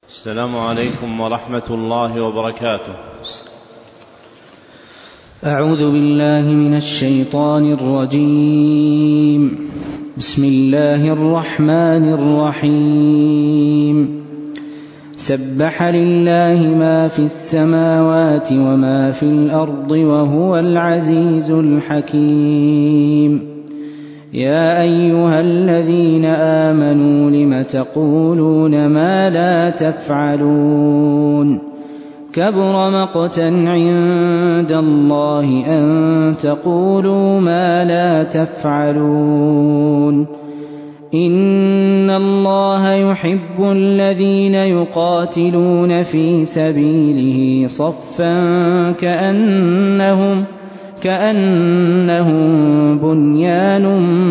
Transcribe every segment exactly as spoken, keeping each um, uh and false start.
السلام عليكم ورحمة الله وبركاته. أعوذ بالله من الشيطان الرجيم. بسم الله الرحمن الرحيم. سبح لله ما في السماوات وما في الأرض وهو العزيز الحكيم. يا أيها الذين آمنوا لم تقولون ما لا تفعلون كبر مقتا عند الله أن تقولوا ما لا تفعلون إن الله يحب الذين يقاتلون في سبيله صفا كأنهم كأنهم بنيان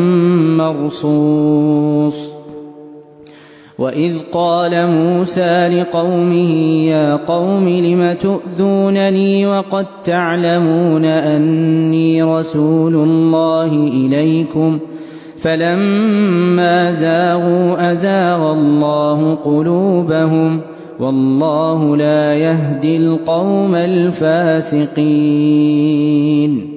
مرصوص. وإذ قال موسى لقومه يا قوم لم تؤذونني وقد تعلمون أني رسول الله إليكم فلما زاغوا أزاغ الله قلوبهم والله لا يهدي القوم الفاسقين.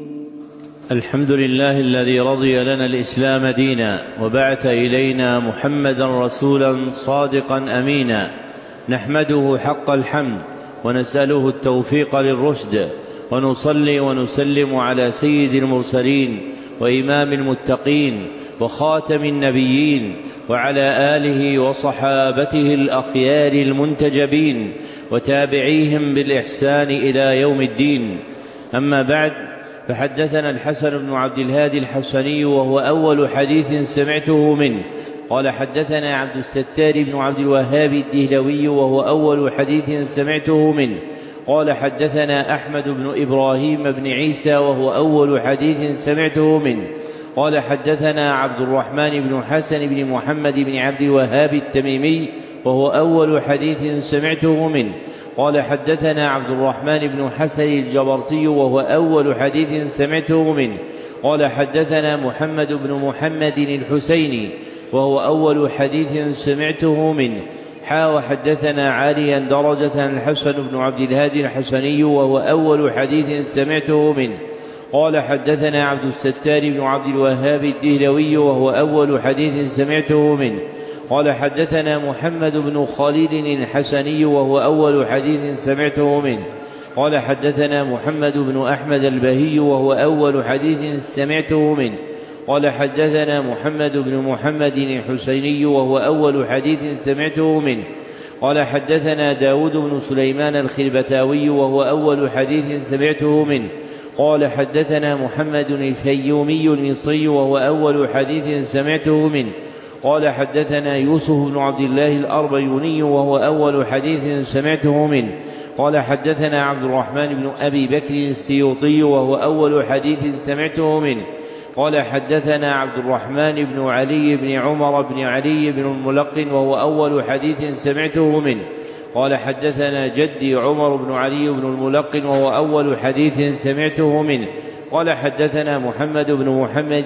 الحمد لله الذي رضي لنا الإسلام دينا وبعث إلينا محمدا رسولا صادقا أمينا، نحمده حق الحمد ونسأله التوفيق للرشد، ونصلي ونسلم على سيد المرسلين وإمام المتقين وخاتم النبيين وعلى آله وصحابته الأخيار المنتجبين وتابعيهم بالإحسان إلى يوم الدين. أما بعد، فحدثنا الحسن بن عبد الهادي الحسني وهو أول حديث سمعته منه قال حدثنا عبد الستار بن عبد الوهاب الدهلوي وهو أول حديث سمعته منه قال حدثنا أحمد بن إبراهيم بن عيسى وهو أول حديث سمعته منه قال حدثنا عبد الرحمن بن حسن بن محمد بن عبد الوهاب التميمي وهو أول حديث سمعته منه قال حدثنا عبد الرحمن بن حسن الجبرتي وهو أول حديث سمعته منه قال حدثنا محمد بن محمد الحسيني وهو أول حديث سمعته منه حا وحدثنا عاليا درجة الحسن بن عبد الهادي الحسني وهو أول حديث سمعته منه قال حدثنا عبد الستار بن عبد الوهاب الدهلوي وهو أول حديث سمعته منه قال حدثنا محمد بن خالد الحسني وهو أول حديث سمعته منه قال حدثنا محمد بن أحمد البهي وهو أول حديث سمعته منه قال حدثنا محمد بن محمد الحسيني وهو أول حديث سمعته منه قال حدثنا داود بن سليمان الخربتاوي وهو أول حديث سمعته منه قال حدثنا محمد الفيومي المصري وهو أول حديث سمعته منه قال حدثنا يوسف بن عبد الله الأربيوني وهو أول حديث سمعته منه قال حدثنا عبد الرحمن بن أبي بكر السيوطي وهو أول حديث سمعته منه قال حدثنا عبد الرحمن بن علي بن عمر بن علي بن الملقن وهو أول حديث سمعته منه قال حدثنا جدي عمر بن علي بن الملقن وهو أول حديث سمعته منه قال حدثنا محمد بن محمد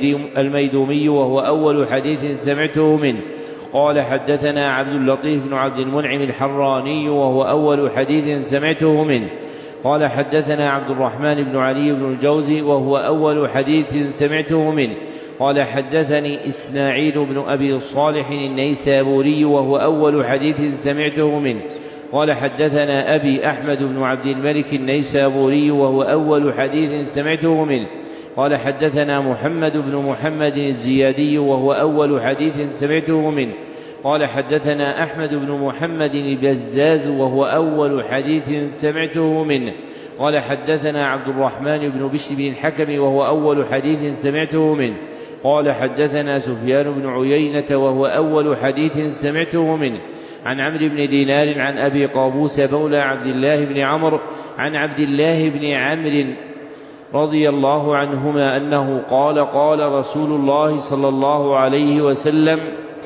الميدومي وهو أول حديث سمعته منه قال حدثنا عبد اللطيف بن عبد المنعم الحراني وهو أول حديث سمعته منه قال حدثنا عبد الرحمن بن علي بن الجوزي وهو أول حديث سمعته منه قال حدثني إسماعيل بن أبي صالح النيسابوري وهو أول حديث سمعته منه قال حدثنا أبي أحمد بن عبد الملك النيسابوري وهو أول حديث سمعته منه قال حدثنا محمد بن محمد الزيادي وهو أول حديث سمعته منه قال حدثنا أحمد بن محمد البزاز وهو أول حديث سمعته منه قال حدثنا عبد الرحمن بن بشر بن الحكم وهو أول حديث سمعته منه قال حدثنا سفيان بن عيينة وهو أول حديث سمعته منه عن عمرو بن دينار عن أبي قابوس مولى عبد الله بن عمرو عن عبد الله بن عمرو رضي الله عنهما أنه قال قال رسول الله صلى الله عليه وسلم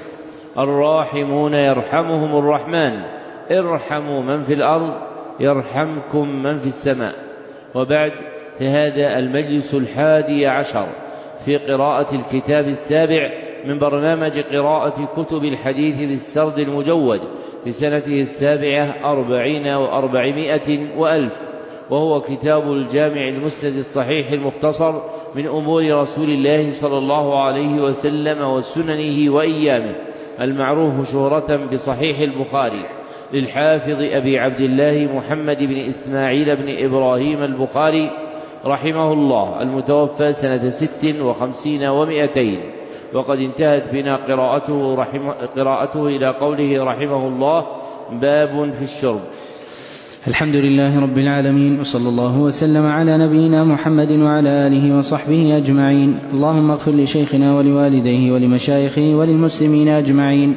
الراحمون يرحمهم الرحمن ارحموا من في الأرض يرحمكم من في السماء. وبعد، فهذا المجلس الحادي عشر في قراءة الكتاب السابع من برنامج قراءة كتب الحديث بالسرد المجود في سنته السابعة أربعين وأربعمائة وألف، وهو كتاب الجامع المسند الصحيح المختصر من أمور رسول الله صلى الله عليه وسلم وسننه وأيامه، المعروف شهرة بصحيح البخاري، للحافظ أبي عبد الله محمد بن إسماعيل بن إبراهيم البخاري رحمه الله، المتوفى سنة ست وخمسين ومائتين. وقد انتهت بنا قراءته, رحمه قراءته إلى قوله رحمه الله: باب في الشرب. الحمد لله رب العالمين، وصلى الله وسلم على نبينا محمد وعلى آله وصحبه أجمعين. اللهم اغفر لشيخنا ولوالديه ولمشايخه وللمسلمين أجمعين.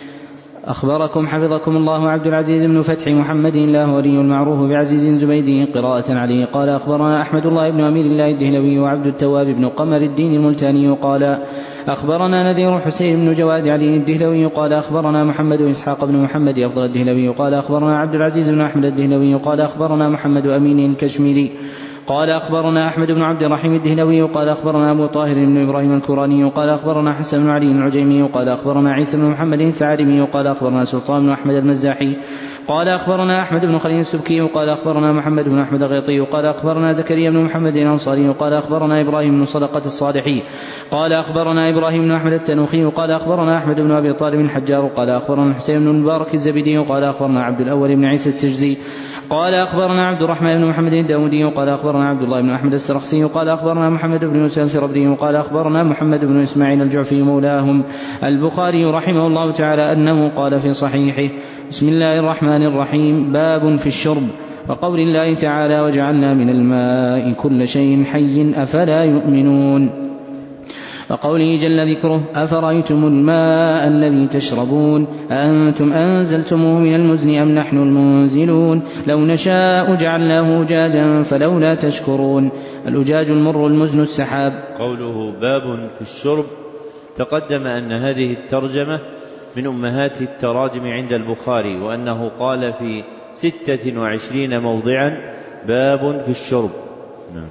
أخبركم حفظكم الله عبد العزيز بن فتح محمد الله ولي المعروف بعزيز زبيدي قراءة عليه قال: أخبرنا أحمد الله بن أمير الله الدهلوي وعبد التواب بن قمر الدين الملتاني قال: أخبرنا نذير حسين بن جواد علي الدهلوي قال: أخبرنا محمد بن إسحاق بن محمد أفضل الدهلوي قال: أخبرنا عبد العزيز بن أحمد الدهلوي قال: أخبرنا محمد أمين الكشميري قال: أخبرنا أحمد بن عبد الرحيم الدهلوي قال: أخبرنا أبو طاهر بن إبراهيم الكوراني قال: أخبرنا حسن بن علي العجيمي قال: أخبرنا عيسى بن محمد الثعلبي قال: أخبرنا سلطان بن أحمد المزاحي قال: أخبرنا أحمد بن خليل السبكي قال: أخبرنا محمد بن أحمد الغيطي قال: أخبرنا زكريا بن محمد الأنصاري قال: أخبرنا إبراهيم بن صدقة الصالحي قال: أخبرنا إبراهيم بن أحمد التنوخي قال: أخبرنا أحمد بن أبي طالب الحجار قال: أخبرنا الحسين بن المبارك الزبيدي قال: أخبرنا عبد الأول بن عيسى السجزي قال: أخبرنا عبد الرحمن بن محمد الداودي قال: أخبرنا عبد الله بن أحمد السرخسي قال: أخبرنا محمد بن يوسف السربدي قال: أخبرنا محمد بن إسماعيل الجعفي مولاهم البخاري رحمه الله تعالى أنه قال في صحيحه: بسم الله الرحمن الرحيم، باب في الشرب. وقول الله تعالى: وجعلنا من الماء كل شيء حي أفلا يؤمنون. وقوله جل ذكره: أفرأيتم الماء الذي تشربون أأنتم أنزلتموه من المزن أم نحن المنزلون لو نشاء جعلناه أجاجا فلولا تشكرون. الأجاج المر المزن السحاب. قوله باب في الشرب، تقدم أن هذه الترجمة من أمهات التراجم عند البخاري، وأنه قال في ستة وعشرين موضعا باب في الشرب. نعم.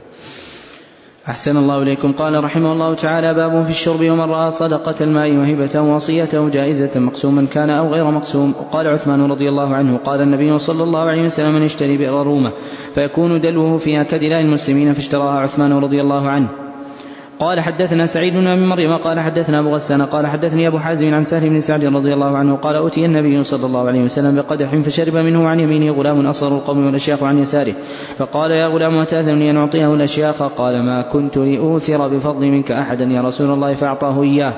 أحسن الله إليكم. قال رحمه الله تعالى: باب في الشرب. ومن رأى صدقة الماء وهبة وصيته جائزة مقسوما كان أو غير مقسوم. وقال عثمان رضي الله عنه: قال النبي صلى الله عليه وسلم: من اشتري بئر رومة فيكون دلوه فيها كدلاء المسلمين، فاشتراها عثمان رضي الله عنه. قال: حدثنا سعيد بن أبي مريم قال: حدثنا أبو غسان قال: حدثني أبو حازم عن سهل بن سعد رضي الله عنه قال: أتي النبي صلى الله عليه وسلم بقدح فشرب منه عن يمينه غلام أصغر القوم والأشياخ عن يساره، فقال: يا غلام أتأذنني أن أعطيه الأشياخ؟ قال: ما كنت لأوثر بفضل منك أحدا يا رسول الله، فأعطاه إياه.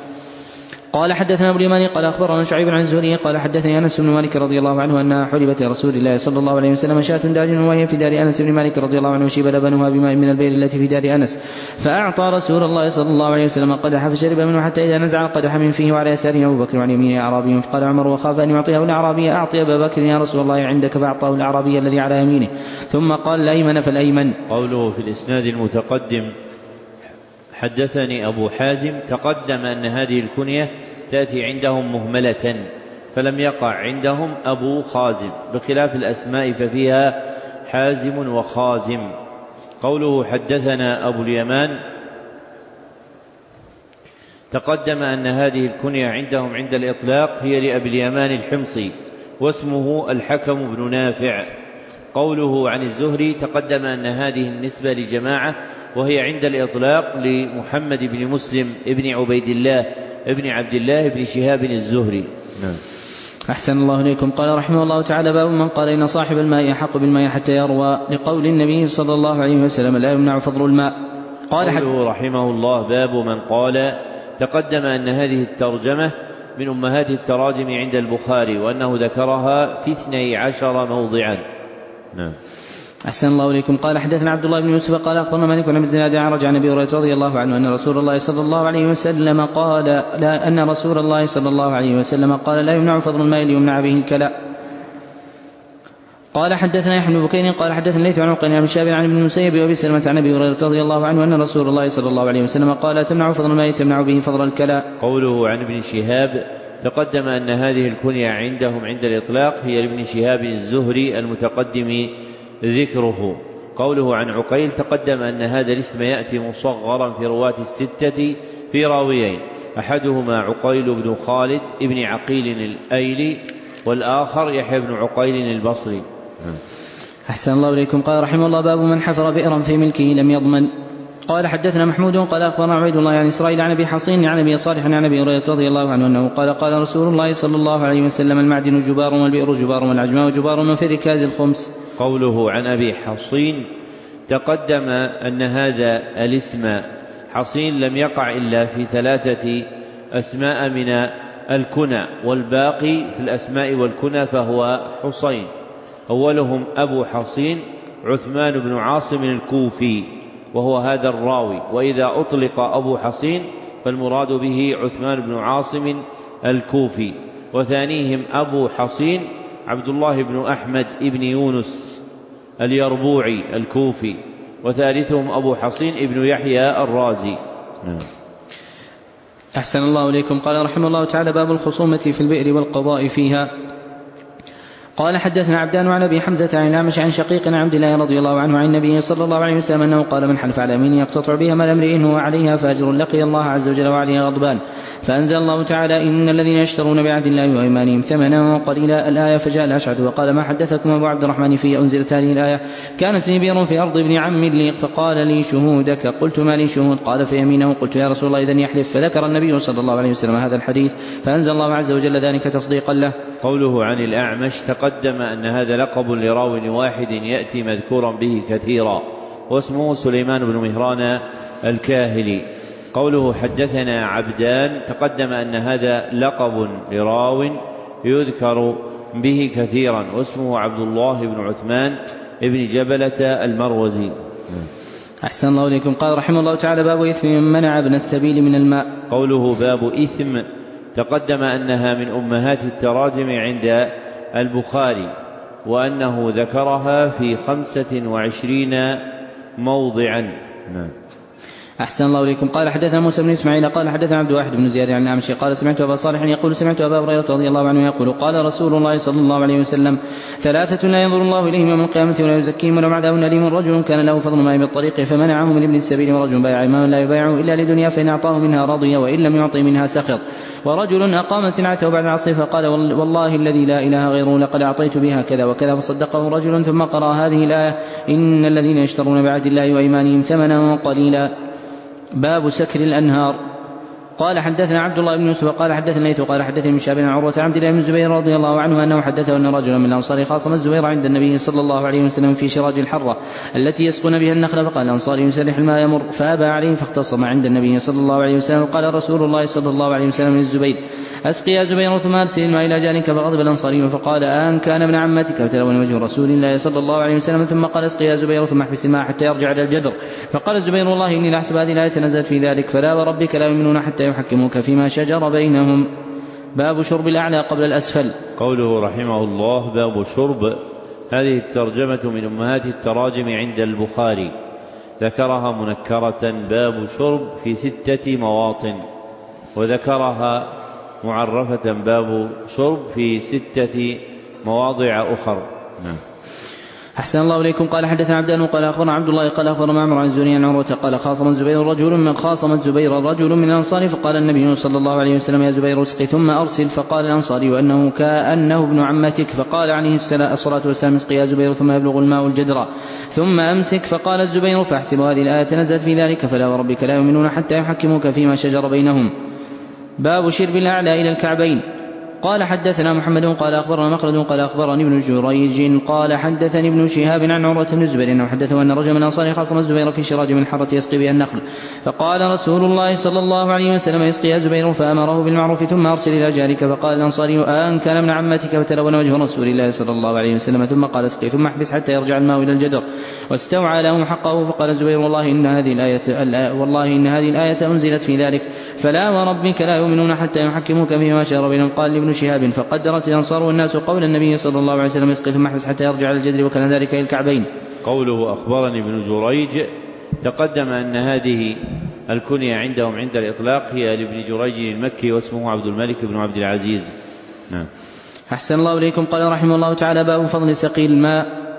قال: حدثنا أبو اليماني قال: أخبرنا شعيب عن الزهري قال: حدثني أنس بن مالك رضي الله عنه أنها حلبت رسول الله صلى الله عليه وسلم شاة داجن وهي في دار أنس بن مالك رضي الله عنه، شيب لبنها بماء من البئر التي في دار أنس، فأعطى رسول الله صلى الله عليه وسلم قدح فشرب منه حتى إذا نزع القدح من فيه وعلى يساره أبو بكر وعن يمينه أعرابي، فقال عمر وخاف أن يعطيه الأعرابي: أعطي أبا بكر يا رسول الله عندك، فأعطاه الأعرابي الذي على يمينه، ثم قال: الأيمن فالأيمن. قوله في الإسناد المتقدم: حدثني أبو حازم، تقدم أن هذه الكنية تأتي عندهم مهملة، فلم يقع عندهم أبو خازم، بخلاف الأسماء ففيها حازم وخازم. قوله حدثنا أبو اليمان، تقدم أن هذه الكنية عندهم عند الإطلاق هي لأبي اليمان الحمصي، واسمه الحكم بن نافع. قوله عن الزهري، تقدم أن هذه النسبة لجماعة، وهي عند الإطلاق لمحمد بن مسلم ابن عبيد الله ابن عبد الله ابن شهاب الزهري. نعم. أحسن الله إليكم. قال رحمه الله تعالى: باب من قال إن صاحب الماء أحق بالماء حتى يروى، لقول النبي صلى الله عليه وسلم: لا يمنع فضل الماء. قال قوله رحمه الله: باب من قال. تقدم أن هذه الترجمة من أمهات التراجم عند البخاري، وأنه ذكرها في اثني عشر موضعا. نعم. أحسن الله إليكم. قال: حدثنا عبد الله بن يوسف قال: أخبرنا مالك بن الزناد عن رجع عن أبي هريرة رضي الله عنه أن رسول الله صلى الله عليه وسلم قال: لا أن رسول الله صلى الله عليه وسلم قال: لا يمنع فضل الماء ليمنع به الكلاء. قال: حدثنا يحيى بن بكير قال: حدثنا الليث عن عقيل عن شهاب عن ابن المسيب وابي سلمة عن أبي هريرة رضي الله عنه أن رسول الله صلى الله عليه وسلم قال: تمنع فضل الماء تمنع به فضل الكلاء. قوله عن ابن شهاب، تقدم أن هذه الكنية عندهم عند الإطلاق هي لابن شهاب الزهري المتقدم ذكره. قوله عن عقيل، تقدم أن هذا الاسم يأتي مصغرا في رواة الستة في راويين، أحدهما عقيل بن خالد ابن عقيل الأيلي، والآخر يحيى بن عقيل البصري. أحسن الله إليكم. قال رحمه الله: باب من حفر بئرا في ملكه لم يضمن. قال حدثنا محمود قال أخبرنا عبيد الله عن إسرائيل عن أبي حصين عن أبي صالح عن أبي هريرة رضي الله عنه أنه قال قال رسول الله صلى الله عليه وسلم: المعدن جبار والبئر جبار والعجماء جبار من في ركاز الخمس. قوله عن أبي حصين تقدم أن هذا الاسم حصين لم يقع إلا في ثلاثة أسماء من الكنى، والباقي في الأسماء والكنى فهو حصين. أولهم أبو حصين عثمان بن عاصم الكوفي، وهو هذا الراوي، وإذا أطلق أبو حصين فالمراد به عثمان بن عاصم الكوفي. وثانيهم أبو حصين عبد الله بن أحمد بن يونس اليربوعي الكوفي. وثالثهم أبو حصين ابن يحيى الرازي. أحسن الله إليكم. قال رحمه الله تعالى: باب الخصومة في البئر والقضاء فيها. قال حدثنا عبدان عن أبي حمزة عن الأعمش عن شقيق عن عبد الله رضي الله عنه عن النبي صلى الله عليه وسلم أنه قال: من حلف على يمين يقتطع بها مال امرئ هو عليها فاجر لقي الله عز وجل وعليها غضبان. فأنزل الله تعالى: إن الذين يشترون بعهد الله وأيمانهم ثمنا قليلا الآية. فجاء الأشعث وقال: ما حدثكم أبو عبد الرحمن في أنزلت هذه الآية؟ كانت لي بئر في أرض ابن عم لي فقال لي: شهودك. قلت: ما لي شهود؟ قال: فيمينه. قلت: يا رسول الله إذن يحلف. فذكر النبي صلى الله عليه وسلم هذا الحديث، فأنزل الله عز وجل ذلك تصديقا له. قوله عن الأعمش تقدم أن هذا لقب لراو واحد يأتي مذكورا به كثيرا، واسمه سليمان بن مهران الكاهلي. قوله حدثنا عبدان تقدم أن هذا لقب لراو يذكر به كثيرا، واسمه عبد الله بن عثمان ابن جبلة المروزي. أحسن الله إليكم. قال رحمه الله تعالى: باب إثم من منع ابن السبيل من الماء. قوله باب إثم تقدم أنها من أمهات التراجم عند البخاري، وأنه ذكرها في خمسة وعشرين موضعا. نعم. أحسن الله إليكم. قال حدثنا موسى بن إسماعيل قال حدثنا عبد الواحد بن زياد عن الأعمش قال: سمعت أبا صالح يقول: سمعت أبا هريرة رضي الله عنه يقول: قال رسول الله صلى الله عليه وسلم: ثلاثة لا ينظر الله إليهم يوم القيامة ولا يزكيهم ولهم عذاب أليم: رجل كان له فضل ماء بالطريق فمنعه من ابن السبيل، ورجل بايع ماء لا يبايعه إلا لدنيا فإن أعطاه منها رضي وإن لم يعطي منها سخط، ورجل أقام سلعته بعد العصر فقال: والله الذي لا إله غيره لقد أعطيت بها كذا وكذا، فصدقه رجل ثم قرأ هذه الآية: إن الذين يشترون بعهد الله وأيمانهم ثمنا قليلا. باب سكر الأنهار. قال حدثنا عبد الله بن يوسف قال حدثنا الليث قال حدثني من شهاب عن عروة عن عبد الله بن الزبير رضي الله عنه أنه حدثه أن رجلا من الأنصار خاصم الزبير عند النبي صلى الله عليه وسلم في شراج الحرة التي يسقون بها النخل، فقال الأنصاري: يسرح الماء يمر، فأبى عليه فاختصم عند النبي صلى الله عليه وسلم. قال رسول الله صلى الله عليه وسلم للزبير: أسقي يا زبير ثم أرسل الماء إلى جارك. فغضب الأنصاري فقال: آن كان ابن عمتك؟ وتلون وجه رسول الله صلى الله عليه وسلم، ثم قال: أسقي يا زبير ثم احبس الماء حتى يرجع إلى الجدر. فقال الزبير: والله إني لأحسب هذه الآية نزلت في ذلك، فلا وربك لا يؤمنون حتى يحكموك فيما شجر بينهم. باب شرب الأعلى قبل الأسفل. قوله رحمه الله: باب شرب، هذه الترجمة من أمهات التراجم عند البخاري، ذكرها منكرة باب شرب في ستة مواطن، وذكرها معرفة باب شرب في ستة مواضع أخر. نعم. أحسن الله إليكم. قال حدثنا عبدان قال أخبرنا عبد الله قال أخبرنا معمر عن الزهري عن عروة قال: خاصم الزبير رجل من خاصم الزبير رجل من الأنصار، فقال النبي صلى الله عليه وسلم: يا زبير اسقي ثم أرسل. فقال الأنصاري: وأنه كأنه ابن عمتك. فقال عليه الصلاة والسلام: اسقي يا زبير ثم يبلغ الماء الجدر ثم أمسك. فقال الزبير: فاحسب هذه الآية نزلت في ذلك، فلا وربك لا يؤمنون حتى يحكموك فيما شجر بينهم. باب شرب الأعلى إلى الكعبين. قال حدثنا محمد قال أخبرنا مخلد قال أخبرني ابن جريج قال حدثني ابن شهاب عن عروة بن الزبير أنه حدثه أن رجلا من الأنصار خاصم الزبير في شراج من الحرة يسقي بها النخل، فقال رسول الله صلى الله عليه وسلم: اسقي يا زبير، فأمره بالمعروف ثم أرسل إلى جارك. فقال الأنصاري: آن كان ابن عمتك؟ فتلون وجه رسول الله صلى الله عليه وسلم، ثم قال: اسقي ثم احبس حتى يرجع الماء إلى الجدر، واستوعى لهم حقه. فقال الزبير: والله إن هذه الآية والله إن هذه الآية أنزلت في ذلك، فلا وربك لا يؤمنون حتى يحكموك فيما شجر بينهم. قال لابن شهاب: فقدرت الأنصار والناس قول النبي صلى الله عليه وسلم: اسقي ثم احبس حتى يرجع إلى الجدر، وكان ذلك إلى الكعبين. قوله أخبرني ابن جريج تقدم أن هذه الكنية عندهم عند الإطلاق هي لابن جريج المكي، واسمه عبد الملك بن عبد العزيز. نعم. أحسن الله إليكم. قال رحمه الله تعالى: باب فضل سقي الماء.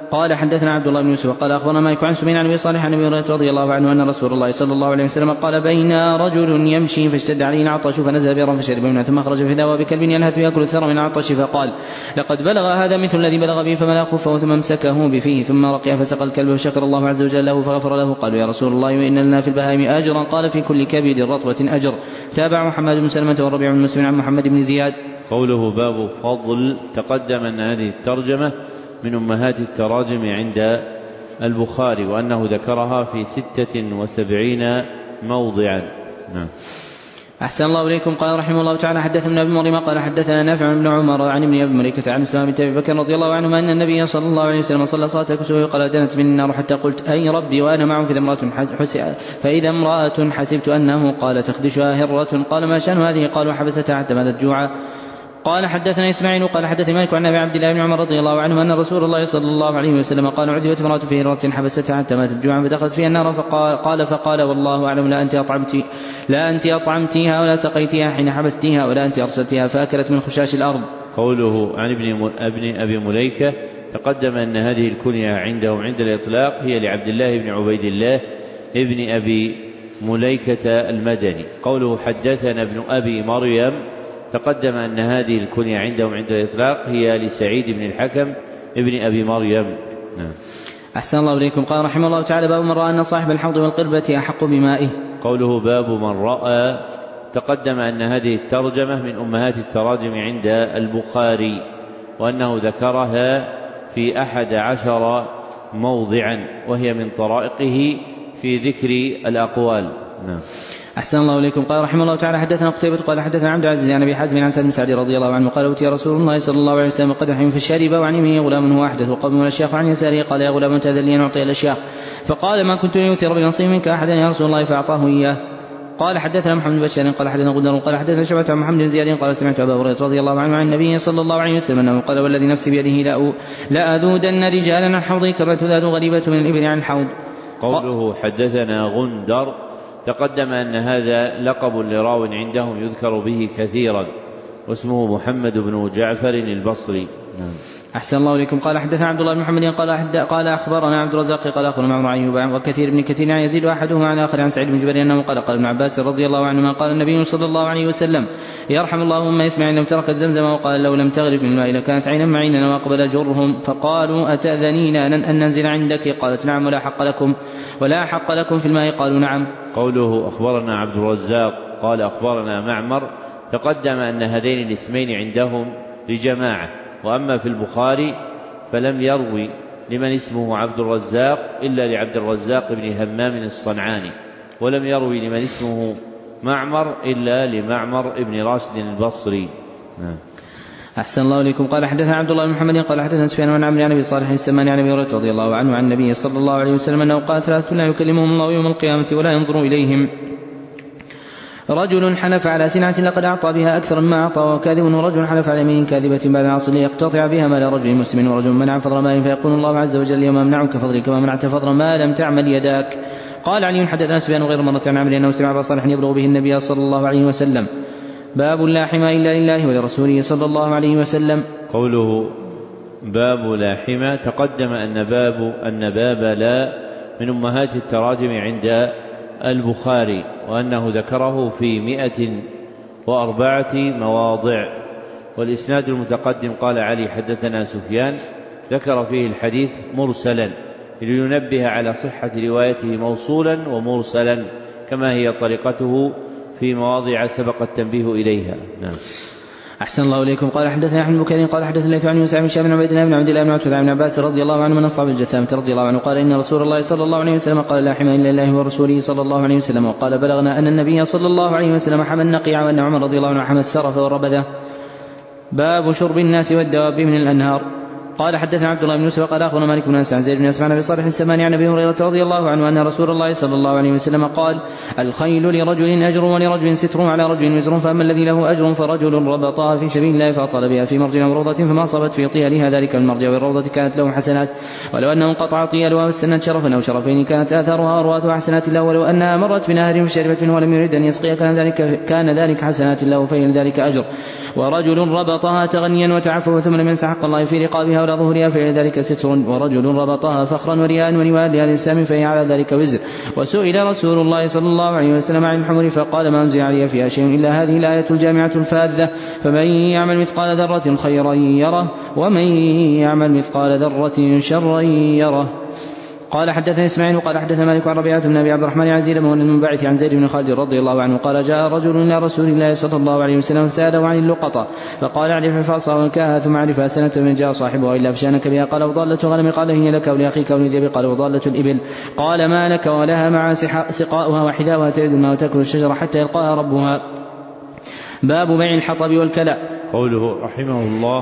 قال حدثنا عبد الله بن يوسف قال أخبرنا مالك عن سمين عن أبي صالح عن أبي هريرة رضي الله عنه أن رسول الله صلى الله عليه وسلم قال بين رجل يمشي فاشتد عليه العطش فنزل بئرا فشرب منها ثم خرج في ذا بكلب يلهث يأكل الثرى من العطش فقال لقد بلغ هذا مثل الذي بلغ به فملأ خفه ثم امسكه بفيه ثم رقي فسقى الكلب فشكر الله عز وجل له فغفر له. قالوا يا رسول الله وإن لنا في البهائم أجرا قال في كل كبد رطبة أجر. تابع محمد بن سلمة والربيع بن مسلم عن محمد بن زياد. قوله باب فضل تقدم أن هذه الترجمة من أمهات التراجم عند البخاري وأنه ذكرها في ستة وسبعين موضعا. نعم. أحسن الله إليكم. قال رحمه الله تعالى حدثنا ابن مريم قال حدثنا نافع بن عمر عن ابن أبي مليكة عن أسماء بنت أبي بكر رضي الله عنهما أن النبي صلى الله عليه وسلم صلى صلاة الكسوف قال دنت من النار حتى قلت أي ربي وأنا معه فإذا امرأة فإذا امرأة حسبت أنه قال تخدشها هرة. قال ما شأن هذه؟ قالوا حبستها حتى ماتت جوعا. قال حدثنا إسماعيل قال حدثني مالك عن أبي عبد الله بن عمر رضي الله عنه أن رسول الله صلى الله عليه وسلم قال عذبت امرأة في هرة حبستها حتى ماتت جوعا فدخلت فيها النار فقال قال فقال والله أعلم لا أنت أطعمت لا أنت أطعمتيها ولا سقيتيها حين حبستيها ولا أنت أرسلتيها فأكلت من خشاش الأرض. قوله عن ابن ابن أبي مليكة تقدم أن هذه الكنية عندهم عند الإطلاق هي لعبد الله بن عبيد الله ابن أبي مليكة المدني. قوله حدثنا ابن أبي مريم تقدم أن هذه الكنية عندهم عند الإطلاق هي لسعيد بن الحكم ابن أبي مريم. نعم. أحسن الله إليكم. قال رحمه الله تعالى باب من رأى أن صاحب الحوض والقربة أحق بمائه. قوله باب من رأى تقدم أن هذه الترجمة من أمهات التراجم عند البخاري وأنه ذكرها في أحد عشر موضعا وهي من طرائقه في ذكر الأقوال. نعم. أحسن الله إليكم. قال رحمه الله تعالى حدثنا قتيبة قال حدثنا عبد العزيز عن أبي حازم عن سعد بن سعد رضي الله عنه قال أوتي رسول الله صلى الله عليه وسلم قدح فشرب وعن يمينه غلام هو أحدث القوم والأشياخ عن يساره قال يا غلام تأذن لي أن أعطي الأشياخ فقال ما كنت لأوتي بنصيب منك أحدا يا رسول الله فأعطاه إياه. قال حدثنا محمد بن بشار قال حدثنا غندر قال حدثنا شعبة عن محمد بن زياد قال سمعت أبا هريرة رضي الله عنه عن النبي صلى الله عليه وسلم أنه قال والذي نفسي بيده لا لا أذودن رجالا عن حوضي كما تذاد غريبة من الإبل عن الحوض. قوله حدثنا غندر تقدم أن هذا لقب لراو عندهم يذكر به كثيرا واسمه محمد بن جعفر البصري. نعم. أحسن الله إليكم. قال حدثنا عبد الله بن محمد قال قال أخبرنا عبد الرزاق قال أخبرنا معمر عن أيوب وكثير بن كثير عن يزيد أحدهما عن آخر عن سعيد بن جبير أنه قال قال ابن عباس رضي الله عنهما قال النبي صلى الله عليه وسلم يرحم الله أم إسماعيل لم تركت زمزم وقال لو لم تغرف من الماء لكانت عينا معينا وأقبل جرهم فقالوا أتأذنين أن ننزل عندك؟ قالت نعم ولا حق لكم ولا حق لكم في الماء قالوا نعم. قوله أخبرنا عبد الرزاق قال أخبرنا معمر تقدم أن هذين الاسمين عندهم لجماعة وأما في البخاري فلم يروي لمن اسمه عبد الرزاق إلا لعبد الرزاق بن همام الصنعاني ولم يروي لمن اسمه معمر إلا لمعمر بن راشد البصري. نعم. أحسن الله إليكم. قال حدثنا عبد الله بن محمد قال حدثنا سفيان عن عمرو عن أبي صالح السمان عن أبي هريرة رضي الله عنه عن النبي صلى الله عليه وسلم أنه قال ثلاثة لا يكلمهم الله يوم القيامة ولا ينظر إليهم رجل حلف على سلعة لقد أعطى بها أكثر مما أعطى وكاذب ورجل حلف على يمين كاذبة بعد العصر ليقتطع بها مال رجل مسلم ورجل منع فضل مال فيقول الله عز وجل اليوم أمنعك فضلي كما منعت فضل ما لم تعمل يداك. قال علي حدثنا سفيان غير مرة عن عمرو أنه سمع أبا صالح يبلغ به النبي صلى الله عليه وسلم. باب لا حمى إلا لله ولرسوله صلى الله عليه وسلم. قوله باب لا حمى تقدم أن باب أن باب لا من أمهات التراجم عند البخاري وأنه ذكره في مئة وأربعة مواضع والإسناد المتقدم قال علي حدثنا سفيان ذكر فيه الحديث مرسلا لينبه على صحة روايته موصولا ومرسلا كما هي طريقته في مواضع سبق التنبيه إليها. نعم. أحسن الله إليكم. قال حدثنا أحمد بن بكير قال حدثنا الليث عن يوسف بن شهاب بن عبيد الله بن عبد الله بن عتبة بن عباس رضي الله عنه من أصحاب الجثامة رضي الله عنه قال إن رسول الله صلى الله عليه وسلم قال لا حمى إلا الله ورسوله صلى الله عليه وسلم. وقال بلغنا أن النبي صلى الله عليه وسلم حمى النقيع وأن عمر رضي الله عنه حمى السرف والربذة. باب شرب الناس والدواب من الأنهار. قال حدثنا عبد الله بن يوسف قال أخبرنا مالك بن أنس عن زيد بن أسمع عن أبي صالح السماني عن أبي هريرة رضي الله عنه أن رسول الله صلى الله عليه وسلم قال الخيل لرجل أجر ولرجل ستر على رجل وزر فأما الذي له أجر فرجل ربطها في سبيل الله فأطال بها في مرج أو روضة فما أصابت في طيالها ذلك المرج والروضة كانت له حسنات ولو أنه انقطع طيالها واستنت شرفا أو شرفين كانت آثارها أرواث حسنات له ولو أنها مرت بنهر فشربت منه ولم يريد أن يسقي كان ذلك, كان ذلك حسنات له فهي ذلك أجر. ورجل ربطها تغنيا وتعفف ثم لم ينس حق الله في رقابها على ظهورها فإلى ذلك ستر، ورجل ربطها فخرا ورياء ورواء لأهل الإسلام فهي على ذلك وزر. وسئل رسول الله صلى الله عليه وسلم عن الحمر فقال ما أنزل علي فيها شيء إلا هذه الآية الجامعة الفاذة، فمن يعمل مثقال ذرة خيرا يره ومن يعمل مثقال ذرة شرا يره. قال حدثنا إسماعيل قال حدثنا مالك عن ربيعة بن أبي عبد الرحمن عزيز بن المنبعث عن زيد بن خالد رضي الله عنه قال جاء رجل إلى رسول الله صلى الله عليه وسلم فسأله عن اللقطة فقال اعرف فاصا وكاها ثم اعرف سنة من جاء صاحبها إلا فشانك بها. قال وضالة غنم قال هي لك ولأخيك ولذيب قال وضالة الإبل قال ما لك ولها مع سقاؤها وحذاؤها ترد الماء وتأكل الشجرة حتى يلقاها ربها. باب بيع الحطب والكلى. قوله رحمه الله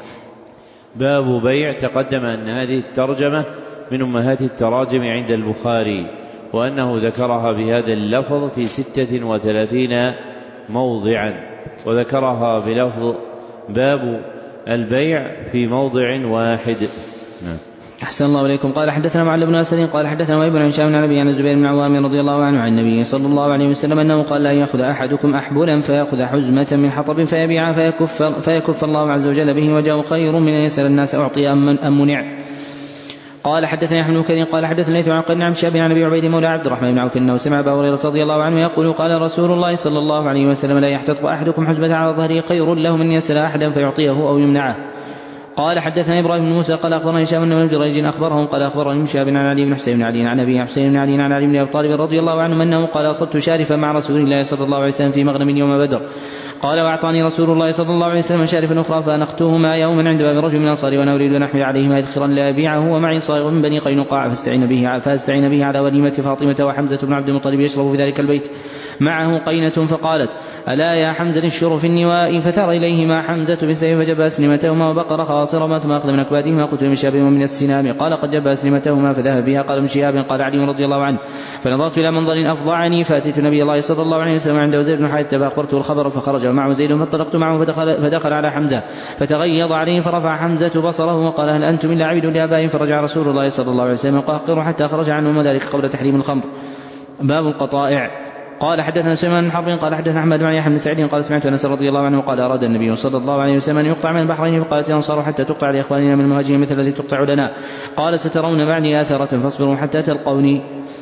باب بيع. تقدم أن هذه الترجمة من أمهات التراجم عند البخاري، وأنه ذكرها بهذا اللفظ في ستة وثلاثين موضعا، وذكرها بلفظ باب البيع في موضع واحد. نعم. أحسن الله إليكم. قال حدثنا معل بن أسد قال حدثنا وابن عن هشام عن أبي عن الزبير بن عوام رضي الله عنه عن النبي صلى الله عليه وسلم أنه قال لا يأخذ أحدكم أحبلا فيأخذ حزمة من حطب فيبيعها فيكف, فيكف الله عز وجل به وجاء خير من أن يسأل الناس أعطي أم منع. قال حدثنا أحمد بن كثير قال حدثنا ليث عن قرن عن شاب عن أبي عبيد مولى عبد الرحمن بن عوف أنه سمع أبا هريرة رضي الله عنه يقول قال رسول الله صلى الله عليه وسلم لا يحتطب أحدكم حزمة على ظهره خير له من يسأل أحدا فيعطيه أو يمنعه. قال حدثنا إبراهيم بن موسى قال أخبرنا هشام بن جريج أخبرهم قال أخبرني شاب عن علي بن حسين بن علي عن أبي حسين بن علي عن علي بن أبي طالب رضي الله عنه أنه قال أصبت شارفا مع رسول الله صلى الله عليه وسلم في مغنم يوم بدر. قال وأعطاني رسول الله صلى الله عليه وسلم شارفا أخرى فأنختهما يوما عند باب رجل من الأنصار وأنا أريد أن أحمل عليهما إذخرا لا أبيعه ومعي صائغ من بني قينقاع فاستعين به فاستعين به على وليمة فاطمة وحمزة بن عبد المطلب يشرب في ذلك البيت معه قينة فقالت ألا يا حمزة الشر في النواء فثار إليهما حمزة بالسيف فجب أسلمتهما وبقر خاصرما ثم أخذ من أكبادهما قتل من شاب ومن السنام. قال قد جب أسلمتهما فذهب بها. قال من شهاب قال علي رضي الله عنه فنظرت إلى منظر أفضعني فأتيت نبي الله صلى الله عليه وسلم عنده زيد بن حارثة فأخبرته الخبر فخرج ومعه زيد فانطلقت معه فدخل, فدخل على حمزة فتغيظ عليه فرفع حمزة بصره وقال هل أنتم إلا عبيد لآبائهم. فرجع رسول الله صلى الله عليه وسلم قهقر حتى خرج عنه وذلك قبل تحريم الخمر. باب القطائع. قال حدثنا سليمان بن حرب قال حدثنا أحمد بن يحيى بن سعيد قال سمعت أنس رضي الله عنه قال أراد النبي صلى الله عليه وسلم أن يقطع من البحرين فقالت الأنصار حتى تقطع لإخواننا من المهاجرين مثل الذي تقطع لنا. قال سترون بعدي آثرة فاصبروا حتى تلقوني.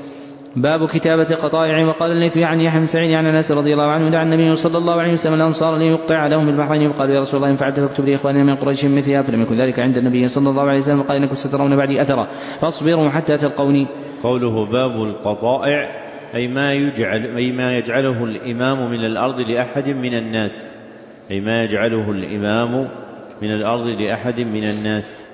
باب كتابة قطائع. وقال الليث عن يحيى بن سعيد عن أنس رضي الله عنه دعا النبي صلى الله عليه وسلم الأنصار ليقطع لهم البحرين فقالوا يا رسول الله إن فعلت فاكتب لإخواننا من قريش مثلها فلم يكن ذلك عند النبي صلى الله عليه وسلم قال إنكم سترون بعدي أثرة فاصبروا حتى تلقوني. قوله باب القطائع أي ما يجعل أي ما يجعله الإمام من الأرض لأحد من الناس أي ما يجعله الإمام من الأرض لأحد من الناس.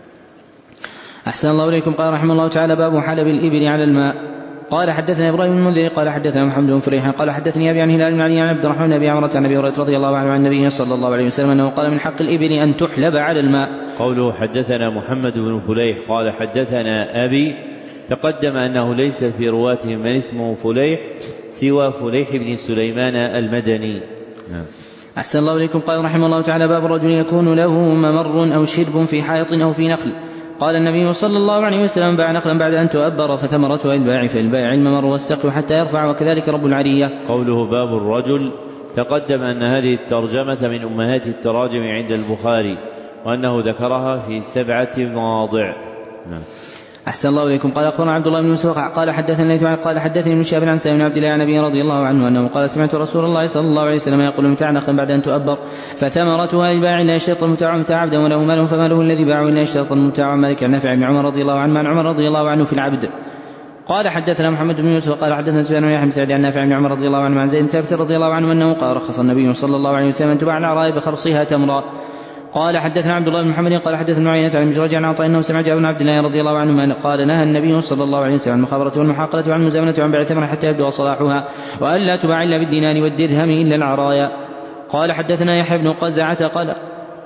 أحسن الله إليكم. قال رحمه الله تعالى باب حلب الإبل على الماء. قال حدثنا إبراهيم بن المنذر قال حدثنا محمد بن فريح قال حدثني أبي عن هلال بن علي عن عبد الرحمن بن أبي عمرة عن أبي هريرة رضي الله عنه عن النبي صلى الله عليه وسلم أنه قال من حق الإبل أن تحلب على الماء. قوله حدثنا محمد بن فليح قال حدثنا أبي. تقدم أنه ليس في رواتهم من اسمه فليح سوى فليح بن سليمان المدني. أحسن الله إليكم. قال رحمه الله تعالى باب الرجل يكون له ممر أو شرب في حائط أو في نخل. قال النبي صلى الله عليه وسلم باع نخلا بعد أن تؤبر فثمرتها الباع في البيع الممر والسقي حتى يرفع وكذلك رب العرية. قوله باب الرجل. تقدم أن هذه الترجمة من أمهات التراجم عند البخاري، وأنه ذكرها في سبعة مواضع. نعم. أحسن الله إليكم. قال أخبرنا عبد الله بن يوسف قال حدثني ليث قال حدثني ابن شهاب عن سالم بن عبد الله عن أبي رضي الله عنه أنه قال سمعت رسول الله صلى الله عليه وسلم يقول متاع نخلا بعد أن تؤبر فثمرتها الباع لا يشترط المتاع متاع عبدا وله مال فماله الذي باعه لا يشترط المتاع مالك عن نافع بن عمر رضي الله عنه عن عمر رضي الله عنه في العبد. قال حدثنا محمد بن يوسف قال حدثنا سفيان بن يحيى بن سعيد عن نافع بن عمر رضي الله عنه عن زيد ثابت رضي الله عنه أنه قال رخص النبي صلى الله عليه وسلم أن تباع العراء بخرصها تمرا. قال حدثنا عبد الله بن محمد قال حدثنا عيينة عن مجرج عن عطاء انه سمع جابر بن عبد الله رضي الله عنه قال نهى النبي صلى الله عليه وسلم عن المخابرة والمحاقلة وعن المزامنة وعن بيع الثمر حتى يبدو صلاحها وألا تباع إلا بالدينار والدرهم إلا العرايا. قال حدثنا يحيى بن قزعة قال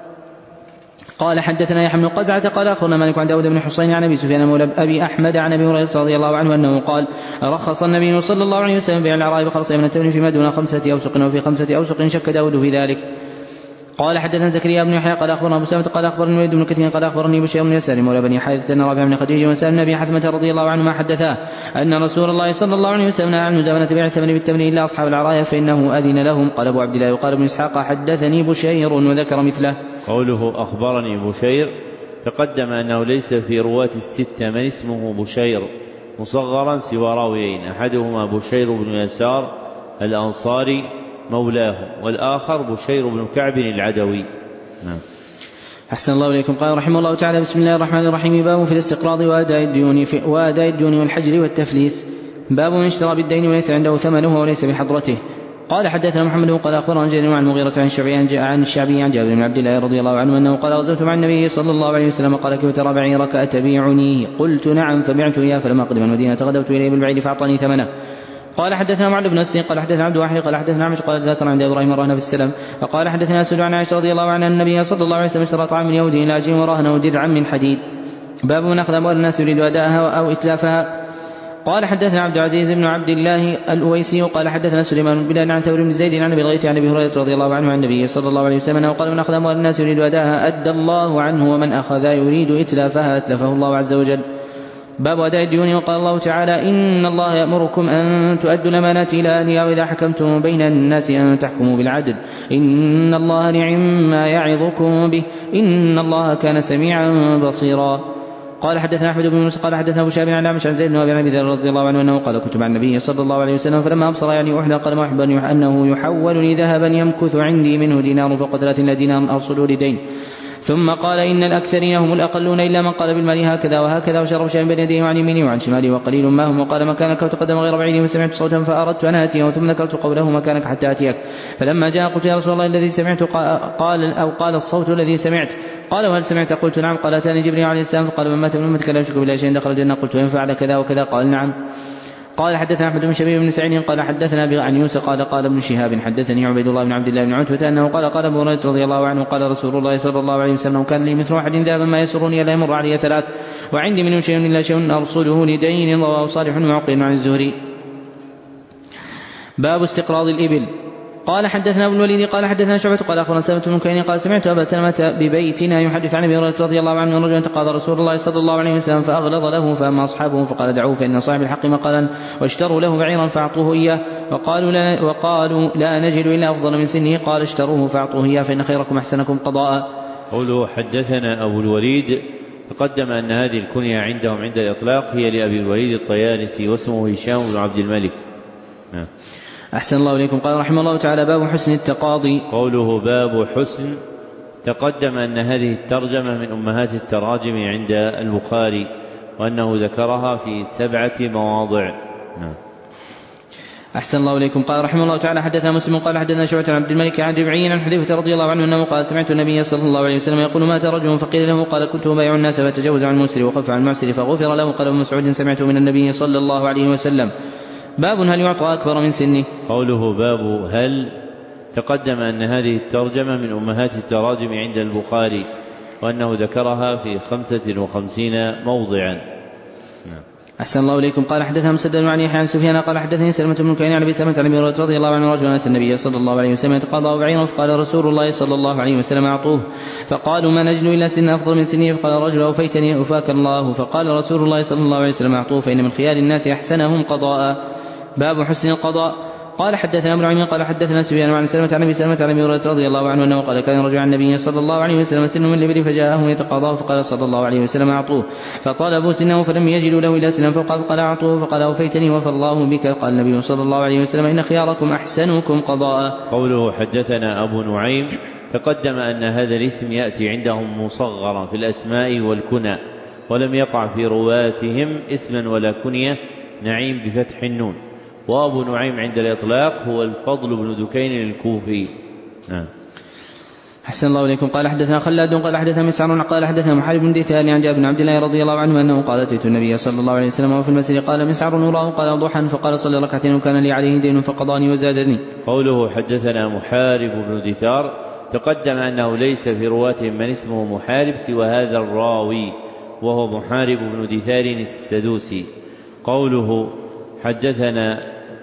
قال حدثنا يحيى بن قزعة قال أخبرنا مالك عن داود بن حسين عن أبي سفيان مولى أبي أحمد عن أبي هريرة رضي الله عنه أنه قال رخص النبي صلى الله عليه وسلم بيع العراء بخرصها من التمر فيما دون خمسة أوسق وفي خمسة أوسق شك داود في ذلك. قال حدثنا زكريا بن يحيى قال أخبرنا أبو سامة قال أخبرني الوليد بن كثير قال أخبرني بشير بن يسار مولى بني حارثة أن رافع بن خديجة وسالم بن أبي حثمة رضي الله عنهما حدثاه أن رسول الله صلى الله عليه وسلم نهى عن مزابنة بيع الثمن بالتمر إلا أصحاب العرايا فإنه أذن لهم. قال أبو عبد الله وقال ابن إسحاق حدثني بشير وذكر مثله. قوله أخبرني بشير تقدم أنه ليس في رواة الستة من اسمه بشير مصغرا سوى راويين، أحدهما بشير بن يسار الأنصاري مولاه، والآخر بشير بن كعب العدوي. نعم. أحسن الله إليكم. قال رحمه الله تعالى: بسم الله الرحمن الرحيم. باب في الاستقراض وأداء الديون وأداء الديون والحجر والتفليس. باب من اشترى بالدين وليس عنده ثمنه وليس بحضرته. قال حدثنا محمد قال أخبرنا جرير عن المغيرة عن الشعبي عن الشعبي عن جابر بن عبد الله رضي الله عنه أنه قال: غزوت مع النبي صلى الله عليه وسلم. قال: كيف ترى بعيرك أتبيعنيه؟ قلت: نعم. فبعته إياه، فلما قدم المدينة غدوت إليه بالبعير فأعطاني ثمنه. قال حدثنا معل بن أسد قال حدثنا عبد واحد قال حدثنا عمش قال ذكر عند إبراهيم الرهن في السلم. فقال حدثنا أسود عن عائشة رضي الله عنها أن النبي صلى الله عليه وسلم اشترى طعام من يهودي إلى عجين ورهنه درعا من حديد. باب من أخذ أموال الناس يريد أداءها أو إتلافها. قال حدثنا عبد العزيز بن عبد الله الأويسي قال حدثنا سليمان بن بلال عن ثور بن زيد عن أبي الغيث عن أبي هريرة رضي الله عنه عن النبي صلى الله عليه وسلم قال: من أخذ أموال الناس يريد أداءها أدى الله عنه، ومن أخذ يريد إتلافها أتلفه الله عز وجل. باب أداء الديون. وقال الله تعالى: إن الله يأمركم أن تؤدوا الأمانات إلى أهلها وإذا حكمتم بين الناس أن تحكموا بالعدل، إن الله نعم ما يعظكم به، إن الله كان سميعا بصيرا. قال حدثنا أحمد بن موسى قال حدثنا أبو شهاب عن عامش عن زيد بن أبي ذر رضي الله عنه أنه قال: كنت مع النبي صلى الله عليه وسلم فلما أبصر يعني أحد قال: ما أحب أنه يحول لي ذهبا يمكث عندي منه دينار فوق ثلاثين دينار أرسله لدين. ثم قال: إن الأكثرين هم الأقلون إلا من قال بالمال هكذا وهكذا، وشرب شيئا بين يديه وعن يمينه وعن شماله وقليل ما هم. وقال: مكانك وتقدم غير بعيد، وسمعت صوتا فأردت أن آتيه، ثم ذكرت قوله: مكانك حتى آتيك. فلما جاء قلت: يا رسول الله الذي سمعت قال أو قال الصوت الذي سمعت. قال: وهل سمعت؟ قلت: نعم. قال: أتاني جبريل عليه السلام فقال: من مات من أمتك لا يشرك بالله شيئا دخل الجنة. قلت: وإن فعل كذا وكذا؟ قال: نعم. قال حدثنا أحمد بن شبيب بن سعيد قال حدثنا عن يوسف قال: قال ابن شهاب حدثني عبيد الله بن عبد الله بن عتبة أنه قال: قال أبو هريرة رضي الله عنه: قال رسول الله صلى الله عليه وسلم: كان لي مثل أحد ذهبا ما يسرني لا يمر علي ثلاث، وعندي منه شيء إلا شيء أرصده لدين. رواه صالح وعقيل عن الزهري. باب استقراض الإبل. قال حدثنا ابو الوليد قال حدثنا شعبة قال أخبرنا سلمة بن كيان قال: سمعت أبا سلمة ببيتنا يحدث عن أبي هريرة رضي الله عنه أن رجلا تقاضى رسول الله صلى الله عليه وسلم فأغلظ له، فأما أصحابه فقال: دعوه فإن صاحب الحق مقالا، واشتروا له بعيرا فأعطوه إياه، وقالوا لا, وقالوا لا نجد إلا أفضل من سنه. قال: اشتروه فأعطوه إياه فإن خيركم أحسنكم قضاء. قوله حدثنا أبو الوليد تقدم أن هذه الكنية عندهم عند الإطلاق هي لأبي الوليد الطيالسي واسمه هشام بن عبد الملك. نعم. أحسن الله إليكم. قال رحمه الله تعالى: باب حسن التقاضي. قوله باب حسن تقدم أن هذه الترجمة من أمهات التراجم عند البخاري، وأنه ذكرها في سبعة مواضع. نعم. أحسن الله إليكم. قال رحمه الله تعالى: حدثنا مسلم قال حدثنا شعبة عن عبد الملك عن ربعي عن حذيفة رضي الله عنه أنه قال: سمعت النبي صلى الله عليه وسلم يقول: مات رجل فقيل له قال: كنت أبايع الناس فتجوز عن المسر وخف عن المعسر فغفر له. قال ابن مسعود: سمعته من النبي صلى الله عليه وسلم. باب هل يعطى أكبر من سنه. قوله باب هل تقدم أن هذه الترجمة من أمهات التراجم عند البخاري، وأنه ذكرها في خمسة وخمسين موضعا. نعم. أحسن الله إليكم. قال حدثنا مسدد عن يحيى عن سفيان قال حدثني سلمة بن كيان عن أبي سلمة عن أبي هريرة رضي الله عنه رجلا أتى النبي صلى الله عليه وسلم يتقاضى بعيرا، فقال رسول الله صلى الله عليه وسلم: أعطوه. فقالوا: ما نجد إلا سن أفضل من سنه. فقال الرجل: أوفيتني أوفاك الله. فقال رسول الله صلى الله عليه وسلم: أعطوه فإن من خيار الناس أحسنهم قضاء. باب حسن القضاء. قال حدثنا ابن عمير قال حدثنا سفيان عن سلمة عن أبي سلمة عن أبي هريرة رضي الله عنه أنه قال: كان رجل عن النبي صلى الله عليه وسلم سن من الإبل فجاءه يتقاضاه، فقال صلى الله عليه وسلم: أعطوه. فطالبوا سنه فلم يجدوا له إلا سنا فوقه، فقال: أعطوه. فقال: أوفيتني وفى الله بك. قال النبي صلى الله عليه وسلم: إن خياركم أحسنكم قضاء. قوله حدثنا أبو نعيم تقدم أن هذا الاسم يأتي عندهم مصغرا في الأسماء والكنى، ولم يقع في رواتهم اسما ولا كنية، نعيم بفتح النون. وأبو نعيم عند الإطلاق هو الفضل بن دكين الكوفي. نعم. أحسن الله إليكم. قال حدثنا خلاد قال حدثنا مسعر قال حدثنا محارب بن دثار عن جابر بن عبد الله رضي الله عنه أنه قال: أتيت النبي صلى الله عليه وسلم وفي المسجد قال مسعر نوراه قال ضحى، فقال: صلى ركعتين وكان لي عليه دين فقضاني وزادني. قوله حدثنا محارب بن دثار تقدم أنه ليس في رواتهم من اسمه محارب سوى هذا الراوي، وهو محارب بن دثار السدوسي. قوله حدثنا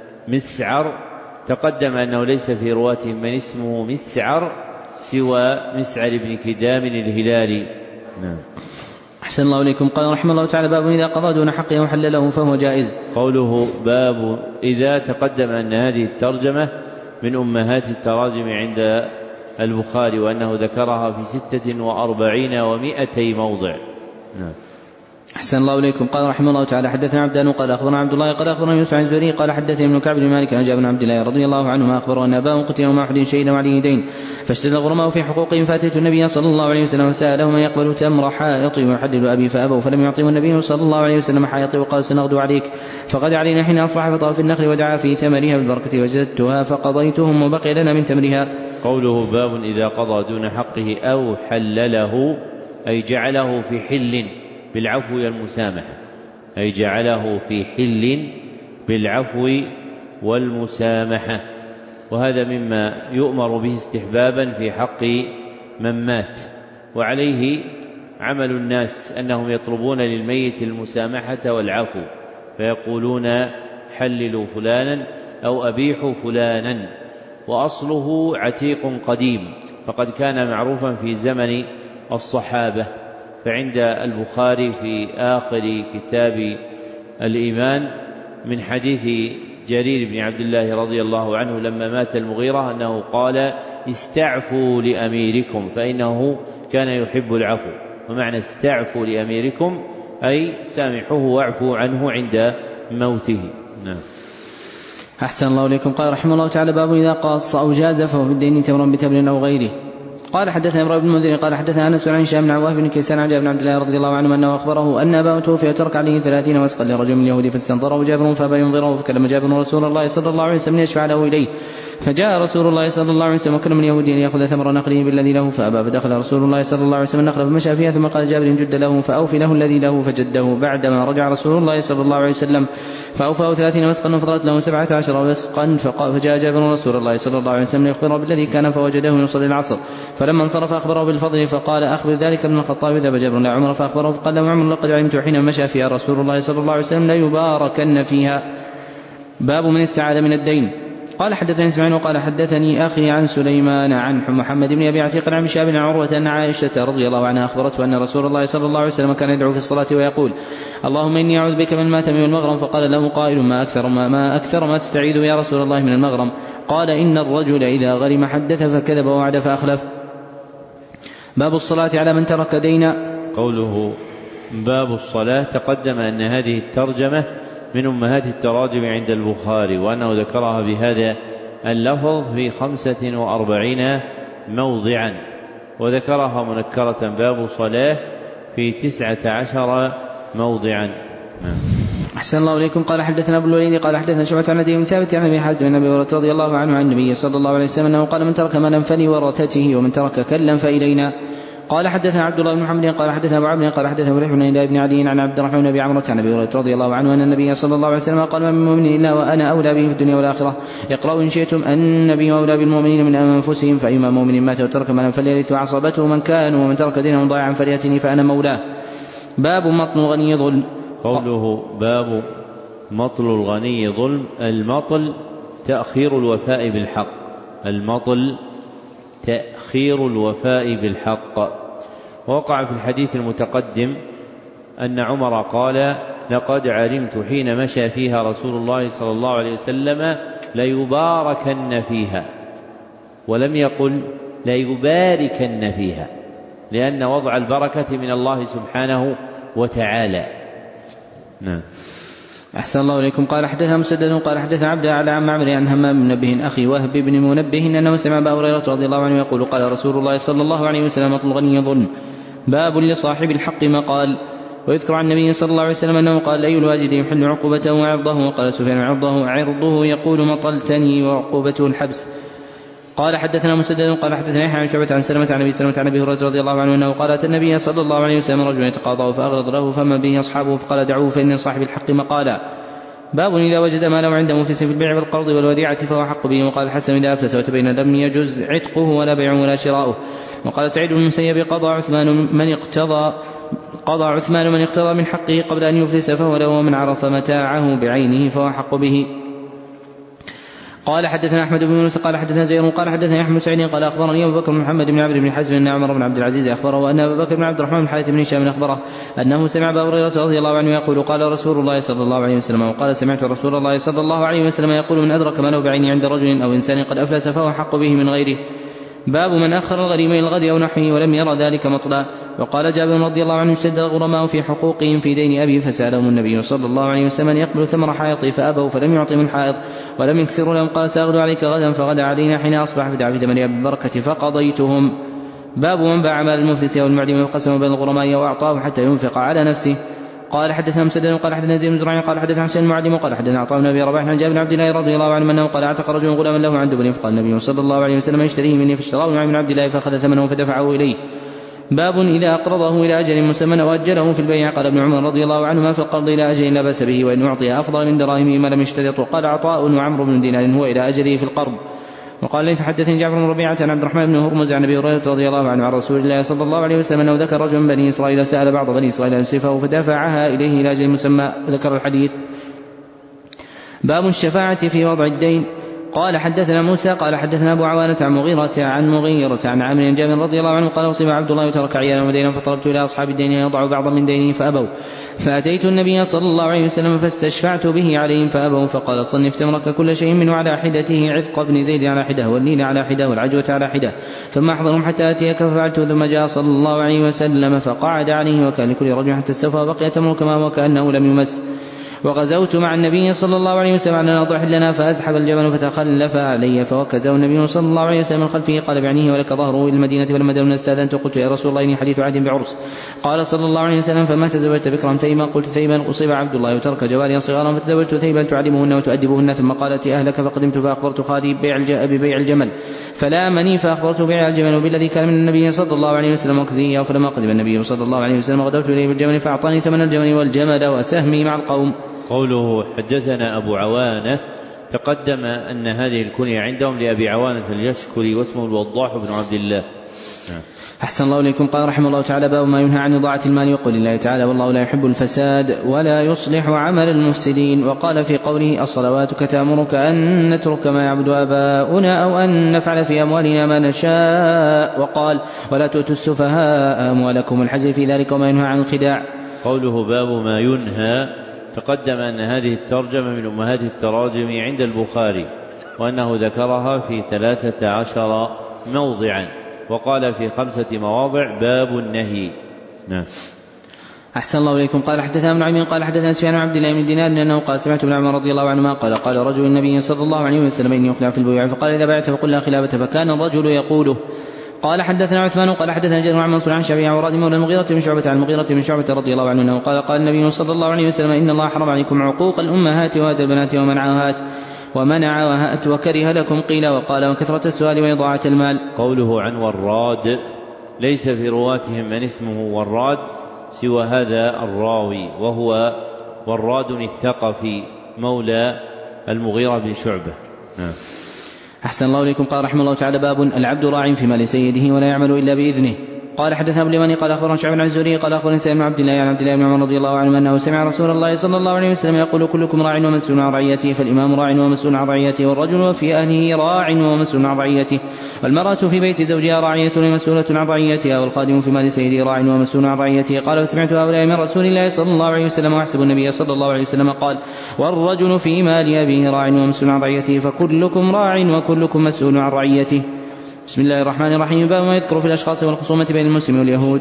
مسعر تقدم أنه ليس في رواتهم من اسمه مسعر سوى مسعر بن كدام الهلالي. نعم. أحسن الله إليكم. قال رحمه الله تعالى: باب إذا قضى دون حقه وحلله فهو جائز. قوله باب إذا تقدم أن هذه الترجمة من أمهات التراجم عند البخاري وأنه ذكرها في ستة وأربعين ومائتي موضع. نعم. أحسن الله إليكم. قال رحمه الله تعالى حدثنا عبدان قال أخبرنا عبد الله قال أخبرنا يوسف عن الزهري قال حدثني ابن كعب بن مالك عن جابر بن عبد الله رضي الله عنهما أخبره أن أباه قتل وما أحد شهد وعليه دين فاشتد الغرماء في حقوقهم فأتيت النبي صلى الله عليه وسلم وسأله من يقبل تمر حائطي ويحلل أبي فأبوا فلم يعطيه النبي صلى الله عليه وسلم حائطي وقال سنغدو عليك فقد علينا حين أصبح فطاف النخل ودعا في ثمرها بالبركة وجدتها فقضيتهم وبقي لنا من تمرها. قوله باب إذا قضى دون حقه أو حلله أي جعله في حل بالعفو والمسامحة أي جعله في حل بالعفو والمسامحة وهذا مما يؤمر به استحبابا في حق من مات وعليه عمل الناس أنهم يطلبون للميت المسامحة والعفو فيقولون حللوا فلانا أو أبيحوا فلانا وأصله عتيق قديم فقد كان معروفا في زمن الصحابة فعند البخاري في آخر كتاب الإيمان من حديث جرير بن عبد الله رضي الله عنه لما مات المغيرة أنه قال استعفوا لأميركم فإنه كان يحب العفو ومعنى استعفوا لأميركم أي سامحوه واعفوا عنه عند موته. نعم. أحسن الله إليكم. قال رحمه الله تعالى باب إذا قاص أو جاز فهو بالدين تمرا بتمر أو غيره. قال حدثنا إبراهيم بن المنذر قال حدثنا أنس عن هشام بن عواه بن كيسان عن جابر بن عبد الله رضي الله عنه أنه أخبره أن أباه توفي وترك عليه ثلاثين وسقا لرجل من اليهود فاستنظره جابر فأبى ينظره فكلم جابر رسول الله صلى الله عليه وسلم يشفع له إليه فجاء رسول الله صلى الله عليه وسلم وكلم اليهودي أن يأخذ ثمر نخله بالذي له فأبى فدخل رسول الله صلى الله عليه وسلم النخل فمشى فيها ثم قال جابر جد له فأوفي له الذي له فجده بعدما رجع رسول الله صلى الله عليه وسلم فأوفاه ثلاثين وسقا وفضلت له سبعة عشر وسقا فجاء جابر رسول الله صلى الله عليه وسلم يخبره بالذي كان فوجده يصلي العصر فلما انصرف أخبره بالفضل فقال أخبر ذلك ابن الخطاب ذهب جابر لا عمر فأخبره فقال له عمر لقد علمت حين مشى فيها رسول الله صلى الله عليه وسلم لا يباركن فيها. باب من استعاذ من الدين. قال حدثني اسماعيل وقال حدثني أخي عن سليمان عن محمد بن أبي عتيق عن شهاب بن عروة أن عائشة رضي الله عنها أخبرته أن رسول الله صلى الله عليه وسلم كان يدعو في الصلاة ويقول اللهم إني أعوذ بك من الماتم والمغرم فقال له قائل ما أكثر ما, ما أكثر ما تستعيذ يا رسول الله من المغرم قال إن الرجل إذا غرم حدث فكذب ووعد فأخلف. باب الصلاة على من ترك دينا. قوله باب الصلاة تقدم أن هذه الترجمة من أمهات التراجم عند البخاري وأنه ذكرها بهذا اللفظ في خمسة وأربعين موضعا وذكرها منكرة باب صلاة في تسعة عشر موضعا. أحسن الله إليكم. قال حدثنا أبو الوليد قال حدثنا شعبة عن أبي ثابت عن أبي حازم عن أبي هريرة رضي الله عنه عن النبي صلى الله عليه وسلم أنه قال من ترك مالا فلورثته ومن ترك كلا فإلينا. قال حدثنا عبد الله بن محمد قال حدثنا أبو عبد قال حدثنا مريح بن إله بن علي عن عبد الرحمن بن عمرو عن أبي هريرة رضي الله عنه أن النبي صلى الله عليه وسلم قال ما من مؤمن إلا وأنا أولى به في الدنيا والآخرة اقرأوا إن شئتم النبي أولى بالمؤمنين من أنفسهم فأيما مؤمن مات وترك مالا فليرث عصبته من كان ومن ترك دينا ضائعا فليأتني فأنا مولاه. باب مطل الغني ظلم. قوله باب مطل الغني ظلم. المطل تأخير الوفاء بالحق المطل تأخير الوفاء بالحق. ووقع في الحديث المتقدم أن عمر قال لقد علمت حين مشى فيها رسول الله صلى الله عليه وسلم ليباركن فيها ولم يقل ليباركن فيها لأن وضع البركة من الله سبحانه وتعالى. نعم. أحسن الله إليكم. قال حدثنا مسدد قال حدثنا عبد على عن معمر عن همام بن منبه أخي وهب بن منبه أنه سمع أبا هريرة رضي الله عنه يقول قال رسول الله صلى الله عليه وسلم مطل الغني ظلم. باب لصاحب الحق مقال. ويذكر عن النبي صلى الله عليه وسلم أنه قال أي الواجد يحل عقوبته وعرضه وقال سفيان عرضه عرضه يقول مطلتني وعقوبته الحبس. قال حدثنا مسدد قال حدثنا يحيى عن شعبة عن سلمة عن أبي سلمة عن أبي هريرة رضي الله عنه أنه قال أتى النبي صلى الله عليه وسلم رجل يتقاضى فأغرض له فما به أصحابه فقال دعوه فإن صاحب الحق مقالا. باب إذا وجد ما له عند مفلس في البيع والقرض والوديعة فهو حق به. وقال الحسن إذا أفلس وتبين لم يجز عتقه ولا بيعه ولا شراؤه. وقال سعيد بن المسيب قضى عثمان من اقتضى قضى عثمان من اقتضى من حقه قبل أن يفلس فهو له ومن عرف متاعه بعينه فهو حق به. قال حدثنا أحمد بن يونس قال حدثنا زير قال حدثنا أحمد سعيد قال أخبرني أبو بكر بن محمد بن عبد بن حزم أن عمر بن عبد العزيز أخبره وأن أبا بكر بن عبد الرحمن بن حارث بن هشام أخبره أنه سمع أبا هريرة رضي الله عنه يقول قال رسول الله صلى الله عليه وسلم وقال سمعت رسول الله صلى الله عليه وسلم يقول من أدرك ما له بعينه عند رجل أو إنسان قد أفلس فهو حق به من غيره. باب من أخر الغريم إلى الغد أو نحوه ولم يرى ذلك مطلع. وقال جابر رضي الله عنه اشتد الغرماء في حقوقهم في دين أبي فسألهم النبي صلى الله عليه وسلم أن يقبلوا ثمر حائطي فأبوا فلم يعطهم الحائط ولم يكسروا لهم قال سأغدو عليك غدا فغدا علينا حين أصبح فدعا في ثمن أبي البركة فقضيتهم. باب من باع مال المفلس أو المعدم وقسم بين الغرماء وأعطاه حتى ينفق على نفسه. قال حدثنا مسدد قال حدثنا زيد بن زرع قال حدثنا حسين المعلم قال حدثنا عطاء بن ابي رباح عن جابر بن عبد الله رضي الله عنه انه قال اعتق رجل غلاما له عن دبر فقال النبي صلى الله عليه وسلم اشتريه مني فاشتراه معي من عبد الله فاخذ ثمنه فدفعه اليه. باب اذا اقرضه الى اجل مسمى واجله في البيع. قال ابن عمر رضي الله عنهما في القرض الى اجل لا باس به وان اعطي افضل من دراهمه ما لم يشترط. وقال عطاء وعمرو بن دينار هو الى اجله في القرض. وقال لي فحدثني جعفر بن ربيعة عن عبد الرحمن بن هرمز عن ابي هريرة رضي الله عنه عن رسول الله صلى الله عليه وسلم انه ذكر رجل من بني اسرائيل سأل بعض بني اسرائيل ان يصرفه فدفعها اليه الى اجل مسمى ذكر الحديث. باب الشفاعة في وضع الدين. قال حدثنا موسى قال حدثنا أبو عوانة عن مغيرة عن مغيرة عن عامر بن جابر رضي الله عنه قال أصيب عبد الله وترك عيالا ودينا فطلبت إلى أصحاب الدين أن يضعوا بعضا من دينه فأبوا فأتيت النبي صلى الله عليه وسلم فاستشفعت به عليهم فأبوا فقال صنف تمرك كل شيء منه على حدته عذق بن زيد على حدة والنيل على حدة والعجوة على حدة ثم أحضرهم حتى أتيك ففعلت ثم جاء صلى الله عليه وسلم فقعد عليه وكان لكل رجل حتى استوفى وبقي تمر كما وكأنه لم يمس. وغزوت مع النبي صلى الله عليه وسلم على ناضح لنا فأزحب الجبل فتخلف علي فوكزه النبي صلى الله عليه وسلم من خلفه قال بعنيه ولك ظهره إلى المدينة فلما دلنا استاذنت قلت يا رسول الله إني حديث عهد بعرس. قال صلى الله عليه وسلم فما تزوجت بكرا ثيبا قلت ثيبا أصيب عبد الله وترك جواريا صغارا فتزوجت ثيبا تعلمهن وتؤدبهن ثم قالت أهلك فقدمت فأخبرت خالي ببيع الجمل فلامني فأخبرت بيع الجمل بالذي كان من النبي صلى الله عليه وسلم وكزيه فلما قدم النبي صلى الله عليه وسلم غدوت إليه بالجمل فأعطاني ثمن الجمل والجمل وسهمي مع القوم. قوله حدثنا أبو عوانة تقدم أن هذه الكنية عندهم لأبي عوانة اليشكري واسمه الوضاح بن عبد الله. أحسن الله إليكم. قال رحمه الله تعالى باب ما ينهى عن إضاعة المال يقول الله تعالى والله لا يحب الفساد ولا يصلح عمل المفسدين. وقال في قوله الصلوات تأمرك أن نترك ما يعبد آباؤنا أو أن نفعل في أموالنا ما نشاء. وقال ولا تؤتوا السفهاء أموالكم الحزن في ذلك وما ينهى عن الخداع. قوله باب ما ينهى تقدم أن هذه الترجمة من أمهات التراجم عند البخاري وأنه ذكرها في ثلاثة عشر موضعا وقال في خمسة مواضع باب النهي. نعم. أحسن الله إليكم. قال حدثنا ابن عمين قال حدثنا سفيان عبد الله بن دينار أنه قال سمعت ابن عمر رضي الله عنهما قال قال رجل النبي صلى الله عليه وسلم إني أخلع في البيوع فقال إذا بعت فقل لا خلافة فكان الرجل يقوله. قال حدثنا عثمان قال حدثنا جابر عن منصور عن شافعي عن وراد مولى المغيرة بن شعبة عن المغيرة بن شعبة رضي الله عنه انه قال قال النبي صلى الله عليه وسلم إن الله حرم عليكم عقوق الأمهات وهات البنات ومنعهات ومنع وهات وكره لكم قيل وقال وكثرة السؤال وإضاعة المال. قوله عن وراد ليس في رواتهم من اسمه وراد سوى هذا الراوي وهو وراد الثقفي مولى المغيرة بن شعبة. نعم. أحسن الله إليكم. قال رحمه الله تعالى باب العبد راع في مال سيده ولا يعمل إلا بإذنه. قال حدثنا ابو اليماني قال اخبرنا شعيب عن الزهري قال اخبرني سعيد بن عبد الله عن عبد الله بن عمر رضي الله عنه انه سمع رسول الله صلى الله عليه وسلم يقول كلكم راع ومسؤول عن رعيته فالامام راع ومسؤول عن رعيته والرجل في اهله راع ومسؤول عن رعيته والمرأة في بيت زوجها راعية ومسؤولة عن رعيتها والخادم في مال سيده راع ومسؤول عن رعيته. قال وسمعت هؤلاء من رسول الله صلى الله عليه وسلم واحسب النبي صلى الله عليه وسلم قال والرجل في مال ابيه راع ومسؤول عن رعيته فكلكم راع وكلكم مسؤول عن رعيته. بسم الله الرحمن الرحيم. باب ما يذكر في الأشخاص والخصومة بين المسلم واليهود.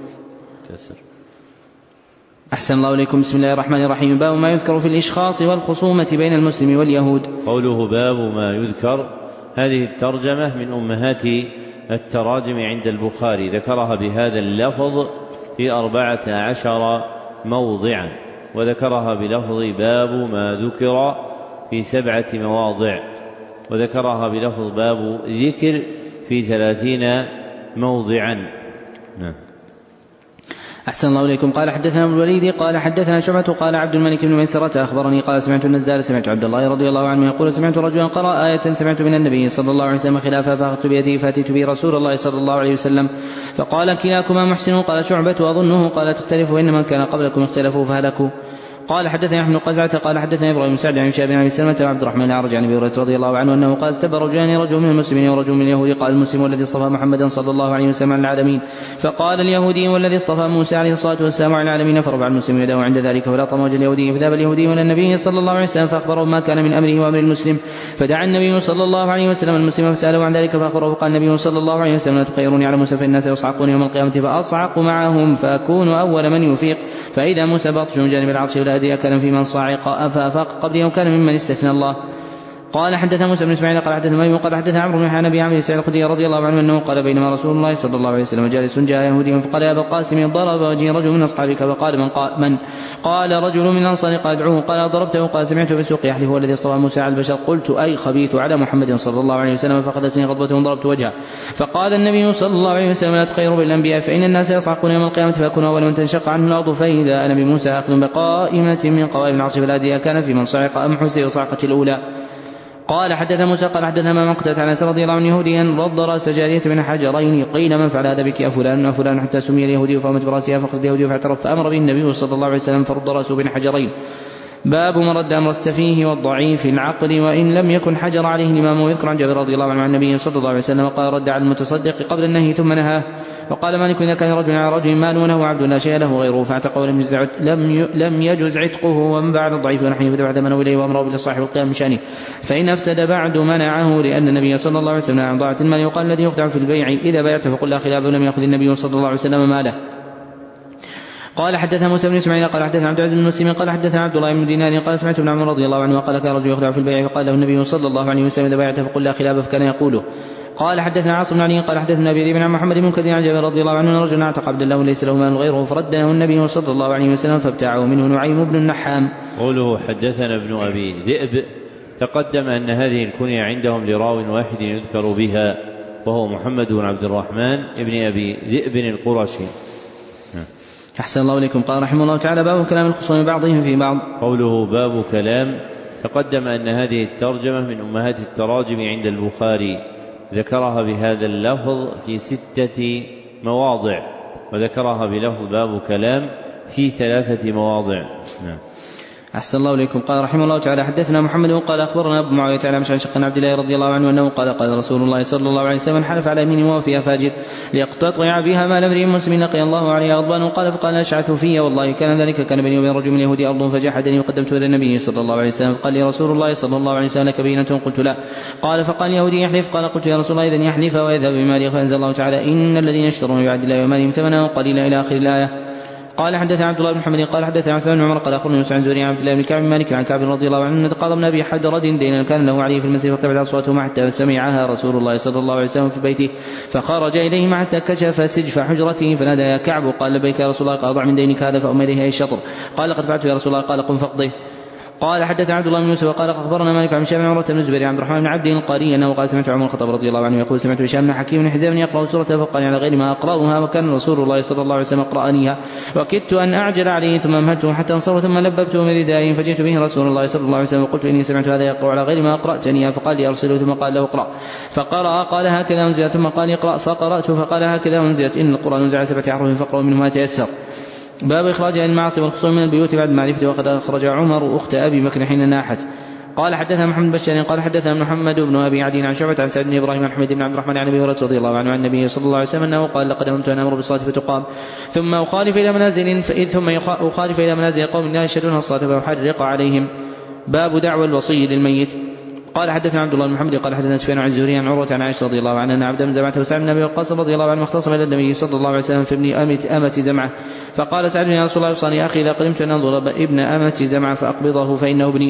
أحسن الله إليكم. بسم الله الرحمن الرحيم. باب ما يذكر في الأشخاص والخصومة بين المسلم واليهود. قوله باب ما يذكر هذه الترجمة من أمهات التراجم عند البخاري ذكرها بهذا اللفظ في أربعة عشر موضعا وذكرها بلفظ باب ما ذكر في سبعة مواضع وذكرها بلفظ باب ذكر في ثلاثين موضعا. نعم. أحسن الله إليكم. قال حدثنا ابن الوليد قال حدثنا شعبة قال عبد الملك بن ميسرة أخبرني قال سمعت النزال سمعت عبد الله رضي الله عنه يقول سمعت رجلا قرأ آية سمعت من النبي صلى الله عليه وسلم خلافها فأخذت بيده فأتيت به رسول الله صلى الله عليه وسلم فقال كلاكما محسن. قال شعبة أظنه قال تختلف وإن من كان قبلكم اختلفوا فهلكوا. قال حدثنا ابن قزعة قال حدثنا ابراهيم بن سعد عن شاب بن سلمة وعبد الرحمن الأعرج عن ابي هريرة رضي الله عنه انه قال استبى رجلان رجل من المسلمين ورجل من اليهود قال المسلم الذي اصطفى محمدا صلى الله عليه وسلم على العالمين فقال اليهودي والذي اصطفى موسى عليه الصلاة والسلام على العالمين فرفع المسلم يده عند ذلك فلاطم وجه اليهودي فذهب اليهودي الى النبي صلى الله عليه وسلم فاخبره ما كان من امره وامر المسلم فدعا النبي صلى الله عليه وسلم المسلم فسأله عن ذلك فاخبره فقال النبي صلى الله عليه وسلم لا تخيروني على موسى فالناس يصعقون يوم القيامة فأصعق معهم فأكون أول من يفيق فإذا موسى بطش من جانب العرش ولا أدري أكل في من صاعق أفافاق قبله وكان ممن استثنى الله. قال حدثنا موسى بن اسماعيل قال حدثنا ميمون قال حدثنا عمرو بن حنبي عن سعيد الخدري رضي الله عنه انه قال بينما رسول الله صلى الله عليه وسلم جالس جاء يهودي فقال يا ابا القاسم ضرب وجهي رجل من اصحابك فقال من قال, من قال رجل من الانصار قال ادعوه قال ضربته قال سمعته بالسوق يحلف هو الذي صوى موسى على البشر قلت اي خبيث على محمد صلى الله عليه وسلم فاخذتني غضبته ضربت وجهه فقال النبي صلى الله عليه وسلم لا تخيروا بالانبياء فان الناس يصعقون يوم القيامه فيكون اول من تنشق عنه الارض فاذا انا بموسى اخذ بقائمه من قوائم العرش فلا كان في من صعق ام حسي صعقه الاولى. قال حدث موسى قال حدثنا ما مقتت عن سر رضي الله عنه يهوديا رد راس جارية من حجرين قيل من فعل هذا بك أفلان أفلان حتى سمي اليهودي فقامت براسها فقد اليهودي فاعترف فأمر به النبي صلى الله عليه وسلم فرد راسه بين حجرين. باب من رد أمر السفيه والضعيف العقل وإن لم يكن حجر عليه الإمام. ويذكر عن جابر رضي الله عنه عن النبي صلى الله عليه وسلم قال رد على المتصدق قبل النهي ثم نهاه. وقال مالك إذا كان رجل على رجل مال وله عبد لا شيء له غيره فاعتقه لم يجز, لم لم يجز عتقه ومن بعد الضعيف ونحن فدفع ثمنه إليه وأمره بالإصلاح والقيام بشأنه فإن أفسد بعد منعه لأن النبي صلى الله عليه وسلم عن ضاعة المال وقال الذي يخدع في البيع إذا بايعت فقل لا خلاف لم يأخذ النبي صلى الله عليه وسلم ماله. قال حدثنا موسى بن اسماعيل قال حدثنا عبد العزيز بن مسلم قال حدثنا عبد الله بن دينار قال سمعت ابن عمر رضي الله عنه وقال كان رجل يخدع في البيع فقال له النبي صلى الله عليه وسلم اذا بايعت فقل لا خلاف فكان يقوله. قال حدثنا عاصم بن علي قال حدثنا ابي بن محمد بن كثير عن جابر رضي الله عنه ان رجلا اعتق عبدا له ليس له مال غيره فرده النبي صلى الله عليه وسلم فابتاعه منه نعيم بن النحام. قوله حدثنا ابن ابي ذئب تقدم ان هذه الكنية عندهم لراو واحد يذكر بها وهو محمد بن عبد الرحمن ابن ابي ذئب القرشي. أحسن الله إليكم. قال رحمه الله تعالى باب كلام الخصوم بعضهم في بعض. قوله باب كلام تقدم أن هذه الترجمة من أمهات التراجم عند البخاري ذكرها بهذا اللفظ في ستة مواضع وذكرها بلفظ باب كلام في ثلاثة مواضع. نعم. أحسن الله إليكم. قال رحمه الله تعالى حدثنا محمد قال أخبرنا أبو معاوية عن عن شق عبد الله رضي الله عنه أنه قال قال رسول الله صلى الله عليه وسلم حلف على يمين وهو فيها فاجر ليقتطع بها مال امرئ مسلم لقي الله عليه غضبان قال فقال أشعث في والله كان ذلك كان بيني وبين رجل من اليهود أرض فجاحدني وقدمته إلى النبي صلى الله عليه وسلم فقال لي رسول الله صلى الله عليه وسلم لك بينة قلت لا قال فقال اليهودي يحلف قال قلت يا رسول الله إذن يحلف ويذهب بماله فأنزل الله تعالى إن الذين يشترون بعهد الله ومالهم ثمنا قليلا إلى آخر الآية. قال حدثنا عبد الله بن محمد قال حدثنا عثمان بن عمر قال اخبرني موسى عن زهري عن عبد الله بن كعب مالك عن كعب رضي الله عنه تقاضى ابي حدرد دينا كان له عليه في المسجد فارتفعت اصواتهما حتى سمعها رسول الله صلى الله عليه وسلم في بيته فخرج اليهما حتى كشف سجف حجرته فنادى يا كعب قال لبيك يا رسول الله قال اضع من دينك هذا فأم اليه اي الشطر قال قد فعلت يا رسول الله قال قم فاقضه. قال حدثنا عبد الله بن يوسف وقال اخبرنا مالك عن هشام بن عمرة بن الزبير عن عبد الرحمن بن عبد القاري انه قال سمعت عمر الخطاب رضي الله عنه يقول سمعت هشام بن حكيم بن حزام يقرأ سورة فقال على غير ما اقرأها وكان رسول الله صلى الله عليه وسلم اقرأنيها وكدت ان اعجل عليه ثم امهلته حتى انصر ثم لببته من ردائه فجئت به رسول الله صلى الله عليه وسلم وقلت اني سمعت هذا يقرأ على غير ما اقرأتني فقال لي ارسله ثم قال له اقرأ فقرأ قال هكذا انزلت ثم قال اقرأ فقرأت فقال هكذا انزلت ان القرآن نزل على سبعة احرف فاقرأوا منه ما تيسر. باب إخراج المعاصي والخصوم من البيوت بعد معرفته وقد أخرج عمر أخت أبي بكر حين ناحت. قال حدثنا محمد بشار قال حدثنا محمد بن أبي عدي عن شعبة عن سعد بن إبراهيم عن حميد بن عبد الرحمن عن أبي هريرة رضي الله عنه عن النبي صلى الله عليه وسلم أنه قال لقد أمرت أن أمر بالصلاة فتقام ثم أخالف إلى منازل فإذ ثم أخالف إلى منازل قوم لا يشهدون الصلاة فأحرق عليهم. باب دعوى الوصي للميت. قال حدثنا عبد الله بن محمد قال حدثنا سفيان عن الزهري عن عروة عن عائشة رضي الله عنها أن عبدا بن زمعة وسعد بن أبي وقاص رضي الله عنه اختصم إلى النبي صلى الله عليه وسلم في ابن أمة زمعة فقال سعد يا رسول الله اوصني أخي إذا قدمت أن أنظر ابن أمة زمعة فأقبضه فإنه ابني.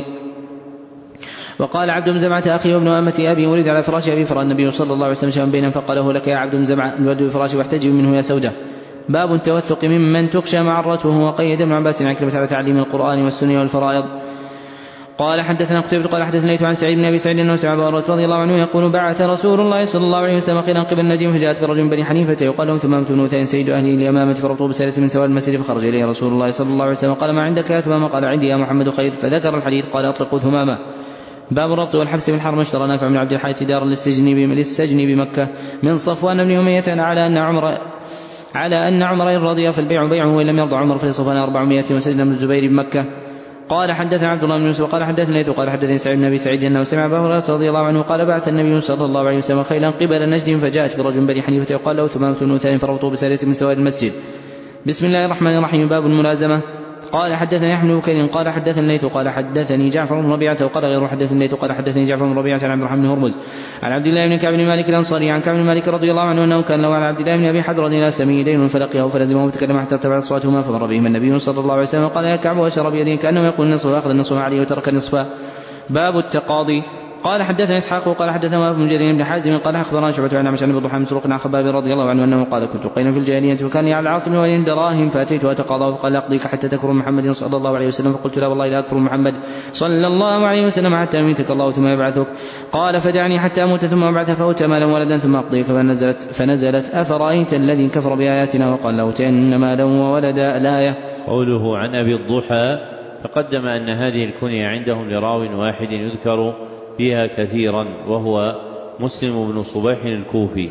وقال عبد بن زمعة أخي وابن أمة أبي ولد على فراش أبي فرأى النبي صلى الله عليه وسلم شيئا بينهم فقاله لك يا عبد بن زمعة الولد بفراش واحتجب منه يا سودة. باب التوثق ممن تخشى معرته وقيد ابن عباس عن كلمة على تعليم القرآن والسنة والفرائض. قال حدثنا قتيبة قال حدثنا ليث عن سعيد بن أبي سعيد أنه سمع أبا هريرة رضي الله عنه يقول بعث رسول الله صلى الله عليه وسلم خيرا قبل النجم فجاءت برجل من بني حنيفة يقال له ثمامة بن أثيل سيد أهل اليمامة فربطوا بسيلة من سواد المسجد فخرج إليه رسول الله صلى الله عليه وسلم قال ما عندك يا ثمامة قال عندي يا محمد خير فذكر الحديث قال أطلقوا ثمامة. باب الربط والحبس بالحرم. اشترى نافع بن عبد الحارث دارا للسجن بمكة من صفوان بن أمية على أن عمر على أن عمر إن رضي فالبيع بيعه وإن لم يرضى عمر فلصفوان أربعمائة وسجن بن الزبير بمكة. قال حدثنا عبد الله بن يوسف قال حدثنا الليث قال حدثني سعيد بن ابي سعيد انه سمع ابا هريره رضي الله عنه قال بعث النبي صلى الله عليه وسلم خيلا قبل نجد فجاءت برجل بني حنيفه يقال له ثمامه بن أثال فربطوا بساريه من سواد المسجد. بسم الله الرحمن الرحيم. باب الملازمه. قال حدثني احمد بن بكير قال حدثني الليث قال حدثني جعفر بن ربيعه وقال غير حدثني الليث قال حدثني جعفر بن ربيعه عن عبد الرحمن بن هرمز عن عبد الله بن كعب بن مالك الانصاري عن كعب بن مالك رضي الله عنه انه كان له على عبد الله بن ابي حضره الى سمي دين فلقيه فلزمه فتكلم حتى ارتفعت اصواتهما فمر بهما النبي صلى الله عليه وسلم قال يا كعب واشر بيده كانه يقول النصف واخذ النصف عليه وترك النصف. باب التقاضي. قال حدثنا اسحاق قال حدثنا ابن جرير بن حازم قال اخبرنا شعبة عن عمش عن ابي مسروق عن خباب رضي الله عنه انه قال كنت قينا في الجاهليه وكان لي على العاصم ولي دراهم فاتيت اتقاضى فقال اقضيك حتى تكفر محمد صلى الله عليه وسلم فقلت لا والله لا اكفر محمد صلى الله عليه وسلم حتى يميتك الله ثم يبعثك. قال فدعني حتى اموت ثم ابعث فاوت مالا ولدا ثم اقضيك فنزلت, فنزلت افرايت الذي كفر باياتنا وقال لاوتين مالا وولدا الايه. قوله عن ابي الضحى تقدم ان هذه الكنية عندهم لراو واحد يذكر فيها كثيرا وهو مسلم بن صبيح الكوفي.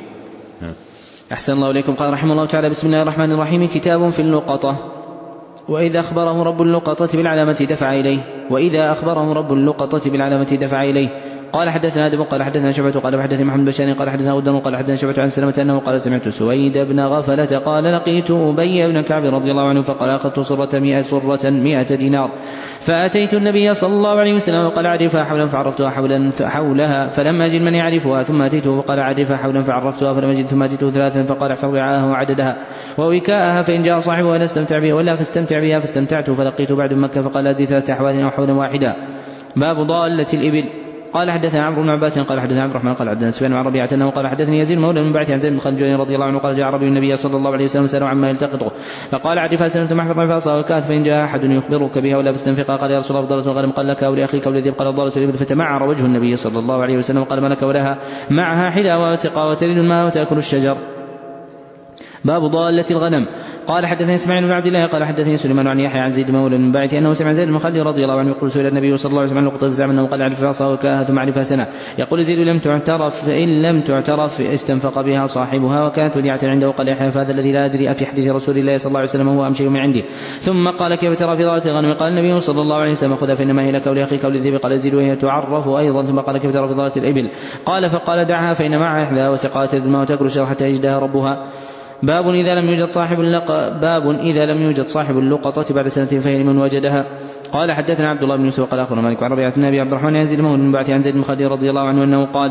أحسن الله إليكم. قال رحمه الله تعالى بسم الله الرحمن الرحيم. كتاب في اللقطة. وإذا أخبره رب اللقطة بالعلامة دفع إليه وإذا أخبره رب اللقطة بالعلامة دفع إليه. قال حدثنا آدم قال حدثنا شعبة قال حدثنا محمد بشار قال حدثنا ودر قال حدثنا شعبة عن سلمة أنه قال سمعت سويد بن غفلة قال لقيت أبي بن كعب رضي الله عنه فقال أخذت صرة مئة صرة مئة دينار فأتيت النبي صلى الله عليه وسلم وقال عرفها حولا فعرفتها حولا حولها فلم أجد من يعرفها ثم أتيته فقال عرفها حولا فعرفتها فلم أجد ثم أتيته ثلاثا فقال احفظ رعاها وعددها ووكاءها فإن جاء صاحبها ولا استمتع بها ولا فاستمتع بها فاستمتعت فلقيت بعد مكة فقال هذه ثلاثة أحوال أو حولا واحدا. باب ضالة الإبل. قال حدثنا عمرو بن عباس قال حدثنا عبد الرحمن قال حدثنا سفيان عن ربيعة انه قال حدثني يزيد مولى من بعث عن زيد بن خالد رضي الله عنه قال جاء ربي النبي صلى الله عليه وسلم سأله عما يلتقطه فقال عرفها سنة محفظ رفاصها وكاث فإن جاء أحد يخبرك بها ولا فاستنفقها قال يا رسول الله ضالة الغنم قال لك أو لأخيك ولذي قال ضالة الإبل فتمعر وجه النبي صلى الله عليه وسلم قال ما لك ولها معها حذاء وسقى وترد الماء وتأكل الشجر. باب ضالة الغنم. قال حدثني اسماعيل بن عبد الله قال حدثني سليمان عن يحيى عن زيد مولى من بعث انه سمع زيد بن خالد رضي الله عنه يقول سئل النبي صلى الله عليه وسلم عن لقطة فزعم انه قال عرف فاصا وكاها ثم عرفها سنه يقول زيد لم تعترف فان لم تعترف استنفق بها صاحبها وكانت وديعة عنده. قال يحيى فهذا الذي لا ادري افي حديث رسول الله صلى الله عليه وسلم هو ام شيء من عندي. ثم قال كيف ترى في ضالة الغنم. قال النبي صلى الله عليه وسلم خذها فانما هي لك ولاخيك وللذئب. قال زيد وهي تعرف ايضا. ثم قال كيف ترى في ضالة الابل. قال فقال دعها فان معها احدى وسقات الماء وتاكل الشجر حتى يجدها ربها. باب إذا لم يوجد صاحب اللقطة باب إذا لم يوجد صاحب اللقطة بعد سنة فهي لمن وجدها. قال حدثنا عبد الله بن يوسف قال أخبرنا مالك عن ربيعة بن أبي عبد الرحمن يزيد مولى من بعث عن زيد بن خالد رضي الله عنه أنه قال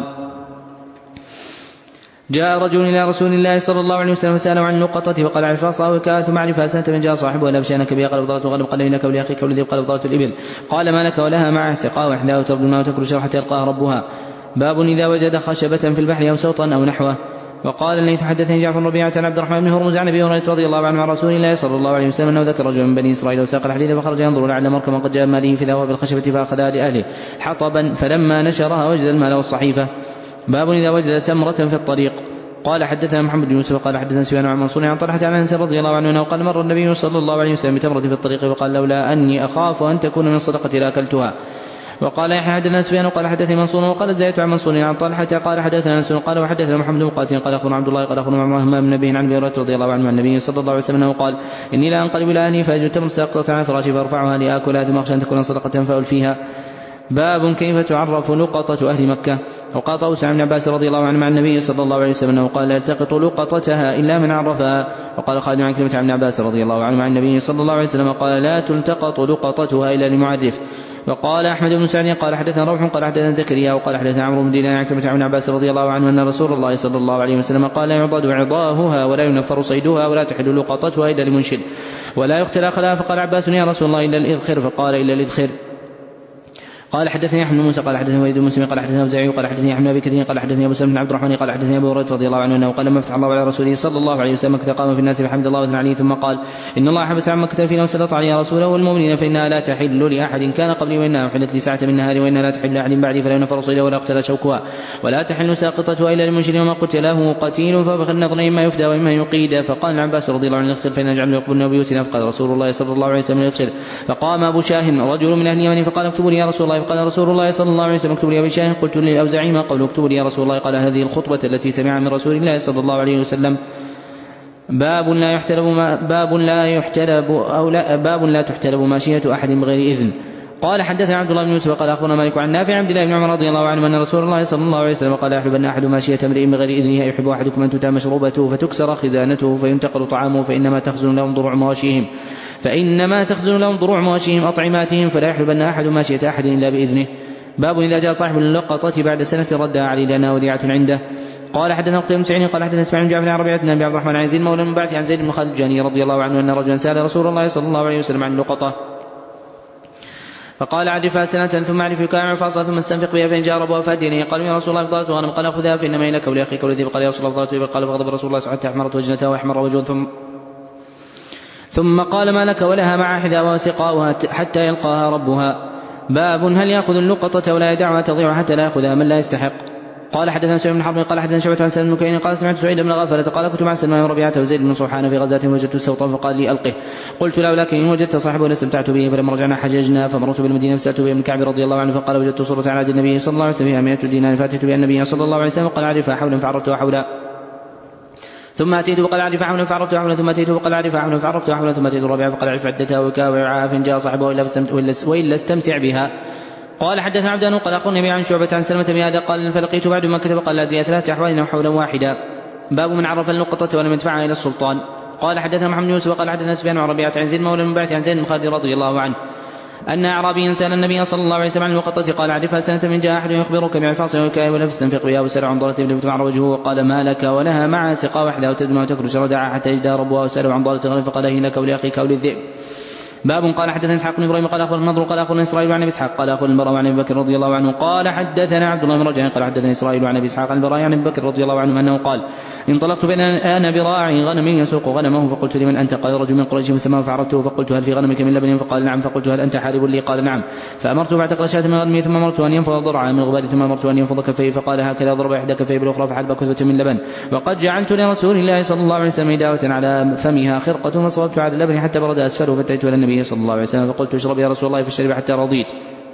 جاء رجل إلى رسول الله صلى الله عليه وسلم فسأله عن اللقطة فقال عرفها صاحبك ثم عرفها سنة من جاء صاحبها لا بشأنك بها. قال بضالة الغنم. قال إنك ولأخيك والذي قال بضالة الإبل. قال ما لك ولها معها سقاء وإحدى وترد الماء وتأكل الشجر حتى يلقاها ربها. باب إذا وجد خشبة في البحر أو سوطا أو نحوه. وقال الليث حدثني جعفر بن ربيعة عن عبد الرحمن بن هرمز عن ابي هريرة رضي الله عنه عن رسول الله صلى الله عليه وسلم انه ذكر رجل من بني اسرائيل وساق الحديث فخرج ينظر لعل مركبا قد جاء ماله في ذهب بالخشبة فاخذها لاهله حطبا فلما نشرها وجد المال والصحيفة. باب اذا وجد تمرة في الطريق. قال حدثنا محمد بن يوسف قال حدثنا سفيان عن منصور عن طلحة عن انس رضي الله عنه انه قال مر النبي صلى الله عليه وسلم بتمرة في الطريق وقال لولا اني اخاف ان تكون من الصدقة لاكلتها. وقال يحيى حدثنا سفيان قال حدثني منصور وقال زيد عن منصور عن طلحة قال حدثنا انس قال وحدثنا محمد بن مقاتل قال اخبرنا عبد الله قال اخبرنا معمر بن نبيه عن ابي هريرة رضي الله عنه عن النبي صلى الله عليه وسلم انه قال اني لا انقلب الى اهلي فاجد تمر ساقطة على فراشي فارفعها لاكلها ثم اخشى ان تكون صدقة فاؤل فيها. باب كيف تعرف لقطة اهل مكة. وقال طاووس عن ابن عباس رضي الله عنه عن النبي صلى الله عليه وسلم انه قال لا يلتقط لقطتها الا من عرفها. وقال خالد عن كلمة عن ابن عباس رضي الله عنه عن النبي صلى الله عليه وسلم قال لا تلتقط لقطتها الا لمعرف. وقال أحمد بن سعد قال حدثنا روح قال حدثنا زكريا وقال حدثنا عمرو بن دينار عن كلمة عن عباس رضي الله عنه أن رسول الله صلى الله عليه وسلم قال لا يعضد عضاهها ولا ينفر صيدها ولا تحل لقطتها إلا لمنشد ولا يقتل أخذها. فقال عباس يا رسول الله إلا الإذخر. فقال إلا الإذخر. قال حدثني احمد بن موسى قال حدثني وليد بن مسلم قال حدثنا ابزاعي قال حدثني احمد بن كثير قال حدثني ابو سلمة بن عبد الرحمن قال حدثني ابو هريرة رضي الله عنه انه قال لما فتح الله على رسوله صلى الله عليه وسلم مكة قام في الناس بحمد الله وثنى عليه ثم قال ان الله حبس عن مكة فينا وسلط عليها رسوله والمؤمنين فانها لا تحل لاحد كان قبلي وانها احلت لي ساعة من نهار وانها لا تحل لاحد بعدي فلا ينفر صيدها ولا يقتل شوكها ولا تحل ساقطتها الا للمنشد وما قتله قتيل فبخل نظر اما يفدى واما يقيد. فقال العباس رضي الله عنه يدخل فان نجعل يقبلنا بيوتنا. فقال رسول الله صلى الله عليه وسلم يدخل. فقام ابو شاه رجل من اهل اليمن فقال اكتبوا لي يا رسول الله. فقال رسول الله صلى الله عليه وسلم اكتب لي بشاه. قلت للأوزاعي ما قول اكتب لي يا رسول الله. قال هذه الخطبة التي سمعها من رسول الله صلى الله عليه وسلم. باب لا يحتلب ما باب لا يحتلب أو لا باب لا تحتلب ماشية أحد بغير إذن. قال حدثنا عبد الله بن يوسف قال أخبرنا مالك عن نافع عبد الله بن عمر رضي الله عنه أن رسول الله صلى الله عليه وسلم قال يحلبن أحد ماشية امرئ بغير إذنه يحب أحدكم أن تؤتى مشروبته فتكسر خزانته فينتقل طعامه فإنما تخزن لهم ضروع مواشيهم فإنما تخزن لهم ضروع مواشيهم أطعماتهم فلا يحلبن أحد ماشية أحد إلا بإذنه. باب إذا جاء صاحب اللقطة بعد سنة ردها عليه لأنها وديعة عنده. قال حدثنا قتيبة بن سعيد قال حدثنا اسماعيل بن جعفر عن ربيعة بن أبي عبد الرحمن عن زيد مولى المنبعث عن زيد بن خالد الجهني رضي الله عنه أن رجلا سأل رسول الله صلى الله عليه وسلم عن اللقطة فقال عرفها سنة ثم اعرف كامع فاصلة ثم استنفق بها فإن جاء ربها فأديني. قالوا يا رسول الله فضلت غنم قال خذها فإنما إليك ولأخيك ولذيب. قال يا رسول الله فضلت قال فغضب رسول الله حتى أحمرت وجنتها وأحمر وجهه ثم ثم قال ما لك ولها مع حذاء وسقاؤها حتى يلقاها ربها. باب هل يأخذ اللقطة ولا يدعها تضيع حتى لا يأخذها من لا يستحق. قال حدثنا سعيد بن حرب قال حدثنا شعبة عن سلم بن كيان قال سمعت سعيد بن غفلة قال كنت مع سلمان وربيعة وزيد بن صوحان في غزاة وجدت سوطا فقال لي ألقه قلت لا ولكن إن وجدت صاحبه لاستمتعت به. فلما رجعنا حججنا فمرت بالمدينة فسألت به ابن كعب رضي الله عنه فقال وجدت صورة على عهد النبي صلى الله عليه وسلم فيها مئة دينار فأتيت بها النبي صلى الله عليه وسلم قال عرفها حولا فعرفتها حولا ثم أتيت وقال عرفها حولا فعرفتها حولا ثم أتيت وقال عرفها حولا فعرفتها حولا ثم أتيت الرابعة فقال عرف عدتها وكاء وعاء فإن جاء صاحبه وإلا استمتع بها. قال حدثنا عبدان قال أخبرني النبي عن شعبة عن سلمة بهذا قال فلقيت بعد ما كتب قال أدري ثلاثة أحوال أو حولا واحدا. باب من عرف اللقطة ولم يدفعها إلى السلطان. قال حدثنا محمد يوسف قال حدثنا سفيان عن ربيعة عن زيد مولى المنبعث عن زيد بن خالد رضي الله عنه أن أعرابيا سأل النبي صلى الله عليه وسلم عن اللقطة قال عرفها سنة من جاء أحد يخبرك بعفاص وكاء ولا فاستنفق بها وسأل عن ضالة ابن فتمعر وجهه وقال ما لك ولها مع سقا وحدها وتدمى وتكرش ودعا حتى يجدى ربها وسأله عن ضالة غنم فقال هي لك ولأخيك وللذئب. باب قال حدثنا اسحاق بن ابراهيم قال اخبرنا النضر قال اخبرنا اسرائيل عن ابي اسحاق قال اخبرنا البراء عن ابي بكر رضي الله عنه قال حدثنا عبد الله بن رجاء قال حدثنا اسرائيل عن ابي اسحاق عن البراء عن ابي بكر رضي الله عنه انه قال انطلقت بين انا براعي غنم يسوق غنمه فقلت لمن انت قال رجل من قريش فسماه فعرفته فقلت هل في غنمك من لبن فقال نعم فقلت هل انت حارب لي قال نعم فامرته بعتق شاة من غنمه ثم امرته ان ينفض ضرعا من الغبار ثم امرته ان ينفض كفيه فقال هكذا ضرب احدى كفيه بالاخرى فحلب كثبة من لبن وقد جعلت لرسول الله صلى الله عليه وسلم دعوة على فمها خرقة فصببت على اللبن حتى برد اسفله فاتيت الى النبي صلى الله عليه وسلم فقلت اشرب يا رسول الله فاشرب حتى رضيت.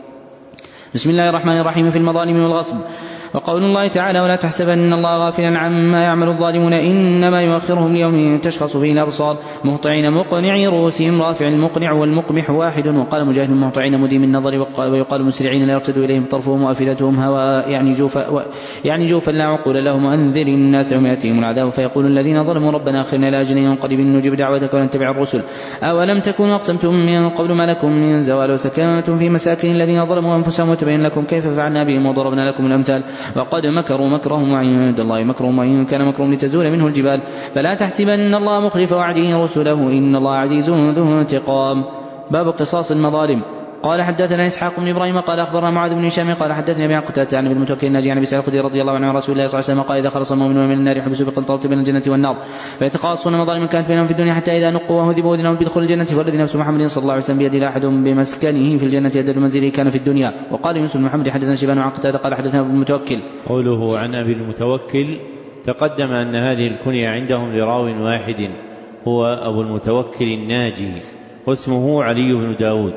بسم الله الرحمن الرحيم. في المظالم والغصب. وقول الله تعالى ولا تحسبن الله غافلا عما يعمل الظالمون إنما يؤخرهم ليوم تشخص فيه الأبصار مهطعين مقنعي رؤوسهم رافع المقنع والمقمح واحد. وقال مجاهد مهطعين مديم النظر ويقال مسرعين لا يرتد إليهم طرفهم وأفئدتهم هواء يعني جوفا يعني جوفا لا عقول لهم وأنذر الناس يوم يأتيهم العذاب فيقول الذين ظلموا ربنا أخرنا إلى أجل قريب نجب دعوتك ونتبع الرسل أولم تكونوا أقسمتم من قبل ما لكم من زوال وسكنتم في مساكن الذين ظلموا أنفسهم وتبين لكم كيف فعلنا بهم وضربنا لكم الأمثال وقد مكروا مكرهم وعند الله مكرهم وإن كان مكرهم لتزول منه الجبال فلا تحسبن الله مخلف وعده رسله إن الله عزيز ذو انتقام. باب قصاص المظالم. قال حدثنا إسحاق بن إبراهيم قال أخبرنا معاذ بن هشام قال حدثني أبي عن قتادة عن ابن المتوكل الناجي عن أبي سعيد الخدري رضي الله عنه عن رسول الله صلى الله عليه وسلم قال إذا خلص المؤمنون من النار يحبسوا بقنطرة بين الجنة والنار فيتقاصون مظالم كانت بينهم في الدنيا حتى إذا نقوا وهذبوا أذنهم بدخول الجنة والذي نفس محمد صلى الله عليه وسلم بيد لا أحد بمسكنه في الجنة يدل منزله كان في الدنيا. وقال يوسف بن محمد حدثنا شيبان عن قتادة قال حدثنا أبو المتوكل. قوله عن أبي المتوكل تقدم أن هذه الكنية عندهم لراو واحد هو أبو المتوكل الناجي واسمه علي بن داود.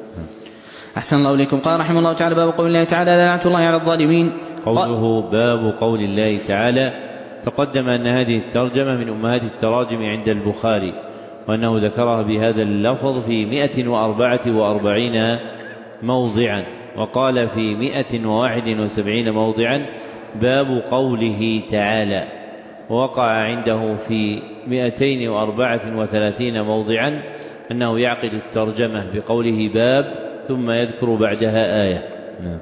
أحسن الله إليكم. قال رحمه الله تعالى باب قول الله تعالى لعنة الله على الظالمين. قوله باب قول الله تعالى تقدم أن هذه الترجمة من أمهات التراجم عند البخاري وأنه ذكرها بهذا اللفظ في مئة وأربعة وأربعين موضعا وقال في مئة وواحد وسبعين موضعا باب قوله تعالى ووقع عنده في مئتين وأربعة وثلاثين موضعا أنه يعقد الترجمة بقوله باب ثم يذكر بعدها آية. نعم.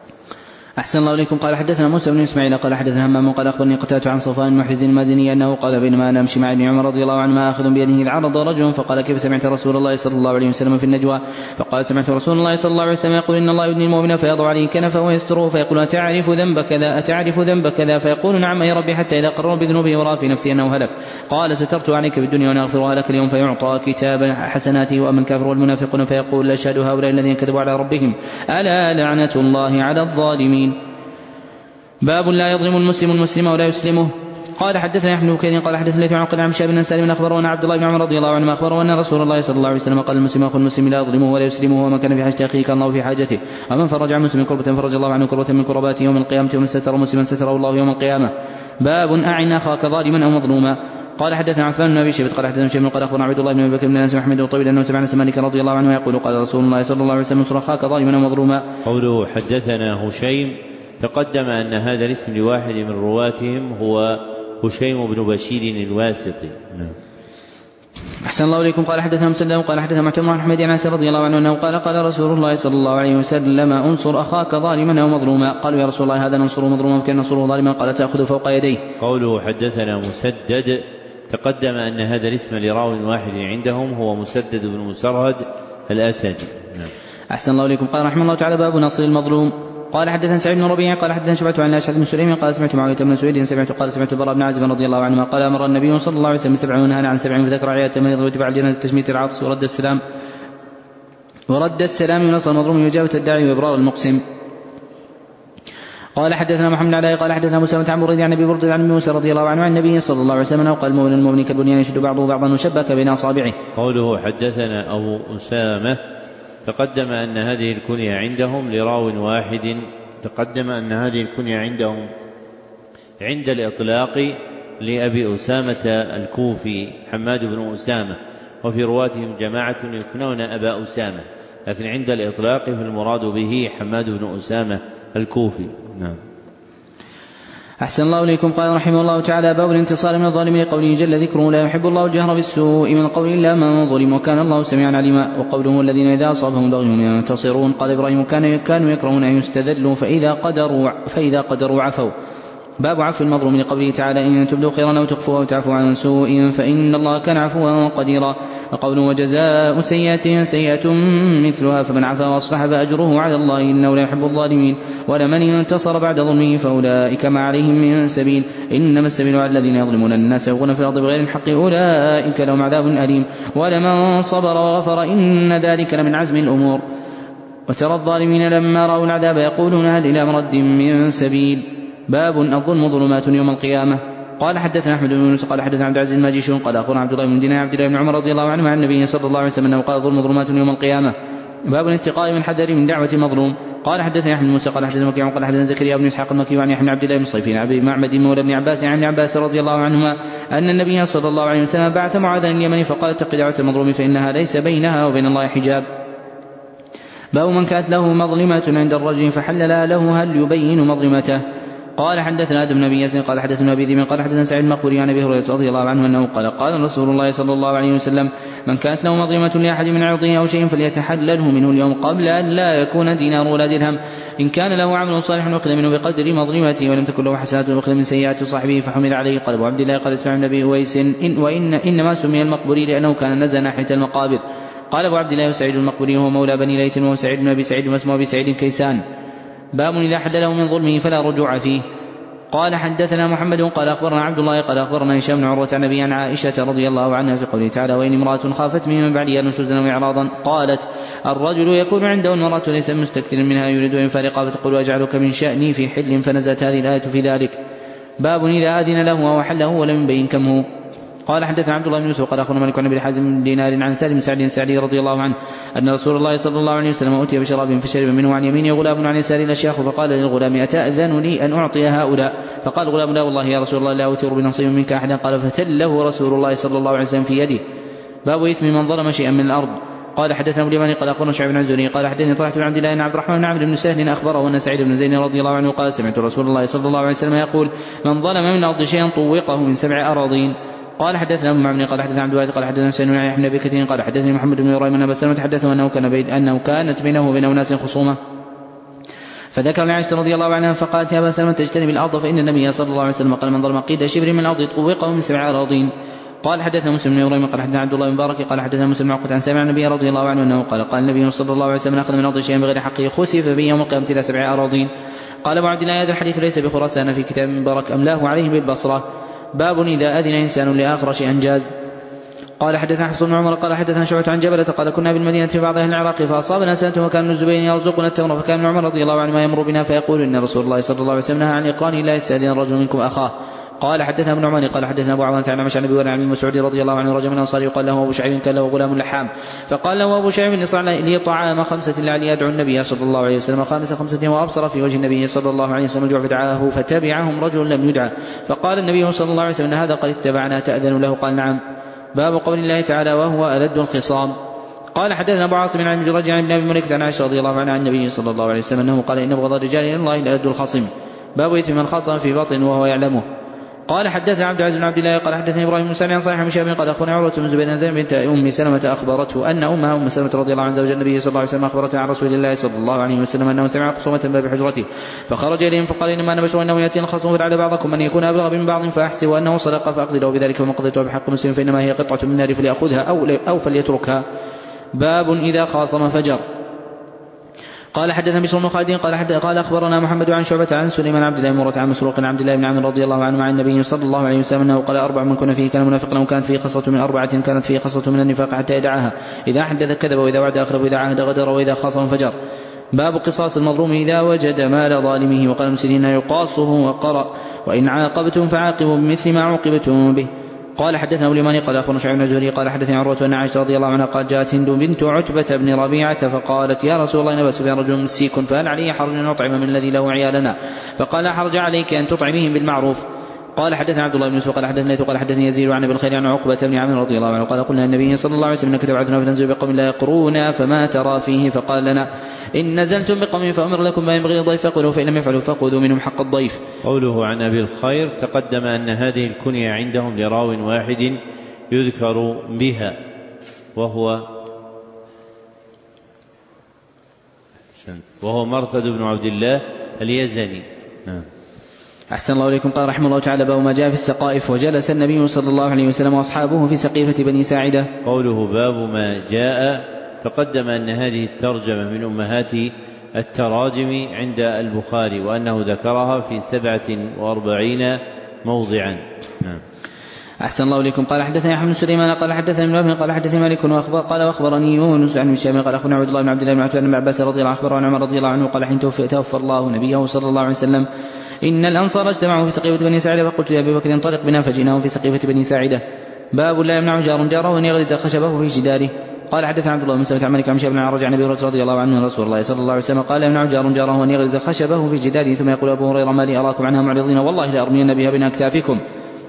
أحسن الله إليكم. قال حدثنا موسى بن إسماعيل قال حدثنا همام قال أخبرني قتادة عن صفوان بن محرز المازني أنه قال بينما أنا أمشي مع ابن عمر رضي الله عنهما آخذ بيده إذ عرض رجل فقال كيف سمعت رسول الله صلى الله عليه وسلم في النجوى فقال سمعت رسول الله صلى الله عليه وسلم يقول إن الله يدني المؤمن فيضع عليه كنفه ويستره فيقول أتعرف ذنب كذا أتعرف ذنب كذا فيقول نعم يا ربي حتى إذا قرر بذنوبه ورأى في نفسه أنه هلك قال سترت عليك في الدنيا وأنا أغفرها لك اليوم فيعطى كتاب حسناته. وأما الكافر والمنافقون فيقول أشهد هؤلاء الذين كذبوا على ربهم ألا لعنة الله على الظالمين. باب لا يظلم المسلم المسلم ولا يسلمه. قال حدثنا يحيى بن بكير قال حدثنا ليث عن عقيل عن شهاب بن سالم اخبره عبد الله بن عمر رضي الله عنه اخبره ان رسول الله صلى الله عليه وسلم قال المسلم اخو المسلم لا يظلمه ولا يسلمه ومن كان في حاجه اخيه كان الله في حاجته ومن فرج عن مسلم كربة فرج الله عنه كربة من كربات يوم القيامه ومن ستر مسلما ستره الله يوم القيامه. باب اعن اخاك ظالما او مظلوما. قال حدثنا عثمان بن ابي شيبه قال حدثنا شيخ قال اخبرنا عبد الله بن ابي بكر بن انس محمد الطويل انه سمع انس مالك رضي الله عنه يقول قال رسول الله صلى الله عليه وسلم انصر اخاك ظالما ومظلوما. قوله حدثنا هشيم تقدم ان هذا الاسم لواحد من رواتهم هو هشيم بن بشير الواسطي. أحسن الله إليكم. قال حدثنا مسدد قال حدثنا معتمر عن حميد بن عاص رضي الله عنه أنه قال قال رسول الله صلى الله عليه وسلم انصر أخاك ظالما أو مظلوما. قالوا يا رسول الله هذا ننصره مظلوما فكان ننصره ظالما قال تأخذ فوق يديه. قوله حدثنا مسدد تقدم أن هذا الاسم لراو واحد عندهم هو مسدد بن مسرهد الأسدي. أحسن الله إليكم. قال رحمه الله تعالى باب نصر المظلوم. قال حدثنا سعيد بن ربيع قال حدثنا شعبة عن أشعث بن سليم قال سمعت معاوية بن سويد سمعت قال سمعت البراء بن عازب رضي الله عنهما قال أمر النبي صلى الله عليه وسلم سبع ونهى عن سبع فذكر عيادة المريض واتباع الجنة التشميت العاطس ورد السلام ورد السلام ونصر المظلوم وإجابة الداعي وإبرار المقسم. قال حدثنا محمد علي قال حدثنا موسى بن عمرو عن ابي برده عن موسى رضي الله عنه عن النبي صلى الله عليه وسلم قال المؤمن المؤمن كالبنيان يشد بعضه بعضا وشبك بين اصابعه. قوله حدثنا ابو اسامه تقدم ان هذه الكنية عندهم لراو واحد تقدم ان هذه الكنية عندهم عند الاطلاق لابي اسامه الكوفي حماد بن اسامه وفي رواتهم جماعه يكنون ابا اسامه لكن عند الاطلاق فالمراد به حماد بن اسامه الكوفي. نعم. أحسن الله إليكم. قال رحمه الله تعالى باب الانتصار من الظالم لقوله جل ذكره لا يحب الله الجهر بالسوء من القول إلا من ظلم وكان الله سميعا عليما. وقوله الذين إذا أصابهم بغي ينتصرون. قال إبراهيم كان كانوا يكرهون أن يستذلوا فإذا قدروا, فإذا قدروا عفوا. باب عفو المظلوم لقوله تعالى إن تبدوا خيرا أو تخفوا أو تعفوا عن سوء فإن الله كان عفوا قديرا. وقوله وجزاء سيئة سيئة مثلها فمن عفا وأصلح فأجره على الله إنه لا يحب الظالمين. ولمن انتصر بعد ظلمه فأولئك ما عليهم من سبيل إنما السبيل على الذين يظلمون الناس يبغون في الأرض بغير الحق أولئك لهم عذاب أليم. ولمن صبر وغفر إن ذلك لمن عزم الأمور. وترى الظالمين لما رأوا العذاب يقولون هل إلى مرد من سبيل. باب الظلم ظلمات يوم القيامة. قال حدثنا أحمد بن يونس قال حدثنا عبد العزيز الماجشون قال أخبرنا عبد الله بن دينار عبد الله بن عمر رضي الله عنه عن النبي صلى الله عليه وسلم أنه قال الظلم ظلمات يوم القيامة. باب الاتقاء من حذر من دعوة مظلوم. قال حدثنا أحمد بن موسى قال حدثنا مكي قال حدثنا زكريا بن إسحاق المكي عن يحيى بن عبد الله بن صيفين عن معبد مولى بن عباس عن ابن عباس رضي الله عنهما أن النبي صلى الله عليه وسلم بعث معاذا اليمن فقال اتق دعوة المظلوم فإنها ليس بينها وبين الله حجاب. باب من كانت له مظلمة عند الرجل فحلل له هل يبين مظلمته. قال حدثنا آدم بن أبي ياسين قال حدثنا أبي ذئب قال حدثنا سعيد المقبري عن أبي هريرة رضي الله عنه أنه قال قال رسول الله صلى الله عليه وسلم من كانت له مظلمة لأحد من عرضه أو شيء فليتحلله منه اليوم قبل أن لا يكون دينار ولا درهم. إن كان له عمل صالح أخذ منه بقدر مظلمته ولم تكن له حسنات أخذ من سيئات صاحبه فحمل عليه. قال أبو عبد الله قال اسمع من أبي أويس إن وإن إنما سمي المقبري لأنه كان نزل ناحية المقابر. قال أبو عبد الله وسعيد المقبري هو مولى بني ليث وهو سعيد بن أبي سعيد واسمه أبي سعيد كيسان. باب إذا حلله من ظلمه فلا رجوع فيه. قال حدثنا محمد قال أخبرنا عبد الله قال أخبرنا هشام بن عروة عن أبي عن عائشة رضي الله عنها في قوله تعالى وإن امرأة خافت من بعدها نشوزا وإعراضا قالت الرجل يكون عنده المرأة ليس مستكثرا منها يريد أن يفارقها فتقول أجعلك من شأني في حل فنزلت هذه الآية في ذلك. باب إذا آذن له وحله ولم يبين كم هو. قال حدثنا عبد الله بن يوسف قال أخبرنا مالك عن أبي حازم بن دينار عن سالم سعد سعدي رضي الله عنه أن رسول الله صلى الله عليه وسلم أتي بشراب فشرب منه عن يمينه غلام عن يساره الأشياخ فقال للغلام أتأذن لي أن أعطي هؤلاء؟ فقال الغلام لا والله يا رسول الله لا أوتر بنصيب منك أحدا. قال فتله رسول الله صلى الله عليه وسلم في يده. باب إثم من ظلم شيئا من الأرض. قال حدثنا ابو اليماني قال اخبرنا شعيب بن الزهري قال حدثني طلحة بن عبد الله بن عبد الرحمن بن عمرو بن سهل اخبره ان سعيد بن زيد رضي الله عنه قال سمعت رسول الله صلى الله عليه وسلم يقول من ظلم من الأرض شيئا طوقه من سبع أراضين. قال حدثنا ابن معمر قال حدثنا عبد الوارث قال حدثنا سعيد بن يحيى بن ابي كثير قال حدثني محمد بن ابراهيم بن ابي سلمة حدثه انه كان بين انه كانت بينه وبين اناس خصومه فذكر لعائشة رضي الله عنها فقالت يا ابا سلمة تجتنب الارض فان النبي صلى الله عليه وسلم قال من ظلم قيد شبر من الارض طوقه من سبع اراضين. قال حدثنا مسلم بن ابراهيم قال حدثنا عبد الله بن مبارك قال حدثنا مسلم عقد عن سامع النبي رضي الله عنه انه قال قال النبي صلى الله عليه وسلم اخذ من الارض شيئا بغير حقه خسف به يوم القيامه الى سبع اراضين. قال ابو عبد الله هذا الحديث ليس بخراسان في كتاب مبارك املاه عليه بالبصره. باب إذا أذن إنسان لآخر شيئا جاز. قال حدثنا حفص بن عمر قال حدثنا شعبة عن جبلة قال كنا بالمدينة في بعض أهل العراق فأصابنا سنة وكان الزبير يرزقنا التمر فكان عمر رضي الله عنه يمر بنا فيقول إن رسول الله صلى الله عليه وسلم نهى عن إقران لا يستأذن الرجل منكم أخاه. قال حدثنا ابن عمان قال حدثنا أبو عوانة عن عمش عن أبي عن مسعود رضي الله عنه رجل من الأنصار يقال له أبو شعيب كان له غلام لحام فقال له أبو شعيب لي طعام خمسة لعلي أدعو النبي صلى الله عليه وسلم خامس خمسة وأبصر في وجه النبي صلى الله عليه وسلم الجوع فدعاه فتبعهم رجل لم يدعى فقال النبي صلى الله عليه وسلم هذا قد اتبعنا تأذن له قال نعم. باب قول الله تعالى وهو ألد الخصام. قال حدثنا أبو عاصم عن مجرد عن ابن أبي مليكة عن عائشة رضي الله عنها عن النبي صلى الله عليه وسلم أنه قال إن أبغض الرجال إلى الله ألد الخصم. باب إثم من خصم في باطن وهو يعلمه. قال حدثنا عبد العزيز بن عبد الله قال حدثني إبراهيم بن سعد عن صالح بن شهاب قال أخبرني عروة بن زبير بن زينب بنت أم سلمة أخبرته أن أمها أم سلمة رضي الله عنها زوج النبي صلى الله عليه وسلم أخبرتها عن رسول الله صلى الله عليه وسلم أنه سمع قصومة باب حجرته فخرج إليهم فقال إنما أنا بشر إنه يأتي الخصم فلعل بعضكم أن يكون أبلغ من بعض فأحسب أنه صدق فأقضي له بذلك وما قضيته بحق مسلم فإنما هي قطعة من النار فليأخذها أو, أو فليتركها. باب إذا خاصم فجر. قال حدثنا بشر بن خالد قال حد قال اخبرنا محمد عن شعبة عن سليمان عبد الله مرة عن مسروق عن عبد الله بن عمرو رضي الله عنه عن النبي صلى الله عليه وسلم انه قال اربع من كن فيه كان منافقا وكانت فيه خصلة من اربعة كانت فيه خصلة من النفاق حتى يدعها اذا حدث كذب واذا وعد اخلف واذا عهد غدر واذا خاصم فجر. باب قصاص المظلوم اذا وجد مال ظالمه وقال المسلمين يقاصه وقرأ وان عاقبتم فعاقبوا بمثل ما عوقبتم به. قال حدثنا أبو اليماني قال أخبرنا شعيب بن الزهري قال حدثني عروة أن عائشة رضي الله عنها قال جاءت هند بنت عتبة بن ربيعة فقالت يا رسول الله إن أبا سفيان رجل مسيك فهل علي حرج أن أطعم من الذي له عيالنا فقال لا حرج عليك أن تطعميهم بالمعروف. قال حدثنا عبد الله بن يوسف قال حدثني قال حدثني يزيد عن ابي الخير عن عقبة بن عامر رضي الله عنه قال قلنا النبي صلى الله عليه وسلم انك تبعثنا فتنزل بقوم لا يقرونا فما ترى فيه فقال لنا ان نزلتم بقوم فامر لكم ما ينبغي الضيف فقولوا فان لم يفعلوا فخذوا منهم حق الضيف. قوله عن ابي الخير تقدم ان هذه الكنية عندهم لراو واحد يذكر بها وهو وهو مرثد بن عبد الله اليزني. نعم. أحسن الله إليكم. قال رحمه الله تعالى باب ما جاء في السقائف وجلس النبي صلى الله عليه وسلم وأصحابه في سقيفة بني ساعدة. قوله باب ما جاء تقدم أن هذه الترجمة من أمهات التراجم عند البخاري وأنه ذكرها في سبعة وأربعين موضعا. نعم. أحسن الله إليكم. قال حدثني أحمد بن سليمان قال حدثني ابن وهب قال حدثني مالك وأخبر قال وأخبرني يونس عن الشام قال أخبرنا عبد الله بن عبد الله بن عتبة بن عباس رضي الله عنه أخبر عن عمر رضي الله عنه قال حين توفى الله نبيه صلى الله عليه وسلم إن الأنصار اجتمعوا في سقيفة بني ساعدة فقلت يا أبي بكر انطلق بنا فجئناهم في سقيفة بني ساعدة. باب لا يمنع جار جاره أن يغرز خشبه في جداره. قال حدثنا عبد الله بن سلمة عن مالك عن شاب بن عرج عن أبي هريرة رضي الله عنه رسول الله صلى الله عليه وسلم قال يمنع جار جاره أن يغرز خشبه في جداره ثم يقول أبو هريرة ما لي أراكم عنها معرضين والله لأرمين بها بين أكتافكم.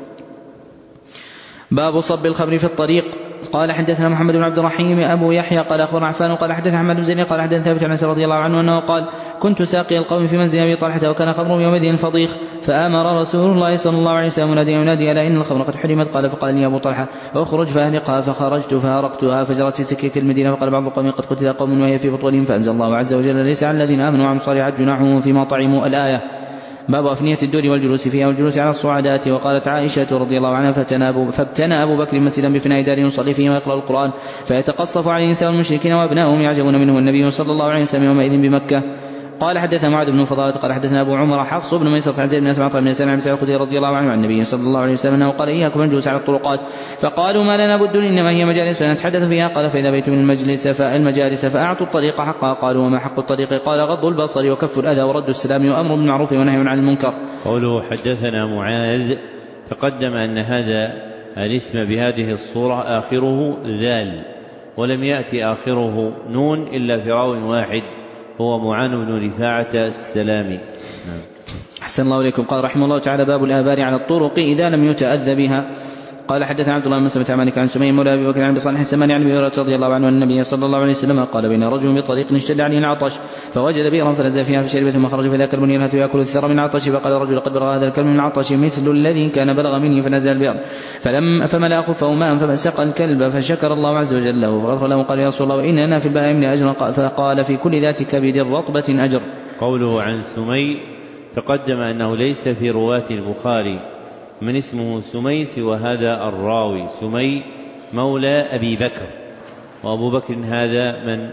باب صب الخمر في الطريق. قال حدثنا محمد بن عبد الرحيم أبو يحيى قال أخبرنا عفان قال حدثنا أحمد بن زيد قال حدثنا ثابت عن أنس رضي الله عنه أنه قال كنت ساقي القوم في منزل أبي طلحة وكان خمر يومئذ فضيخ فآمر رسول الله صلى الله عليه وسلم مناديا ينادي ألا إن الخمر قد حرمت قال فقال لي أبو طلحة أخرج فأهلقها فخرجت فهرقتها فجرت في سكك المدينة وقال بعض القوم قد قتل قوم وهي في بطونهم فأنزل الله عز وجل ليس على الذين آمنوا وعملوا الصالحات جناح فيما طعموا الآية. باب أفنية الدور والجلوس فيها والجلوس على الصعدات. وقالت عائشة رضي الله عنها فابتنى أبو بكر مسجدا بفناء دار يصلي فيه ويقرأ القرآن فيتقصف عليه نساء المشركين وأبناؤهم يعجبون منه النبي صلى الله عليه وسلم يومئذ بمكة. قال حدثنا معاذ بن فضالة قال حدثنا أبو عمر حفص بن ميسرة عن زيد بن أسمع بن سلمة بن سعد الخدري رضي الله عنه عن النبي صلى الله عليه وسلم أنه قال إياكم الجلوس على الطرقات فقالوا ما لنا بد إنما هي مجالس فنتحدث فيها. قال فإذا بيتم المجلس فالمجالس فأعطوا الطريق حقها. قالوا وما حق الطريق؟ قال غض البصر وكف الأذى ورد السلام وأمر بالمعروف ونهي عن المنكر. قوله حدثنا معاذ تقدم أن هذا الاسم بهذه الصورة آخره ذال ولم يأتي آخره نون إلا في راو واحد هو معان بن رفاعة السلامي. أحسن الله إليكم. قال رحمه الله تعالى باب الآبار على الطرق إذا لم يتأذى بها. قال حدثنا عبد الله بن مسلمة عن مالك عن سمي مولى أبي بكر عن أبي صالح السماني عن أبي هريرة رضي الله عنه أن النبي صلى الله عليه وسلم قال بين رجل بطريق اشتد عليه العطش فوجد بئرا فنزل فيها فشرب ثم خرج فذاك الكلب يلهث يأكل الثرى من العطش فقال الرجل قد بلغ هذا الكلب من العطش مثل الذي كان بلغ منه فنزل البئر فلم فملأ خفه ماء فسقى الكلب فشكر الله عز وجل له فغفر له. قال يا رسول الله إن لنا في البهائم لأجرا فقال في كل ذات كبد رطبة أجر. قوله عن سمي تقدم أنه ليس في رواة البخاري من اسمه سمي سوى هذا الراوي سمي مولى أبي بكر وأبو بكر هذا من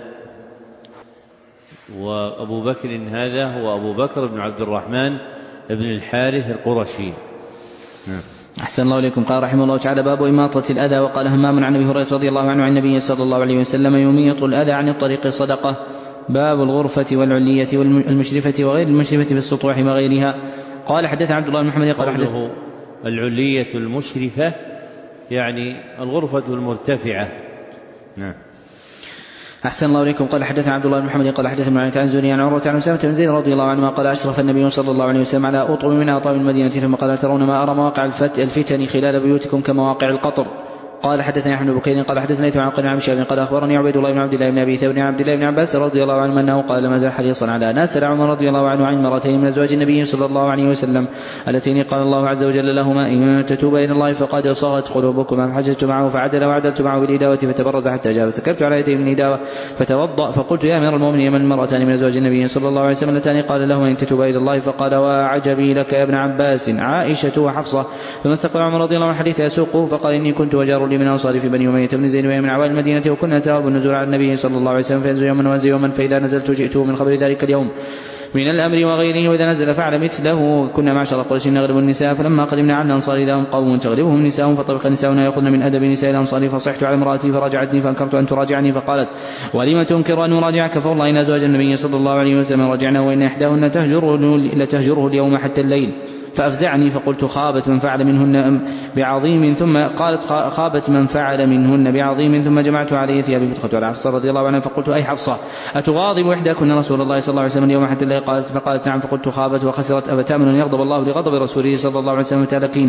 وأبو بكر هذا هو أبو بكر بن عبد الرحمن بن الحارث القرشي. أحسن الله إليكم. قال رحمه الله تعالى باب إماطة الأذى. وقال همام عن أبي هريرة رضي الله عنه عن النبي صلى الله عليه وسلم يميط الأذى عن الطريق صدقة. باب الغرفة والعلية والمشرفة وغير المشرفة في السطوح وغيرها. قال حدث عبد الله بن محمد قال حدث العلية المشرفة يعني الغرفة المرتفعة. نعم. أحسن الله إليكم. قال حدثنا عبد الله بن محمد قال حدثنا معاوية عن زهري عن عروة عن أسامة بن زيد رضي الله عنه قال أشرف النبي صلى الله عليه وسلم على أطعم من أطعم المدينة ثم قال ترون ما أرى مواقع الفتن خلال بيوتكم كمواقع القطر. قال حدثنا أحمد بن بكير قال حدثنا يثم عن قال عن شهاب قال أخبرني عبيد الله بن عبد الله بن أبي ثور عن عبد الله بن عباس رضي الله عنه أنه قال ما زال حريصا على ناس عمر رضي الله عنه عن مرتين من أزواج النبي صلى الله عليه وسلم اللتين قال الله عز وجل لهما إن تتوبا إلى الله فقد صغت قلوبكما فحججت معه فعدل وعدلت معه بالإداوة فتبرز حتى جاء فسكبت على يديه من الإداوة فتوضأ فقلت يا أمير المؤمنين من المرأتان من أزواج النبي صلى الله عليه وسلم اللتان قال لهما إن تتوبا إلى الله فقال وعجبي لك يا ابن عباس عائشة وحفصة. ثم استقبل عمر رضي الله عنه حديث يسوقه فقال إني كنت وجار لي من أنصار في بني أمية بن زيد من عوالي المدينة وكنا نتواب النزول على النبي صلى الله عليه وسلم فينزل يوما وانزل يوما فإذا نزلت جئته من خبر ذلك اليوم من الأمر وغيره وإذا نزل فعل مثله. كنا معشر قريش نغلب النساء فلما قدمنا على الأنصار إذا هم قوم تغلبهم نساءهم فطبق نساؤنا يأخذن من أدب نساء الأنصار فصحت على امرأتي فراجعتني فأنكرت أن تراجعني فقالت ولم تنكر أن نراجعك فوالله إن أزواج النبي صلى الله عليه وسلم رجعنا وإن إحداهن تهجره لتهجره اليوم حتى الليل فأفزعني فقلت خابت من فعل منهن بعظيم ثم قالت خابت من فعل منهن بعظيم ثم جمعت عليه ثيابي فدخلت على حفصة رضي الله عنها فقلت أي حفصة أتغاضب إحداكن رسول الله صلى الله عليه وسلم اليوم حتى الليل قالت فقالت نعم فقلت خابت وخسرت أفتأمن أن يغضب الله لغضب رسوله صلى الله عليه وسلم تلقين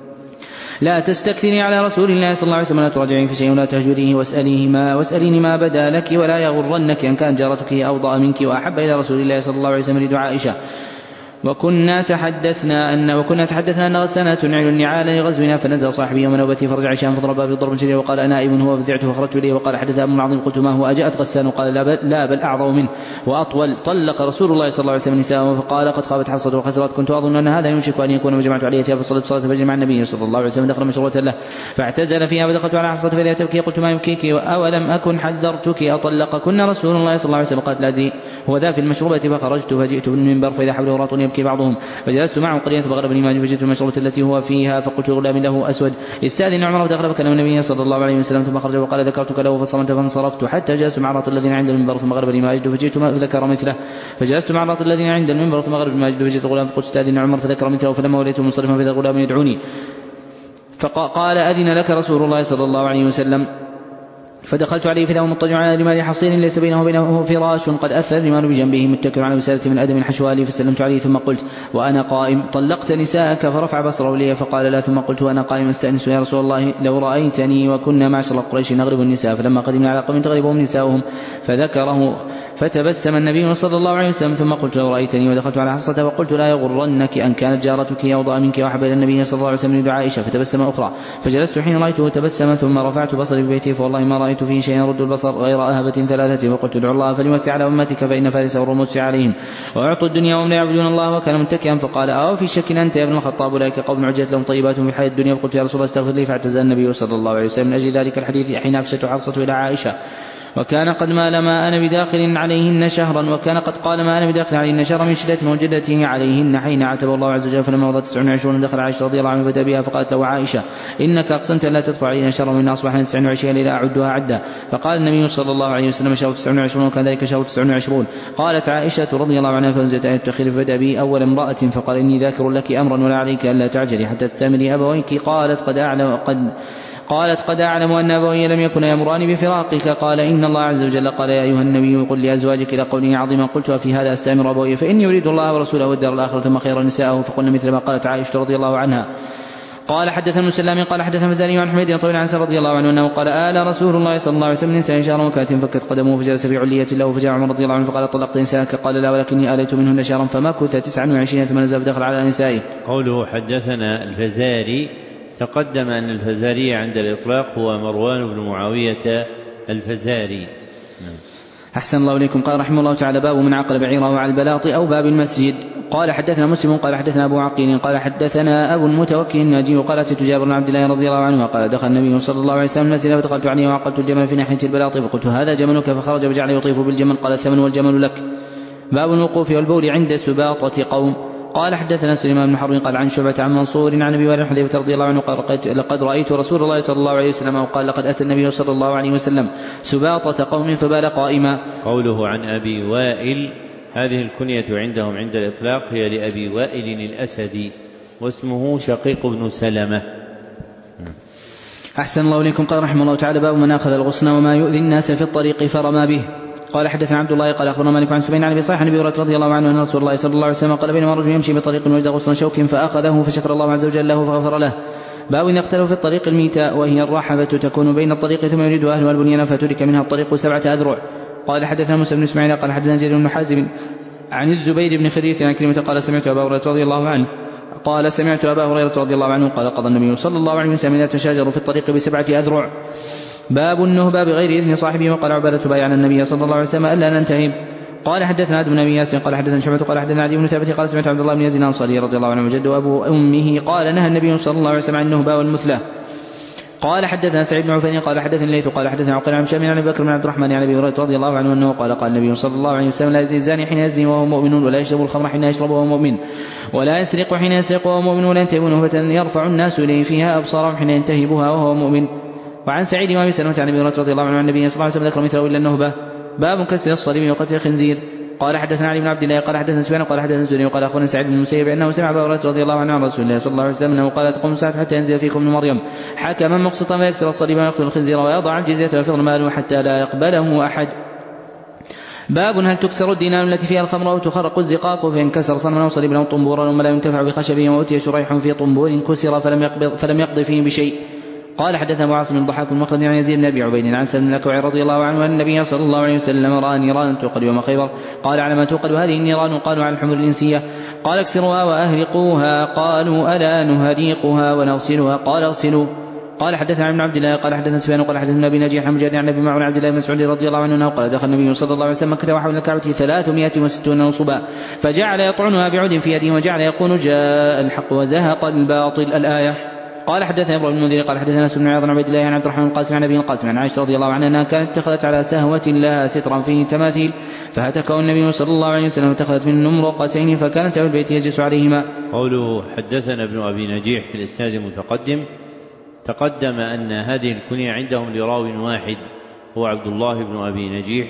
لا تستكثري على رسول الله صلى الله عليه وسلم لا تراجعين في شيء ولا تهجريه واسأليه ما واسأليني ما بدا لك ولا يغرنك أن كانت جارتك أوضأ منك وأحب إلى رسول الله صلى الله عليه وسلم لدعاء عائشة وكنا تحدثنا أن وكنا تحدثنا أن غسلنا تنعل النعال لغزونا فنزل صاحبي يوم نوبتي فرجع هشام فضربا بضرب شديد وقال نائم هو فزعته فخرجت إليه وقال حدث أبو عظيم قلت ما هو أجاءت غسان قال لا بل, لا بل أعظم منه وأطول طلق رسول الله صلى الله عليه وسلم نساءه فقال قد خابت حصة وخسرت كنت أظن أن هذا يمشك أن يكون وجمعت عليه ثياب فصلت صلاة الفجر مع النبي صلى الله عليه وسلم دخل مشروعة له فاعتزل فيها ودخلت على حفصة فإذا تبكي قلت ما يبكيك أولم أكن حذرتك أطلقكن رسول الله صلى الله عليه وسلم قالت لا أدري هو ذا في المشروبة فخرجت فجئت بالمنبر فإذا حوله راط يبكي بعضهم فجلست معه قليلا فغلبني ما فجئت المشروبة التي هو فيها فقلت غلام له أسود استأذن عمر فدخل فكلم النبي صلى الله عليه وسلم ثم خرج وقال ذكرتك له فصمت فانصرفت حتى جلست مع الراط الذين عند المنبر ثم غلبني ما أجد فجئت فذكر مثله فجلست مع الراط الذين عند المنبر ثم غلبني ما أجد فجئت غلام فقلت استأذن عمر فذكر مثله فلما وليت منصرفا فإذا غلام يدعوني فقال أذن لك رسول الله صلى الله عليه وسلم فدخلت عليه فإذا هو مضطجع على رمال حصير ليس بينه وبينه فراش قد أثر الرمال بجنبه متكئ على وسادة من أدم حشوالي فسلمت عليه ثم قلت وأنا قائم طلقت نساءك فرفع بصره لي فقال لا ثم قلت وأنا قائم استأنس يا رسول الله لو رأيتني وكنا معشر قريش نغلب النساء فلما قدمنا على قوم تغلبهم نساؤهم فذكره فتبسم النبي صلى الله عليه وسلم ثم قلت لو رأيتني ودخلت على حفصة وقلت لا يغرنك أن كانت جارتك أوضأ منك وأحب إلى النبي صلى الله عليه وسلم لدعاء عائشة فتبسم أخرى فجلست حين رأيته تبسم ثم رفعت بصري في بيتي فوالله ما رأيت فيه شيء يرد البصر غير أهبة ثلاثة وقلت ادعو الله فليوسع على أمتك فإن فارس والروم وسع عليهم وأعطوا الدنيا وهم لا يعبدون الله وكان متكئا فقال أو في شك أنت يا ابن الخطاب أولئك قوم عجلت لهم طيبات في الحياة الدنيا فقلت يا رسول الله استغفر لي فاعتزل النبي صلى الله عليه وسلم من أجل ذلك الحديث حين أفشت حفصة إلى عائشة وكان قد مال ما أنا بداخل عليهن شهرا وكان قد قال ما أنا بداخل عليهن شهرا من شدة موجدته عليهن حين عتب الله عز وجل فلما مضت تسع وعشرون دخل عائشة رضي الله عنها بدأ بها فقالت له عائشة إنك أقسمت لا تدخل علينا شهرا من أصبحنا تسع وعشرين ليلة أعدها عدا فقال النبي صلى الله عليه وسلم شهر تسع وعشرون وكان ذلك شهر تسع وعشرون قالت عائشة رضي الله عنها فنزلت آية التخير فبدأ بي أول امرأة فقال إني ذاكر لك أمرا ولا عليك ألا تعجلي حتى تستمري أبويك قالت قد أعلم قد قالت قد أعلم أن أبوي لم يكن يأمران بفراقك قال إن الله عز وجل قال يا أيها النبي قل لأزواجك إلى قوله عظيما قلت وفي هذا أستأمر أبوي فإني يريد الله ورسوله والدار الآخرة ثم خير نساءه فقلنا مثل ما قالت عائشة رضي الله عنها. قال حدثنا مسلم قال حدثنا فزاري عن حميد طويل عن رضي الله عنه أنه قال آل رسول الله صلى الله عليه وسلم نساء شهرا وكانت فكت قدمه فجلس في علية له فجاء عمر رضي الله عنه فقال طلقت نساءك قال لا ولكني آليت منهن شهرا فما كنت تسعا وعشرين ثم نزل فدخل على نسائه. قوله حدثنا الفزاري تقدم أن الفزاري عند الإطلاق هو مروان بن معاوية الفزاري. أحسن الله إليكم. قال رحمه الله تعالى باب من عقل بعيره على البلاط أو باب المسجد. قال حدثنا مسلم قال حدثنا أبو عقيل قال حدثنا أبو المتوكل الناجي قال أتيت جابر بن عبد الله رضي الله عنه قال دخل النبي صلى الله عليه وسلم المسجد فدخلت عليه وعقلت الجمل في ناحية البلاط فقلت هذا جملك فخرج وجعل يطيف بالجمل قال الثمن والجمل لك. باب الوقوف والبول عند سباطة قوم. قال حدثنا سليمان بن حرب قال عن شعبة عن منصور عن أبي وائل حذيفة رضي الله عنه قال لقد رأيت رسول الله صلى الله عليه وسلم وقال لقد أتى النبي صلى الله عليه وسلم سباطة قوم فبال قائما. قوله عن أبي وائل هذه الكنية عندهم عند الإطلاق هي لأبي وائل الأسدي واسمه شقيق بن سلمة. أحسن الله إليكم. قال رحمه الله تعالى: باب من أخذ الغصن وما يؤذي الناس في الطريق فرمى به. قال حدثنا عبد الله قال أخبرنا مالك عن سفيان عن أبي صالح عن أبي هريرة رضي الله عنه أن رسول الله صلى الله عليه وسلم قال: بينما رجل يمشي بطريق وجد غصن شوك فأخذه فشكر الله عز وجل له فغفر له. باب إذا اختلوا في الطريق الميتاء وهي الرحبة تكون بين الطريق ثم يريد أهلها البنيان فترك منها الطريق سبعة أذرع. قال حدثنا موسى بن إسماعيل قال حدثنا جرير بن حازم عن الزبير بن خريث عن كلمة قال سمعت أبا هريرة رضي الله عنه قال سمعت أبا هريرة رضي الله عنه قال قضى النبي صلى الله عليه وسلم إذا تشاجروا في الطريق بسبعة أذرع. باب النهبة بغير إذن صاحبه. وقال عبادة بايعنا النبي صلى الله عليه وسلم ألا ننتهب. قال حدثنا آدم بن أبي ياسر قال حدثنا شعبة قال حدثنا عدي بن ثابت قال سمعت عبد الله بن يزيد الأنصاري رضي الله عنه وجد أبو أمه قال نهى النبي صلى الله عليه وسلم عن النهبة والمثلة. قال حدثنا سعيد بن عفان قال حدثني الليث قال حدثنا عقيل عن شامل عن ابي بكر بن عبد الرحمن عن ابي هريره رضي الله عنه انه قال قال النبي صلى الله عليه وسلم: لا يزني الزاني حين يزني وهو مؤمن، ولا يشرب الخمر حين يشرب وهو مؤمن، ولا يسرق حين يسرق وهو مؤمن، ولا ينتهب نهبة يرفع الناس اليه فيها ابصارهم حين ينتهبها وهو مؤمن. وعن سعيد بن ابي سلمة عن ابي هريره رضي الله عنه عن النبي صلى الله عليه وسلم ذكر مثله الا النهبة. باب كسر الصليب وقتل الخنزير. قال حدثنا علي بن عبد الله قال حدثنا سفيان قال حدثنا الزهري وقال اخبرنا سعيد بن المسيب انه سمع ابا هريره رضي الله عنه عن رسول الله صلى الله عليه وسلم انه قال: تقوم الساعه حتى ينزل فيكم ابن مريم حكما مقسطا ويكسر الصليب ويقتل الخنزير ويضع الجزيه ويفض ماله حتى لا يقبله احد. باب هل تكسر الدينار التي فيها الخمر وتخرق الزقاق فينكسر صنما او صليبا او طنبورا وما لا ينتفع بخشبه واتي شريح في طنبور كسر فلم يقبض فلم يقض فيه بشيء. قال حدثنا ابو عاصم الضحاك بن مخلد عن يزيد بن ابي عبيد عن سلم بن الاكوع رضي الله عنه ان النبي صلى الله عليه وسلم راى نيرانا توقد يوم خيبر. قال: على ما توقد هذه النيران؟ قالوا: على الحمر الانسيه. قال: اكسروها واهرقوها. قالوا: الا نهريقها ونغسلها؟ قال: اغسلوا. قال حدثنا ابن عبد الله قال حدثنا سفيان قال حدثنا ابي نجيح عن مجاهد عن ابي معمر عبد الله بن مسعود رضي الله عنه قال: دخل النبي صلى الله عليه وسلم مكة وحول الكعبة ثلاثمائة وستون نصبا فجعل يطعنها بعود في يده وجعل يقول: جاء الحق وزهق الباطل. الآية. قال حدثنا ابراهيم بن المنذر قال حدثنا انس بن عياض عن عبيد الله عن عبد الرحمن القاسم عن ابي القاسم عن عائشه رضي الله عنها انها كانت اتخذت على سهوه لها سترا فيه تماثيل فهتكه النبي صلى الله عليه وسلم اتخذت من نمرقتين فكانت في البيت يجلس عليهما. قوله حدثنا ابن ابي نجيح في الاسناد المتقدم تقدم ان هذه الكنيه عندهم لراو واحد هو عبد الله بن ابي نجيح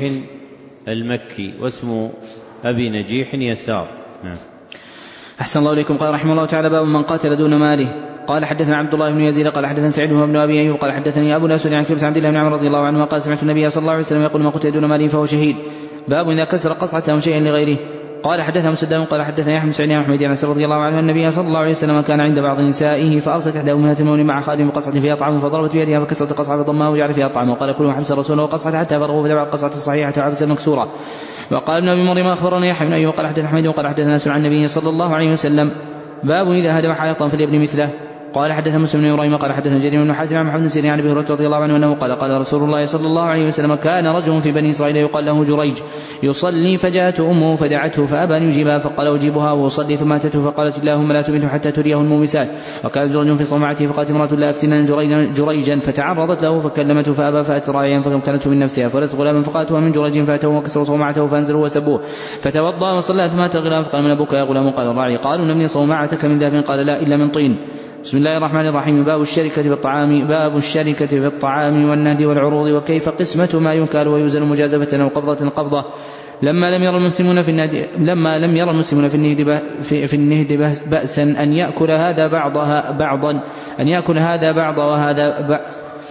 المكي واسم ابي نجيح يسار. نعم. احسن الله اليكم. قال رحمه الله تعالى: باب من قاتل دون ماله. قال حدثنا عبد الله بن يزيد قال حدثنا سعيد بن ابي ايوب قال حدثني ابو الاسود عن كبس عبد الله بن عمر رضي الله عنه قال: سمعت النبي صلى الله عليه وسلم يقول: من قتل دون ماله فهو شهيد. باب اذا كسر قصعه او شيئا لغيره. قال حدثنا مسدد قال حدثنا يحيى بن سعيد عن احمد انس رضي الله عنه ان النبي صلى الله عليه وسلم كان عند بعض نسائه فارسلت احداهما من المؤمن مع خادم بقصعه فيها طعام فضربت بيدها فكسرت القصعه فضمها وجعل فيها الطعام وقال: كلوا حبس الرسول وقصعه حتى فرغوا فتبع القصعه الصحيحه وعبس المكسوره. وقال ابن ابي مريم اخبرنا يحيى بن ايوب قال حدثنا احمد وقال حدثنا انس عن النبي صلى الله عليه وسلم. باب اذا هدم حائطا فليبني مثله. قال حدثنا مسلم بن ابراهيم قال حدثنا جرير بن حازم عن محمد بن سيرين عن ابي هريره رضي الله عنه انه قال: قال رسول الله صلى الله عليه وسلم: كان رجل في بني اسرائيل يقال له جريج يصلي فجاءت امه فدعته فابى ان يجيبها فقال: اجيبها واصلي ثم اتته فقالت: اللهم لا تمته حتى تريه المومسات. وكان جريج في صومعته فقالت امراه: لا افتنن جريجا فتعرضت له فكلمته فابى فاتى راعيا فكلته من نفسها فولدت غلاما فقالت: من جريج فاتوه وكسروا صومعته فانزلوا وسبوه فتوضا وصلى ثم اتى الغلام فقال: من ابوك يا غلام؟ قال: الراعي. قالوا: نبني صومعتك من ذهب؟ قال: لا الا من طين. بسم الله الرحمن الرحيم. باب الشركة في الطعام. باب الشركة في الطعام والنهد والعروض وكيف قسمة ما ينكال ويوزن مجازفة أو قبضة قبضة. لما لم يرى المسلمون في النهد لما لم يرى المسلمون في النهد في, في النهد بأسا أن يأكل هذا بعضها بعضا أن يأكل هذا بعض وهذا بعض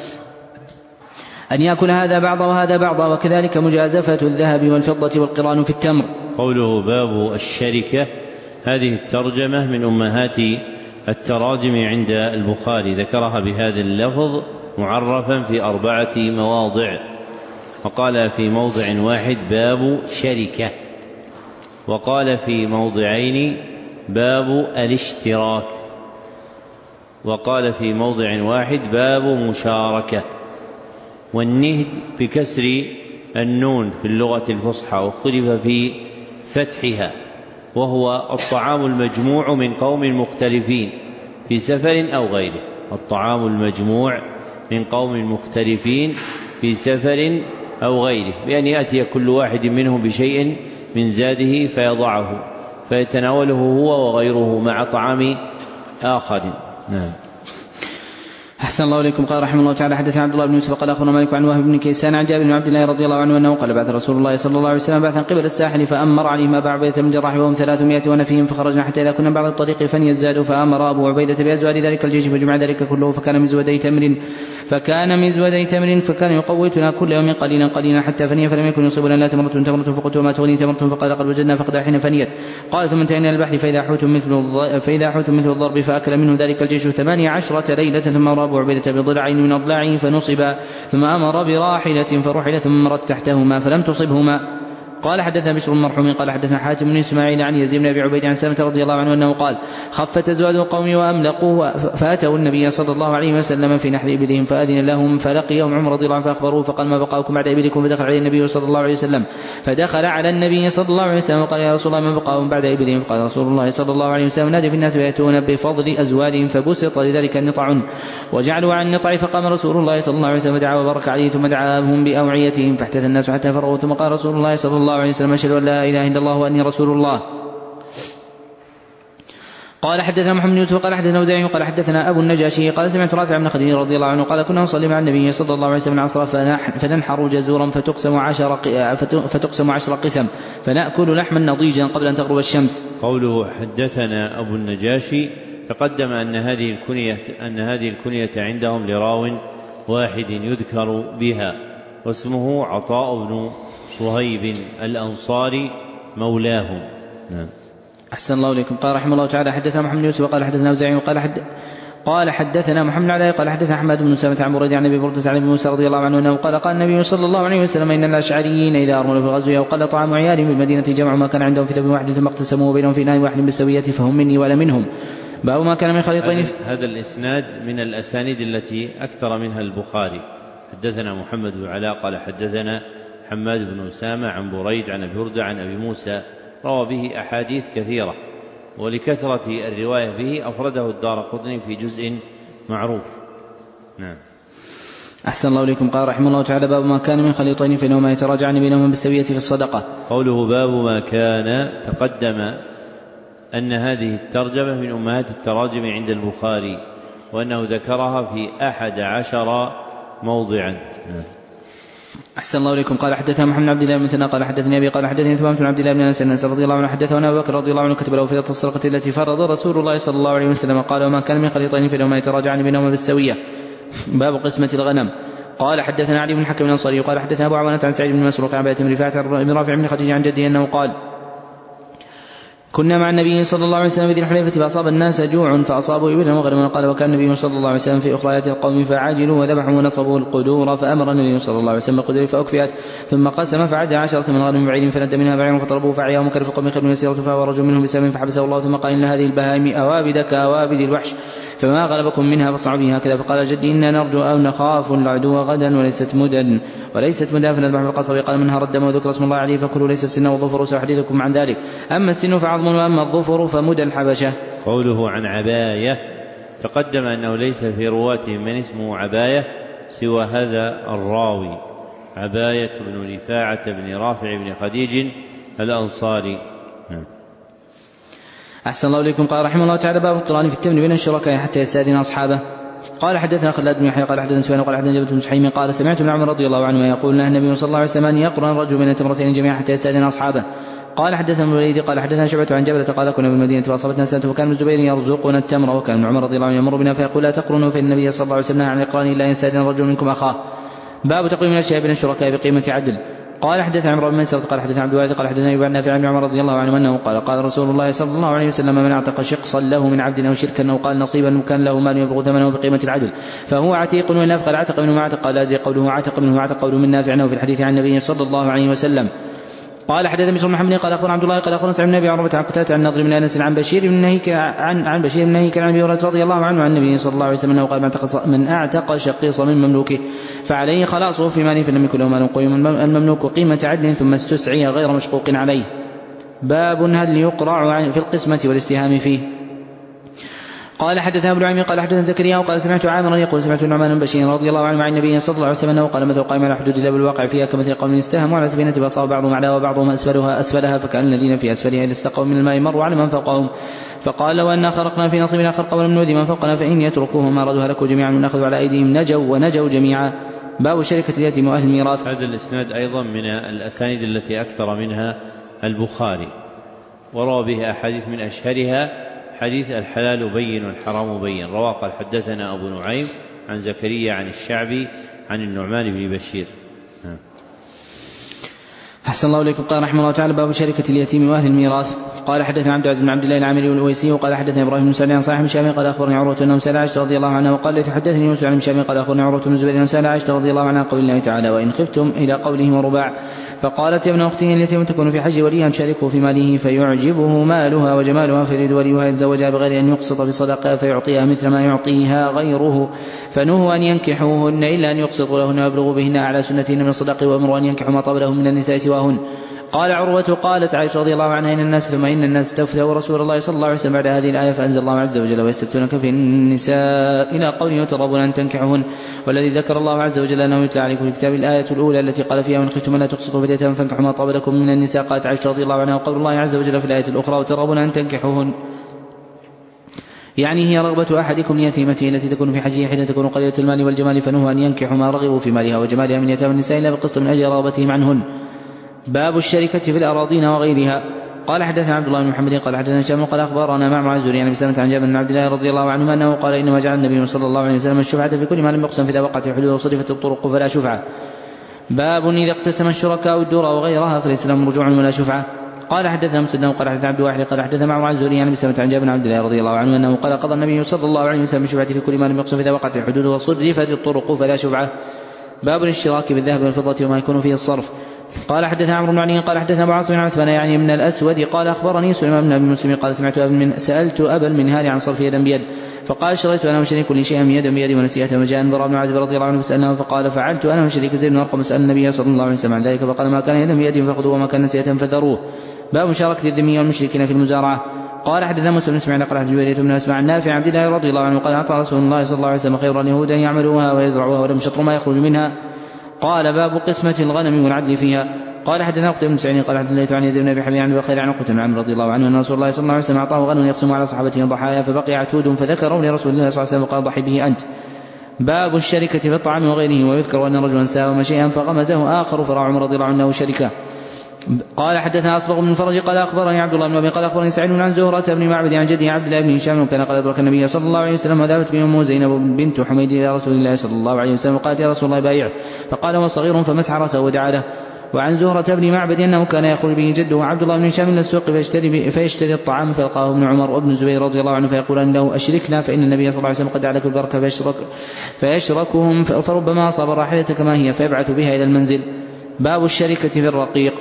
أن يأكل هذا بعض وهذا بعضا وكذلك مجازفة الذهب والفضة والقران في التمر. قوله باب الشركة هذه الترجمة من أمهات التراجم عند البخاري ذكرها بهذا اللفظ معرفا في أربعة مواضع. وقال في موضع واحد باب شركة وقال في موضعين باب الاشتراك وقال في موضع واحد باب مشاركة. والنهد بكسر النون في اللغة الفصحى واختلف في فتحها وهو الطعام المجموع من قوم مختلفين في سفر أو غيره. الطعام المجموع من قوم مختلفين في سفر أو غيره بأن يأتي كل واحد منهم بشيء من زاده فيضعه فيتناوله هو وغيره مع طعام آخر. نعم. أحسن الله إليكم. قال رحمه الله تعالى حدثنا عبد الله بن يوسف قال أخبرنا مالك عن وهب بن كيسان عن جابر بن عبد الله رضي الله عنه أنه قال بعث رسول الله صلى الله عليه وسلم بعثا قبل الساحل فأمر عليهم أبا عبيدة بن جراح وهم ثلاثمائة ونفيهم فخرجنا حتى إذا كنا بعد الطريق فنيزدادوا فأمر أبو عبيدة بأزوال ذلك الجيش فجمع ذلك كله فكان مزودي تمر فكان مزودي تمر فكان يقوتنا كل يوم قليلا قليلا حتى فني فلم يكن يصيبنا لا تمرة تمرة فقلت وما تغني تمرة فقال قد وجدنا فقد حين فنيت. قال ثم انتهينا البحر فإذا حوت مثل فإذا حوت مثل الضرب فأكل منه ذلك الجيش ثمانية عشرة ليلة ثم أمر أبو عبيدة بضلعين من أضلاعه فنصب ثم أمر براحلة فرحل ثم مرت تحتهما فلم تصبهما. قال حدثنا بشر المرحوم قال حدثنا حاتم بن إسماعيل عن يزيد بن أبي عبيد عن سلمة رضي الله عنه أنه قال خفت أزواج القوم وأملقوا فأتوا النبي صلى الله عليه وسلم في نحر إبلهم فأذن لهم فلقيهم عمر رضي الله عنه فأخبروه فقال ما بقاكم بعد إبلكم فدخل عليه النبي صلى الله عليه وسلم فدخل على النبي صلى الله عليه وسلم وقال يا رسول الله ما بقاهم بعد إبلهم فقال رسول الله صلى الله عليه وسلم نادي في الناس فيأتون بفضل أزوالهم فبسط لذلك النطع وجعلوا عن النطع فقام رسول الله صلى الله عليه وسلم ودعا وبارك عليه ثم دعاهم بأوعيتهم فاحتث الناس حتى فرغوا ثم قال رسول الله صلى الله عليه وسلم أشهد أن لا إله إلا الله وأني رسول الله. قال حدثنا محمد بن يوسف قال حدثنا وزيع قال حدثنا أبو النجاشي قال سمعت رافع بن خديج رضي الله عنه قال كنا نصلي مع النبي صلى الله عليه وسلم العصر فننحر جزورا فتقسم عشر فتقسم عشر قسم فنأكل لحما نضيجا قبل أن تغرب الشمس. قوله حدثنا أبو النجاشي تقدم أن هذه الكنية أن هذه الكنية عندهم لراو واحد يذكر بها واسمه عطاء بن صهيب الأنصاري مولاهم. نعم. أحسن الله إليكم. قال رحمه الله تعالى حدثنا محمد يوسف وقال حدثنا وزيع وقال حد قال حدثنا محمد علي قال حدثنا أحمد بن سلمة عن بريدة عن أبي بردة عن أبي موسى رضي الله عنه أنه قال قال النبي صلى الله عليه وسلم إن الأشعريين إذا أرملوا في الغزو أو قل طعام عيالهم بالمدينة جمعوا ما كان عندهم في ثوب واحد ثم اقتسموا بينهم في ناء واحد بالسوية فهم مني ولا منهم. باب ما كان من خليطين. هذا الإسناد من الأسانيد التي أكثر منها البخاري. حدثنا محمد بن علاء قال حدثنا حماد بن أسامة عن بريد عن أبي بردة عن أبي موسى روى به أحاديث كثيرة ولكثرة الرواية به أفرده الدارقطني في جزء معروف. نعم. أحسن الله إليكم. قال رحمه الله تعالى باب ما كان من خليطين فإنهما يتراجعان بينهما بالسوية في الصدقة. قوله باب ما كان تقدم أن هذه الترجمة من أمهات التراجم عند البخاري وأنه ذكرها في أحد عشر موضعا. نعم. أحسن الله إليكم. قال حدثنا محمد بن عبد الله بن مثنى قال حدثني أبي قال حدثني ثمامة بن عبد الله بن أنس رضي الله عنه حدثنا أبو بكر رضي الله عنه كتب له في الصدقة التي فرض رسول الله صلى الله عليه وسلم قال وما كان من خليطين فإنهما يتراجعان بينهما بالسوية. باب قسمة الغنم. قال حدثنا علي بن حكم الأنصاري قال حدثنا أبو عوانة عن سعيد بن مسروق عن عبادة بن رفاعة بن رافع بن خديجة عن جده أنه قال كنا مع النبي صلى الله عليه وسلم بذي الحليفة فأصاب الناس جوع فأصابوا إبلا وغنما قال وكان النبي صلى الله عليه وسلم في أخريات القوم فعاجلوا وذبحوا ونصبوا القدور فأمر النبي صلى الله عليه وسلم القدور فأكفئت ثم قسم فعد عشرة من غنم بعير فند منها بعير فطلبوا فعياه مكر في القوم خير يسيرة فهو رجل منهم بسبب فحبسه الله ثم قال إن هذه البهائم أوابد كأوابد الوحش فما غلبكم منها فاصنعوا بها هكذا. فقال جدي إنا نرجو أو نخاف العدو غدا وليست مدا وليست مدا فنذبح بالقصب. قال منها رد وذكر اسم الله عليه فكلوا ليس السن والظفر سأحدثكم عن ذلك أما السن فعظم وأما الظفر فمدى الحبشة. قوله عن عباية تقدم أنه ليس في رواتهم من اسمه عباية سوى هذا الراوي عباية بن رفاعة بن رافع بن خديج الأنصاري. أحسن الله إليكم. قال رحمه الله تعالى باب القران في التمر بين الشركاء حتى يستأذن أصحابه. قال حدثنا خلاد بن يحيى قال حدثنا سفيان قال حدثنا جبل بن سحيم قال سمعت ابن عمر رضي الله عنه يقول له النبي صلى الله عليه وسلم يقرن الرجل بين تمرتين جميعا حتى يستأذن أصحابه. قال حدثنا الوليد قال حدثنا شعبة عن جبلة قال كنا بالمدينة فأصابتنا سنة وكان ابن الزبير يرزقنا التمر وكان ابن عمر رضي الله عنه يمر بنا فيقول لا تقرنوا فإن النبي صلى الله عليه وسلم عن الإقران إلا يستأذن الرجل منكم أخاه. باب تقويم الأشياء بين الشركاء بقيمة عدل. قال حدثنا عمرو بن ميسرة قال حدثنا عبد الوارث قال حدثنا ابن نافع عن عمر رضي الله عنه أنه قال قال رسول الله صلى الله عليه وسلم من اعتق شقصا له من عبد أو شركا أو قال نصيبا كان له مال يبلغ ثمنه بقيمة العدل فهو عتيق وإن أفقد عتق منه ما اعتق. قال أدري قوله عتق منه ما اعتق قوله من نافع في الحديث عن النبي صلى الله عليه وسلم. قال حدثنا بشر محمد قال اخبرنا عبد الله قال اخبرنا سعيد بن ابي عروبه عن قتاده عن نضر بن انس عن بشير بن نهيك عن عن بشير بن نهيك عن ابي هريره رضي الله عنه عن النبي صلى الله عليه وسلم انه قال من اعتق شقيصا من مملوكه فعليه خلاصه في ماله فلم يكن له مال قيم المملوك قيمه عدل ثم استسعي غير مشقوق عليه. باب هل يقرع في القسمه والاستهام فيه. قال حدثنا ابن عمي قال حدثنا زكريا وقال سمعت عامرا يقول سمعت النعمان بن بشير رضي الله عنه عن النبي صلى الله عليه وسلم انه قال مثل قائم على حدود الله بالواقع فيها كمثل قوم استهموا على سفينه فاصاب بعضهم اعلاها وبعضهم اسفلها اسفلها فكان الذين في اسفلها اذا استقوا من الماء مروا على من فوقهم فقال لو أننا خرقنا في نصيبنا خرقا ولم نؤذي من فوقنا فإن يتركوه ما ردوا هلكوا جميعا ونأخذ على أيديهم نجوا ونجوا جميعا. باب شركة اليتيم وأهل الميراث. هذا الإسناد أيضا من الأسانيد التي أكثر منها البخاري، وروى به أحاديث من أشهرها حديث الحلال بين والحرام بين. رواه قال حدثنا أبو نعيم عن زكريا عن الشعبي عن النعمان بن بشير. أحسن الله إليكم. قال رحمه الله تعالى باب شركة اليتيم وأهل الميراث. قال حدثنا عبد العزيز بن عبد الله العامري والأويسي وقال حدثنا إبراهيم بن سعد عن صاحب الشامي قال أخبرني عروة أنه سأل عائشة رضي الله عنها وقال حدثني يوسف عن الشامي قال أخبرني عروة بن الزبير أنه سأل عائشة رضي الله عنها قول الله تعالى وإن خفتم إلى قوله ورباع فقالت يا ابن أختي اليتيم تكون في حج وليها تشاركه في ماله فيعجبه مالها وجمالها فيريد وليها يتزوجها بغير أن يقسط بصدقها فيعطيها مثل ما يعطيها غيره فنهوا أن ينكحوهن إلا أن يقسطوا لهن ويبلغوا بهن على سنتهن من الصدق وأمروا أن ينكحوا ما طاب لهم من النساء سواهن. قال عروة قالت عائشة رضي الله عنها إن الناس ثم إن الناس استفتوا رسول الله صلى الله عليه وسلم بعد هذه الآية فأنزل الله عز وجل ويستفتونك في النساء إلى قوله وترغبون أن تنكحوهن والذي ذكر الله عز وجل أنه يتلى عليكم في كتاب الآية الأولى التي قال فيها وإن خفتم ألا تقسطوا في اليتامى فانكحوا ما طاب لكم من النساء. قالت عائشة رضي الله عنها وقول الله عز وجل في الآية الأخرى وترغبون أن تنكحوهن يعني هي رغبة أحدكم ليتيمته التي تكون في حجه حين تكون قليلة المال والجمال فنهوا أن ينكحوا ما رغبوا في مالها وجمالها من يتامى النساء إلا بالقسط من أجل رغبتهم عنهن. باب الشركة في الأراضين وغيرها. قال حدثنا عبد الله بن محمد قال حدثنا هشام قال أخبرنا معمر عن زهري عن سلمة عن جابر بن عبد الله رضي الله عنهما أنه قال إنما جعل النبي صلى الله عليه وسلم الشفعة في كل ما لم يقسم فإذا وقعت الحدود وصرفت الطرق فلا شفعة. باب إذا اقتسم الشركاء الدور وغيرها فليس لهم رجوع ولا شفعة. قال حدثنا مسدد قال حدثنا عبد الواحد قال حدثنا معمر عن زهري عن سلمة عن جابر بن عبد الله رضي الله عنه أنه قال قضى النبي صلى الله عليه وسلم الشفعة في كل ما لم يقسم فإذا وقعت الحدود وصرفت الطرق فلا شفعة. باب الاشتراك بالذهب والفضة وما يكون فيه الصرف. قال حدثنا عمرو بن علي قال حدثنا ابو عاصم بن عثمان يعني من الاسود قال اخبرني سليمان بن ابي مسلم قال سمعت أبا من سالت ابا المنهال عن صرف يدا بيد فقال اشتريت انا وشريك لي شيئا من يدا بيد ونسيته وجاء براء بن عازب رضي الله عنه فسالناه فقال فعلت انا وشريك زيد بن ارقم فسال النبي صلى الله عليه وسلم عن ذلك فقال ما كان يدا بيد فخذوه وما كان نسيته فذروه. باب مشاركه الذمي والمشركين في المزارعه. قال حدثنا موسى بن اسماعيل قال حدثنا جويرية بن اسماع النافع عبد الله رضي الله عنه قال اعطى رسول الله صلى الله عليه وسلم خير اليهود ان يعملوها ويزرعوها ولم يشطروا ما يخرج منها. قال باب قسمه الغنم والعدل فيها. قال حدثنا قتيبة بن سعيد قال حدثنا الليث عن يزيد بن ابي حبيب عن بخير عن عقبة بن عمرو رضي الله عنه ان رسول الله صلى الله عليه وسلم اعطاه غنم يقسم على صحابته ضحايا فبقي عتود فذكروا لرسول الله صلى الله عليه وسلم وقال ضحي به انت. باب الشركة في الطعام وغيره. ويذكر ان رجلا ساوم شيئا فغمزه اخر فراى عمر رضي الله عنه شركه. قال حدثنا أصبغ بن الفرج قال أخبرني عبد الله بن أبي قال أخبرني سعيد عن زهرة بن معبد عن جده عبد الله بن هشام وكان قد أدرك النبي صلى الله عليه وسلم وذهبت به أمه زينب بنت حميد إلى رسول الله صلى الله عليه وسلم وقالت يا رسول الله بايعه فقال هو صغير فمسح رأسه ودعا له. وعن زهرة بن معبد أنه كان يخرج به جده عبد الله بن هشام إلى السوق فيشتري, فيشتري الطعام فيلقاه ابن عمر وابن الزبير رضي الله عنه فيقولان له أشركنا فإن النبي صلى الله عليه وسلم قد عليك البركة فيشرك فيشركهم فربما أصاب راحلة كما هي فيبعث بها إلى المنزل. باب الشركة في الرقيق.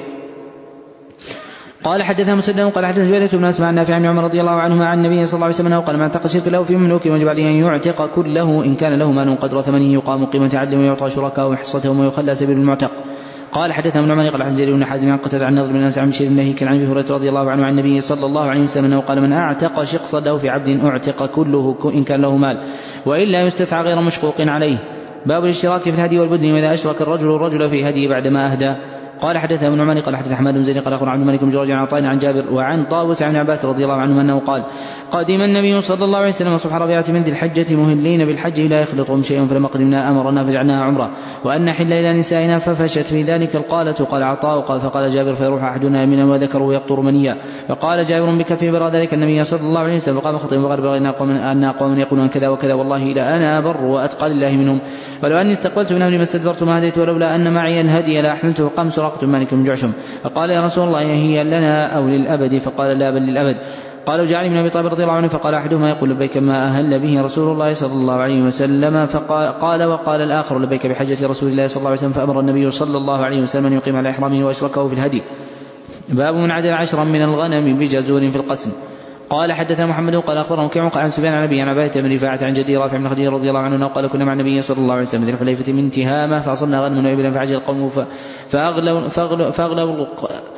قال حدثنا مسدد قال حدثنا جويرية بن اسماع النافع عن عمر رضي الله عنهما عن النبي صلى الله عليه وسلم قال ما اعتق شرك له في مملوك وجب عليه ان يعتق كله ان كان له مال قدر ثمنه يقام قيمة عدل ويعطى شركاء حصتهم ويخلى سبيل المعتق. قال حدثنا ابن عمر قال حدثنا جرير بن حازم عن قتادة عن نضر بن انس عن بشير بن نهيك عن ابي هريرة رضي الله عنه عن النبي صلى الله عليه وسلم انه قال من اعتق شقصا له في عبد اعتق كله ان كان له مال والا يستسعى غير مشقوق عليه. باب الاشتراك في الهدي والبدن واذا اشرك الرجل الرجل في هديه بعدما اهدى. قال حدثنا ابن عمر قال حدثنا حماد بن زيد قال اخبرنا عبد الملك بن جريج عن عطاء عن جابر وعن طاووس عن عباس رضي الله عنه انه قال قدم النبي صلى الله عليه وسلم صبح ربيعة من ذي الحجة مهلين بالحج لا يخلطهم شيء فلما قدمنا امرنا فجعلناها عمره وان نحل الى نسائنا ففشت في ذلك القالة. قال عطاء قال فقال جابر فيروح احدنا يمينا وذكره يقطر منيا فقال جابر بكفه برا ذلك النبي صلى الله عليه وسلم فقام خطيب وقال ان قوم يقولون كذا وكذا والله لا انا بر واتقى لله منهم ولو اني استقبلت من امري ما استدبرت ما هديت ولولا ان معي الهدي لا احملته. قام سراقة مالك بن جعشم فقال يا رسول الله هي لنا أو للأبد فقال لا بل للأبد. قالوا جعل من أبي طالب رضي الله عنه فقال أحدهما يقول لبيك ما أهل به رسول الله صلى الله عليه وسلم فقال قال وقال الآخر لبيك بحجة رسول الله صلى الله عليه وسلم فأمر النبي صلى الله عليه وسلم أن يقيم على إحرامه وأشركه في الهدي. باب من عدل عشرا من الغنم بجزور في القسم. قال حدثنا محمد قال أخبرنا وكيع عن سفيان عن أبي عن عبادة بن رفاعة عن جدي رافع بن خديجة رضي الله عنه قال كنا مع النبي صلى الله عليه وسلم ذي الحليفة من تهامة فأصلنا غنم وإبلا فعجل القوم فأغلوا فأغلوا فأغلوا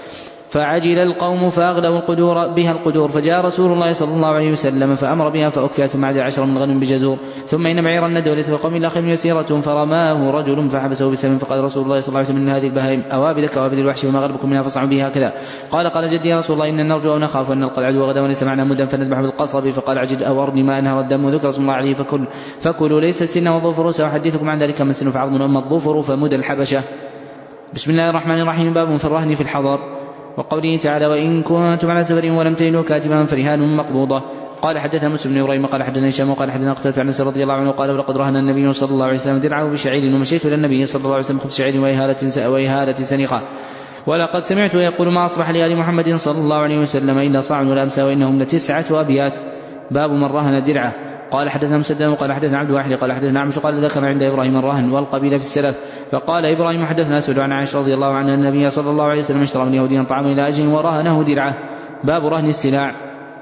فعجل القوم فأغلوا القدور بها القدور، فجاء رسول الله صلى الله عليه وسلم فأمر بها فأكفيت ثم عدل عشر من غنم بجزور. ثم إن بعير الندى وليس بقوم إلا خيل يسيرة، فرماه رجل فحبسه بسهم، فقال رسول الله صلى الله عليه وسلم: إن هذه البهائم أوابد كوابد الوحش وما غلبكم منها فاصنعوا بها هكذا. قال قال جدي يا رسول الله: إن نرجو أو نخاف أن نلقى العدو غدا وليس معنا مدا فنذبح بالقصب. فقال: عجل أو أرني ما أنهر الدم وذكر اسم الله عليه فكل فكلوا ليس السن والظفر. سأحدثكم عن ذلك من السن فعظم وأما الظفر فمدى الحبشة. بسم الله الرحمن الرحيم. باب في الرهن في الحضر. وقوله تعالى: وإن كنتم على سفر ولم تجدوا كاتبا فرهان مقبوضة. قال حدثنا مسلم بن إبراهيم قال حدثنا هشام قال حدثنا قتادة عن أنس رضي الله عنه قال: ولقد رهن النبي صلى الله عليه وسلم درعه بشعير ومشيت إلى النبي صلى الله عليه وسلم خبز شعير وإهالة وإهالة سنقة، ولقد سمعت يقول: ما أصبح لآل محمد صلى الله عليه وسلم إلا صاع ولا أمسى وإنهم لتسعة أبيات. باب من رهن درعه. قال حدثنا مسدد قال حدثنا عبد الواحد قال حدثنا عمش قال: ذكر عند إبراهيم الرهن والقبيلة في السلف. فقال إبراهيم: حدثنا أسود عن عائشة رضي الله عنها أن النبي صلى الله عليه وسلم اشترى من يهودي طعاما إلى أجل ورهنه درعه. باب رهن السلاح.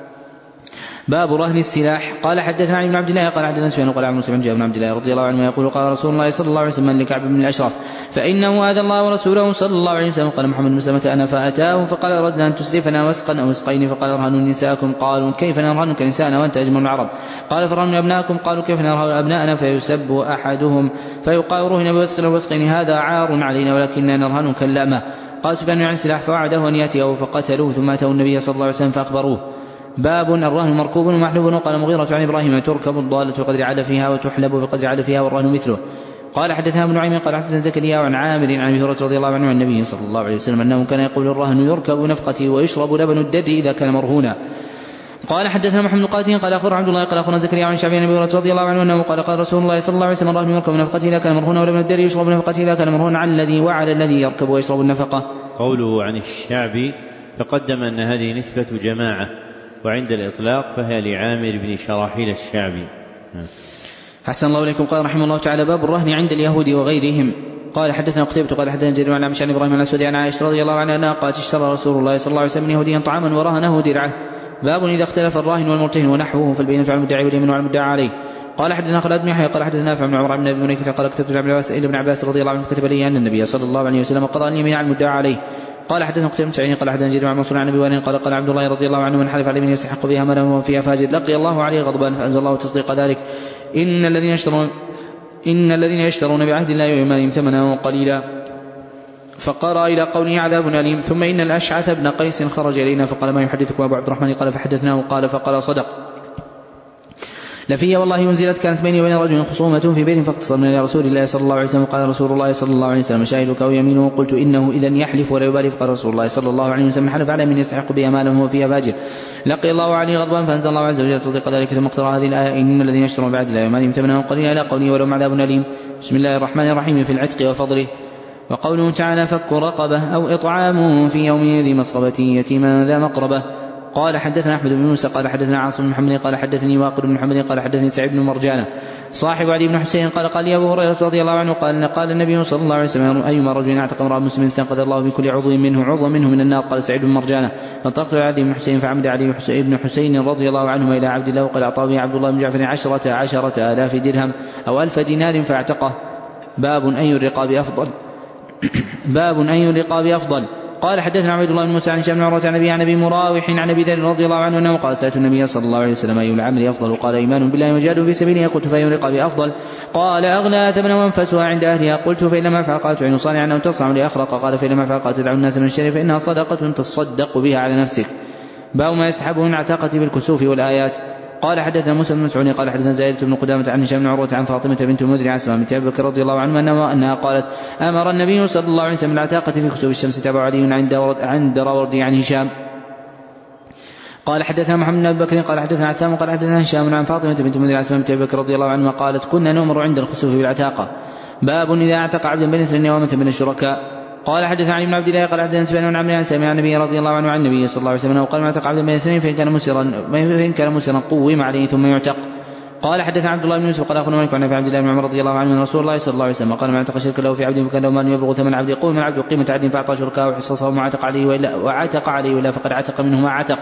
باب رهن السلاح. قال حدثنا علي بن عبد الله قال حدثنا سفيان قال عن مسلم جاء بن عبد الله رضي الله عنه يقول: قال رسول الله صلى الله عليه وسلم لكعب بن الأشرف: فإنه آذى الله ورسوله صلى الله عليه وسلم. قال محمد بن سلمة: أنا فأتاه فقال: أردنا أن تسلفنا وسقا أو وسقين. فقال: ارهنوا نساءكم. قالوا: كيف نرهنك نساءنا وأنت أجمل العرب؟ قال: فرهنوا أبناءكم. قالوا: كيف نرهن أبناءنا؟ فيسب أحدهم فيقال: رهن بوسق أو وسقين، هذا عار علينا ولكننا نرهنك اللأمة. قال سفيان عن السلاح فوعده أن يأتيه فقتلوه ثم أتوا النبي صلى الله عليه وسلم فأخبروه. باب الرهن مركوب ومحلوب. وقال مغيرة عن إبراهيم: تركب الضالة بقدر عدفها وتحلب بقدر عدفها والرهن مثله. قال حدثنا ابن نعيم قال حدثنا زكريا عن عامر عن أبي هريرة رضي الله عنه عن النبي صلى الله عليه وسلم أنه كان يقول: الرهن يركب نفقتي ويشرب لبن الدر إذا كان مرهونا. قال حدثنا محمد قاتل قال أخبر عبد الله قال أخبرنا زكريا عن شعبي عن أبي هريرة رضي الله عنه أنه قال: قال رسول الله صلى الله عليه وسلم: الرهن يركب نفقتي إذا كان مرهونا ولبن الدر يشرب نفقتي إذا كان مرهونا، على الذي وعلى الذي يركب ويشرب النفقة. قوله عن الشعبي تقدم أن هذه نسبة جماعة، وعند الإطلاق فهي لعامر بن شراحيل الشعبي. حسن الله إليكم. قال رحمه الله تعالى: باب الرهن عند اليهود وغيرهم. قال حدثنا قتيبة قال حدثنا جرير عن عمش عن إبراهيم عن الأسود عن عائشة رضي الله عنها أنها قالت: اشترى رسول الله صلى الله عليه وسلم يهوديا طعاما ورهنه درعه. باب إذا اختلف الراهن والمرتهن ونحوه فالبينة على المدعي واليمين على المدعى عليه. قال حدثنا خالد بن يحيى قال حدثنا نافع بن عمر بن ابي منيكة قال: كتبت ابن عباس رضي الله عنه كتب لي أن النبي صلى الله عليه وسلم قضى اليمين على المدعى عليه. قال حدثنا قتيبة بن سعيد قال حدثنا جرير عن منصور عن ابي وائل قال: قال عبد الله رضي الله عنه: من حلف على من يستحق بها مالا وهو فيها فاجر لقي الله عليه غضبان، فأنزل الله تصديق ذلك: إن الذين يشترون إن الذين يشترون بعهد الله وإيمانهم ثمنا قليلا. فقرأ إلى قوله: عذاب أليم. ثم إن الأشعث بن قيس خرج إلينا فقال: ما يحدثكم أبو عبد الرحمن؟ قال: فحدثناه. قال: فقال: صدق لفي والله أنزلت كانت بيني وبين رجل خصومة في بيت فاختصمنا إلى رسول الله صلى الله عليه وسلم. قال رسول الله صلى الله عليه وسلم: شاهدك أو يمينه؟ قلت: إنه إذن يحلف ولا يبالي. فقال رسول الله صلى الله عليه وسلم: حلف على من يستحق بها مالا وهو فيها فاجر لقي الله عليه غضبان، فأنزل الله عز وجل تصديق ذلك. ثم اقترأ هذه الآية: إن الذين يشترون بعهد الله وإيمانهم ثمنا قليلا إلى قوله: ولهم عذاب أليم. بسم الله الرحمن الرحيم. في العتق وفضله. وقوله تعالى: فك رقبة أو إطعام في يوم ذي مسغبة يتيما ذا مقربة. قال حدثنا أحمد بن موسى قال حدثنا عاصم بن محمد قال حدثني واقد بن محمد قال حدثني سعيد بن مرجانة صاحب علي بن حسين قال: قال لي أبو هريرة رضي الله عنه قال: قال النبي صلى الله عليه وسلم: أيما رجل اعتق امرأ مسلم استنقذ الله بكل عضو منه عضو منه من النار. قال سعيد بن مرجانة: فانطلقت إلى علي بن حسين فعمد علي بن حسين رضي الله عنهما إلى عبد الله وقد أعطاه به عبد الله بن جعفر عشرة عشرة آلاف درهم أو ألف دينار فاعتقه. باب أي الرقاب أفضل. باب أي الرقاب أفضل. قال حدثنا عبد الله بن موسى عن هشام بن عروة عن أبي عن أبي مراوح عن أبي ذر رضي الله عنه أنه قال: سألت النبي صلى الله عليه وسلم: أي العمل أفضل؟ قال: إيمان بالله وجهاد في سبيله. قلت: فأي الرقاب أفضل؟ قال: أغلى ثمنا وانفسها عند أهلها. قلت: فإن لم أفعل؟ قال: تعين صانعا أو تصنع لأخرق. قال: فإن لم أفعل؟ قال: تدعو الناس من الشر فإنها صدقة تصدق بها على نفسك. باب ما يستحب من عتاقة بالكسوف والآيات. قال حدثنا موسى بن مسعود قال حدثنا زائدة بن قدامة عن هشام بن عروة عن فاطمة بنت المنذر عن أسماء بنت أبي بكر رضي الله عنها أنها قالت: أمر النبي صلى الله عليه وسلم بالعتاقة في كسوف الشمس. تابع علي عن دراوردي عن هشام. قال حدثنا محمد بن أبي بكر قال حدثنا عثام قال حدثنا هشام عن فاطمة بنت المنذر عن أسماء بنت أبي بكر رضي الله عنها قالت: كنا نؤمر عند الخسوف بالعتاقة. باب إذا اعتق عبدا بين اثنين نوامة من الشركاء. قال حدثنا علي بن عبد الله قال حدثنا سفيان بن عمرو عن سامع عن النبي رضي الله عنه عن النبي صلى الله عليه وسلم قال: ما اعتق عبدا بين اثنين فإن كان مسرا فإن كان مسرا قوم عليه ثم يعتق. قال حدثنا عبد الله بن يوسف قال أخونا مالك عن عبد الله بن عمر رضي الله عنه من رسول الله صلى الله عليه وسلم قال: ما اعتق شركا له في عبد فكان له مال يبلغ ثمن عبد يقوم من عبد قيمة عبد فأعطى شركاء وحصصه وما عتق عليه وإلا وعتق عليه ولا فقد عتق منه ما عتق.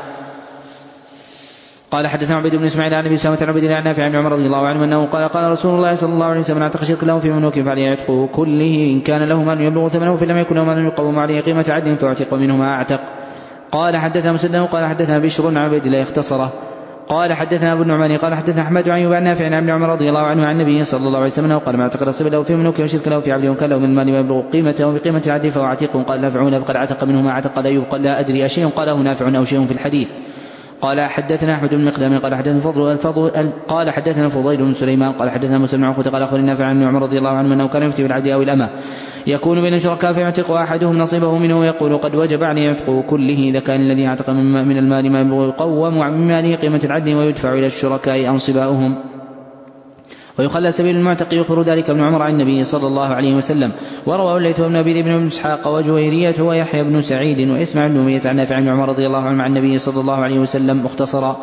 قال حدثنا عبيد بن اسماعيل عن ابي سلمة عن عبد الله عن نافع عن عمر رضي الله عنه انه قال: قال رسول الله صلى الله عليه وسلم: اعتق شركا له في مملوك فعليه عتقه كله إن كان له مال يبلغ ثمنه، فإن لم يكن له مال يقوم عليه قيمة عدل فاعتق منه ما اعتق. قال حدثنا مسدد قال حدثنا بشر بن عبيد الله اختصره. قال حدثنا ابو النعمان قال حدثنا احمد عن عن نافع عن ابن عمر رضي الله عنه عن النبي صلى الله عليه وسلم قال ما اعتقد نصيب له في ملوك وشرك له في عبد وكان له من المال ما يبلغ قيمته بقيمه العدل فهو عتيق. قال نافع فقد عتق منه ما عتق ايوب قال لا ادري اشيء قاله نافع او شيء في الحديث. قال حدثنا احمد بن مقدام قال حدثنا الفضل الفضل قال حدثنا فضيل بن سليمان قال حدثنا موسى بن عقبة قال اخبرني نافع عن ابن عمر رضي الله عنه انه كان يفتي بالعبد او الامه يكون بين شركاء فيعتق احدهم نصيبه منه ويقول قد وجب عليه عتقه كله اذا كان الذي اعتق من المال ما يبلغ يقوم من ماله قيمه العدل ويدفع الى الشركاء انصباؤهم ويخلى سبيل المعتق. يخبر ذلك ابن عمر عن النبي صلى الله عليه وسلم. ورواه الليث بن ابي بن اسحاق وجويرية ويحيى بن سعيد واسماعيل بن أمية عن نافع بن عمر رضي الله عنه عن النبي صلى الله عليه وسلم مختصرا.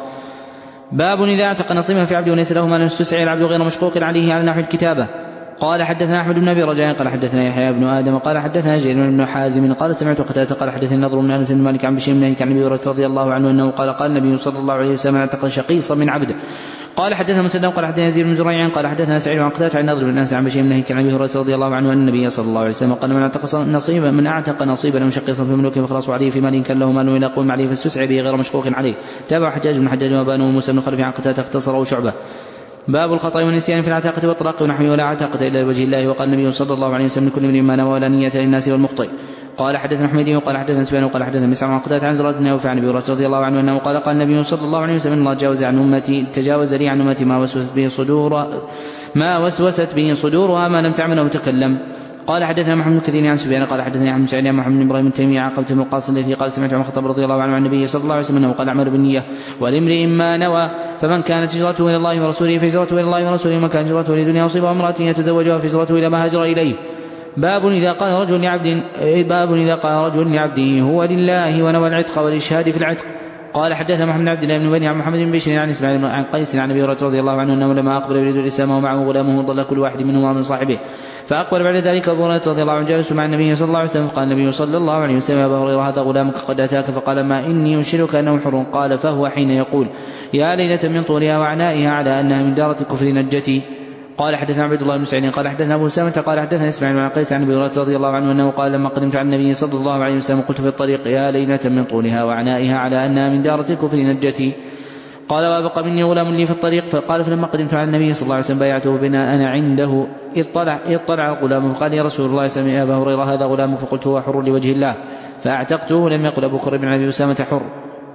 باب اذا اعتق نصيبا في عبد وليس له مال استسعي العبد غير مشقوق عليه على نحو الكتابه. قال حدثنا احمد بن ابي رجاء قال حدثنا يحيى بن ادم قال حدثنا جرير بن حازم قال سمعت قتادة قال حدثني النضر بن انس بن مالك عن بشير بن نهيك عن ابي هريرة رضي الله عنه انه قال قال النبي صلى الله عليه وسلم اعتق شقيصا من عبد. قال حدثنا مسدد قال حدثنا يزيد بن زريع قال حدثنا سعيد عن قتادة عن النضر بن انس عن بشير بن نهيك عن ابي هريرة رضي الله عنه ان النبي صلى الله عليه وسلم قال من اعتق نصيبا من اعتق نصيبا مشقيصا في ملوكه فخلص عليه في مال كان له مال الى قوم عليه فاستسعي به غير مشقوق عليه. تابع حجاج بن حجاج وبانه موسى بن خلف عن قتادة اختصره شعبه. باب الخطأ والنسيان في العتاقة والطلاق ونحوه ولا عتاقة إلا لوجه الله. وقال النبي صلى الله عليه وسلم لكل من ما نوى ولا نية للناس والمخطئ. قال حدثنا حميدي وقال حدثنا سفيان وقال حدثنا مسعر عن قتادة عن زرارة بن عوف عن ابي هريرة رضي الله عنه انه قال قال النبي صلى الله عليه وسلم الله تجاوز عن امتي تجاوز لي عن امتي ما وسوست به صدور ما وسوست به صدورها ما لم تعمل او تكلم. قال حدثنا محمد بن كثير عن سفيان قال حدثني عن سعيد عن محمد بن ابراهيم التيمي عن قبة بن القاسم الذي قال سمعت عن الخطاب رضي الله عنه عن النبي صلى الله عليه وسلم انه قال اعمل بالنية والامرئ ما نوى فمن كانت هجرته الى الله ورسوله فهجرته الى الله ورسوله ومن كانت هجرته لدنيا مصيبة وامرأة يتزوجها فهجرته الى ما هاجر اليه. باب اذا قال رجل لعبد باب اذا قال رجل لعبده هو لله ونوى العتق والاشهاد في العتق. قال حدثنا محمد بن عبد الله بن بني عن محمد بن بشير عن اسماعيل عن قيس عن ابي هريرة رضي الله عنه انه لما اقبل يريد الاسلام ومعه غلامه ضل كل واحد منهما من صاحبه فأقبل بعد ذلك أبو هريرة رضي الله عنه جالس مع النبي صلى الله عليه وسلم. قال النبي صلى الله عليه وسلم يا أبا هريرة هذا غلامك قد أتاك فقال ما إني أنشرك أنه حر. قال فهو حين يقول يا ليلة من طولها وعنائها على أنها من دارة الكفر نجتي. قال حدثنا عبد الله بن سعيد قال حدثنا أبو سامة قال حدثنا إسماعيل عن قيس عن أبي هريرة رضي الله عنه أنه قال لما قدمت على النبي صلى الله عليه وسلم قلت في الطريق يا ليلة من طولها وعنائها على أنها من دارة الكفر نجتي. قال وابقى مني غلام لي في الطريق. فقال فلما قدمت على النبي صلى الله عليه وسلم بايعته بنا أنا عنده اطلع اطلع الغلام فقال يا رسول الله سمع يا أبا هريرة هذا غلامك فقلت هو حر لوجه الله فأعتقته. لم يقل أبو بكر بن أبي أسامة حر.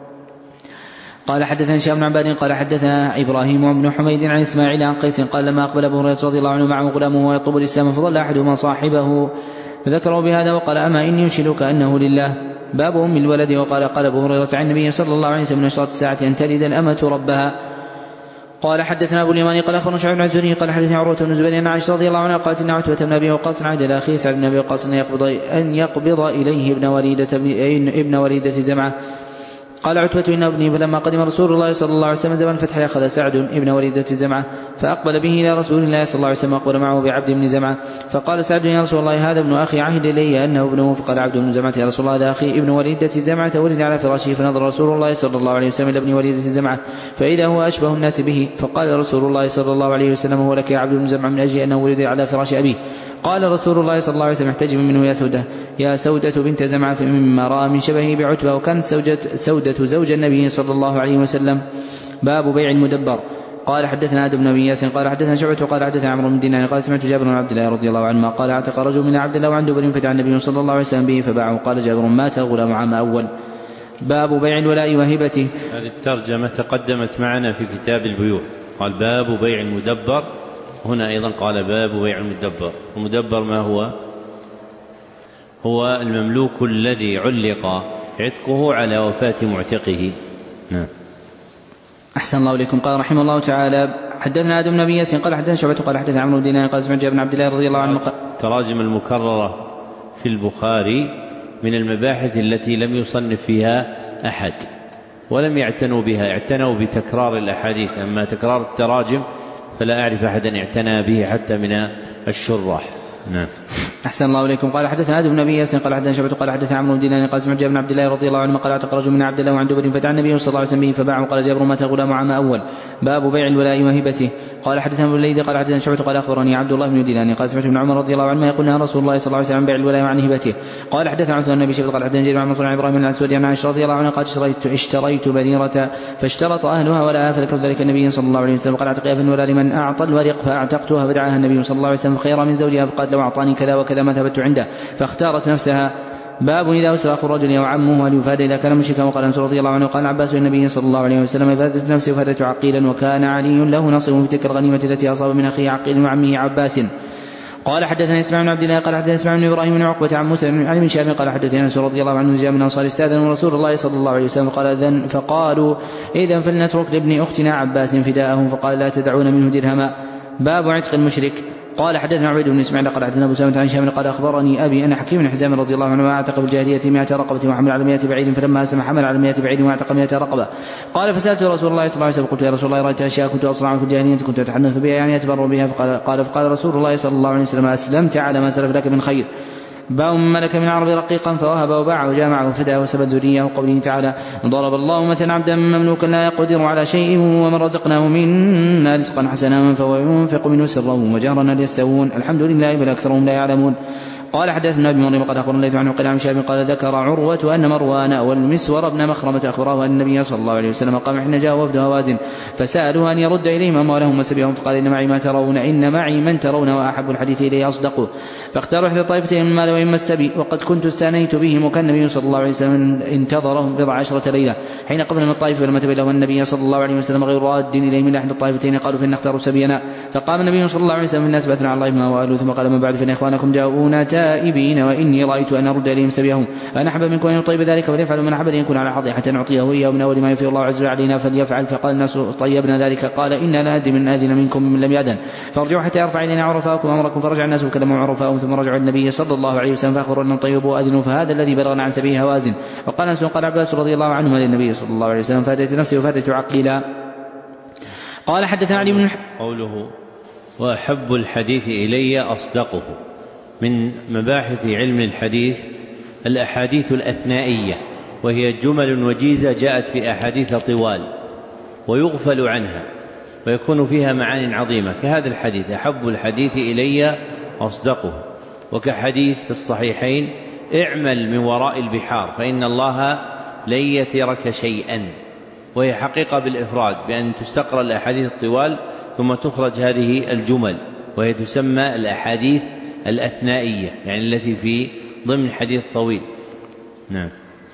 قال حدثنا هشام بن عباد قال حدثنا إبراهيم بن حميد عن إسماعيل عن قيس قال لما أقبل أبو هريرة رضي الله عنه معه غلامه ويطلب الإسلام فظل أحدهما صاحبه فذكروا بهذا وقال أما إني أشهدك أنه لله. باب أم الولد. وقال قال أبو هريرة عن النبي صلى الله عليه وسلم من أشراط الساعة أن تلد الأمة ربها. قال حدثنا أبو اليماني قال أخبرنا شعيب بن الزهري قال حدثني عروة بن الزبير عن عائشة رضي الله عنها قالت إن عتبة بن أبي وقاص عهد إلى أخيه سعد بن أبي وقاص أن يقبض أن يقبض إليه ابن وليدة ابن وليدة زمعة. قال عتبة إن ابني فلما قدم رسول الله صلى الله عليه وسلم زمن الفتح أخذ سعد ابن وليدة زمعة فأقبل به إلى رسول الله صلى الله عليه وسلم وأقبل معه بعبد بن زمعة. فقال سعد يا رسول الله هذا ابن أخي عهد إلي أنه ابنه. فقال عبد بن زمعة يا رسول الله هذا أخي ابن وليدة زمعة ولد على فراشه. فنظر رسول الله صلى الله عليه وسلم إلى ابن وليدة زمعة فإذا هو أشبه الناس به. فقال رسول الله صلى الله عليه وسلم هو لك يا عبد بن زمعة من أجل أنه ولد على فراش أبيه. قال رسول الله صلى الله عليه وسلم احتجب منه يا سودة يا سودة بنت زمعة مما رأى من شبهه بعتبة. وكانت سودة زوج النبي صلى الله عليه وسلم. باب بيع المدبر. قال حدثنا آدم بن أبي ياس قال حدثنا شعبة وقال حدثنا عمرو بن دينار قال سمعت جابر بن عبد الله رضي الله عنه قال اعتق رجل من عبد الله وعنده بني فتح النبي صلى الله عليه وسلم به فباعه. قال جابر مات الغلام عام أول. باب بيع الولاء وهبته. هذه الترجمة تقدمت معنا في كتاب البيوع. قال باب بيع المدبر. هنا أيضا قال باب بيع المدبر. المدبر ما هو؟ هو المملوك الذي علق عتقه على وفاة معتقه. نعم. أحسن الله إليكم. قال رحمه الله تعالى حدثنا آدم بن أبي ياس قال حدثنا شعبة قال حدثنا عمرو بن دينار قال سمعت جابر بن عبد الله رضي الله عنه. تراجم المكررة في البخاري من المباحث التي لم يصنف فيها أحد ولم يعتنوا بها، اعتنوا بتكرار الأحاديث، أما تكرار التراجم فلا أعرف أحدا اعتنى به حتى من الشراح. نعم. أحسن الله إليكم. قال حدثنا آدم بن أبي ياسين قال حدثنا شعبة قال حدثنا عمرو بن دينار قال سمعت جابر بن عبد الله رضي الله عنه قال اعتق رجل من عبد الله وعن دبر فتح النبي صلى الله عليه وسلم به فباعه. قال جابر مات غلام عام أول. باب بيع الولاء وهبته. قال حدثنا ابن الليث قال حدثنا شعبة قال أخبرني عبد الله بن دينار قال سمعت ابن عمر رضي الله عنه يقول لنا رسول الله صلى الله عليه وسلم بيع الولاء وعن هبته. قال حدثنا عثمان بن شيبة قال حدثنا جرير عن منصور عن إبراهيم بن الأسود عن عائشة رضي الله عنها قال اشتريت, اشتريت بريرة فاشترط أهلها ولا فذكرت ذلك النبي صلى الله عليه وسلم قال اعتقها فالولاء لمن أعطى الورق فأعتقتها فدعاها النبي صلى الله عليه وسلم خيرا من زوجها فقالت لو أعطاني كذا وكذا ما ثبت عنده فاختارت نفسها. باب إذا أسر أخو الرجل أو عمه هل يفاد إذا كان مشركا. وقال أنس رضي الله عنه قال عباس النبي صلى الله عليه وسلم فادت نفسي وفادت عقيلا وكان علي له نصيب في تلك الغنيمة التي أصاب من أخيه عقيل وعمه عباس. قال حدثنا اسماعيل بن عبد الله قال حدثنا اسماعيل بن ابراهيم بن عقبة عن موسى بن بن شهاب قال حدثنا انس رضي الله عنه جاء من انصار استاذن رسول الله صلى الله عليه وسلم قال اذن فقالوا اذا فلنترك لابن اختنا عباس فداءه فقال لا تدعون منه درهما. باب عتق المشرك. قال حدثنا عبيد بن اسماعيل قال حدثنا ابو سلمة عن شام قال اخبرني ابي ان حكيم بن حزام رضي الله عنه اعتق في الجاهليه مائة رقبه وحمل على مائة بعير فلما اسلم حمل على مائة بعير واعتق مائة رقبه. قال فسالت رسول الله صلى الله عليه وسلم قلت يا رسول الله رايت اشياء كنت اصنع في الجاهليه كنت اتحنث بها يعني اتبر بها فقال قال فقال رسول الله صلى الله عليه وسلم اسلمت على ما سلف لك من خير. باب من ملك من العرب رقيقا فوهب وباع وجامع وفدى وسبت ذريه. وقوله تعالى ضرب الله مثلا عبدا مملوكا لا يقدر على شيء ومن رزقناه منا رزقا حسنا فهو ينفق منه سرا وجهرا هل يستوون الحمد لله بل اكثرهم لا يعلمون. قال حدثنا ابن مريم قد اخبرنا الليث عنه قال عن شاب قال ذكر عروة ان مروان والمسور بن مخرمة اخبراه ان النبي صلى الله عليه وسلم قام حين جاء وفد هوازن فسالوه ان يرد اليهم اموالهم وسبيهم فقال ان معي ما ترون ان معي من ترون واحب الحديث الي اصدقه فاختاروا احدى الطائفتين من المال واما السبي وقد كنت استانيت بهم وكان النبي صلى الله عليه وسلم انتظرهم بضع عشرة ليله حين قبل من الطائف ولما تبين النبي صلى الله عليه وسلم غير راد اليه من احد الطائفتين قالوا فان اختاروا سبينا. فقام النبي صلى الله عليه وسلم الناس باثنى على الله ما وقالوا ثم قال ما بعد فان اخوانكم جاءونا تائبين واني رايت ان ارد اليهم سبيهم فانا احب منكم ان يطيب ذلك فليفعل من احب ان يكون على حظي حتى نعطيه اياه من اول ما يفي الله عز وجل علينا فليفعل. فقال الناس طيبنا ذلك قال انا لا ندري من اذن منكم من لم يأذن فارجعوا حتى يرفع الينا عرفاءكم امركم. فرجع الناس وكلموا عرفاءهم ثم رجعوا النبي صلى الله عليه وسلم فاخبروا ان طيبوا واذنوا فهذا الذي بلغنا عن سبيل هوازن. وقال انس قال عباس رضي الله عنه للنبي صلى الله عليه وسلم فادت نفسي وفادت عقيلا. قال حدثنا علي بن قوله واحب الحديث الي اصدقه. من مباحث علم الحديث الأحاديث الأثنائية وهي جمل وجيزة جاءت في أحاديث طوال ويغفل عنها ويكون فيها معان عظيمة كهذا الحديث أحب الحديث إلي أصدقه. وكحديث في الصحيحين اعمل من وراء البحار فإن الله لن يترك شيئا. وهي حقيقة بالإفراد بأن تستقرأ الأحاديث الطوال ثم تخرج هذه الجمل وهي تسمى الأحاديث الأثنائية يعني التي في ضمن حديث طويل. نعم.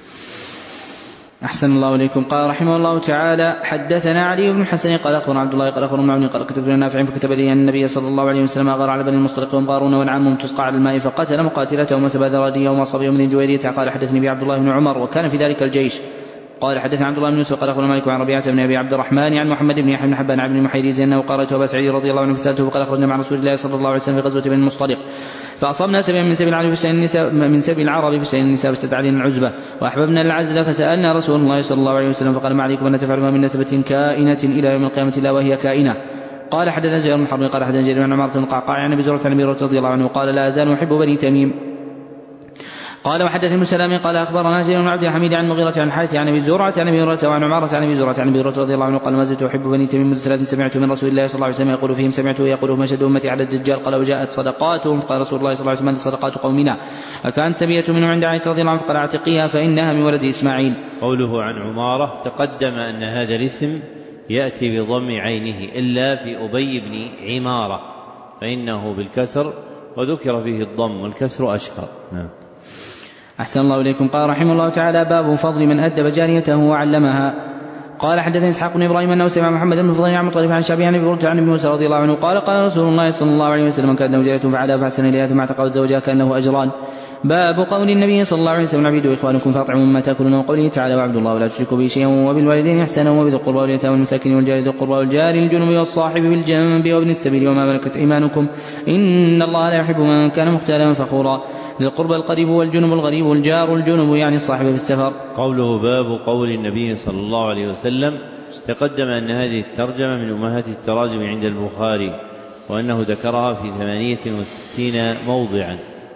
أحسن الله إليكم. قال رحمه الله تعالى حدثنا علي بن الحسن قال أخبرنا عبد الله قال أخبرنا معن قال كتبت نافع فكتب لي أن النبي صلى الله عليه وسلم أغار على بني المصطلق وقارون ونعمهم تسقى على الماء فقتل مقاتلتهم وسبى ذراريهم وما صبي من الجويرية. قال حدثني بي عبد الله بن عمر وكان في ذلك الجيش. قال حدثنا عبد الله بن يوسف قال أخبرنا مالك عن ربيعة بن أبي عبد الرحمن عن محمد بن يحيى بن حبان عن ابن محيريز أنه قالت أبا سعيد رضي الله عنه فسألته فقال أخرجنا مع رسول الله صلى الله عليه وسلم في غزوة بني المصطلق فأصابنا سبيا من سبيل العرب في النساء من سبيل العرب في النساء فاشتد علينا العزبة وأحببنا العزل فسألنا رسول الله صلى الله عليه وسلم فقال ما عليكم أن تفعلوا من نسبة كائنة إلى يوم القيامة لا وهي كائنة. قال حدثنا زهير بن حرب قال حدثنا جرير بن عمارة بن قعقاع عن أبي زرعة عن أبي هريرة رضي الله عنه قال لا أزال أحب بني تميم. قال وحدثني ابن سلام قال اخبرنا جرير بن عبد الحميد عن المغيرة عن الحارث عن ابي زرعة عن ابي هريرة وعن عمارة عن ابي زرعة عن ابي هريرة رضي الله عنه قال ما زلت احب بني تميم منذ ثلاث سمعت من رسول الله صلى الله عليه وسلم يقول فيهم سمعته يقول ما شد امتي على الدجال. قال وجاءت صدقاتهم فقال رسول الله صلى الله عليه وسلم صدقات قومنا فكانت سبية منهم عند عائشة رضي الله عنها فقال اعتقيها فانها من ولد اسماعيل. قوله عن عمارة تقدم ان هذا الاسم ياتي بضم عينه الا في ابي بن عمارة فانه بالكسر وذكر فيه الضم والكسر اشهر. نعم. أحسن الله إليكم. قال رحمه الله تعالى باب فضل من أدب جاريته وعلمها. قال حدثني إسحاق بن إبراهيم أنه سمع محمد بن فضيل عن مطرف عن شعبي عن أبي هريرة عن ابي موسى رضي الله عنه قال قال رسول الله صلى الله عليه وسلم من كانت له جارية فعلها فأحسن إليها ثم اعتقد زوجها كان له أجران. باب قول النبي صلى الله عليه وسلم عبيد إخوانكم فاطعموا مما تأكلون وقوله تعالى وعبد الله ولا تشركوا به شيئا وبالوالدين إحسانا وبذي القربى واليتامى والمساكين والجار ذي القربى والجار الجنب والصاحب بالجنب وابن السبيل وما ملكت أيمانكم إن الله لا يحب من كان مختالا فخورا. ذي القربى القريب والجنب الغريب والجار الجنب يعني الصاحب في السفر. قوله باب قول النبي صلى الله عليه وسلم تقدم أن هذه الترجمة من أمهات التراجم عند البخاري وأنه ذكرها في ثمانية وستين موضعا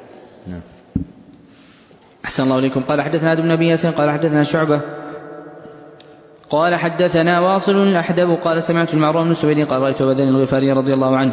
نعم. أحسن الله إليكم. قال حدثنا ابن أبي ياسين قال حدثنا شعبة قال حدثنا واصل الأحدب قال سمعت المعروف بن سويد قال رأيت أبا ذر الغفاري رضي الله عنه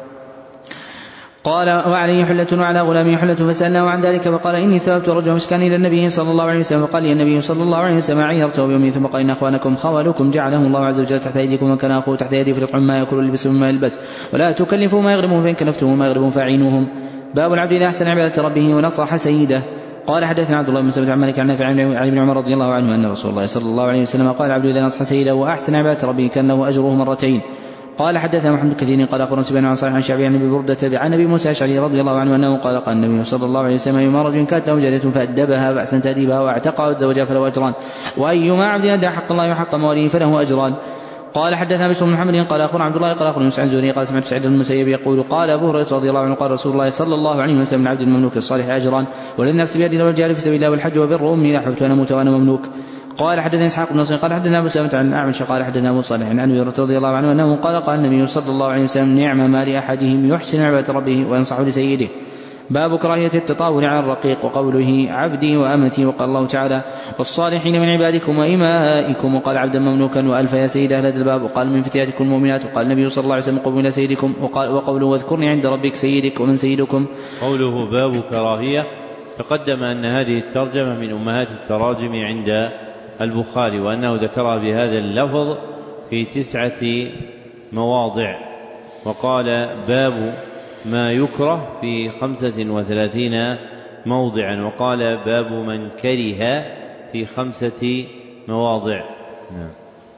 قال وعليه حلة وعلى غلامه حلة فسألناه عن ذلك فقال إني سببت رجلا مسكنا إلى النبي صلى الله عليه وسلم فقال لي النبي صلى الله عليه وسلم عيرته بيومه ثم قال إن أخوانكم خولكم جعلهم الله عز وجل تحت أيديكم وكان أخوه تحت يدي فريق ما يأكل البس مما يلبس ولا تكلفوا ما يغربهم فإن كلفتم ما يغربهم فاعينوهم. باب العبد إذا أحسن عبادة ربه ونصح سيده. قال حدثنا عبد الله بن مسعود عن مالك عن نافع عن ابن عمر رضي الله عنه أن رسول الله صلى الله عليه وسلم قال العبد إذا نصح سيده وأحسن عبادة ربه كان له أجره مرتين. قال حدثنا محمد كثير قال أخبرنا سفيان عن صالح عن شعبي عن أبي بردة عن أبي موسى الأشعري رضي الله عنه أنه قال قال النبي صلى الله عليه وسلم أيما رجل كانت له جارية فأدبها فأحسن تأديبها واعتقها وتزوجها فله أجران وأيما عبد أدى حق الله وحق مواليه فله أجران. قال حدثنا بشر بن محمد قال أخبرنا عبد الله قال أخبرنا موسى عن زهري قال سمعت سعيد بن المسيب يقول قال أبو هريرة رضي الله عنه قال رسول الله صلى الله عليه وسلم العبد المملوك الصالح أجران والذي نفسي بيده لو الجار في سبيل الله والحج وبر أمي لا حبت وأنا أموت وأنا مملوك. قال حدثنا إسحاق بن نصر قال حدثنا أبو سلمة عن الأعمش قال حدثنا أبو صالح عن أبي هريرة رضي الله عنه أنه قال قال النبي صلى الله عليه وسلم نعم ما لأحدهم يحسن عبادة ربه وينصح لسيده. باب كراهية التطاول على الرقيق وقوله عبدي وأمتي. وقال الله تعالى والصالحين من عبادكم وإمائكم وقال عبدا مملوكا وألف يا سيد أهل هذا الباب وقال من فتياتكم المؤمنات وقال النبي صلى الله عليه وسلم قوموا إلى سيدكم وقوله واذكرني عند ربك سيدك ومن سيدكم. قوله باب كراهية تقدم أن هذه الترجمة من أمهات التراجم عند البخاري وأنه ذكرها بهذا اللفظ في تسعة مواضع وقال باب ما يكره في خمسة وثلاثين موضعا وقال باب من كره في خمسة مواضع. نعم.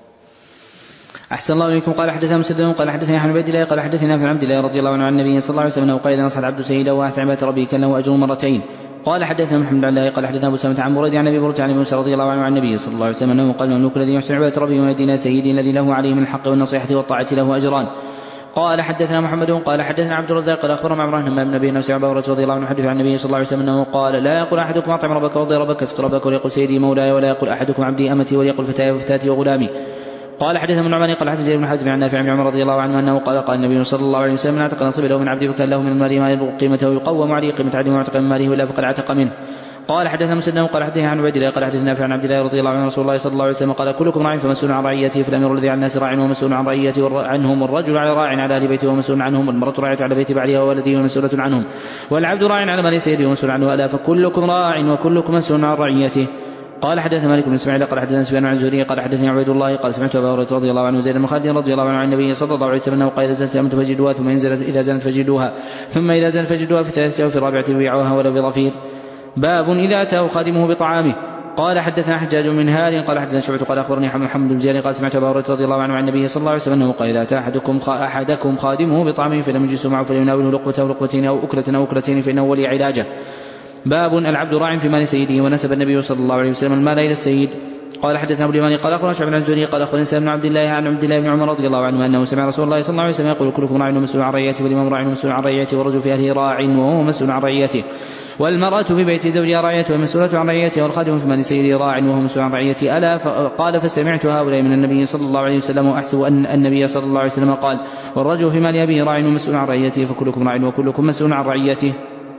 أحسن الله إليكم. قال حدثنا مسدد قال حدثنا عن عبيد الله قال حدثنا في عبد الله رضي الله عنه عن النبي صلى الله عليه وسلم قال إذا نصح العبد سيده وأحسن عبادة ربه كان له أجر مرتين. قال حدثنا محمد بن الله قال حدثنا أبو سلمة عن بريدة عن أبي بردة عن موسى رضي الله عنه عن النبي صلى الله عليه وسلم أنه قال المملوك الذي يحسن عبادة ربه ويدين سيدي الذي له عليه من الحق والنصيحة والطاعة له أجران. قال حدثنا محمد قال حدثنا عبد الرزاق قال أخبرنا عمران بن نبي نفس أبي هريرة رضي الله عنه حدث عن النبي صلى الله عليه وسلم أنه قال لا يقول أحدكم أطعم ربك وضي ربك اسق ربك وليقل سيدي مولاي ولا يقول أحدكم عبدي أمتي وليقل فتاي وفتاتي وغلامي. قال حدثنا من نعمان قال حدثنا ابن حازم عن نافع بن عمر رضي الله عنه أنه قال قال النبي صلى الله عليه وسلم من اعتق نصيبه له من عبده فكان له من المال ما يبلغ قيمته يقوم عليه قيمة عبده معتق من ماله ولا فقد اعتق منه. قال حدثنا مسدد قال حدثنا عن عبيد الله قال حدثنا نافع عن عبد الله رضي الله عنه رسول الله صلى الله عليه وسلم قال كلكم راع فمسؤول عن رعيته فالامير الذي على الناس راع ومسؤول عن رعيته عنهم والرجل على راع على اهل بيته ومسؤول عنهم والمرأة راعية على بيت بعلها وولده ومسؤولة عنهم والعبد راع على مال سيده ومسؤول عنه الا فكلكم راع وكلكم مسؤول عن رعيته. قال حدثنا مالك بن اسماعيل قال حدثنا سفيان عن زهري قال حدثني عبيد الله قال سمعت ابا هريره رضي الله عنه وزيد بن خالد رضي الله عنه عن النبي صلى الله عليه وسلم قال اذا زنت امت فجدوها ثم انزلت اذا زنت فجدوها ثم اذا زنت فجدوها في الثالثه وفي الرابعه بيعوها ولو بظفير. باب اذا اتاه خادمه بطعامه. قال حدثنا حجاج بن هال قال حدثنا شعبة قال اخبرني محمد بن جاري قال سمعت ابا هريره رضي الله عنه عن النبي صلى الله عليه وسلم انه قال اذا اتى احدكم احدكم خادمه بطعامه فلم يجلس معه فليناوله لقمه او لقمتين او اكله او اكلتين فانه ولي علاجه. باب العبد راع في مال سيده ونسب النبي صلى الله عليه وسلم المال الى السيد. قال حدثنا ابو اليماني قال اخبرنا شعبة عن زهري قال اخبرني سالم بن عبد الله عن عبد الله بن عمر رضي الله عنه انه سمع رسول الله صلى الله عليه وسلم يقول كلكم راع ومسؤول عن رعيته والامام راع ومسؤول عن رعيته والرجل في اهله راع وهو مسؤول عن رعيته والمرأة في بيت زوجها راعيته ومسؤولة عن رعيته والخادم في مال سيده راع وهو مسؤول عن رعيته. ألا قال فسمعت هؤلاء من النبي صلى الله عليه وسلم وأحسب أن النبي صلى الله عليه وسلم قال والرجل في مال أبيه راع ومسؤول عن رعيته فكلكم راع وكلكم مسؤول عن رعيته.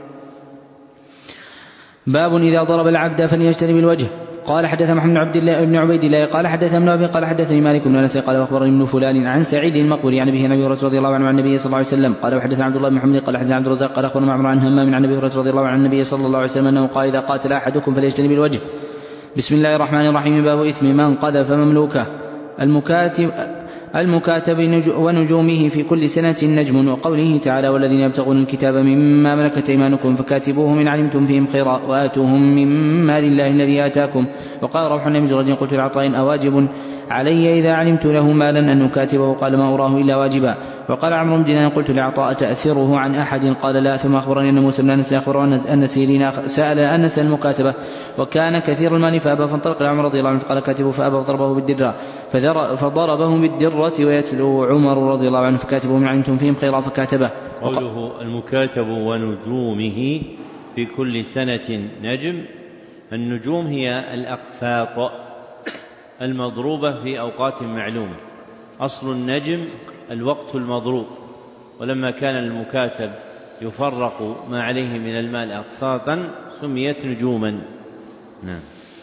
باب إذا ضرب العبد فليجتنب الوجه. قال حدثنا محمد بن عبد الله بن عبيد الله قال حدثنا ابن ابي قال حدثني مالك بن انس قال اخبرني ابن فلان عن سعيد المقبري عن ابي هريره رضي الله عنه عن النبي صلى الله عليه وسلم قال وحدثنا عبد الله بن محمد قال حدثنا عبد الرزاق قال اخبرنا معمر عن همام عن ابي هريره رضي الله عنه عن النبي صلى الله عليه وسلم انه قال اذا قاتل احدكم فليجتنب الوجه. بسم الله الرحمن الرحيم. باب اثم من قذف مملوكه. المكاتب المكاتب ونجومه في كل سنة نجم. وقوله تعالى والذين يبتغون الكتاب مما ملكت أيمانكم فكاتبوهم إن علمتم فيهم خيرا وآتوهم من مال الله الذي آتاكم. وقال روح بن زرج قلت لعطاء أواجب علي إذا علمت له مالا أن نكاتبه قال ما أراه إلا واجبا. وقال عمرو بن دينار قلت لعطاء تأثره عن أحد قال لا. ثم أخبرني أن موسى بن أنس أخبر أن سيرين سأل أنس المكاتبة وكان كثير المال فأبى فانطلق عمر رضي الله عنه قال كاتبه فأبى فضربه بالدرة فضربه بالدرة ويتلو عمر رضي الله عنه فكاتبه من علمتم فيهم خيرا فكاتبه. قوله المكاتب ونجومه في كل سنة نجم. النجوم هي الأقساط المضروبة في أوقات معلومة. أصل النجم الوقت المضروب ولما كان المكاتب يفرق ما عليه من المال أقساطا سميت نجوما. نعم.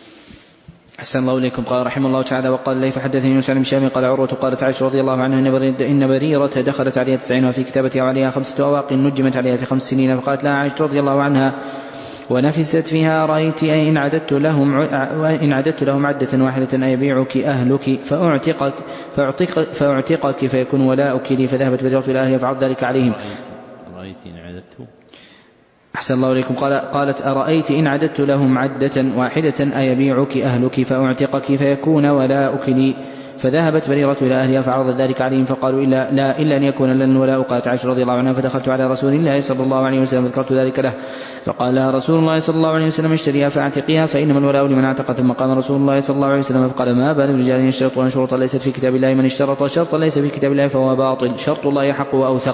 أحسن الله إليكم. قال رحمه الله تعالى وقال لي فحدثني يونس عن هشام قال عروة قالت عائشة رضي الله عنها إن بريرة دخلت عليها تسعين وفي كتابتها وعليها خمسة أواق نجمت عليها في خمس سنين فقالت لها عائشة رضي الله عنها ونفست فيها رأيت إن عددت لهم إن عددت لهم عدة واحدة أيبيعك أهلك فأعتقك فأعتقك, فأعتقك فيكون ولاؤك لي فذهبت بريرة إلى أهلها فعرض ذلك عليهم. رأيت إن عددت أحسن الله إليكم. قال قالت أرأيت إن عددت لهم عدة واحدة أيبيعك أهلك فأعتقك فيكون ولاؤك لي فذهبت بريرة إلى أهلها فعرض ذلك عليهم فقالوا إلا, لا إلا أن يكون لنا الولاء. قالت عائشة رضي الله عنها فدخلت على رسول الله صلى الله عليه وسلم فذكرت ذلك له فقال لها رسول الله صلى الله عليه وسلم اشتريها فاعتقيها فإنما الولاء لمن اعتق. ثم قام رسول الله صلى الله عليه وسلم فقال ما بال الرجال يشترطون شروطا ليست في كتاب الله من اشترط شرطا ليس في كتاب الله فهو باطل شرط الله حق وأوثق.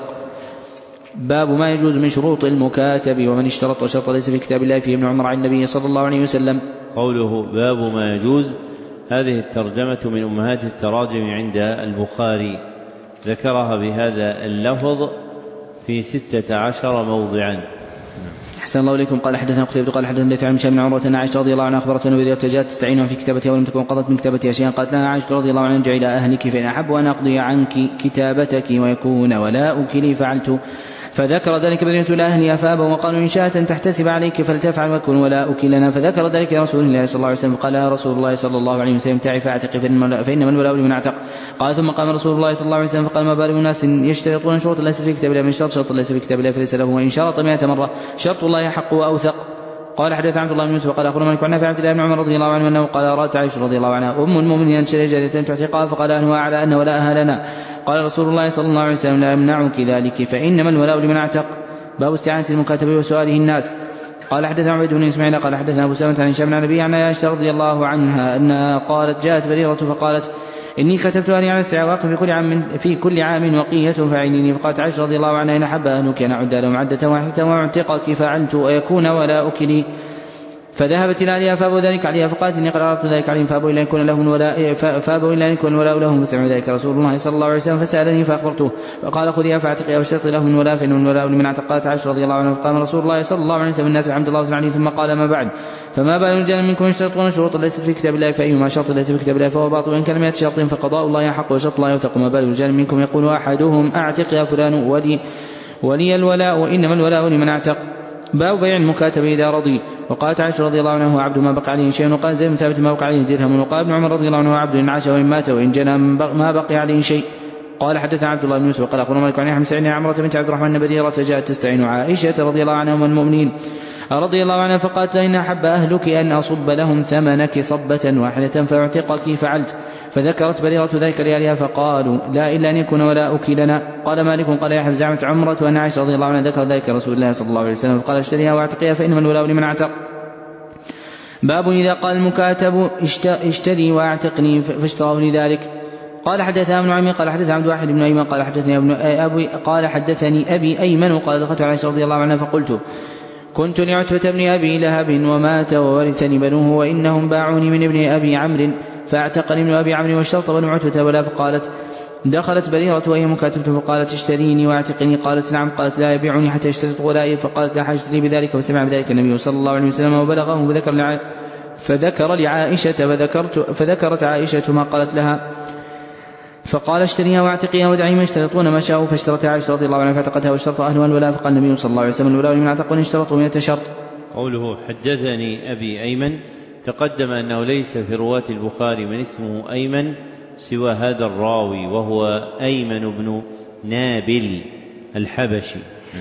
باب ما يجوز من شروط المكاتب ومن اشترط شرطا ليس في كتاب الله فيه ابن عمر عن النبي صلى الله عليه وسلم. قوله باب ما يجوز هذه الترجمة من أمهات التراجم عند البخاري ذكرها بهذا اللفظ في ستة عشر موضعا. أحسن الله إليكم. قال حدثنا قتيبة قال حدثنا ليث عن هشام بن عروة أن عائشة رضي الله عنها أخبرته أن بريرة جاءت تستعينها في كتابتها ولم تكن قضت من كتابتها شيئا قالت لها عائشة رضي الله عنها ارجعي إلى أهلك فإن أحب أن أقضي عنك كتابتك ويكون ولاؤك لي فعلت فذكر ذلك بريرة إلى أهلها فأبوا وقالوا إن شاءت أن تحتسب عليك فلتفعل ويكون ولاؤك لنا فذكر ذلك رسول الله صلى الله عليه وسلم قال يا رسول الله صلى الله عليه وسلم تعي فاعتق فإنما الولاء لمن اعتق. قال ثم قام رسول الله صلى الله عليه وسلم فقال ما بال الناس يشترطون شروطا ليس في كتاب الله من شرط شرط ليس في كتاب الله فليس له وإن شرط مئة مرة شرط الله حق وأوثق. قال حدث عبد الله بن يوسف قال أخبرنا مالك عن نافع عن عبد الله بن عمر رضي الله عنه أنه قال رأت عائشة رضي الله عنها أم المؤمنين أن تشتري جارية تعتقها فقال أنه أعلى أن ولاءها لنا. قال رسول الله صلى الله عليه وسلم لا يمنعك ذلك فإنما الولاء لمن اعتق. باب استعانة المكاتب وسؤاله الناس. قال حدثنا عبيد بن اسماعيل قال حدثنا ابو سلمة عن هشام بن النبي عن عائشة رضي الله عنها انها قالت جاءت بريرة فقالت اني كتبت اني على تسع أواق في كل عام في كل عام وقية فاعينيني. فقالت عائشة رضي الله عنها ان احب اهلك ان اعد لهم عدة واحدة واعتقك فعلت ويكون ولاؤك لي فذهبت الى اهلها فابوا ذلك عليها فقالت اني قد عرضت ذلك عليهم فابوا الا ان يكون لهم ولاء فابوا الا ان يكون الولاء لهم فسمع ذلك رسول الله صلى الله عليه وسلم فسالني فاخبرته فقال خذيها فاعتقيها واشترطي لهم من ولاء فان الولاء لمن اعتق. قالت عائشة رضي الله عنها فقام رسول الله صلى الله عليه وسلم الناس بحمد الله عليه ثم قال ما بعد فما بال رجال منكم يشترطون شروطا ليست في كتاب الله فايما شرط ليس في كتاب الله فهو باطل وان كان مئة شرط فقضاء الله حق وشرط الله يوثق. ما بال رجال منكم يقول احدهم اعتق يا فلان ولي ولي الولاء وانما الولاء لمن اعتق. باب بيع المكاتب إذا رضي. وقالت عائشة رضي الله عنها هو عبد ما بقى عليه شيء وقال زيد بن ثابت ما بقى عليه درهم. وقال ابن عمر رضي الله عنه عبد إن عاش وإن مات وإن جنى ما بقي عليه شيء. قال حدثنا عبد الله بن يوسف وقال أخبرنا مالك عن يحيى بن سعيد عن عمرة بنت عبد الرحمن بن بريرة جاءت تستعين عائشة رضي الله عنها والمؤمنين رضي الله عنها فقالت إن أحب أهلك أن أصب لهم ثمنك صبة واحدة فاعتقك فعلت فذكرت بريرة ذلك لأهلها فقالوا لا إلا أن يكون ولاؤك لنا. قال مالك قال يحيى زعمت عمرة وأن عائشة رضي الله عنها ذكر ذلك رسول الله صلى الله عليه وسلم فقال اشتريها واعتقيها فإنما الولاء لمن اعتق. باب إذا قال المكاتب اشتري واعتقني فاشتراه لذلك. قال حدثنا ابن عمي قال حدث عبد واحد بن أيمن قال حدثني ابن أبي قال حدثني أبي أيمن قال دخلت على عائشة رضي الله عنها فقلت كنت لعتبة بن أبي لهب ومات وورثني بنوه وإنهم باعوني من ابن أبي عمرو فاعتقني ابن أبي عمرو واشترط بنو عتبة ولا. فقالت دخلت بريرة وهي مكاتبة فقالت اشتريني واعتقني. قالت نعم. قالت لا يبيعني حتى يشترط ولائي. فقالت لا حاجة لي بذلك. فسمع بذلك النبي صلى الله عليه وسلم وبلغه فذكر, لع... فذكر لعائشة فذكرت فذكرت عائشة ما قالت لها فقال اشتريها واعتقيها ودعي ما يشترطون ما شاءوا. فاشترت عائشة رضي الله عنها فاعتقتها واشترط أهلها الولاء. فقال النبي صلى الله عليه وسلم الولاء لمن اعتق وإن اشترطوا مئة شرط. قوله حدثني أبي أيمن تقدم أنه ليس في رواة البخاري من اسمه أيمن سوى هذا الراوي وهو أيمن بن نابل الحبشي.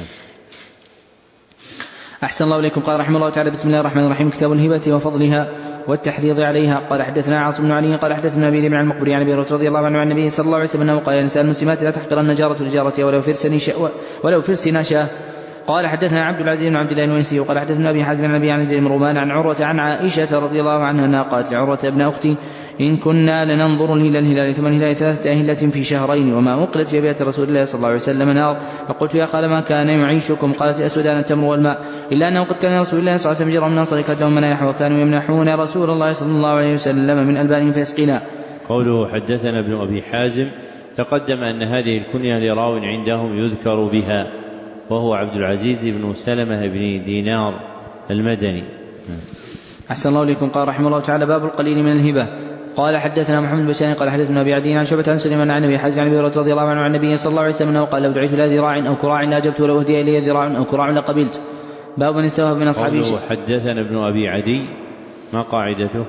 أحسن الله إليكم. قال رحمه الله تعالى بسم الله الرحمن الرحيم كتاب الهبة وفضلها والتحريض عليها. قال حدثنا عاصم بن علي قال حدثنا أبي بن المقبري عن أبي هريرة رضي الله عنه عن النبي صلى الله عليه وسلم أنه قال النساء المسلمات لا تحقرن جارة لجارتها ولو فرسن ولو فرسن شاه. قال حدثنا عبد العزيز بن عبد الله الونسي وقال حدثنا أبي حازم عن أبي عن زيد بن رومان عن عروة عن عائشة رضي الله عنها أنها قالت لعروة ابن أختي إن كنا لننظر إلى الهلال ثم الهلال ثلاثة أهلة في شهرين وما أقلت في بيت رسول الله صلى الله عليه وسلم نار. فقلت يا خال ما كان يعيشكم؟ قالت أسودان التمر والماء إلا أنه قد كان رسول الله صلى الله عليه وسلم جرى من أنصار كانت لهم منايح وكانوا يمنحون رسول الله صلى الله عليه وسلم من ألبانهم فيسقينا. قوله حدثنا ابن أبي حازم تقدم أن هذه الكنية لراو عندهم يذكر بها وهو عبد العزيز بن سلمة بن دينار المدني. أحسن الله إليكم. قال رحمه الله تعالى: باب القليل من الهبة. قال حدثنا محمد بن بشار قال حدثنا أبي عدي عن شعبة عن سليمان عن أبي حازم عن أبي هريرة رضي الله عنه عن النبي صلى الله عليه وسلم أنه قال: لو دعيت إلى ذراع أو كراع لأجبت، ولو أهدي إلي ذراع أو كراع لقبلت. باب من استوهب من أصحابه. حدثنا ابن أبي عدي، ما قاعدته؟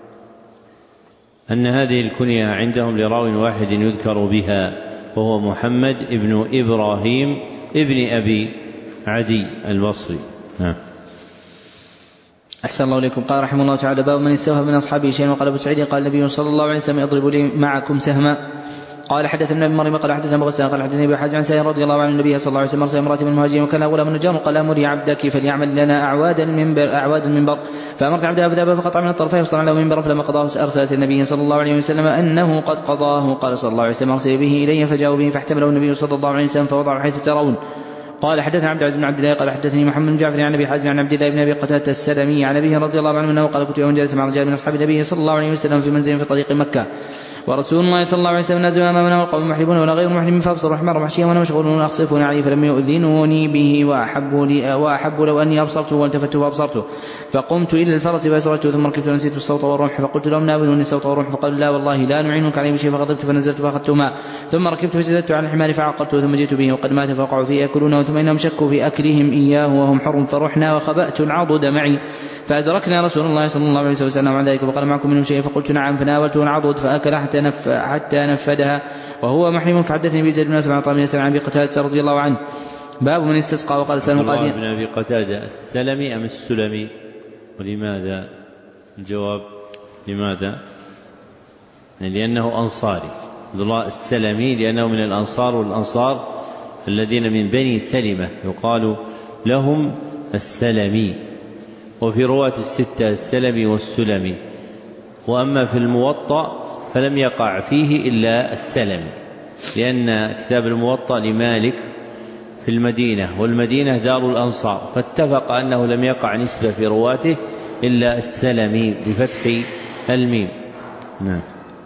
أن هذه الكنية عندهم لراو واحد يذكر بها، وهو محمد ابن إبراهيم ابن أبي عدي البصري. ها. أحسن الله إليكم. قال رحمه الله تعالى: باب من استوهب من أصحابه شيئا. وقال أبو سعيد قال النبي صلى الله عليه وسلم: اضربوا لي معكم سهما. قال حدثنا ابن مريم قال حدثنا ابو غسان قال حدثني ابي حازم عن سائر رضي الله عنه النبي صلى الله عليه وسلم ارسل امراه من المهاجرين وكان غلام نجار قال: امري عبدك فليعمل لنا اعواد المنبر اعواد المنبر. فامرت عبدها فذهب فقطع من الطرفين فصنع له منبرا، فلما قضاه ارسلت النبي صلى الله عليه وسلم انه قد قضاه. قال صلى الله عليه وسلم: ارسل به الي، فجاءوا به فاحتمله النبي صلى الله عليه وسلم فوضعه حيث ترون. قال حدثنا عبد العزيز بن عبد الله قال حدثني محمد بن جعفر عن ابي حازم عن عبد الله بن ابي قتاده السلمي عن ابيه رضي الله عنه انه قال: كنت يوما جالسا مع رجال من اصحاب النبي صلى الله عليه وسلم في منزل في طريق مكه، ورسول الله صلى الله عليه وسلم نازل امامنا والقوم محرمون ولا غير محرم، فابصر الحمار محشيا وانا مشغول اخصفون عليه، فلم يؤذنوني به واحب لي واحب لو اني ابصرته والتفت وابصرته، فقمت الى الفرس فاسرجته ثم ركبت ونسيت الصوت والرمح، فقلت لهم: ناولوني الصوت والرمح، فقالوا: لا والله لا نعينك عليه بشيء، فغضبت فنزلت فاخذته معه، ثم ركبت فسددت على الحمار فعقلته، ثم جئت به وقد مات فوقعوا فيه ياكلونه، ثم انهم شكوا في اكلهم اياه وهم حر، فرحنا وخبأت العضد معي فادركنا رسول الله صلى الله عليه وسلم عن ذلك فقال: معكم منه شيء؟ فقلت: نعم، فناولته العضد فاكل حتى نف حتى نفدها وهو محرم. فحدثني بزيد بن اسمع طبعا يسأل عن ابي قتاده رضي الله عنه. باب من استسقى. وقال سلم قال ابن ابي قتاده السلمي ام السلمي؟ ولماذا؟ الجواب: لماذا؟ لأنه أنصاري. عبد الله السلمي لأنه من الأنصار، والأنصار الذين من بني سلمة يقال لهم السلمي. وفي رواة الستة السلمي والسلمي. وأما في الموطأ فلم يقع فيه إلا السلمي، لأن كتاب الموطأ لمالك في المدينة، والمدينة دار الأنصار، فاتفق أنه لم يقع نسبة في رواته إلا السلمي بفتح الميم، نعم،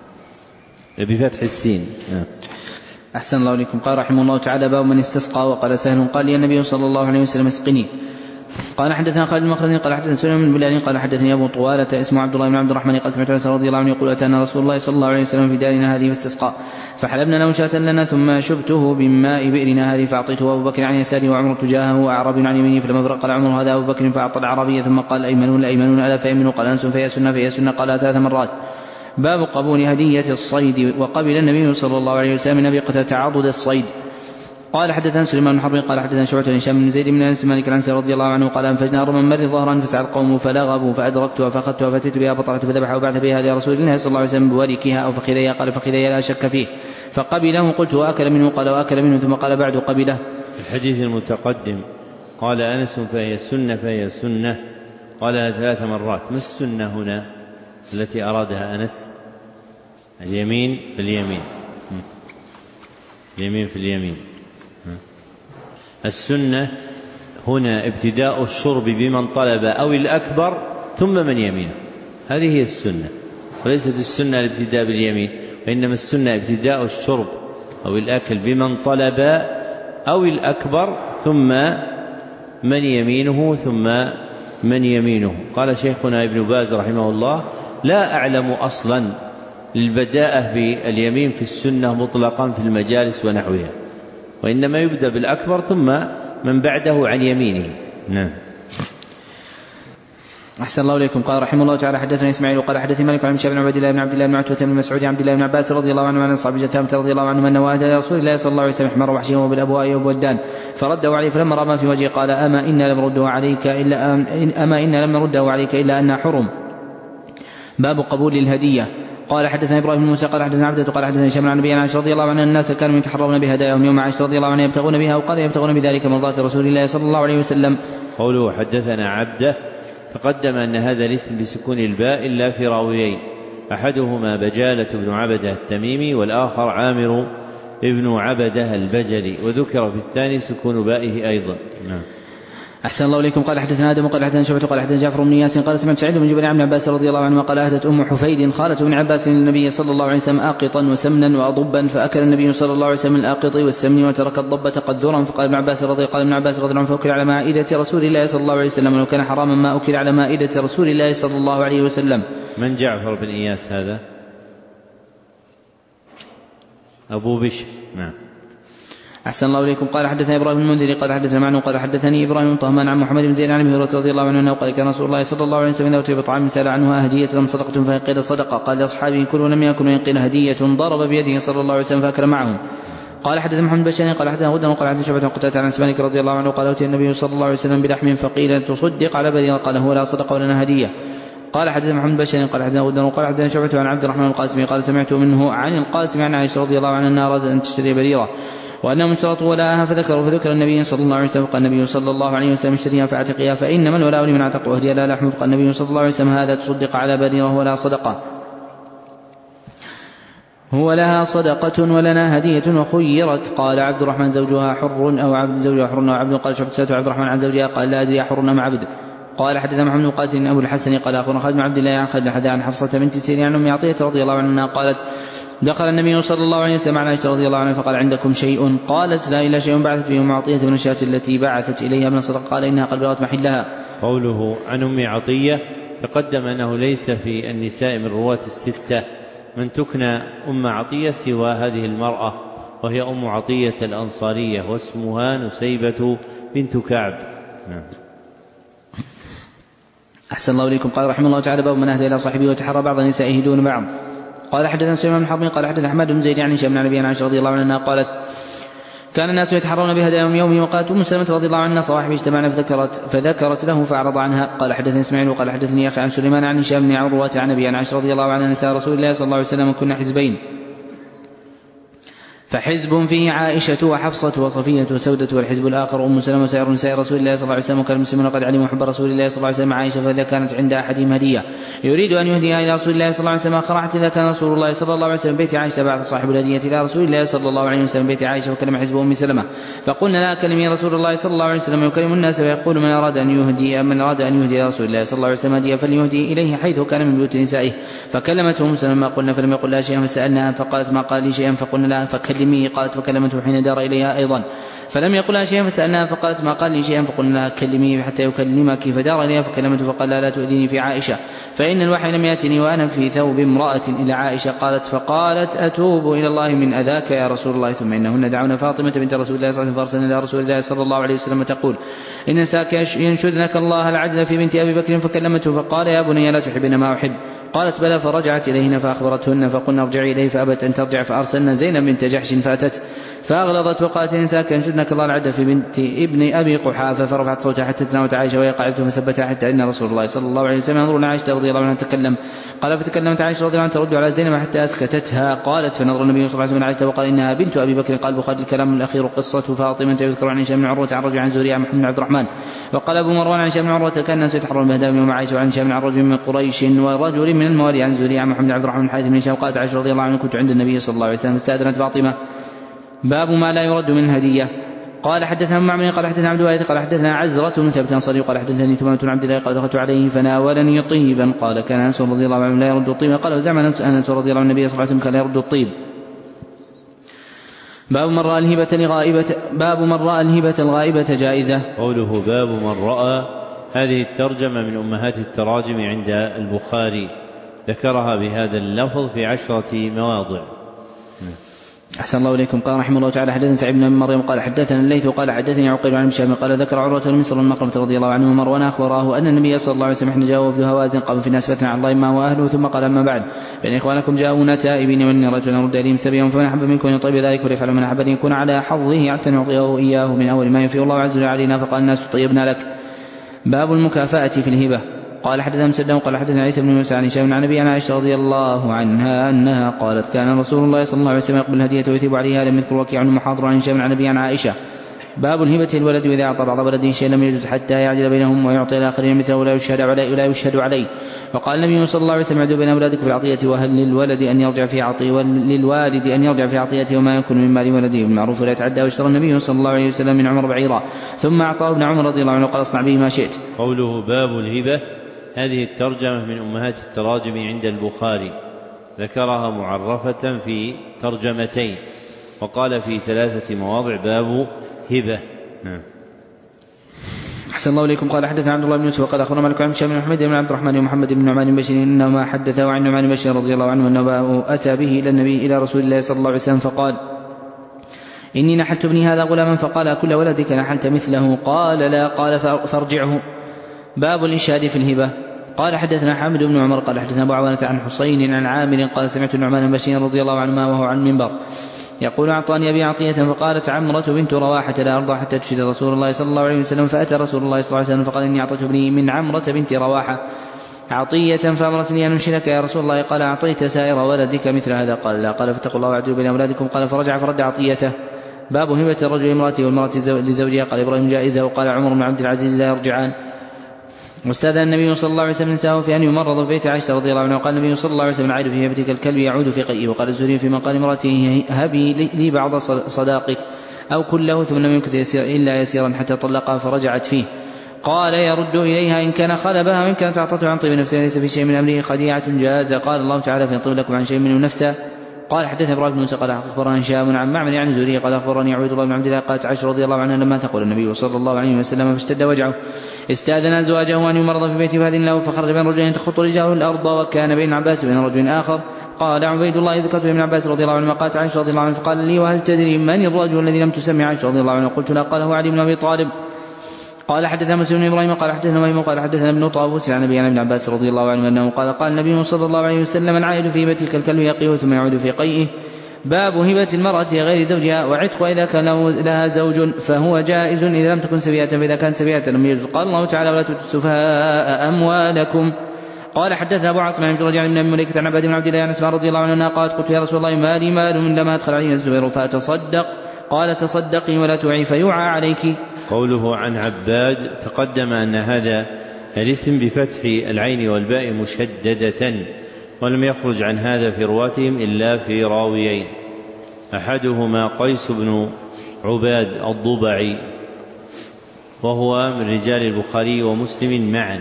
بفتح السين، نعم. أحسن الله إليكم. قال رحمه الله تعالى: باب من استسقى. وقال سهل قال لي النبي صلى الله عليه وسلم: اسقني. قال حدثنا خالد بن مخلد قال حدثنا سليمان بن بلال قال حدثني أبو طوالة اسمه عبد الله بن عبد الرحمن قال: سمعت أنس رضي الله عنه يقول: أتانا رسول الله صلى الله عليه وسلم في دارنا هذه فاستسقى، فحلبنا له شاة لنا، ثم شبته بماء بئرنا هذه، فأعطيته أبو بكر عن يساري وعمر تجاهه وأعرابي عن يمينه، فلما فرق قال عمر: هذا أبو بكر، فأعطى العربية، ثم قال: أيمنون أيمنون ألا فيمنوا، قال أنس: فهي سنة فهي سنة، قال ثلاث مرات. باب قبول هدية الصيد. وقبل النبي صلى الله عليه وسلم من أبي قتادة عضد الصيد. قال حدثنا سليمان بن حرب قال حدثنا شعبة بن هشام بن زيد بن انس مالك العنسي رضي الله عنه قال: انفجنا رما مر ظهرا فسعى القوم فلغبوا، فادركتها فاخذتها فاتيت بها بطرة فذبحها وبعث بها لرسول الله صلى الله عليه وسلم بوركها او فخذيها، قال: فخذيها لا شك فيه، فقبله. قلت: واكل منه؟ قال: واكل منه، ثم قال: بعد قبله. الحديث المتقدم قال أنس: فهي سنة فهي سنة، قال ثلاث مرات. ما السنة هنا التي أرادها أنس؟ اليمين في اليمين، اليمين في اليمين. السنة هنا ابتداء الشرب بمن طلب أو الأكبر ثم من يمينه، هذه هي السنة، وليست السنة الابتداء باليمين، وإنما السنة ابتداء الشرب أو الأكل بمن طلب أو الأكبر ثم من يمينه ثم من يمينه. قال شيخنا ابن باز رحمه الله: لا أعلم أصلا للبداءة باليمين في السنة مطلقا في المجالس ونحوها، وإنما يبدأ بالأكبر ثم من بعده عن يمينه. نعم. أحسن الله إليكم. قال رحمه الله تعالى: حدثنا إسماعيل قال حدثني مالك عن هشام بن عبد الله بن عبد الله بن عتبة بن مسعود عبد الله بن عباس رضي الله عنه عن أصحاب جثامة رضي الله عنهم أنه أهدى لرسول الله صلى الله عليه وسلم حمار وحشيا وبالأبواء والودان، فرده عليه، فلما رأى ما في وجهه قال: أما إنا لم نرده عليك إلا أما إنا لم نرده عليك إلا أنها حرم. باب قبول الهدية. قال حدثنا ابراهيم بن موسى قال حدثنا عبده قال حدثنا هشام عن ابي عائشه رضي الله عنها ان الناس كانوا يتحرون بهداياهم يوم عائشه رضي الله عنها يبتغون بها، وقال: يبتغون بذلك مرضات رسول الله صلى الله عليه وسلم. قوله حدثنا عبده تقدم أن هذا الاسم بسكون الباء إلا في راويين، أحدهما بجالة بن عبده التميمي والآخر عامر ابن عبده البجلي، وذكر في الثاني سكون بائه أيضا. نعم. أحسن الله إليكم. قال حدثنا آدم قال حدثنا شعبة قال حدثنا جعفر بن ياسين قال سمعت سعيد بن جبير عن عباس رضي الله عنه قال أهدت أم حفيد خالة ابن عباس للنبي صلى الله عليه وسلم آقطا وسمنا وأضبا فأكل النبي صلى الله عليه وسلم الآقط والسمن وترك الضبة قدرا فقال ابن عباس رضي قال ابن عباس رضي الله عنه فأكل على مائدة رسول الله صلى الله عليه وسلم ولو كان حراما ما أكل على مائدة رسول الله صلى الله عليه وسلم. من جعفر بن إياس هذا؟ أبو بشر. نعم. أحسن الله إليكم. قال حدثنا إبراهيم المنذري قال حدثنا معن قال حدثني إبراهيم طهمان عن محمد بن زيد عن أبي هريرة رضي الله عنه قال كان رسول الله صلى الله عليه وسلم إذا أتي بطعام سأل عنها هدية لم صدقة فإن قيل صدقة قال لأصحابه كلوا لم يأكلوا وإن قيل هدية ضرب بيده صلى الله عليه وسلم فأكل معهم. قال حدثنا محمد بن قال حدثنا غدا وقال حدثنا شعبة قتادة عن سمانك رضي الله عنه قال أتي النبي صلى الله عليه وسلم بلحم فقيل تصدق على بدر قال هو لا صدقة ولنا هدية. قال حدثنا محمد بن قال حدثنا غدا وقال حدثنا شعبة عن عبد الرحمن القاسمي قال سمعت منه عن القاسم عن عائشة رضي الله عنها أنها أرادت أن تشتري بريرة وأنهم اشترطوا ولاءها فذكروا فذكر النبي صلى الله عليه وسلم فقال النبي صلى الله عليه وسلم اشتريها فاعتقيها فإنما الولاء لمن اعتق وهدي لا لحم فقال النبي صلى الله عليه وسلم هذا تصدق على بريرة ولا صدقة هو لها صدقة ولنا هدية وخيرت. قال عبد الرحمن زوجها حر أو عبد زوجها حر أو عبد قال شعبت سألت عبد الرحمن عن زوجها قال لا أدري حر أم عبد. قال حدثنا محمد بن قاتل أبو الحسن قال أخونا خالد بن عبد الله عن خالد حدث عن حفصة بنت سيرين عن أم عطية رضي الله عنها قالت دخل النبي صلى الله عليه وسلم على عائشة رضي الله عنها فقال عندكم شيء؟ قالت لا إلا شيء بعثت به أم عطية من الشاة التي بعثت إليها من صدق قال إنها قد بلغت محلها. قوله عن أم عطية تقدم أنه ليس في النساء من رواة الستة من تكنى أم عطية سوى هذه المرأة وهي أم عطية الأنصارية واسمها نسيبة بنت كعب. نعم. أحسن الله إليكم. قال رحمه الله تعالى باب من أهدى إلى صاحبه وتحرى بعض نسائه دون بعض. قال حدثنا سليمان بن حرب قال حدثنا أحمد بن زيد يعني هشام بن نبي عائشة رضي الله عنها قالت كان الناس يتحرون بهداياهم يومه وقالت أم سلمة رضي الله عنها صواحب اجتمعنا فذكرت فذكرت له فأعرض عنها. قال حدثني إسماعيل وقال حدثني أخي عن سليمان عن هشام بن عروة عن نبي عائشة رضي الله عنها نساء رسول الله صلى الله عليه وسلم كنا حزبين فحزب فيه عائشة وحفصة وصفية وسودة والحزب الآخر أم سلمة وسائر نساء رسول الله صلى الله عليه وسلم وكان المسلمون قد علموا حب رسول الله صلى الله عليه وسلم عائشة فإذا كانت عند أحدهم هدية يريد أن يهديها إلى رسول الله صلى الله عليه وسلم أخرعت إذا كان رسول الله صلى الله عليه وسلم بيت عائشة بعث صاحب الهدية إلى رسول الله صلى الله عليه وسلم بيت عائشة وكلم حزب أم سلمة فقلنا لا كلمي رسول الله صلى الله عليه وسلم يكلم الناس ويقول من أراد أن يهدي من أراد أن يهدي رسول الله صلى الله عليه وسلم هدية فليهدي إليه حيث كان من بيوت نسائه. فكلمته أم سلمة ما قلنا فلم يقل لها شيئا فسألناها فقالت ما قال لي شيئا فقلنا لها فكلميه قالت فكلمته حين دار إليها أيضا فلم يقل لها شيئا فسألناها فقالت ما قال لي شيئا فقلنا لها كلميه حتى يكلمك فدار إليها فكلمته فقال لا, لا تؤذيني في عائشة فإن الوحي لم يأتني وأنا في ثوب امرأة إلى عائشة. قالت فقالت أتوب إلى الله من أذاك يا رسول الله ثم إنهن دعونا فاطمة بنت رسول الله صلى الله عليه وسلم فأرسلنا إلى رسول الله صلى الله عليه وسلم تقول إن نساك ينشدنك الله العدل في بنت أبي بكر فكلمته فقال يا بني لا تحبن ما أحب. قالت بلى فرجعت إليهن فأخبرتهن فقلنا ارجعي إليه فأبت أن ترجع فأرسلنا زينب بنت جحش فأتت فأغلظت وقالت إن نساك ينشدنك الله العدل في بنت ابن أبي قحافة فرفعت صوتها حتى تناوت عائشة وهي قاعدة فسبتها حتى إن رسول الله صلى الله عليه وسلم ينظر عائشة رضي الله عنها تكلم. قال فتكلمت عائشة رضي الله عنها ترد على زينب حتى أسكتتها. قالت فنظر النبي صلى الله عليه وسلم عائشة وقال إنها بنت أبي بكر. قال البخاري الكلام الأخير قصة فاطمة يذكر عن هشام بن عروة عن رجل عن زهري عن محمد بن عبد الرحمن. وقال أبو مروان عن هشام بن عروة كان الناس يتحرون بهداهم يوم عائشة وعن هشام عن رجل من قريش ورجل من الموالي عن زهري عن محمد بن عبد الرحمن بن حارث بن هشام. قالت عائشة رضي الله عنها كنت عند النبي صلى الله عليه وسلم استأذنت فاطمة. باب ما لا يرد من هدية. قال حدثنا معمر قال حدثنا عبد الوارث قال حدثنا عزرة بن ثابت الأنصاري قال حدثني ثمامة بن عبد الله قال دخلت عليه فناولني طيبا. قال كان أنس رضي الله عنه لا يرد الطيب. قال وزعم أنس رضي الله عنه النبي صلى الله عليه وسلم كان لا يرد الطيب. باب من رأى الهبة لغائبة باب من رأى الهبة الغائبة جائزة. قوله باب من رأى هذه الترجمة من أمهات التراجم عند البخاري ذكرها بهذا اللفظ في عشرة مواضع. أحسن الله إليكم. قال رحمه الله تعالى حدثنا سعيد بن مريم قال حدثنا الليث قال حدثني عقيل عن هشام قال ذكر عروة بن مسعود بن مخرمة رضي الله عنه ومروان أخبراه أن النبي صلى الله عليه وسلم حين جاء وفد هوازن قام في الناس فتنة على الله ما هو أهله ثم قال أما بعد بأن إخوانكم جاءونا تائبين وإني رجلا رد إليهم سبيهم فمن أحب منكم يطيب ذلك وليفعل من أحب أن يكون على حظه حتى نعطيه إياه من أول ما ينفي الله عز وجل علينا فقال الناس طيبنا لك. باب المكافأة في الهبة. قال حدثنا مسدد قال حدثنا عيسى بن موسى عن هشام عن النبي عن عائشة رضي الله عنها أنها قالت كان رسول الله صلى الله عليه وسلم يقبل الهدية ويثيب عليها لم يذكر وكيع عن محاضر عن هشام عن النبي عن عائشة باب الهبة الولد إذا أعطى بعض ولده شيئا لم يجوز حتى يعدل بينهم ويعطي الآخرين مثله ولا يشهد عليه ولا يشهد عليه. وقال النبي صلى الله عليه وسلم اعدلوا بين أولادكم في العطية وهل للولد أن يرجع في عطية وللوالد أن يرجع في عطيته وما يكون من مال ولده بالمعروف ولا يتعدى. واشترى النبي صلى الله عليه وسلم من عمر بعيرا ثم أعطاه ابن عمر رضي الله عنه وقال اصنع به ما شئت. قوله باب الهبة، هذه الترجمة من أمهات التراجم عند البخاري، ذكرها معرفة في ترجمتين، وقال في ثلاثة مواضع باب هبة. نعم. أحسن الله إليكم. قال حدثنا عبد الله بن يوسف وقال أخبرنا مالك عن هشام بن محمد بن عبد الرحمن ومحمد بن نعمان بن بشير إنما حدثه عن نعمان بن بشير رضي الله عنه أنه أتى به إلى النبي إلى رسول الله صلى الله عليه وسلم فقال إني نحلت ابني هذا غلاما، فقال كل ولدك نحلت مثله؟ قال لا. قال فارجعه. باب الإشهاد في الهبة. قال حدثنا حامد بن عمر قال حدثنا أبو عوانة عن حسين عن عامر قال سمعت النعمان بن بشير رضي الله عنهما وهو عن المنبر يقول أعطاني أبي عطية، فقالت عمرة بنت رواحة لا أرضى حتى تشهد رسول الله صلى الله عليه وسلم. فأتى رسول الله صلى الله عليه وسلم فقال إني أعطيت ابني من عمرة بنت رواحة عطية فأمرتني أن أنشدك يا رسول الله. قال أعطيت سائر ولدك مثل هذا؟ قال لا. قال فاتقوا الله واعدلوا بين أولادكم. قال فرجع فرد عطيته. باب هبة الرجل امرأته والمرأة لزوجها. قال إبراهيم جائزة. وقال عمر بن عبد العزيز لا يرجعان. واستاذن النبي صلى الله عليه وسلم نساءه في أن يمرض في بيت عائشة رضي الله عنها. وقال النبي صلى الله عليه وسلم عائد في هبتك الكلب يعود في قيئه. وقال الزهري في مقال امرأته هبي لي بعض صداقك أو كله ثم لم يمكث يسير إلا يسيرا حتى طلقها فرجعت فيه. قال يرد إليها إن كان خلبها وإن كانت أعطته عن طيب نفسه ليس في شيء من أمره خديعة جاز. قال الله تعالى فينطب لكم عن شيء منه نفسه. قال حدثنا ابراهيم بن موسى قال اخبرنا هشام عن معمر عن الزهري قال اخبرني عبيد الله بن عبد الله قالت عائشة رضي الله عنها لما تقول النبي صلى الله عليه وسلم فاشتد وجعه استاذن ازواجه ان يمرض في بيته فاذن له فخرج بين رجلين تخط رجله الارض وكان بين عباس وبين رجل اخر. قال عبيد الله ذكرت ابن عباس رضي الله عنه قالت عائشة رضي الله عنها فقال لي وهل تدري من الرجل الذي لم تسمي عائشة رضي الله عنها؟ قلت لا. قال هو علي بن ابي طالب. قال حدثنا مسلم بن ابراهيم قال حدثنا ميمون قال حدثنا ابن طاووس عن ابي ابن عباس رضي الله عنه انه قال قال النبي صلى الله عليه وسلم العائد في بيتك الكلب يقيه ثم يعود في قيئه. باب هبة المرأة غير زوجها وعتق إذا كان لها زوج فهو جائز إذا لم تكن سبيئة، فإذا كانت سبيئة لم يجوز. قال الله تعالى ولا تؤتوا السفهاء أموالكم. قال حدثنا أبو عاصم عن جريج بن أبي مليكة عن عباد بن عبد الله عن أسماء رضي الله عنها قالت قلت يا رسول الله ما لي مال من لما أدخل عليه الزبير فأتصدق؟ قال تصدقي ولا تعي فيوعى عليك. قوله عن عباد تقدم أن هذا الاسم بفتح العين والباء مشددة، ولم يخرج عن هذا في رواتهم إلا في راويين، أحدهما قيس بن عباد الضبعي وهو من رجال البخاري ومسلم معا،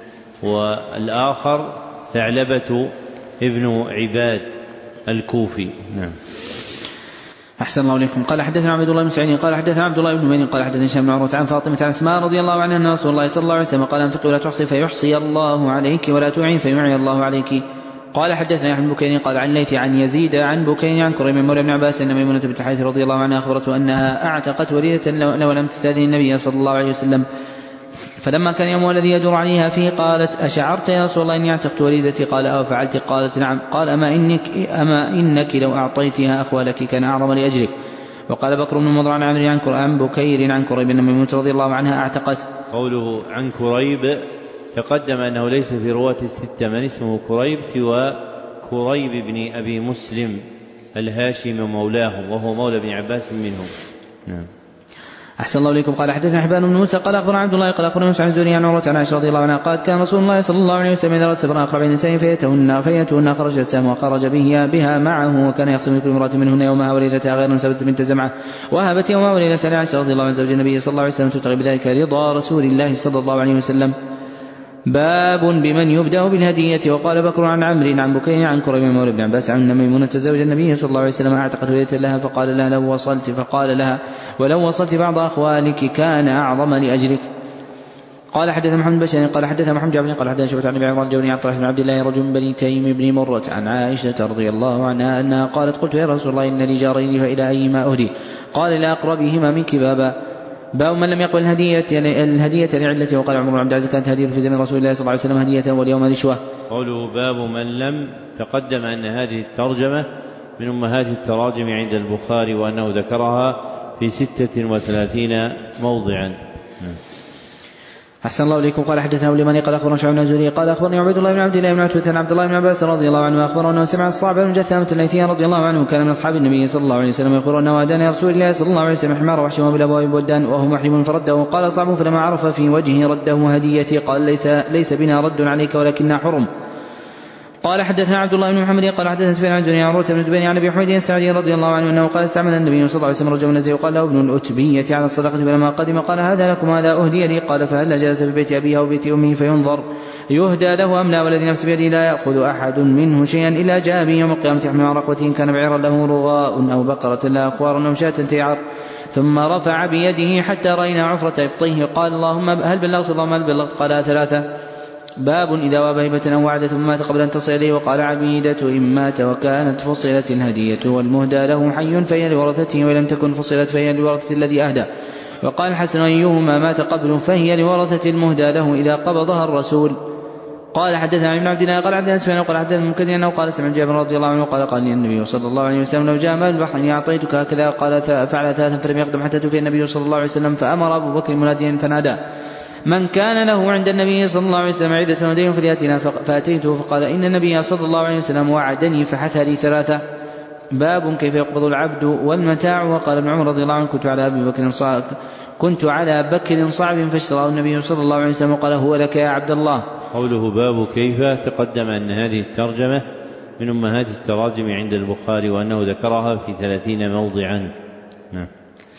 والآخر ثعلبة ابن عباد الكوفي. نعم. أحسن الله إليكم. قال حدثنا عبد الله بن سعيد قال حدثنا عبد الله بن بني قال حدثنا هشام بن عروة عن فاطمة عن أسماء رضي الله عنها أن رسول الله صلى الله عليه وسلم قال أنفقي ولا تحصي فيحصي الله عليك ولا تعين فيعي الله عليك. قال حدثنا يحيى بن بكير قال عن ليث عن يزيد عن بكير عن كريم مولى بن عباس أن ميمونة بنت الحارث رضي الله عنها أخبرته أنها أعتقت وليدة لو لم تستأذن النبي صلى الله عليه وسلم، فلما كان يوم الذي يدور عليها فيه قالت أشعرت يا رسول الله إني اعتقت وليدتي؟ قال أو فعلت؟ قالت نعم. قال أما إنك, أما إنك لو أعطيتها أخوالك كان أعظم لأجرك. وقال بكر بن مضر عن عمرو عن بكير عن كريب أن ميمونة رضي الله عنها أعتقت. قوله عن كريب تقدم أنه ليس في رواة الستة من اسمه كريب سوى كريب بن أبي مسلم الهاشم مولاه وهو مولى بن عباس منهم. نعم. أحسن الله إليكم. قال حدثنا حبان بن موسى قال أخبرنا عبد الله قال أخبرنا موسى عن زهري عن عروة عن عائشة رضي الله عنها قالت كان رسول الله صلى الله عليه وسلم إذا رأى سبعا أقرب نساء فيأتهن فيأتهن خرج السهم وخرج به بها معه، وكان يقسم لكل امرأة منهن يومها وليلتها غير سبت بنت زمعة وهبت يومها وليلتها لعائشة رضي الله عنها زوج النبي صلى الله عليه وسلم تبتغي بذلك رضا رسول الله صلى الله عليه وسلم. باب بمن يبدأ بالهدية. وقال بكر عن عمرو عن بكير عن كريم مولى بن عباس عن ميمونة زوج النبي صلى الله عليه وسلم أعتقت وليدة لها فقال لها لو وصلت فقال لها ولو وصلت بعض أخوالك كان أعظم لأجلك. قال حدثنا محمد بن قال حدثنا محمد جعفر قال حدثنا شعبة عن ابي عمران الجوني عن طلحة بن عبد الله رجل من بني تيم بن مرة عن عائشة رضي الله عنها أنها قالت قلت يا رسول الله إن لي جارين فإلى أيما أهدي؟ قال إلى أقربهما منك بابا. باب من لم يقبل الهدية الهدية لعلته. وقال عمر بن عبد العزيز كانت هدية في زمن رسول الله صلى الله عليه وسلم هدية واليوم رشوة. قوله باب من لم تقدم أن هذه الترجمة من أمهات التراجم عند البخاري وأنه ذكرها في ستة وثلاثين موضعا. أحسن الله إليكم. قال حدثنا أبو اليماني قال أخبرنا شعيب بن الزهري قال أخبرني عبيد الله بن عبد الله بن عتبة عن عبد الله بن عباس رضي الله عنه أخبره أنه سمع الصعب بن جثامة الليثي رضي الله عنه كان من أصحاب النبي صلى الله عليه وسلم يقول أنه أهداني رسول الله صلى الله عليه وسلم حمار وحشمه بالأبواب والدان وهو محرم فرده. قال صعب فلما عرف في وجهه رده هديتي قال ليس, ليس بنا رد عليك ولكننا حرم. قال حدثنا عبد الله بن محمد قال حدثنا سفيان عن زني عروة بن زبير عن ابي حميد السعدي رضي الله عنه انه قال استعمل النبي صلى الله عليه وسلم رجلا الذي يقال له ابن الأتبية على الصدقة فلما قدم قال هذا لكم هذا أهدي لي. قال فهل جلس في بيت أبيه أو بيت أمه فينظر يهدى له أم لا والذي نفس بيده لا يأخذ أحد منه شيئا إلا جاء به يوم القيامة يحمل عرقوة كان بعيرا له رغاء أو بقرة لا أخوار أو شاة تيعر ثم رفع بيده حتى رأينا عفرة إبطيه قال اللهم هل بلغت اللهم هل بلغت قال ثلاثة. باب إذا واب هبة أو وعد ثم مات قبل أن تصل إليه. وقال عبيدة إن مات وكانت فصلت الهدية والمهدى له حي فهي لورثته وإن لم تكن فصلت فهي لورثة الذي أهدى. وقال الحسن أيهما مات قبل فهي لورثة المهدى له إذا قبضها الرسول. قال حدثنا ابن عبد الله قال عبد الله قال حدثنا المنكدر أنه قال سمع جابر رضي الله عنه قال قال لي النبي صلى الله عليه وسلم لو جاء مال البحر إني أعطيتك هكذا. قال فعل ثلاثا فلم يقدم حتى توفي النبي صلى الله عليه وسلم فأمر أبو بكر مناديا فنادى من كان له عند النبي صلى الله عليه وسلم عدة ودين فليأتنا فأتيته فقال إن النبي صلى الله عليه وسلم وعدني فحثى لي ثلاثة. باب كيف يقبض العبد والمتاع. وقال ابن عمر رضي الله عنه كنت على أبي بكر صعب كنت على بكر صعب فاشتراه النبي صلى الله عليه وسلم وقال هو لك يا عبد الله. قوله باب كيف تقدم أن هذه الترجمة من أمهات التراجم عند البخاري وأنه ذكرها في ثلاثين موضعا. نعم.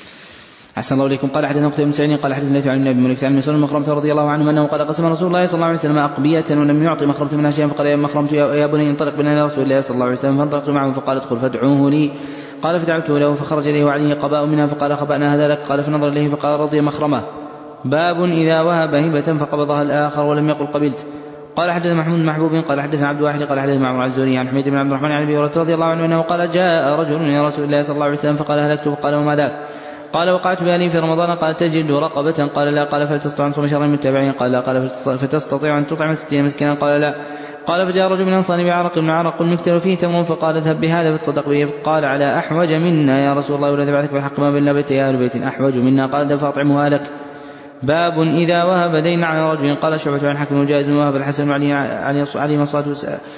أحسن الله إليكم. قال حدثنا قتيبة بن سعيد قال حدثنا نافع عن ابن مالك عن مسعود مخرمة رضي الله عنه أنه قال قسم رسول الله صلى الله عليه وسلم أقبية ولم يعطي مخرمة منها شيئا فقال يا مخرمة يا بني انطلق بنا إلى رسول الله صلى الله عليه وسلم فانطلقت معه فقال ادخل فادعوه لي. قال فدعوته له فخرج إليه وعليه قباء منها فقال خبأنا هذا لك. قال فنظر إليه فقال رضي مخرمة. باب إذا وهب هبة فقبضها الآخر ولم يقل قبلت. قال حدثنا محمود محبوب قال حدثنا عبد الواحد قال حدثنا معمر الزهري عن حميد بن عبد الرحمن عن أبي هريرة رضي الله عنه أنه قال جاء رجل إلى رسول الله صلى الله عليه وسلم فقال هلكت فقال وما ذاك. قال وقعت بأهلي في رمضان. قال تجد رقبة. قال لا. قال فلتستطيع أن تصوم شهرين متابعين. قال لا. قال فتستطيع أن تطعم ستين مسكينا. قال لا. قال فجاء رجل من الأنصار بعرق من عرق المكتل فيه تمر فقال اذهب بهذا فتصدق به. قال على أحوج منا يا رسول الله والذي بعثك بالحق ما بين بيت يا أهل بيت أحوج منا. قال فأطعمها لك. باب إذا وهب دين على رجل. قال شعبة عن حكم وجائز وهب الحسن علي علي مصاد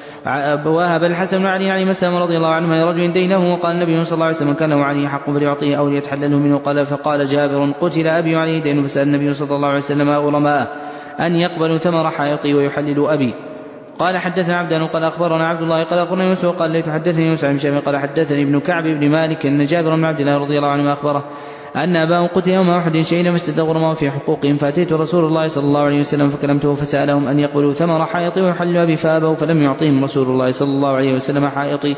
وهب الحسن علي علي مسلم رضي الله عنهما لرجل دينه. وقال النبي صلى الله عليه وسلم كان له عليه حق فليعطيه أو ليتحلله منه. قال فقال جابر قتل أبي عليه دين فسأل النبي صلى الله عليه وسلم غرماءه أن يقبلوا ثمر حائطي ويحللوا أبي. قال حدثنا عبدان قال أخبرنا عبد الله قال أخبرنا يوسف قال ليت حدثني يوسف عن شيخ قال حدثني ابن كعب بن مالك أن جابر بن عبد الله رضي الله عنه أخبره أن أباه قتل يوم أحد شهيدا فاشتد غرماء في حقوقهم. فأتيت رسول الله صلى الله عليه وسلم فكلمته فسألهم أن يقبلوا ثمر حائطي ويحللوا أبي فأبوا فلم يعطيهم رسول الله صلى الله عليه وسلم حائطي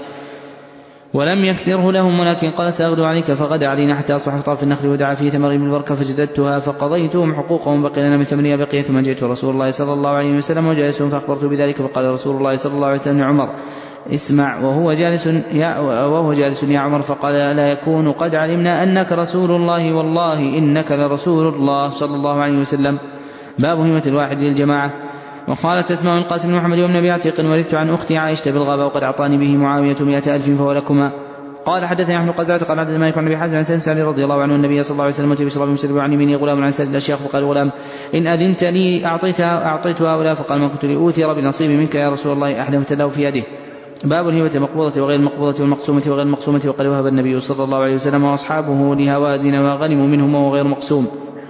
ولم يكسره لهم ولكن قال سأغدو عليك فغدا علينا حتى أصبح في طرف النخل ودعا في ثمر بالبركة فجددتها فقضيتهم حقوقهم بقي لنا من ثمنها بقية. ثم جئت رسول الله صلى الله عليه وسلم وجالسهم فأخبرته بذلك فقال رسول الله صلى الله عليه وسلم عمر اسمع وهو جالس يا وهو جالس يا عمر. فقال لا يكون قد علمنا أنك رسول الله والله إنك لرسول الله صلى الله عليه وسلم. باب همة الواحد للجماعة. وقالت أسماء القاسم بن محمد وابن أبي عتيق ورثت عن أختي عائشة بالغابة وقد أعطاني به معاوية مئة ألف فهو لكما. قال حدثني أحمد قزعة قال حدثنا مالك عن أبي حازم عن سعد رضي الله عنه النبي صلى الله عليه وسلم بشراب مسرب عن يميني غلام عن سائر الأشياخ فقال غلام إن أذنت لي أعطيتها أعطيت هؤلاء. فقال ما كنت لأوثر بنصيبي منك يا رسول الله أحدا فتله في يده. باب الهبة المقبوضة وغير المقبوضة والمقسومة وغير المقسومة. وقد وهب النبي صلى الله عليه وسلم وأصحابه لهوازن وغنموا منهم وهو غير مقسوم.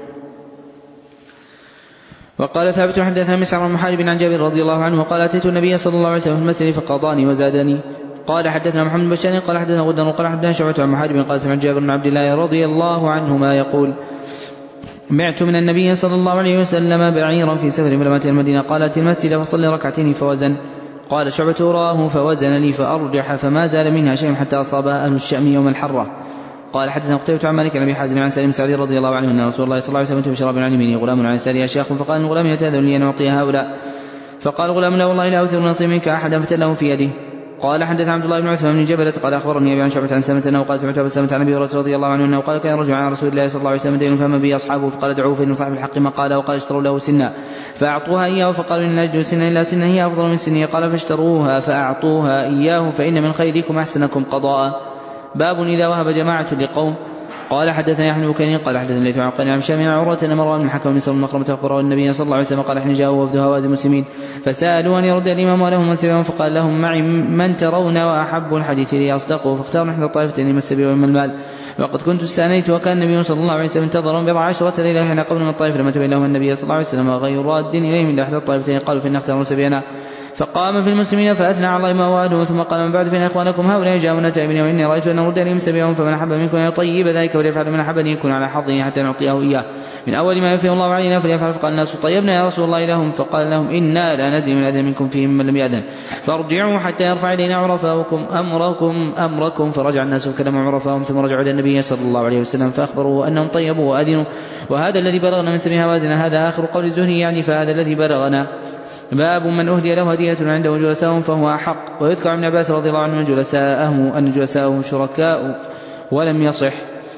وقال ثابت حدثنا مسعر بن محارب عن جابر رضي الله عنه وقال أتيت النبي صلى الله عليه وسلم في المسجد فقضاني وزادني. قال حدثنا محمد بن بشار قال حدثنا غدر وقال حدثنا شعبة عن محارب قال سمعت جابر بن عبد الله رضي الله عنهما يقول بعت من النبي صلى الله عليه وسلم بعيرا في سفر فلما أتى المدينة قال أتي المسجد فصلي ركعتين فوزن. قال شعبة راه فوزن لي فأرجح فما زال منها شيء حتى أصابها أهل الشأم يوم الحرة. قال حدثنا قتيبة عن مالك عن أبي حازم عن سالم سعدي رضي الله عنه أن رسول الله صلى الله عليه وسلم بشراب عن يمينه غلام عن يساره أشياخ فقال الغلام يتأذن لي أن أعطي هؤلاء. فقال غلام لا والله لا أوثر نصيب منك أحدا فتله في يده. قال حدثنا عبد الله بن عثمان بن جبلة قال أخبرني أبي عن شعبة عن سلمة أنه قال سمعت أبا سلمة عن أبي هريرة رضي الله عنه أنه قال كان رجل عن رسول الله صلى الله عليه وسلم دين فهم به أصحابه فقال ادعوه فإن صاحب الحق ما قال وقال اشتروا له سنا فأعطوها إياه فقالوا إن لا يجوز سنا إلا سنا هي أفضل من سنه. قال فاشتروها فأعطوها إياه فإن من خيركم أحسنكم قضاء. باب إذا وهب جماعة لقوم. قال حدثنا يحيى بن بكير قال حدثنا الليث عن عقيل عن هشام عن عروة أن مروان بن الحكم بن سلمة بن مخرمة أخبره النبي صلى الله عليه وسلم قال حين جاءوا وفد هوازن المسلمين فسألوا أن يرد الإمام ولهم من سبيلهم فقال لهم معي من ترون وأحب الحديث لي أصدقه فاختاروا إحدى الطائفتين إما السبيل وإما المال وقد كنت استأنيت وكان النبي صلى الله عليه وسلم انتظرهم بضع عشرة ليلة حين قبل من الطائف لما تبين لهم النبي صلى الله عليه وسلم غير راد إليهم إلا إحدى الطائفتين قالوا فإن اختاروا سبيلنا فقام في المسلمين فأثنى على الله ما وعده ثم قال من بعد فإن إخوانكم هؤلاء جاءوا تائبين وإني رأيت أن أرد إليهم سبيلهم فمن أحب منكم أن يطيب ذلك وليفعل من أحب أن يكون على حظه حتى نعطيه إياه من أول ما يفعل الله علينا فليفعل. فقال الناس طيبنا يا رسول الله لهم فقال لهم إنا لا ندري من أذن منكم فيهم من لم يأذن فارجعوا حتى يرفع إلينا عرفاؤكم أمركم أمركم فرجع الناس وكلموا عرفاهم ثم رجعوا إلى النبي صلى الله عليه وسلم فأخبروه أنهم طيبوا وأذنوا وهذا الذي بلغنا من سمع هوازن هذا آخر قول الزهري يعني فهذا الذي بلغنا. باب من أهدي له هدية عنده جلساء فهو أحق. ويذكر عن عباس رضي الله عنه من جلساءه أن جلساءه شركاء ولم يصح.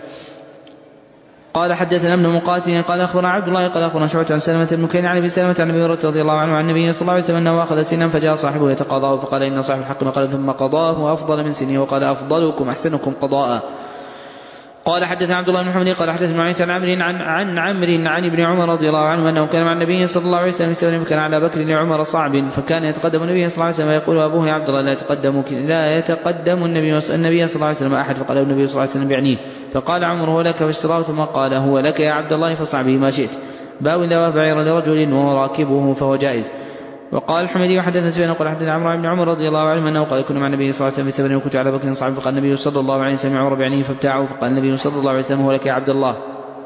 قال حدثنا ابن مقاتل قال أخبرنا عبد الله قال أخبرنا شعبة عن سلمة بن كين عن أبي سلمة عن أبي هريرة رضي الله عنه عن النبي صلى الله عليه وسلم أنه أخذ سنا فجاء صاحبه يتقاضاه فقال إن صاحب الحق قال ثم قضاه أفضل من سنه وقال أفضلكم أحسنكم قضاء. قال حدثنا عبد الله بن محمد قال حدثنا معين عن عمرو عن عن عمرو عن ابن عمر رضي الله عنه انه كان مع النبي صلى الله عليه وسلم في فكان على بكر لعمر صعب فكان يتقدم النبي صلى الله عليه وسلم ويقول ابوه يا عبد الله لا يتقدم لا يتقدم النبي النبي صلى الله عليه وسلم احد فقال النبي صلى الله عليه وسلم بيعنيه فقال عمر هو لك فاشتراه ثم قال هو لك يا عبد الله فاصنع به ما شئت. باب اذا وهب بعيرا لرجل وهو راكبه فهو جائز. وقال الحميدي وحدثنا سفيان قال حدثنا عمرو بن عمر رضي الله عنه انه قال كنا مع النبي صلى الله عليه وسلم في سفر وكنت على بكر صعب فقال النبي صلى الله عليه وسلم عمر بيعنيه فابتاعه فقال النبي صلى الله عليه وسلم هو لك يا عبد الله.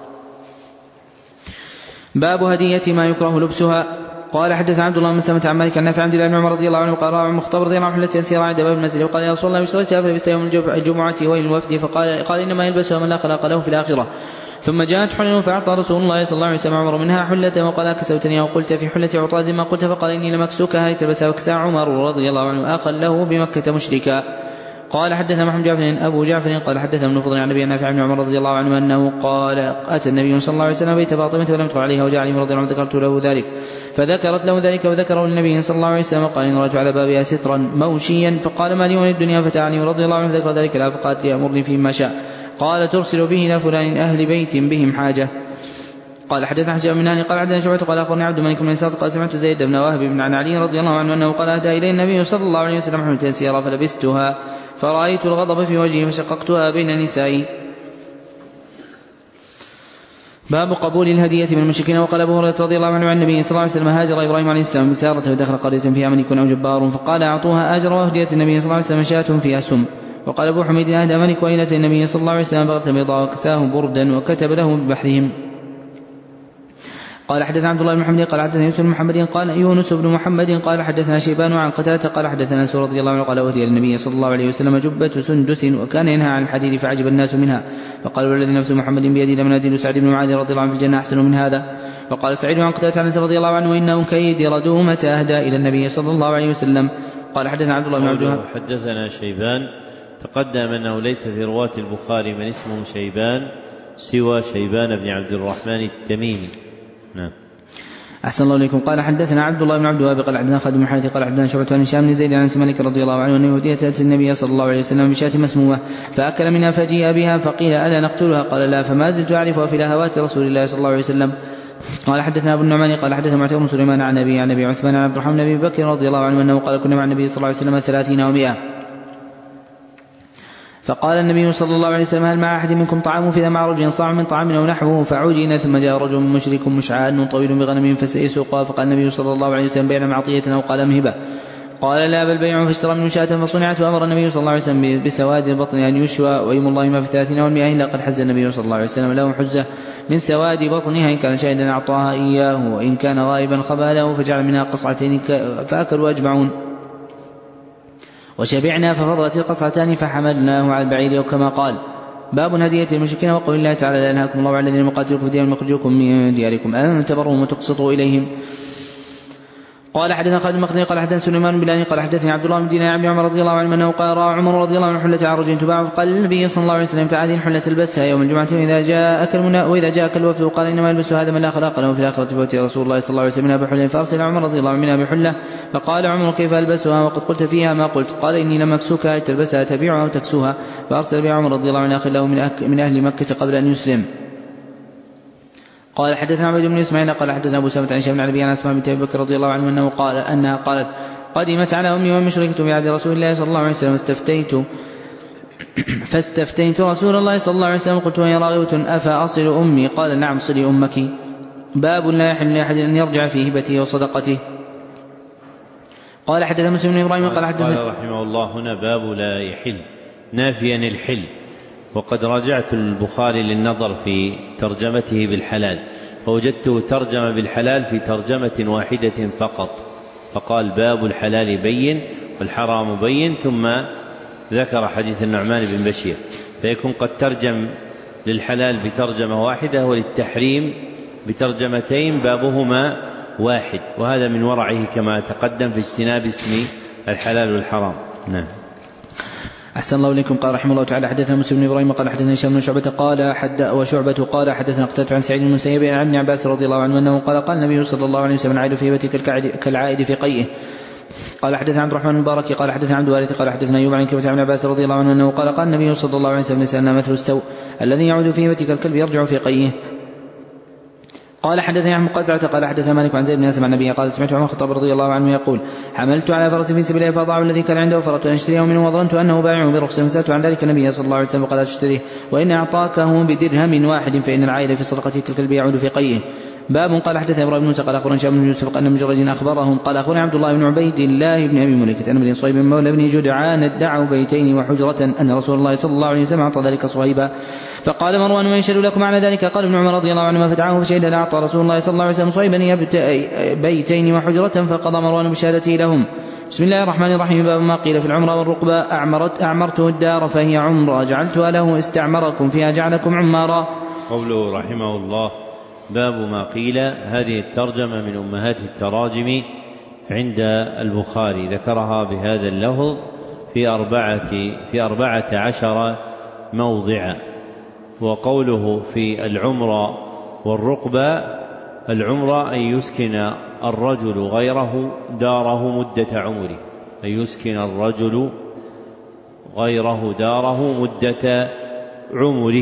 باب هدية ما يكره لبسها. قال حدثنا عبد الله بن سلمة عن مالك عن نافع عن عبد الله بن عمر رضي الله عنه قال عمر مخطب رضي الله عنه حلت يسير عند باب المسجد وقال يا رسول الله اشتريتها فلبست يوم الجمعة وللوفد فقال قال انما يلبسها من لا خلاق له في الآخرة. ثم جاءت حلل فأعطى رسول الله صلى الله عليه وسلم عمر منها حلة وقال كسوتني وقلت في حلة عطاد ما قلت فقال إني لمكسوكها لتلبسها وكسى عمر رضي الله عنه آخا له بمكة مشركا. قال حدثنا محمد جعفر أبو جعفر قال حدثنا ابن فضل عن النبي نافع بن عمر رضي الله عنه أنه قال أتى النبي صلى الله عليه وسلم بيت فاطمة ولم يدخل عليها وجاء علي رضي الله عنه ذكرت له ذلك فذكرت له ذلك وذكره للنبي صلى الله عليه وسلم قال إن رأيت على بابها سترا موشيا فقال ما لي وللدنيا فتعني رضي الله عنه ذكر ذلك لا فقالت لي أمرني فيما شاء قال ترسل به إلى فلان أهل بيت بهم حاجة. قال حدثنا حجاب من هاني قال عبدنا شعبة قال أخبرني عبد الملك بن إسحاق قال سمعت زيد بن وهب بن عن علي رضي الله عنه أنه قال أهدى إلي النبي صلى الله عليه وسلم حلة سيرا فلبستها فرأيت الغضب في وجهي فشققتها بين نسائي. باب قبول الهدية من المشركين. وقال أبو هريرة رضي الله عنه عن النبي صلى الله عليه وسلم هاجر إبراهيم عليه السلام بسارته ودخل قرية فيها ملك أو جبار فقال أعطوها آجر وهدية النبي صلى الله عليه وسلم شاة فيها سم. وقال أبو حميد أهدى ملك وإلة النبي صلى الله عليه وسلم بغلة بيضاء وكساه بردا وكتب له ببحرهم. قال حدثنا عبد الله بن محمد قال حدثنا يوسف بن محمد قال يونس بن محمد قال حدثنا شيبان عن قتادة قال حدثنا أنس رضي الله عنه قال أهدي للنبي صلى الله عليه وسلم جبة سندس وكان ينهى عن الحديد فعجب الناس منها فقالوا والذي نفس محمد بيده لمناديل سعد بن معاذ رضي الله عنه في الجنة أحسن من هذا. وقال سعيد عن قتادة عن أنس رضي الله عنه وإنه كيد ردومة أهدى إلى النبي صلى الله عليه وسلم. قال حدثنا عبد الله بن عبد الوهاب حدثنا شيبان تقدم أنه ليس في رواة البخاري من اسمه شيبان سوى شيبان بن عبد الرحمن التميمي. نعم. أحسن الله إليكم. قال حدثنا عبد الله بن عبد الوهاب قال حدثنا خالد بن حارث قال حدثنا شعبة عن هشام بن زيد عن أنس مالك رضي الله عنه أنه هديت أتت النبي صلى الله عليه وسلم بشاة مسمومة فأكل منها فجيء بها فقيل ألا نقتلها قال لا فما زلت أعرفها في لهوات رسول الله صلى الله عليه وسلم. قال حدثنا أبو النعمان قال حدثنا معتمر بن سليمان عن أبي عن أبي عثمان عن عبد الرحمن بن أبي بكر رضي الله عنه أنه قال كنا مع النبي صلى الله عليه وسلم ثلاثين ومائة فقال النبي صلى الله عليه وسلم هل مع أحد منكم طعام فإذا مع رجل صاع من طعام أو نحوه فعجن ثم جاء رجل مشرك مشعان طويل بغنم فسيسوقها فقال النبي صلى الله عليه وسلم بيع معطية أو قال مهبة قال لا بل بيع فاشترى منه شاة فصنعت وأمر النبي صلى الله عليه وسلم بسواد البطن أن يشوى ويم الله ما في ثلاثين والمئة إلا قد حز النبي صلى الله عليه وسلم له حزة من سواد بطنها إن كان شاهدا أعطاها إياه وإن كان غائبا خباله فجعل منها قصعتين فأكلوا أجمعون وشبعنا ففضلت القصعتان فحملناه على البعير وكما قال. باب هدية المشركين وقول الله تعالى لا ينهاكم الله على الذين يقاتلوكم في ديارهم يخرجوكم من دياركم أن تبروهم وتقسطوا إليهم. قال حدثنا خالد المخزومي قال حدثنا سليمان بن قال حدثني عبد الله بن دينار بن عمر رضي الله عنه انه قال راى عمر رضي الله عنه حلة عرج تباع فقال النبي صلى الله عليه وسلم تعالى الحلة تلبسها يوم الجمعة واذا جاءك المنا واذا جاءك الوفد قال انما يلبس هذا من لا خلاق له في الاخرة فأتي رسول الله صلى الله عليه وسلم منها بحلة فارسل عمر رضي الله عنه منها بحلة فقال عمر كيف البسها وقد قلت فيها ما قلت قال اني لم اكسوك تلبسها تبيعها وتكسوها فارسل بها عمر رضي الله عنه اخ له من اهل مكة قبل ان يسلم. قال حدثنا عبد بن اسماعيل قال حدثنا ابو سلمة عن هشام بن علي عن اسماء بنت ابي بكر رضي الله عنه انه قال انها قالت قدمت على امي وامي شركت بعهد رسول الله صلى الله عليه وسلم استفتيت فاستفتيت رسول الله صلى الله عليه وسلم قلت وهي راغبة افاصل امي قال نعم صلي امك. باب لا يحل لاحد ان يرجع في هبته وصدقته. قال حدثنا مسلم بن ابراهيم قال حدثنا قال رحمه الله هنا باب لا يحل نافيا الحل. وقد راجعت البخاري للنظر في ترجمته بالحلال فوجدته ترجم بالحلال في ترجمة واحدة فقط فقال باب الحلال بين والحرام بين ثم ذكر حديث النعمان بن بشير فيكون قد ترجم للحلال بترجمة واحدة وللتحريم بترجمتين بابهما واحد وهذا من ورعه كما تقدم في اجتناب اسم الحلال والحرام. نعم. أحسن الله إليكم. قال رحمه الله تعالى حدثنا مسلم بن إبراهيم قال حدثنا هشام بن شعبة قال حد وشعبة قال حدثنا قتادة عن سعيد بن المسيب عن ابن عباس رضي الله عنه أنه قال قال النبي صلى الله عليه وسلم العائد في هبته كالعائد في قيئه. قال حدثنا عبد الرحمن المبارك قال حدثنا عبد الوارث قال حدثنا أيوب عن كلمة عن عباس رضي الله عنه أنه قال قال النبي صلى الله عليه وسلم ليس لنا مثل السوء الذي يعود في هبته كالكلب يرجع في قيئه. قال حدثني عن مقزعة قال حدثنا مالك عن زيد بن أسلم عن النبي قال سمعت عمر الخطاب رضي الله عنه يقول حملت على فرس في سبيل الله فأضاع الذي كان عنده فرط أن أشتريه منه وظننت أنه بائع برخص فسألت عن ذلك النبي صلى الله عليه وسلم قال تشتريه وإن أعطاكه بدرهم واحد فإن العائد في صدقته كالكلب يعود في قيه. باب قال حدثنا ابراهيم بن موسى قال اخبرنا هشام بن يوسف ان مجرد اخبرهم قال اخبرنا عبد الله بن عبيد الله بن ابي مليكه ان بن صهيب مولى بن جدعان ادعوا بيتين وحجره ان رسول الله صلى الله عليه وسلم اعطى ذلك صهيبا فقال مروان ما يشهد لكم على ذلك قال ابن عمر رضي الله عنهما فدعاه فشهد لاعطى رسول الله صلى الله عليه وسلم صهيبا بيتين وحجره فقضى مروان بشهادته لهم. بسم الله الرحمن الرحيم. باب ما قيل في العمره والرقبه. أعمرت أعمرته الدار فهي عمره جعلتها له استعمركم فيها جعلكم عمارا. قوله رحمه الله باب ما قيل هذه الترجمة من أمهات التراجم عند البخاري ذكرها بهذا اللفظ في أربعة, في أربعة عشر موضعا. وقوله في العمرة والرقبة العمرة أن يسكن الرجل غيره داره مدة عمره أن يسكن الرجل غيره داره مدة عمره.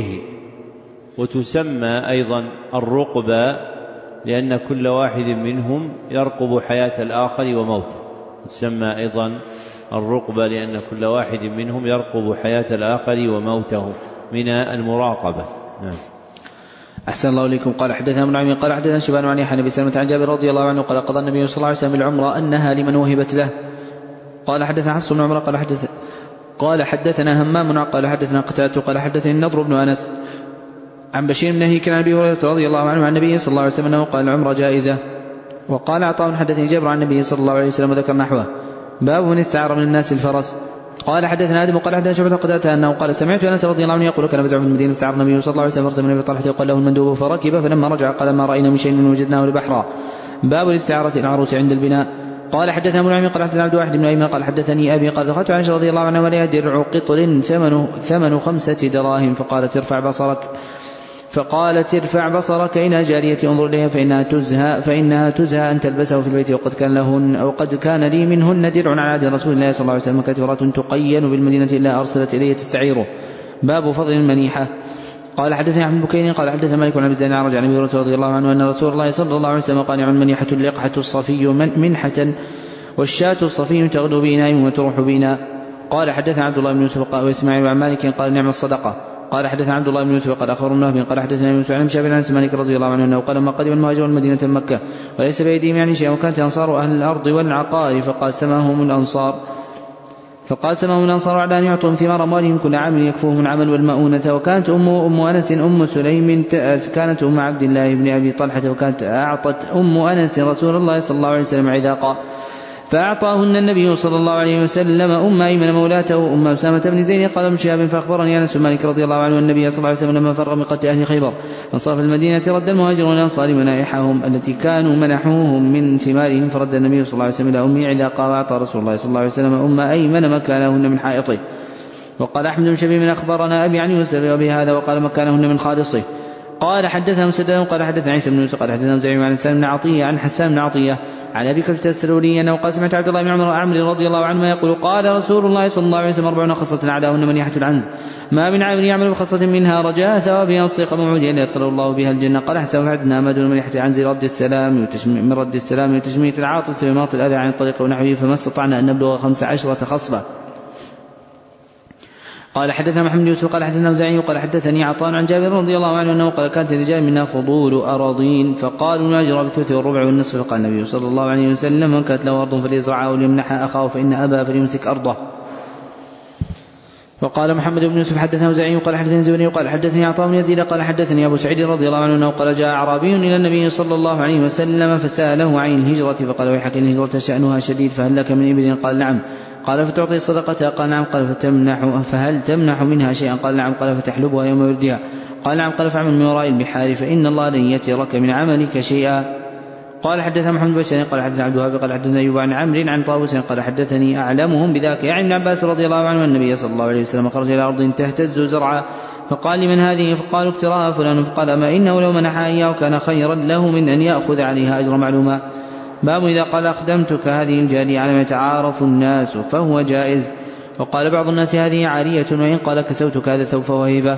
وتسمى أيضا الرقبة لأن كل واحد منهم يرقب حياة الآخر وموته. تسمى أيضا الرقبة لأن كل واحد منهم يرقب حياة الآخر وموته من المراقبة. نعم. أحسن الله إليكم. قال حدثنا ابن عمي قال حدثنا شبان عن يحيى بن سلمة عن جابر رضي الله عنه قال قضى النبي صلى الله عليه وسلم بالعمرة أنها لمن وهبت له. قال حدثنا حفص بن عمر قال حدث قال حدثنا همام قال حدثنا قتادة قال حدثني النضر بن أنس عن بشير بن هيك عن أبي هريرة رضي الله عنه عن النبي صلى الله عليه وسلم أنه قال العمرة جائزة. وقال عطاء حدثني جابر عن النبي صلى الله عليه وسلم وذكر نحوه. باب من استعار من الناس الفرس. قال حدثنا آدم قال حدثنا شعبة قتادة أنه قال سمعت أنس رضي الله عنه يقول كان بزعم المدينة استعار النبي صلى الله عليه وسلم فرسا من أبي طلحة يقال له المندوب فركب فلما رجع قال ما رأينا من شيء من وجدناه لبحرا. باب الاستعارة العروس عند البناء. قال حدثنا ابو نعيم قال حدثنا عبد الواحد بن ايمن قال حدثني ابي قال دخلت عائشة رضي الله عنها ولها درع قطر ثمن ثمن خمسة دراهم فقالت ارفع بصرك فقالت ارفع بصرك إلى جارية انظر إليها فإنها تزهى فإنها تزهى أن تلبسه في البيت وقد كان لهن أو قد كان لي منهن درع على عهد رسول الله صلى الله عليه وسلم كثيرات تقين بالمدينة إلا أرسلت إليه تستعيره. باب فضل المنيحة. قال حدثني عبد البكير قال حدثنا مالك عن الزين عرج عن ابي هريرة رضي الله عنه أن رسول الله صلى الله عليه وسلم قانع المنيحة اللقحة الصفي منحة والشاة الصفي تغدو بإناء وتروح بإناء. قال حدثنا عبد الله بن يوسف وإسماعيل عن مالك قال نعم الصدقة. قال حدثنا عبد الله بن يوسف قال أخبرنا قال حدثنا يوسف عن مشابه عن مالك رضي الله عنه أنه قال ما قدم المهاجرون المدينة مكة وليس بأيديهم يعني شيء وكانت أنصار أهل الأرض والعقار فقاسمهم الأنصار فقاسمهم الأنصار على أن يعطوا ثمار أموالهم كل عام يكفوهم العمل والمؤونة. وكانت أم أم أنس أم سليم كانت أم عبد الله بن أبي طلحة وكانت أعطت أم أنس رسول الله صلى الله عليه وسلم عذاقا فأعطاهن النبي صلى الله عليه وسلم أم أيمن مولاته أم أسامة بن زيد. قال ابن شهاب فأخبرني أنس بن مالك رضي الله عنه النبي صلى الله عليه وسلم لما فرغ من قتل أهل خيبر انصرف المدينة رد المهاجرون الأنصار منائحهم التي كانوا منحوهم من ثمارهم، فرد النبي صلى الله عليه وسلم إلى أم علاقة، وأعطى رسول الله صلى الله عليه وسلم أم أيمن مكانهن من حائطه. وقال أحمد بن شبيب أخبرنا أبي عن يوسف بهذا وقال مكانهن من خالصه. قال حدثنا مسدد قال حدثنا عيسى بن يوسف قال حدثنا زعيم عن حسان بن عطية عن حسان بن عطية عن أبي كلفة السلولي أنه قال سمعت عبد الله بن عمر عمرو رضي الله عنه يقول قال رسول الله صلى الله عليه وسلم أربعون خصلة أعلاهن منيحة العنز، ما من عامل يعمل بخصلة منها رجاء ثوابها وتصيق موعودها إلا يدخل الله بها الجنة. قال حسن فعدنا أمد من منيحة العنز رد السلام من رد السلام وتشمية العاطس وإماطة الأذى عن الطريق ونحوه، فما استطعنا أن نبلغ خمس عشرة خصلة. قال حدثنا محمد بن يوسف قال حدثنا أوزاعي قال حدثني عطاء عن جابر رضي الله عنه أنه قال كانت الرجال منا فضول أراضين فقالوا نأجر بالثلث والربع والنصف، فقال النبي صلى الله عليه وسلم من كانت له أرض فليزرعها وليمنحها أخاه فإن أبى فليمسك أرضه. وقال محمد بن يوسف حدثنا أوزاعي قال حدثني زهري قال حدثني عطاء بن يزيد قال حدثني أبو سعيد رضي الله عنه أنه قال جاء أعرابي إلى النبي صلى الله عليه وسلم فسأله عن الهجرة فقال ويحك الهجرة شأنها شديد فهل لك من إبل؟ قال نعم. قال فتعطي صدقتها؟ قال نعم. قال فتمنح فهل تمنح منها شيئا؟ قال نعم. قال فتحلبها يوم وردها؟ قال نعم. قال فاعمل من وراء البحار فإن الله لن يترك من عملك شيئا. قال حدثنا محمد بن بشار قال حدثنا عبد الوهاب قال حدثنا أيوب عن عمرو عن طاووس قال حدثني أعلمهم بذاك يعني ابن عباس رضي الله عنه النبي صلى الله عليه وسلم خرج إلى أرض تهتز زرعا فقال لمن هذه؟ فقالوا اقتراها فلان، فقال أما إنه لو منحها إياه كان خيرا له من أن يأخذ عليها أجر معلوما. باب إذا قال أخدمتك هذه الجارية على ما يتعارف الناس فهو جائز. وقال بعض الناس هذه عارية، وإن قال كسوتك هذا ثوب فهو هبة.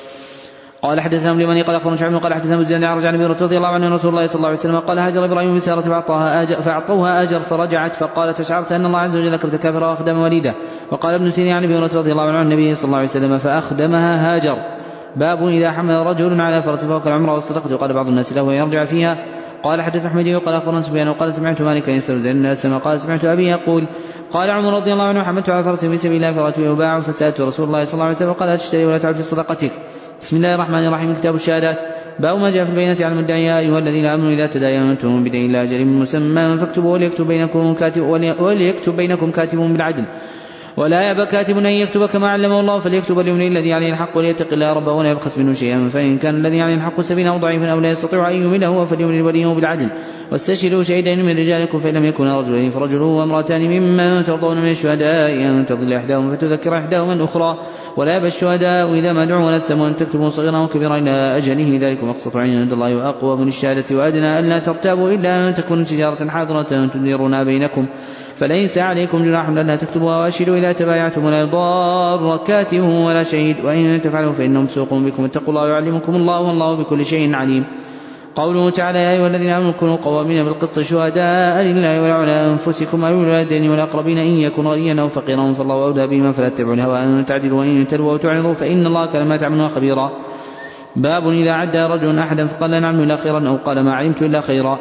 قال حدثنا لمن قال أخبرنا شعيب قال حدثنا مزيد عرج عن أبي هريرة رضي الله عنه رسول الله صلى الله عليه وسلم قال هاجر إبراهيم بسارة فأعطاها أجر فأعطوها أجر فرجعت فقالت أشعرت أن الله عز وجل كبت كافر وأخدم وليده. وقال ابن سيرين عن أبي هريرة رضي الله عنه عن النبي صلى الله عليه وسلم فأخدمها هاجر. باب إذا حمل رجل على فرس فوق العمرة والصدقة وقال بعض الناس له يرجع فيها. قال حدث أحمد وقال أخبرنا سفيان وقال سمعت مالكا يسأل زيد بن أسلم قال سمعت أبي يقول قال عمر رضي الله عنه حملت على فرس في سبيل الله فرأيته يباع فسألت رسول الله صلى الله عليه وسلم قال لا تشتري ولا تعد في صدقتك. بسم الله الرحمن الرحيم. كتاب الشهادات. باب ما جاء في البينة على المدعي يا أيها الذين آمنوا إذا تداينتم بدين إلى أجل مسمى فاكتبوا وليكتب بينكم كاتب وليكتب بينكم كاتب بالعدل ولا يأبى كاتب أن يكتب كما علمه الله فليكتب اليمين الذي عليه الحق وليتق الله ربه ولا يبخس منه شيئا فإن كان الذي عليه الحق سبيلا أو ضعيفا أو لا يستطيع أن يمله فليمن وليه بالعدل واستشهدوا شهيدين من رجالكم فإن لم يكونا رجلين فرجل وامرأتان ممن ترضون من الشهداء أن تضل إحداهما فتذكر إحداهما الأخرى ولا يأبى الشهداء إذا ما دعوا ولا تسموا أن تكتبوا صغيرا وكبيرا إلى أجله ذلكم أقسط عند الله وأقوى من الشهادة وأدنى ألا ترتابوا إلا أن تكون تجارة حاضرة تديرون بينكم فليس عليكم جناح ألا تكتبوها وأشهدوا إذا تبايعتم ولا يضار كاتب ولا شهيد وإن تفعلوا فإنهم فسوق بكم اتقوا الله ويعلمكم الله والله بكل شيء عليم. قوله تعالى يا أيها الذين آمنوا كونوا قوامين بالقسط شهداء لله ولا على أنفسكم أو الوالدين والأقربين إن يكن غنيا أو فقيرا فالله أولى بهما فلا تتبعوا الهوى أن تعدلوا وإن تلووا وتعرضوا فإن الله كان ما تعملون خبيرا. باب إذا عدى رجل أحدا فقال لا نعمل إلا خيرا أو قال ما علمت إلا خيرا.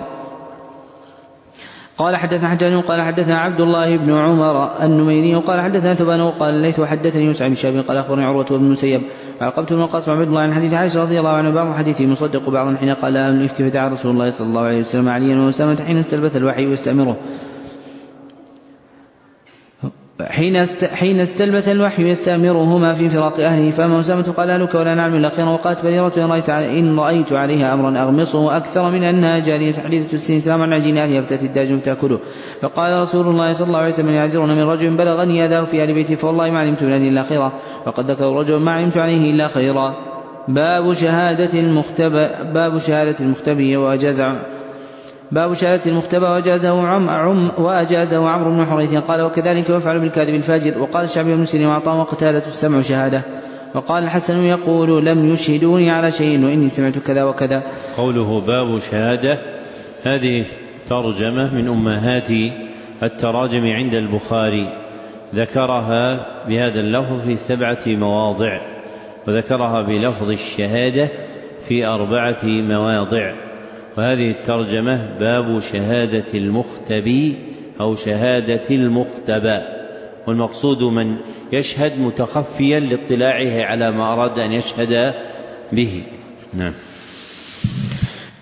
قال حدثنا حجاج قال حدثنا عبد الله بن عمر النميري قال حدثنا ثبان وقال الليث حدثني يوسف بن شهاب قال أخبرني عروة بن المسيب وعقبت بن القاسم عبد الله عن حديث عائشة رضي الله عنه باب حديثه مصدق بعضا حين قال لا الإفك فدعا رسول الله صلى الله عليه وسلم عليا وأسامة حين استلبث الوحي ويستأمره حين است... حين استلبث الوحي يستأمرهما في فراق أهله فأما أسامة قال لك ولا نعلم إلا خيرا وقالت بريرة إن رأيت, علي... إن رأيت عليها أمرا أغمصه أكثر من أنها جارية حديثة السن تنام عن عجين أهلها فتأتي الداجم تأكله. فقال رسول الله صلى الله عليه وسلم يعذرون من رجل بلغني أذاه في أهل بيتي فوالله ما علمت من إلا خيرا وقد ذكر رجل ما علمت عليه إلا خيرا. باب شهادة المختبى باب شهادة المختبي وأجاز باب شهادة المختبى وأجازه عم عم وأجازه عمرو بن حريث قال وكذلك يفعل بالكاذب الفاجر. وقال الشعبي بن سليم وعطاء وقتادة السمع شهادة. وقال الحسن يقول لم يشهدوني على شيء وإني سمعت كذا وكذا. قوله باب شهادة هذه ترجمة من أمهات التراجم عند البخاري ذكرها بهذا اللفظ في سبعة مواضع وذكرها بلفظ الشهادة في أربعة مواضع. وهذه الترجمة باب شهادة المختبي أو شهادة المختبى والمقصود من يشهد متخفيا لاطلاعه على ما أراد أن يشهد به. نعم.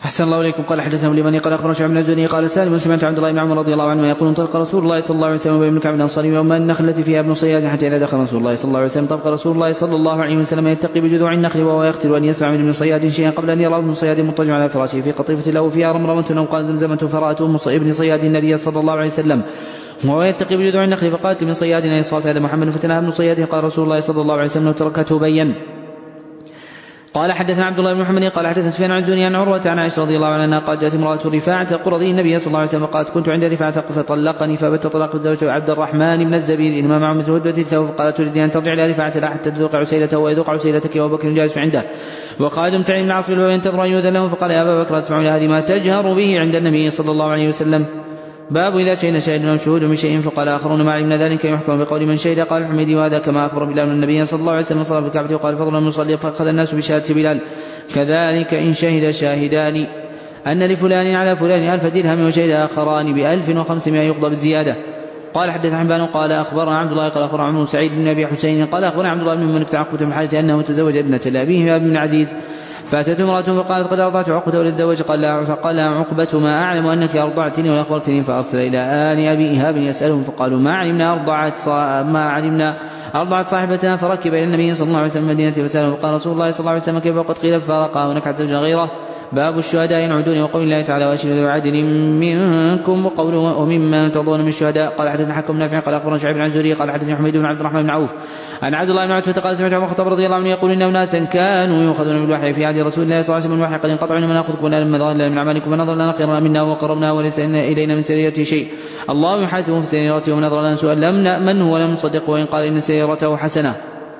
أحسن الله إليكم. قال حدثنا لمن قال أخبرنا شعيب بن الزهري قال سالم سمعت عبد الله بن عمر رضي الله عنه يقول انطلق رسول الله صلى الله عليه وسلم وابن كعب الأنصاري وأما النخلة فيها ابن صياد حتى إذا دخل رسول الله صلى الله عليه وسلم طبق رسول الله صلى الله عليه وسلم يتقي بجذوع النخل وهو يقتل أن يسمع من ابن صياد شيئا قبل أن يرى ابن صياد مضطجع على فراشه في قطيفة له فيها رمرمة أو قال زمزمة فرأت ابن صياد النبي صلى الله عليه وسلم وهو يتقي بجذوع النخل فقالت ابن صياد أن يصاف هذا محمد فتنها ابن صياد قال رسول الله صلى الله عليه وسلم لو تركته بين. قال حدثنا عبد الله بن محمد قال حدثنا سفيان عن الزهري عن عروة عن عائشة رضي الله عنها قال جاءت امرأة رفاعة قرظي النبي صلى الله عليه وسلم قالت كنت عند رفاعة فطلقني فبت طلاق زوجته عبد الرحمن بن الزبير إنما معه مثل هدبة الثوب فقالت تريدين أن ترجع إلى رفاعة لا حتى تذوق عسيلته ويذوق عسيلتك وأبو بكر جالس عنده وقائد سعيد بن العاص ينتظر أن يؤذن له فقال يا أبا بكر أسمع إلى هذه ما تجهر به عند النبي صلى الله عليه وسلم. باب إذا شهد شاهد أو شهود من شيء فقال آخرون ما علمنا ذلك يحكم بقول من شهد. قال الحميدي وهذا كما أخبر بلال أن النبي صلى الله عليه وسلم صلى في الكعبة وقال فضل من يصلي فأخذ الناس بشهادة بلال كذلك إن شهد شاهدان أن لفلان على فلان ألف درهم وشهد آخران بألف وخمسمائة يقضى بالزيادة. قال حدث حبان قال أخبرنا عبد الله قال أخبرنا عمرو سعيد بن أبي حسين قال أخبرنا عبد الله بن ممن عقبة بن الحارث أنه تزوج ابنة لأبيه بن عزيز فأتته امرأة فقالت قد أرضعت عقبة ولتزوج قال لا فقال عقبة ما أعلم أنك أرضعتني وأخبرتني فأرسل إلى آل أبي إيهاب يسألهم فقالوا ما علمنا أرضعت ما علمنا أرضعت صاحبتها فركب إلى النبي صلى الله عليه وسلم المدينة فسأله فقال رسول الله صلى الله عليه وسلم كيف وقد قيل فارقها ونكحت زوجا غيره. باب الشهداء ينعدون وقول الله تعالى واشهدوا ذوي عدل منكم وقوله وممن ترضون من الشهداء. قال حدثنا حكم نافع قال أخبرنا شعيب بن الزهري قال حدثني حميد بن عبد الرحمن بن عوف عن عبد الله بن عتبة قال سمعت عمر الخطاب رضي الله عنه يقول إن أناسا كانوا يؤخذون بالوحي في عهد رسول الله صلى الله عليه وسلم الوحي قد انقطعوا لما نأخذكم ولا لما ظهر من أعمالكم فنظر لنا خيرا منا وقربنا وليس إلينا من سريرته شيء الله يحاسبه في سريرته ومن نظر لنا سؤال لم نأمنه ولم نصدقه وإن قال إن سريرته حسنة.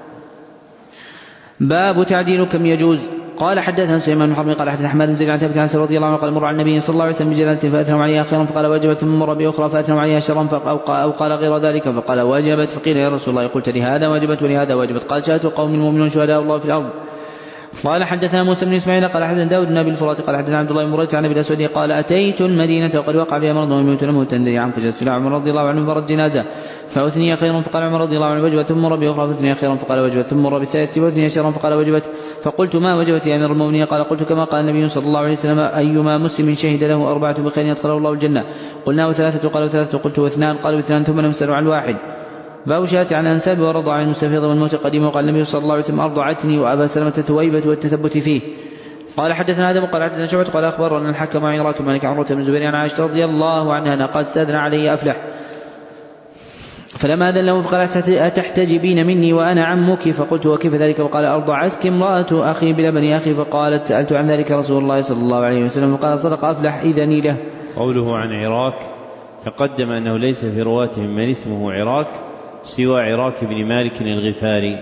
باب تعديل كم يجوز. قال حدثنا سليمان بن حرب قال حدثنا أحمد بن زيد عن ثابت عن أنس رضي الله عنه قال مر على النبي صلى الله عليه وسلم بجنازة فأثنوا عليها خيرا فقال وجبت ثم مر بأخرى فأثنوا عليها شرا أو قال غير ذلك فقال وجبت فقيل يا رسول الله قلت لهذا وجبت ولهذا وجبت قال شهادة قوم المؤمنون شهداء الله في الأرض. قال حدثنا موسى بن إسماعيل قال حدثنا داود بن أبي الفرات قال حدثنا عبد الله بن مريت عن أبي الأسود قال أتيت المدينة وقد وقع بها مرض ويموت لم تندري عن فجلست إلى عمر رضي الله عنه فرد جنازة فأثني خيرا فقال عمر رضي الله عنه وجبت ثم مر بأخرى فأثني خيرا فقال وجبت ثم مر بالثالثة وأثني شرا فقال وجبت فقلت ما وجبت يا أمير المؤمنين قال قلت كما قال النبي صلى الله عليه وسلم أيما مسلم شهد له أربعة بخير يدخله الله الجنة قلنا وثلاثة قالوا ثلاثة قلت واثنان قالوا اثنان ثم نمسلوا عن واحد. باب شهادة عن أنساب ورضع عن المستفيض والموت قديم وقال النبي صلى الله عليه وسلم أرضعتني وأبا سلمة ثويبة والتثبت فيه. قال حدثنا آدم قال حدثنا شعبة قال أخبرنا الحكم عن عراك المالك عن عروة بن الزبير عن عائشة رضي الله عنها قال استأذن علي أفلح فلما أذن له فقال أتحتجبين مني وأنا عمك فقلت وكيف ذلك وقال أرضعتك امرأة أخي بلبن أخي فقالت سألت عن ذلك رسول الله صلى الله عليه وسلم وقال صدق أفلح إذني له. قوله عن عراك تقدم أنه ليس في رواتهم من اسمه عراك سوى عراك بن مالك الغفاري.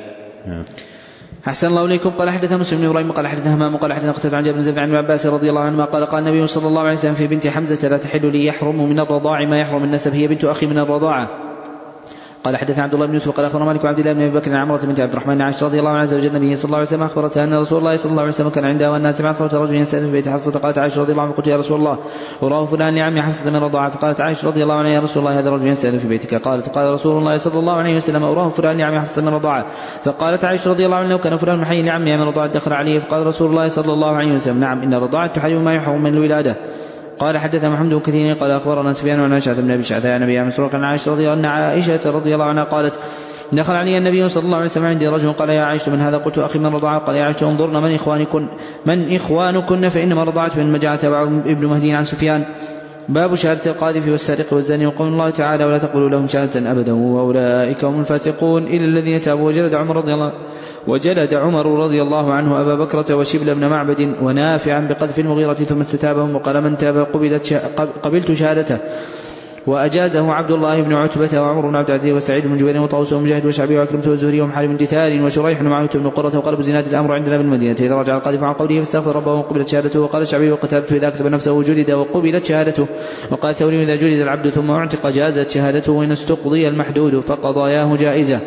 أحسن الله إليكم. قال حدثنا مسلم بن إبراهيم قال حدثنا همام قال حدثنا قتادة عن جابر بن زيد عن ابن عباس رضي الله عنهما قال قال النبي صلى الله عليه وسلم في بنت حمزة لا تحل لي يحرم من الرضاع ما يحرم النسب هي بنت أخي من الرضاعة. قال حدثنا عبد الله بن يوسف قال أخبرنا مالك عبد الله بن أبي بكر عن عمرة بنت عبد الرحمن عائشة رضي الله عنها زوج النبي صلى الله عليه وسلم أخبرتها أن رسول الله صلى الله عليه وسلم كان عندها والناس سمعت صوت رجل يستأذن في بيت حفصة قالت عائشة رضي الله عنها قلت يا رسول الله وراه فلان لعمي حفصة من الرضاعة فقالت عائشة رضي الله عنها يا رسول الله هذا الرجل يستأذن في بيتك قالت قال رسول الله صلى الله عليه وسلم أراه فلان لعمي حفصة من الرضاعة فقالت عائشة رضي الله عنها لو كان فلان حي لعمي من الرضاعة دخل عليه فقال رسول الله صلى الله عليه وسلم نعم إن الرضاعة تحرم ما يحرم من الولادة. قال حدثنا محمد بن كثير قال أخبرنا سفيان عن عائشة بن أبي شعثاء عن أبي مسروق عن عائشة رضي الله عنها عائشة رضي الله عنها قالت دخل علي النبي صلى الله عليه وسلم عندي رجل قال يا عائشة من هذا قلت أخي من رضاعة قال يا عائشة انظرنا من إخوانكن من إخوانكن فإنما رضعت من مجاعة ابن مهدي عن سفيان. باب شهادة القاذف والسارق والزاني وقول الله تعالى ولا تقولوا لهم شهادة أبدا وأولئك هم الفاسقون إلا الذين تابوا وجلد عمر رضي الله وجلد عمر رضي الله عنه أبا بكرة وشبل بن معبد ونافعا بقذف المغيرة ثم استتابهم وقال من تاب قبلت شهادته وأجازه عبد الله بن عتبة وعمر بن عبد العزيز وسعيد بن جبير وطاووس ومجاهد وشعبي وعكرمة والزهري ومحارب بن جثار وشريح ومعاوية بن قرة وقلب زناد الأمر عندنا بالمدينة إذا رجع القاذف عن قوله فاستغفر ربه وقبلت شهادته. وقال الشعبي وقتادة إذا كتب نفسه جلد وقبلت شهادته. وقال ثوري إذا جلد العبد ثم اعتق جازت شهادته وإن استقضي المحدود فقضاياه جائزة.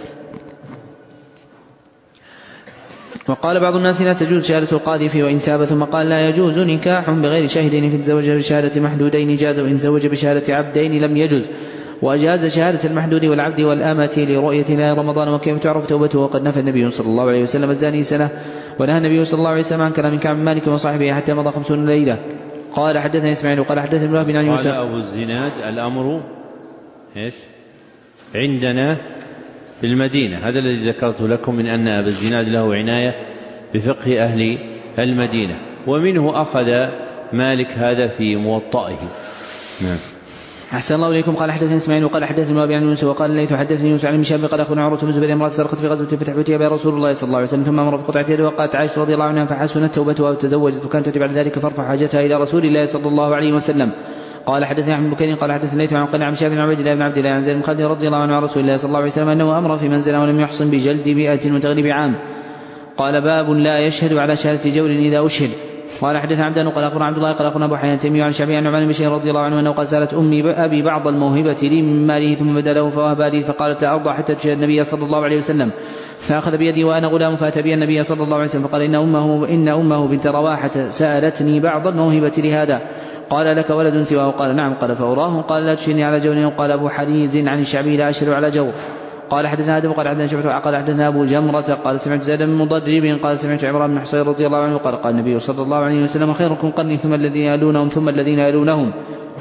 وقال بعض الناس لا تجوز شهادة القاذف وإن تاب ثم قال لا يجوز نكاح بغير شاهدين في الزوج بشهادة محدودين جاز وإن زوج بشهادة عبدين لم يجوز. وأجاز شهادة المحدود والعبد والآمة لرؤية هلال رمضان وكيف تعرف توبته. وقد نفى النبي صلى الله عليه وسلم الزاني سنة، ونهى النبي صلى الله عليه وسلم عن كلام كعب مالك وصاحبه حتى مضى خمسون ليلة. قال حدثنا إسماعيل قال حدثنا ابن بن يوسف. قال أبو الزناد الأمر إيش عندنا في المدينة، هذا الذي ذكرت لكم من أن أبا الزناد له عناية بفقه أهل المدينة، ومنه أخذ مالك هذا في موطئه. نعم. أحسن الله إليكم. قال حدثني إسماعيل وقال حدثني أبي عن يونس وقال الليث حدثني يونس عن ابن شهاب قال أخبرنا عروة بن الزبير امرأة سرقت في غزوة الفتح فأتي بها رسول الله صلى الله عليه وسلم ثم أمر بقطعة يده، وقالت عائشة رضي الله عنها فحسنت توبتها وتزوجت وكانت تأتي بعد ذلك فارفع حاجتها إلى رسول الله صلى الله عليه وسلم. قال حدثني أحمد بن بكير قال حدثني الليث عن قال عن شهاب بن عبد الله بن عبد الله عن زيد بن خالد رضي الله عنه عن رسول الله صلى الله عليه وسلم أنه أمر في منزل ولم يحصن بجلد مئة وتغريب عام. قال باب لا يشهد على شهادة جور إذا أشهد. قال حدثنا عبدان قال أخبرنا عبد الله قال أخبرنا أبو حيان تيمي عن شعبي عن نعمان بن بشير رضي الله عنه أنه قال سألت أمي أبي بعض الموهبة لي من ماله ثم بدا له فوهب لي، فقالت لا أرضى حتى تشهد النبي صلى الله عليه وسلم، فأخذ بيدي وأنا غلام فأتى بي النبي صلى الله عليه وسلم فقال إن أمه, إن أمه بنت رواحة سألتني بعض الموهبة لهذا. قال لك ولد سواه؟ قال نعم. قال فأراه؟ قال لا تشهدني على جور. قال أبو حريز عن الشعبي لا أشهد على جور. قال حدثنا آدم قال حدثنا شعبة قال حدثنا أبو جمرة قال سمعت زيد بن مضرب قال سمعت عمران بن حصين رضي الله عنه قال قال النبي صلى الله عليه وسلم خيركم قرني ثم الذين يلونهم ثم الذين يلونهم.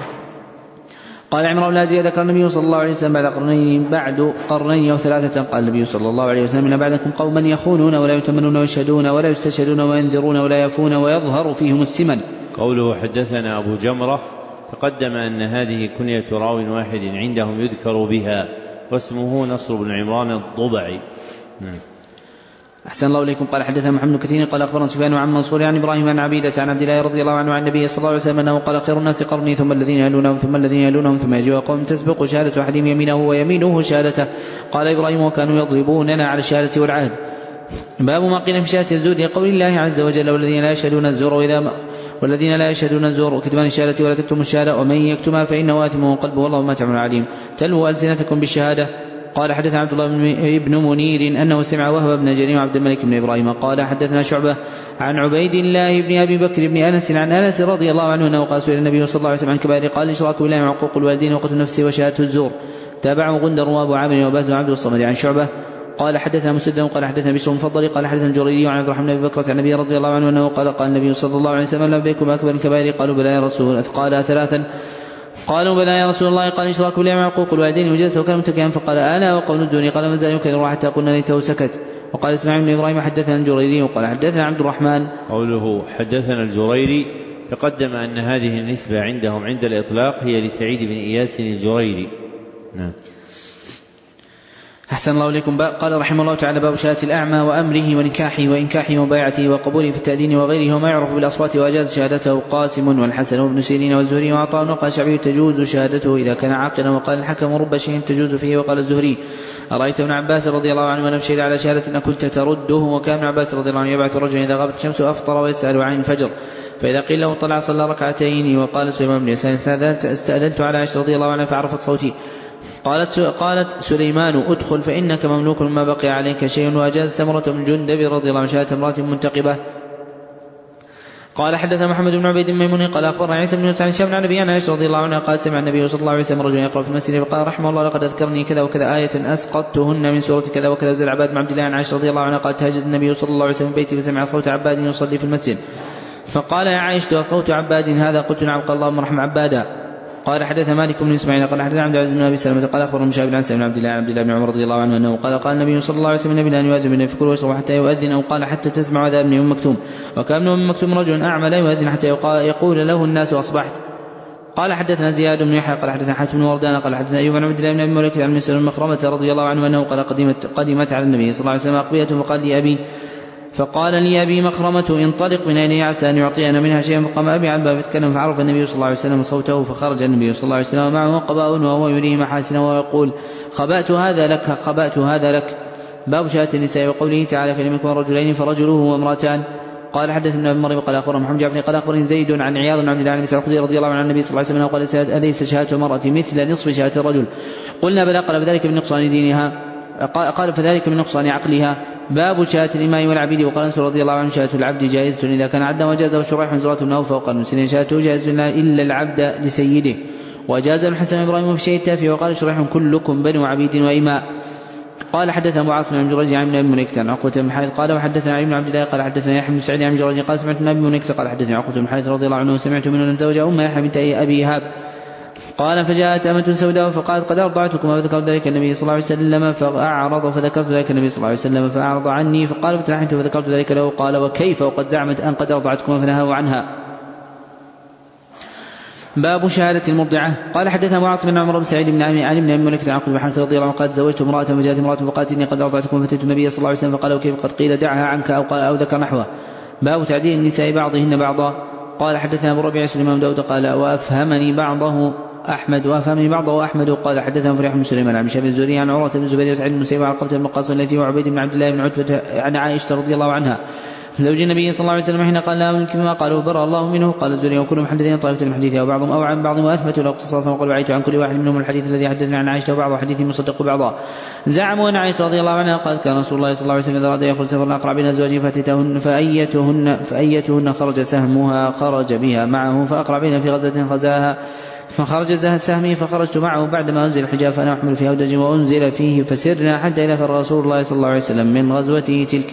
قال عمران لا أدري ذكر النبي صلى الله عليه وسلم بعد قرنين بعد قرنين أو ثلاثة. قال النبي صلى الله عليه وسلم إن بعدكم قوما يخونون ولا يتمنون ويشهدون ولا يستشهدون وينذرون ولا يفون ويظهر فيهم السمن. قوله حدثنا أبو جمرة تقدم أن هذه كنية راو واحد عندهم يذكر بها واسمه نصر بن عمران الضبعي. أحسن الله إليكم. قال حدثنا محمد بن كثير قال أخبرنا سفيان عن منصور عن إبراهيم عن عبيدة عن عبد الله رضي الله عنه عن النبي صلى الله عليه وسلم أنه قال خير الناس قرني ثم الذين يلونهم ثم الذين يلونهم ثم يجيء قوم تسبق شهادة أحدهم يمينه ويمينه شهادته. قال إبراهيم وكانوا يضربوننا على الشهادة والعهد. باب ما قيل في شهادة الزور قول الله عز وجل والذين لا يشهدون الزور وإذا ما والذين لا يشهدون الزور وكتمان الشهادة ولا تكتموا الشهادة ومن يكتمها فإنه آثم وقلبه والله ما تعملون عليم. تلووا ألسنتكم بالشهادة. قال حدثنا عبد الله بن منير أنه سمع وهب بن جرير وعبد الملك بن إبراهيم قال حدثنا شعبة عن عبيد الله بن أبي بكر بن أنس عن أنس رضي الله عنه أنه قال سئل النبي صلى الله عليه وسلم عن كبائر قال الإشراك بالله وعقوق الوالدين وقتل النفس وشهادة الزور. تابعه غندر وأبو عامر وباز وعبد الصمد عن شعبة قال حدثنا مسدد قال حدثنا بشر المفضل قال حدثنا الجريري وعن عبد الرحمن بن أبي بكر عن النبي رضي الله عنه أنه قال قال النبي صلى الله عليه وسلم لبيكم أكبر الكبائر قالوا بلى يا رسول الله قال ثلاثا قالوا بلى يا رسول الله قال الإشراك بالله وعقوق الوالدين وجلس وكان متكئا فقال أنا وقول الزور قال ما زال يكرر حتى قلنا ليته سكت. وقال اسماعيل بن إبراهيم حدثنا الجريري وقال حدثنا عبد الرحمن. قوله حدثنا الجريري تقدم أن هذه النسبة عندهم عند الإطلاق هي لسعيد بن إياس الجريري. نعم. أحسن الله إليكم. قال رحمه الله تعالى باب شهادة الأعمى وأمره ونكاحه وإنكاحه وبيعته وقبوله في التأذين وغيره وما يعرف بالأصوات وأجاز شهادته قاسم والحسن وابن سيرين والزهري وعطاء. وقال الشعبي تجوز شهادته إذا كان عاقلا. وقال الحكم رب شيء تجوز فيه. وقال الزهري أرأيت ابن عباس رضي الله عنه من شهد على شهادة أن كنت ترده. وكان ابن عباس رضي الله عنه يبعث رجلا إذا غابت الشمس أفطر ويسأل عن الفجر فإذا قيل له طلع صلى ركعتين. وقال سليمان بن يسار استأذنت, استأذنت على عائشة رضي الله عنها فعرفت صوتي قالت, قالت سليمان ادخل فإنك مملوك ما بقي عليك شيء. وأجاز سمرة بن جندب رضي الله عنه شهادة امرأة منتقبة. قال حدثنا محمد بن عبيد الميموني قال أخبرنا عيسى بن يوسف عن هشام عن النبي عن عائشة رضي الله عنها قال سمع النبي صلى الله عليه وسلم رجلا يقرأ في المسجد فقال رحمه الله لقد أذكرني كذا وكذا آية أسقطتهن من سورة كذا وكذا. زل عباد بن عبد الله عن عائشة رضي الله عنها قال تهجد النبي صلى الله عليه وسلم بيتي فسمع صوت عباد يصلي في المسجد فقال يا عائشة صوت عباد هذا؟ قلت نعم. قال اللهم ارحم عبادا. قال حدث مالك بن اسماعيل قال حدث عبد العزيز بن ابي سلمة قال اخبرنا مشاب عن سلمة بن عبد الله عن عبد الله بن عمر رضي الله عنه انه قال قال النبي صلى الله عليه وسلم النبي ان يؤذن من يفكر ويشرب حتى يؤذن او قال حتى تسمع عذاب ابن ام مكتوم. وكان ابن ام مكتوم رجل اعمى لا يؤذن حتى يقول له الناس اصبحت. قال حدثنا زياد بن يحيى قال حدثنا حاتم بن وردان قال حدثنا ايوب بن عبد الله بن ابي مليكة عن مسلم المخرمة رضي الله عنه انه قال قدمت, قدمت على النبي صلى الله عليه وسلم اقبية فقال لي ابي فقال لي أبي مخرمة انطلق من أين عسى أن يعطينا منها شيئا. فقام أبي على الباب فتكلم فعرف النبي صلى الله عليه وسلم صوته فخرج النبي صلى الله عليه وسلم معه قباء وهو يريه محاسنه ويقول خبأت هذا لك خبأت هذا لك. باب شهادة النساء وقوله تعالى فلم يكن رجلين فرجله وامرأتان. قال حدثنا ابن مريم قال أخبرنا محمد جعفر قال أخبرني زيد عن عياض بن عبد الله بن مسعود رضي الله عنه عن النبي صلى الله عليه وسلم قال أليس شهادة المرأة مثل نصف شهادة الرجل؟ قلنا بلى. قال فذلك من نقصان دينها قال فذلك من نقصان عقلها. باب شهادة الإماء والعبيد. وقال أنس رضي الله عنه شهادة العبد جائزة إذا كان عبدا وجازه شريح زرعة أو فوق المسلمين شهادته جائزة إلا العبد لسيده. وأجاز الحسن إبراهيم في شيء التافه وقال شريح كلكم بنو عبيد وإماء. قال حدثنا أبو عاصم بن جريج عن ابن منكت عن عقبة بن حارث قال وحدثنا علي بن عبد الله قال حدثنا يحيى بن سعيد عن جريج قال سمعت من ابي منكت قال حدثني عقبة بن حارث رضي الله عنه سمعت منه أن زوج أم يحيى بنت أبي إيهاب قال فجاءت أمة سوداء فقالت قد أرضعتكم فذكرت ذلك النبي صلى الله عليه وسلم فأعرض فذكرت ذلك النبي صلى الله عليه وسلم فأعرض عني فقال فتلحنت فذكرت ذلك له قال وكيف وقد زعمت أن قد أرضعتكم فنهوا عنها. باب شهادة المرضعة. قال حدثنا أبو عاصم بن عمر بن سعيد بن عن ابن منكت عن عقبة بن حارث رضي الله عنه قال زوجت امرأة فجاءت امرأة فقالت إني قد أرضعتكم فأتيت النبي صلى الله عليه وسلم فقال وكيف قد قيل دعها عنك أو قال أو ذكر نحوه. باب تعديل النساء بعضهن بعضا. قال حدثنا أبو ربيع سليمان داود قال وأفهمني بعضه أحمد وأفهمني بعضه أحمد قال حدثنا فريح بن سليمان عن شاب الزهري عن عروة بن الزبير وسعيد بن المسيب عن قبة بن وقاص التي وعبيد بن عبد الله بن عتبة عن عائشة رضي الله عنها زوج النبي صلى الله عليه وسلم حين قال لا أملك ما قالوا برأ الله منه. قال الزهري وكل محدثين طائفة من حديثه وبعضهم أو عن بعضهم وأثبتوا له اختصاصا وقال وعيت عن كل واحد منهم الحديث الذي حدثنا عن عائشة وبعض حديث مصدق بعضا. زعموا أن عائشة رضي الله عنها قالت كان رسول الله صلى الله عليه وسلم إذا أراد يأخذ سفر أقرع بين أزواجه فأتيتهن فأيتهن فأيتهن خرج سهمها خرج بها معه فأقرع بين في غزة غزاها فخرج سهمي فخرجت معه بعدما أنزل الحجاب فأنا أحمل في هودج وأنزل فيه فسرنا حتى إذا فر رسول الله صلى الله عليه وسلم من غزوته تلك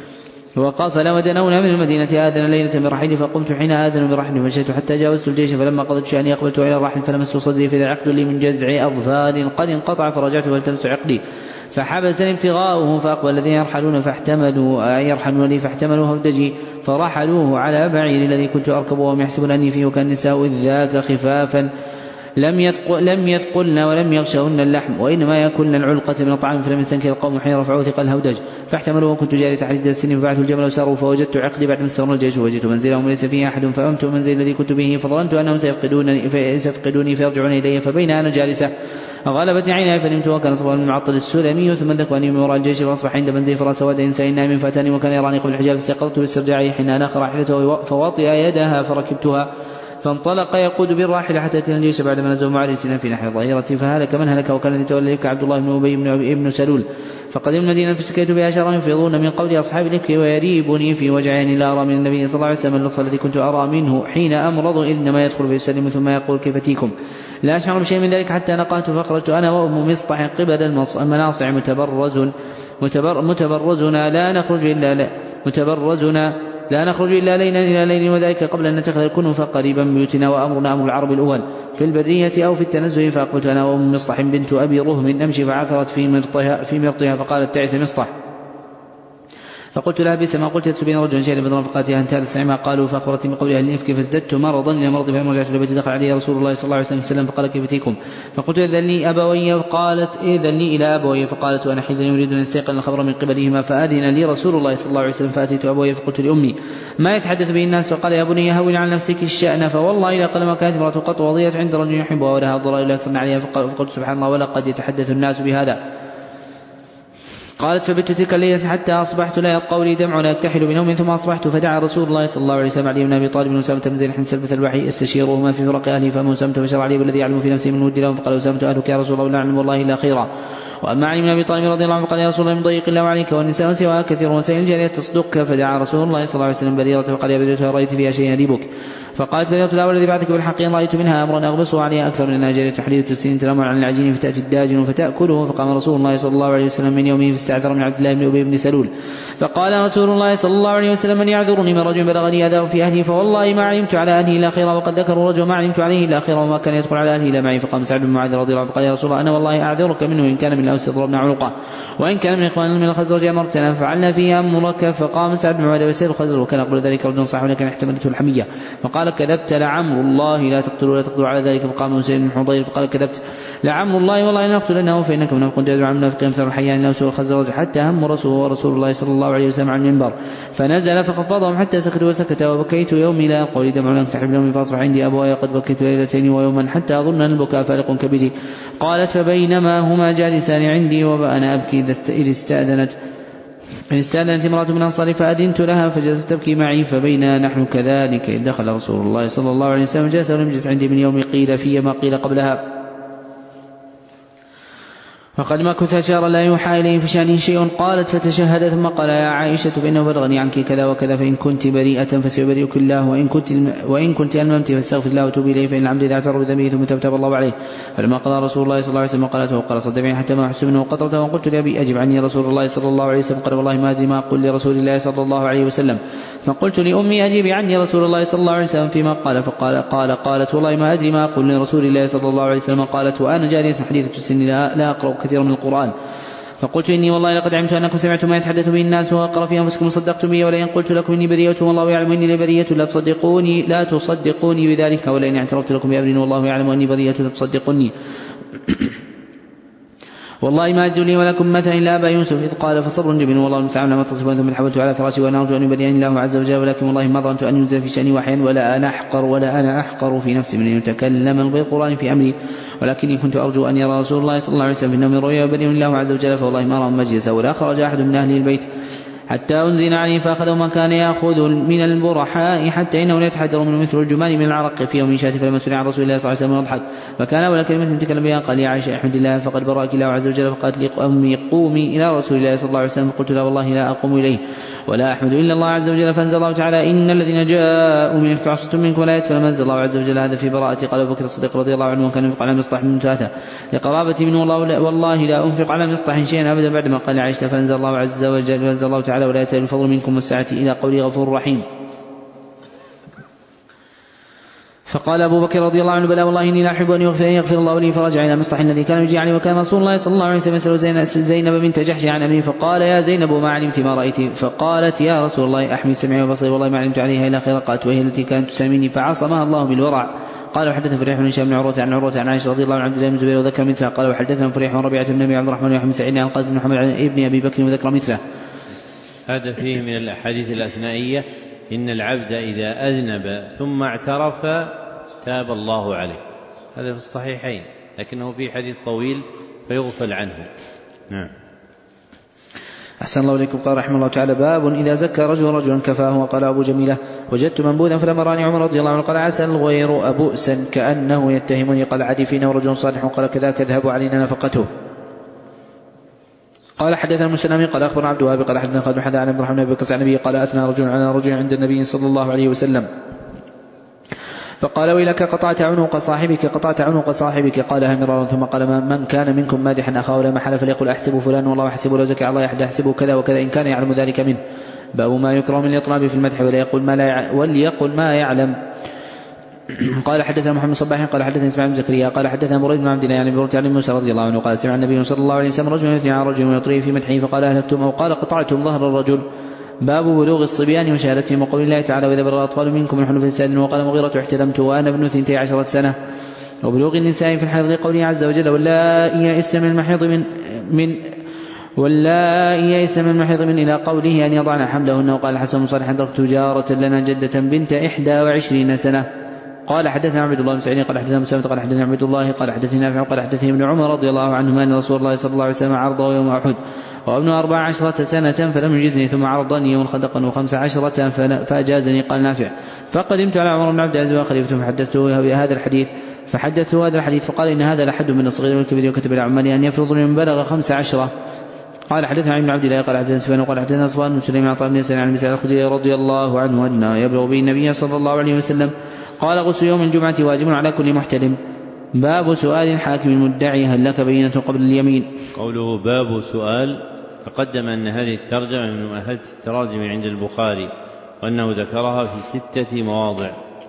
وقال فلا ودنونا من المدينة آذن ليلة برحيل فقمت حين آذن برحيل فمشيت حتى جاوزت الجيش فلما قضيت شأني أقبلت إلى الرحل فلمست صدري فإذا عقد لي من جزع أظفار قد انقطع فرجعت فالتمس عقدي فحبسني ابتغاؤه فأقبل الذين يرحلون فاحتملوا يرحلون لي فاحتملوا هودجي فرحلوه على بعير الذي كنت أركبه وهم يحسبون أني فيه وكان النساء إذ ذاك خفافا لم يثقل لم يثقلن ولم يغشهن اللحم وإنما يأكلن العلقة من الطعام فلم يستنكر القوم حين رفعوا ثقل الهودج فاحتملوا وكنت جاري تحديد السن فبعثوا الجمل وساروا فوجدت عقدي بعد ما استغنى الجيش ووجدت منزلهم ليس فيه أحد فأمت المنزل الذي كنت به فظننت أنهم سيفقدونني سيفقدوني فيرجعون إلي فبين أنا جالسة غلبت عيني فنمت وكان صفوان بن معطل السلمي ثم ذكرني من وراء الجيش فأصبح عند منزل فراس سواد إنسان نائم فأتاني وكان يراني قبل الحجاب فاستيقظت باسترجاعي حين أناخ راحلته فوطئ يدها فركبتها فانطلق يقود بالراحلة حتى أتينا الجيش بعدما نزلوا معرسنا في ناحية الظهيرة فهلك من هلك وكان يتولى الإفك عبد الله بن أبي بن أبي بن سلول فقدم المدينة فسكيت بها شهرا يفيضون من قول أصحاب الإفك ويريبني في وجعين لا أرى من النبي صلى الله عليه وسلم اللطف الذي كنت أرى منه حين أمرض إنما يدخل فيسلم ثم يقول كيف تيكم لا أشعر بشيء من ذلك حتى نقلت فخرجت أنا وأم مصطح قبل المناصع متبرز متبر متبرزنا لا نخرج إلا لا متبرزنا لا نخرج إلا ليلا إلى ليل وذلك قبل أن نتخذ الكنف قريبا من بيوتنا وأمرنا أمر العرب الأول في البرية أو في التنزه فأقبلت أنا وأم مصطح بنت أبي رهم نمشي فعثرت في مرطها, في مرطها فقالت تعس مصطح فقلت لها بئس ما قلت تسبين رجلا شيئا بدرا فقالت يا أنت لسعما قالوا فأخبرتني بقول أهل الإفك فازددت مرضا إلى مرضي فلما رجعت إلى بيتي دخل علي رسول الله صلى الله عليه وسلم فقال كيف تيكم فقلت إذن لي أبوي فقالت إذن لي إلى أبوي فقالت وأنا حين يريد أن يستيقن الخبر من قبلهما فأذن لي رسول الله صلى الله عليه وسلم فأتيت أبوي فقلت لأمي ما يتحدث به الناس فقال يا بني هون عن نفسك الشأن فوالله إلى قل ما كانت امرأة قط وضيت عند رجل يحبها ولها ضرائر لا يكثرن عليها فقلت سبحان الله ولقد يتحدث الناس بهذا قالت فبت تلك الليلة حتى أصبحت لا يبقى لي دمع ولا أكتحل بنوم ثم أصبحت فدعا رسول الله صلى الله عليه وسلم علي بن أبي طالب بن أسامة بن زيد حين سلبت الوحي استشيره ما في فرق أهلي فأما أسامة فشرع علي بالذي يعلم في نفسه من ود لهم فقال أسامة أهلك يا رسول الله لا أعلم والله إلا خيرا وأما علي بن أبي طالب رضي الله عنه فقال يا رسول الله من ضيق الله عليك والنساء سواء كثير وسائل الجارية تصدقك فدعا رسول الله صلى الله عليه وسلم بريرة فقال يا بريرة رأيت فيها شيئا يريبك فقالت بريرة لا والذي بعثك بالحق إن رأيت منها أمرا أغبصه عليها أكثر من أنها جارية حديثة السنين تنامر عن العجين فتأتي الداجن فتأكله فقام رسول الله صلى الله عليه وسلم من يومه فاستعذر من عبد الله بن أبي بن سلول فقال رسول الله صلى الله عليه وسلم من يعذرني من رجل بلغني أذاه في أهلي فوالله ما علمت على أهلي إلا خيرا وقد ذكروا رجل ما علمت عليه إلا خيرا وما كان يدخل على أهلي إلا معي فقام سعد بن معاذ رضي الله عنه فقال يا رسول الله أنا والله أعذرك منه إن كان من الأوس ضربنا عنقه وإن كان من إخوان من الخزرج أمرتنا فعلنا فيه أمرك فقام سعد بن معاذ ويسير الخزرج وكان قبل ذلك رجل صح ولكن احتملته الحمية فقال كذبت لعمر الله لا تقتل ولا تقتل على ذلك فقام حسين بن حضير فقال كذبت لعمر الله والله لا نقتلنه فإنك منافق جادر عن منافق مثل الحيان الأوس والخزرج حتى هم رسول ورسول الله صلى الله عليه وسلم على المنبر فنزل فخفضهم حتى سكتوا وسكت وبكيت يومي لا قولي دمع لم تحب يومي فأصبح عندي أبواي قد بكيت ليلتين ويوما حتى أظن أن البكاء فالق كبدي قالت فبينما هما جالسان عندي وأنا أبكي إذ استأذنت إن استأذنت امرأة من أنصاري فأذنت لها فجلست تبكي معي فبينا نحن كذلك إذ دخل رسول الله صلى الله عليه وسلم جلس ولم يجلس عندي من يوم قيل في ما قيل قبلها وقد مكث شهرا لا يوحى إليه في شأنه شيء. قالت فتشهد ثم قال يا عائشة فإنه بلغني عنك كذا وكذا فإن كنت بريئة فسيبرئك الله وإن كنت, وإن كنت ألممت فاستغفر الله وتوبي إليه فإن العبد إذا اعترف بذنبه ثم تاب الله عليه. فلما قضى رسول الله صلى الله عليه وسلم قالته وقال صدقني حتى ما أحس منه قطرته وقلت لأبي أجب عني رسول الله صلى الله عليه وسلم قال والله ما أدري ما أقول لرسول الله صلى الله عليه وسلم. فقلت لأمي أجيب عني رسول الله صلى الله عليه وسلم فيما قال فقال قال قالت والله ما أدري ما أقول لرسول الله صلى الله عليه وسلم. قالت وأنا جارية حديثة السن لا, لا أقرأ كثيرا من القرآن. فقلت إني والله لقد علمت أنكم سمعتم ما يتحدث به الناس وأقر في أنفسكم وصدقتم به ولئن قلت لكم إني بريئة والله يعلم إني لبريئة لا تصدقوني لا تصدقوني بذلك ولئن اعترفت لكم بأمر والله يعلم أني بريئة لا تصدقوني. والله ما أجد لي ولكم مثلا إلا أبا يوسف إذ قال فصبر جميل والله المستعان لما تصفون ثم تحولت على فراشي وأنا أرجو أن يبرئني الله عز وجل ولكن والله ما ظننت أن ينزل في شأني وحيا ولا أنا أحقر ولا أنا أحقر في نفسي من أن يتكلم بالقرآن في أمري ولكني كنت أرجو أن يرى رسول الله صلى الله عليه وسلم إنه من رؤيا يبرئني الله عز وجل فوالله ما رأى مجلسه ولا خرج أحد من أهل البيت حتى أنزل عليه فأخذوا ما كان يأخذ من البرحاء حتى إنه يتحدر من مثل الجمال من العرق في يوم شاة فلما سمع عن رسول الله صلى الله عليه وسلم يضحك فكان أول كلمة تكلم بها قال يا عائشة احمد الله فقد برأك الله عز وجل. فقالت لي أمي قومي إلى رسول الله صلى الله عليه وسلم فقلت لا والله لا أقوم إليه ولا أحمد إلا الله عز وجل. فأنزل الله تعالى إن الذين جاءوا من الإفك عصية منكم ولا يتفل ما أنزل الله عز وجل هذا في براءة. قال أبو بكر الصديق رضي الله عنه وكان ينفق على مصطح من ثلاثة لقرابتي من والله, والله لا أنفق على مصطح شيئا أبدا بعدما قال عائشة. فأنزل الله عز وجل وأنزل الله تعالى ولا يتأل الفضل منكم والسعة إلى قوله غفور رحيم. فقال أبو بكر رضي الله عنه بلى والله إني لا أحب أن يغفر, يغفر الله لي. فرجع إلى مصطح الذي كان يجي عليه وكان رسول الله صلى الله عليه وسلم يسأل زينب بنت جحش عن أمره فقال يا زينب ما علمت ما رأيت. فقالت يا رسول الله أحمي سمعي وبصري والله ما علمت عليها إلا خير. قالت وهي التي كانت تساميني فعصمها الله بالورع. قال وحدثنا فريح بن هشام بن عروة عن عروة عن عائشة رضي الله عن عبد الله بن الزبير وذكر مثله. قال وحدثنا فريح بن ربيعة بن أبي عبد الرحمن ويحيى بن سعيد عن القاسم بن محمد عن ابن أبي بكر وذكر مثله. هذا فيه من الأحاديث الأثنائية إن العبد إذا أذنب ثم اعترف تاب الله عليه. هذا في الصحيحين لكنه في حديث طويل فيغفل عنه. نعم. أحسن الله إليكم. قال رحمه الله تعالى باب إذا زكى رجل رجلا كفاه. وقال أبو جميلة وجدت منبوذا فلما راني عمر رضي الله عنه قال عسى الغير أبؤسا كأنه يتهمني. قال عدي فينا ورجل صالح. قال كذاك اذهب علينا نفقته. قال حدثنا المسلمين قال أخبر عبد الوهاب قال حدثنا خالد بن حذاء عن عبد الرحمن بن بكر عن النبي قال أثنى رجل على رجل عند النبي صلى الله عليه وسلم فقال ويلك قطعت عنق صاحبك قطعت عنق صاحبك. قالها مرارا ثم قال من كان منكم مادحا أخاه لا محل فليقل أحسب فلان والله أحسب لو زكى الله أحد أحسبه كذا وكذا إن كان يعلم ذلك منه. باب ما يكره من الإطناب في المدح وليقل ما, لا وليقل ما يعلم. قال حدثنا محمد صباح قال حدثنا اسماعيل بن زكريا قال حدثنا مريد بن عبد الله يعني بن عن موسى رضي الله عنه قال سمع النبي صلى الله عليه وسلم رجل يثني على رجل ويطريه في مدحه فقال أهلكتم أو قال قطعتم ظهر الرجل. باب بلوغ الصبيان وشهادتهم وقول الله تعالى وإذا بلغ الأطفال منكم من حنف السادن. وقال مغيرة احتلمت وأنا ابن ثنتي عشرة سنة. وبلوغ النساء في الحيض لقوله عز وجل واللائي يئسن من المحيض من من واللائي يئسن من المحيض من إلى قوله أن يضعن حملهن. وقال حسن صالح أدركت جارة لنا جدة بنت إحدى وعشرين سنة. قال حدثنا عبد الله بن سعيد قال حدثنا مسلم قال حدثنا عبد الله قال حدثني نافع قال حدثني ابن عمر رضي الله عنهما أن رسول الله صلى الله عليه وسلم عرضه يوم أحد وابن أربع عشرة سنة فلم يجزني ثم عرضني يوم خندق وخمس عشرة فأجازني. قال نافع فقدمت على عمر بن عبد العزيز وخليفته فحدثته بهذا الحديث فحدثته هذا الحديث فقال إن هذا لحد من الصغير والكبير وكتب إلى عمالي أن يفرض من بلغ خمس عشرة. قال حدثنا ابن عبد الله قال حدثنا سفيان وقال حدثنا صفوان بن سليمان عن طارق بن يسار عن ابي سعيد الخدري رضي الله عنه أنه يبلغ به النبي صلى الله عليه وسلم قال غسل يوم الجمعة واجب على كل محتلم. باب سؤال الحاكم المدعي هل لك بينة قبل اليمين. قوله باب سؤال تقدم أن هذه الترجمة من مؤهلة التراجم عند البخاري وأنه ذكرها في ستة مواضع.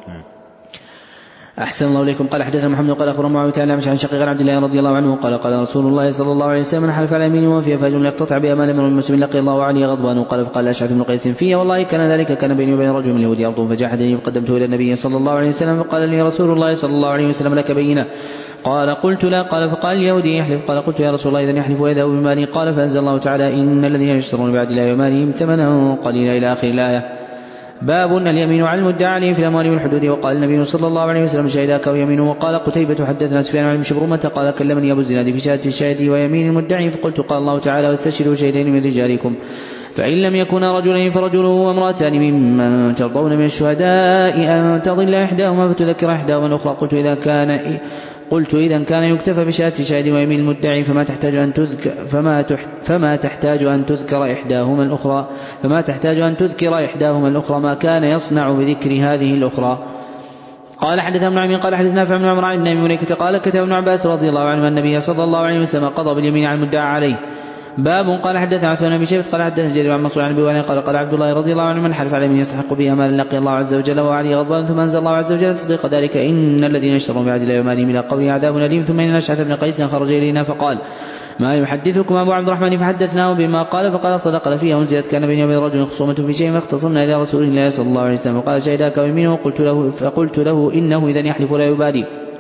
أحسن الله إليكم. قال حدثنا محمد قال أخبرنا معاوية عن عن شقيق عن عبد الله رضي الله عنه قال قال رسول الله صلى الله عليه وسلم من حلف على يمين وفي فاجر يقتطع بأمان من المسلمين لقي الله عليه غضبان. قال فقال أشعث بن قيس فيها والله كان ذلك كان بيني وبين رجل من اليهود أرض فجاحدني فقدمته إلى النبي صلى الله عليه وسلم فقال لي رسول الله صلى الله عليه وسلم لك بينة. قال قلت لا. قال فقال اليهودي يحلف. قال قلت يا رسول الله إذن يحلف ويذهب بمالي. قال فأنزل الله تعالى إن الذين يشترون بعد الله ومالهم ثمنا قليلا إلى آخر الآية. باب اليمين على المدعى عليه في الأموال والحدود. وقال النبي صلى الله عليه وسلم شهداك ويمينه. وقال قتيبة حدثنا سفيان عن شبرمة قال كلمني أبو الزناد في شهادة الشاهد ويمين المدعي فقلت قال الله تعالى واستشهدوا شهدين من رجالكم فإن لم يكونا رجلين فرجل وامرأتان ممن ترضون من الشهداء أن تضل إحداهما فتذكر إحداهما الأخرى. قلت إذا كان قلت إذا كان يكتفى بشهادة شاهد ويمين المدعي فما تحتاج أن تذكر فما, فما تحتاج أن تذكر إحداهما الأخرى فما تحتاج أن تذكر إحداهما الأخرى ما كان يصنع بذكر هذه الأخرى. قال حدثنا ابن عمي قال حدثنا نافع بن عمر عن ابن مليكة قال كتب ابن عباس رضي الله عنه النبي صلى الله عليه وسلم قضى باليمين على المدعى عليه. باب قال حدثنا عثمان بن شيبة قال حدثنا جرير عن منصور عن ابي هريرة قال قال عبد الله رضي الله عنه من حلف على من يستحق بها ما لقي الله عز وجل وعليه غضبان ثم انزل الله عز وجل تصديق ذلك ان الذين اشتروا بعد الله ومالهم الى قوله عذاب اليم. ثم ان اشعث بن قيس خرج الينا فقال ما يحدثكم ابو عبد الرحمن فحدثناه بما قال فقال صدق لفيها انزلت كان بيني وبين رجل خصومة في شيء فاختصمنا الى رسول الله صلى الله عليه وسلم وقال شهداك ويمينه قلت له فقلت له انه اذا يحلف لا يبالي.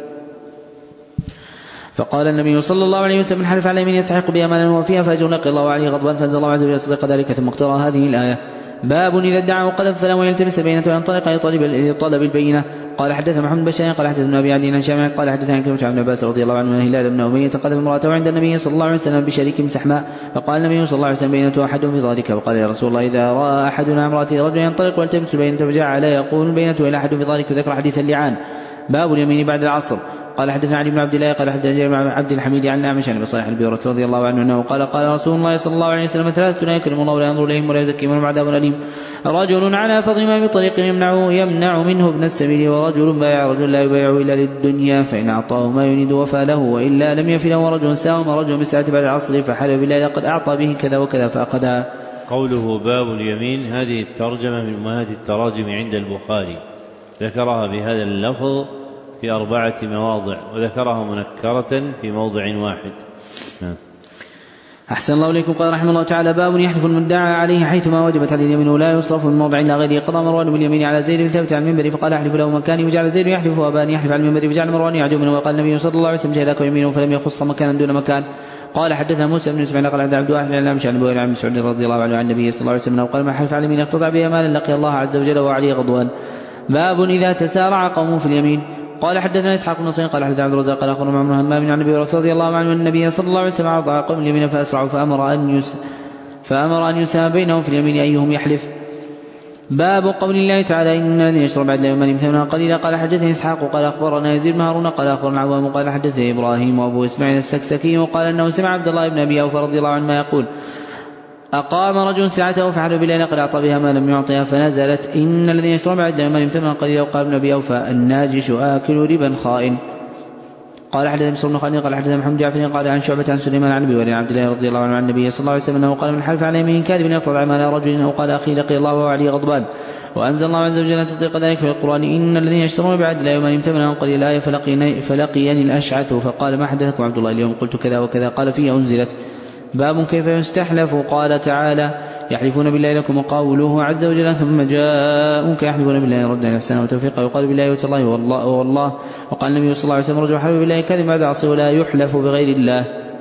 فقال النبي صلى الله عليه وسلم من حلف على يمين يستحق بها مالا وفيها فاجر لقي الله عليه غضبان فانزل الله عز وجل تصدق ذلك ثم اقترأ هذه الآية. باب إذا ادعى وقذف فلا ويلتمس بينة وينطلق لطلب البينة. قال حدثنا محمد بن قال حدثنا ابي عدي عن شامع قال حدثنا كلمة عن عباس رضي الله عنه من هلال بن أمية قذف امرأته عند النبي صلى الله عليه وسلم بشريك مسحماء فقال النبي صلى الله عليه وسلم بينة أحد في ذلك فقال يا رسول الله إذا رأى أحدنا امرأته رجل ينطلق ويلتمس بينة فجعل يقول بينة إلى أحد في ذلك وذكر حديث اللعان. باب اليمين بعد العصر. قال حدثنا علي بن عبد الله قال حدثنا جرير بن عبد الحميد عن أعمش عن أبي صالح البيرة رضي الله عنه أنه قال قال رسول الله صلى الله عليه وسلم ثلاثة لا يكرم الله ولا ينظر إليهم ولا يزكيهم ولهم عذاب أليم رجل على فضل ما بطريق يمنع يمنع منه ابن السبيل ورجل بايع رجل لا يبايع إلا للدنيا فإن أعطاه ما يريد وفى له وإلا لم يفي له ورجل ساوم رجل بساعة بعد العصر فحلف بالله لقد أعطى به كذا وكذا فأخذها. قوله باب اليمين هذه الترجمة من أمهات التراجم عند البخاري ذكرها بهذا اللفظ في أربعة مواضع وذكرها منكرة في موضع واحد. أحسن الله إليكم. قال رحمه الله تعالى باب يحلف المدعى عليه حيثما وجبت عليه اليمين ولا يصرف من موضع إلا غيره. قضى مروان باليمين على زيد بن ثابت على المنبر فقال أحلف له مكاني وجعل زيد يحلف وأبان يحلف على المنبر فجعل مروان يعجب منه وقال النبي صلى الله عليه وسلم شهداك ويمينه فلم يخص مكانا دون مكان. قال حدثنا موسى بن اسماعيل قال عبد الله بن عمش عن ابي هريرة عن مسعود رضي الله عنه عن النبي صلى الله عليه وسلم قال ما حلف على اليمين اقتطع بها مالا لقي الله عز وجل وعليه غضوان. باب إذا تسارع قوم في اليمين. قال حدثنا اسحاق بن نصير قال حدثنا عبد الرزاق قال اخبرنا عمرو همام عن النبي رضي الله عنه ان النبي صلى الله عليه وسلم عرض قوم اليمين فاسرعوا فامر ان يس فامر ان يسام بينهم في اليمين ايهم يحلف. باب قول الله تعالى ان الذين يشتروا بعد الله يوما ثمنا قليلا. قال حدثني اسحاق قال اخبرنا يزيد بن هارون قال اخبرنا عوام قال حدثني ابراهيم وابو اسماعيل السكسكي وقال انه سمع عبد الله بن ابي اوفى رضي الله عنه ما يقول أقام رجل ساعته فحلف بالله لقد أعطى بها ما لم يعطيها فنزلت إن الذين يشترون بعد يوما ثمنا قليلا. وقال ابن أبي أوفى الناجش آكل ربا خائن. قال حدثنا مسلم بن خالد قال حدثنا محمد جعفر قال عن شعبة عن سليمان عن أبي عبد الله رضي الله عنه عن النبي صلى الله عليه وسلم أنه قال من حلف على يمين كاذب يقطع مال رجل أو قال أخي لقي الله وعليه غضبان وأنزل الله عز وجل تصديق ذلك في القرآن إن الذين يشترون بعد لا يوما ثمنا قليلا الآية فلقيني, فلقيني الأشعث فقال ما حدثكم عبد الله اليوم قلت كذا وكذا قال فيه أنزلت. باب كيف يستحلف. قال تعالى يحلفون بالله لكم وقوله عز وجل ثم جاءوك يحلفون بالله ردا إحسانا وتوفيقا وقال بالله وتالله والله والله. وقال النبي صلى الله عليه وسلم رجل حلف بالله كذب بعد عصي ولا يحلف بغير الله.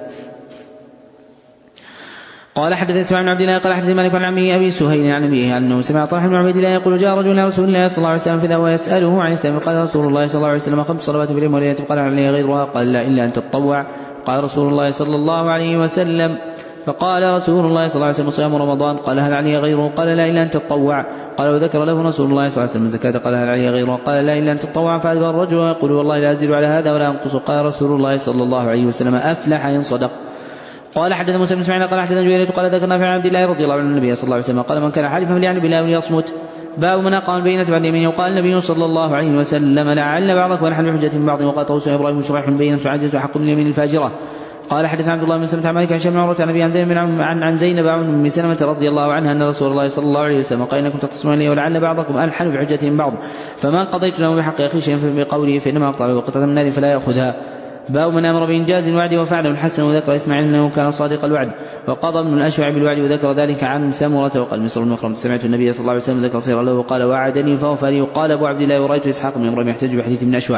قال حدث اسماعيل بن عبد الله قال حدث مالك عن عمه ابي سهيل عن ابيه انه سمع طلحه بن عبيد الله يقول جاء رجل الى رسول الله صلى الله عليه وسلم فذا ويساله عن الاسلام قال رسول الله صلى الله عليه وسلم خمس صلوات في اليوم والليله قال عليه غيرها قال لا الا ان تتطوع. قال رسول الله صلى الله عليه وسلم فقال رسول الله صلى الله عليه وسلم صيام رمضان قال هل علي غيره قال لا الا ان تتطوع. قال وذكر له رسول الله صلى الله عليه وسلم الزكاه قال هل علي غيره قال لا الا ان تتطوع. فادبر الرجل ويقول والله لا ازيد على هذا ولا انقص. قال رسول الله صلى الله عليه وسلم افلح ان صدق. قال حدثنا موسى بن اسماعيل قال حدثنا جويرية قال ذكرنا في عبد الله رضي الله عنه النبي صلى الله عليه وسلم قال من كان حالفا فليعلم بالله وليصمت. باب من أقام البينة بعد يمينه. وقال النبي صلى الله عليه وسلم لعل بعضكم ونحن بحجة من بعض وقال طوس ابراهيم شريح بينة عجز وحق من اليمين الفاجرة. قال حدثنا عبد الله بن سلمة عن مالك عن شيخ عن ابي عن زينب عن عن زينب عن ام سلمة رضي الله عنها ان رسول الله صلى الله عليه وسلم قال انكم تقسمون لي ولعل بعضكم الحن بحجة من بعض فمن قضيت له بحق اخي شيئا بقوله فانما اقطع له قطعة من النار فلا ياخذها. باب من امر بانجاز الوعد وفعله الحسن وذكر اسماعيل انه كان صادق الوعد وقضى ابن الاشوع بالوعد وذكر ذلك عن سمرة. وقال مصر بن مخرم سمعت النبي صلى الله عليه وسلم ذكر صيغا له وقال وعدني فوفى لي. وقال ابو عبد الله ورايت اسحاق بن ابراهيم يحتج بحديث ابن الاشوع.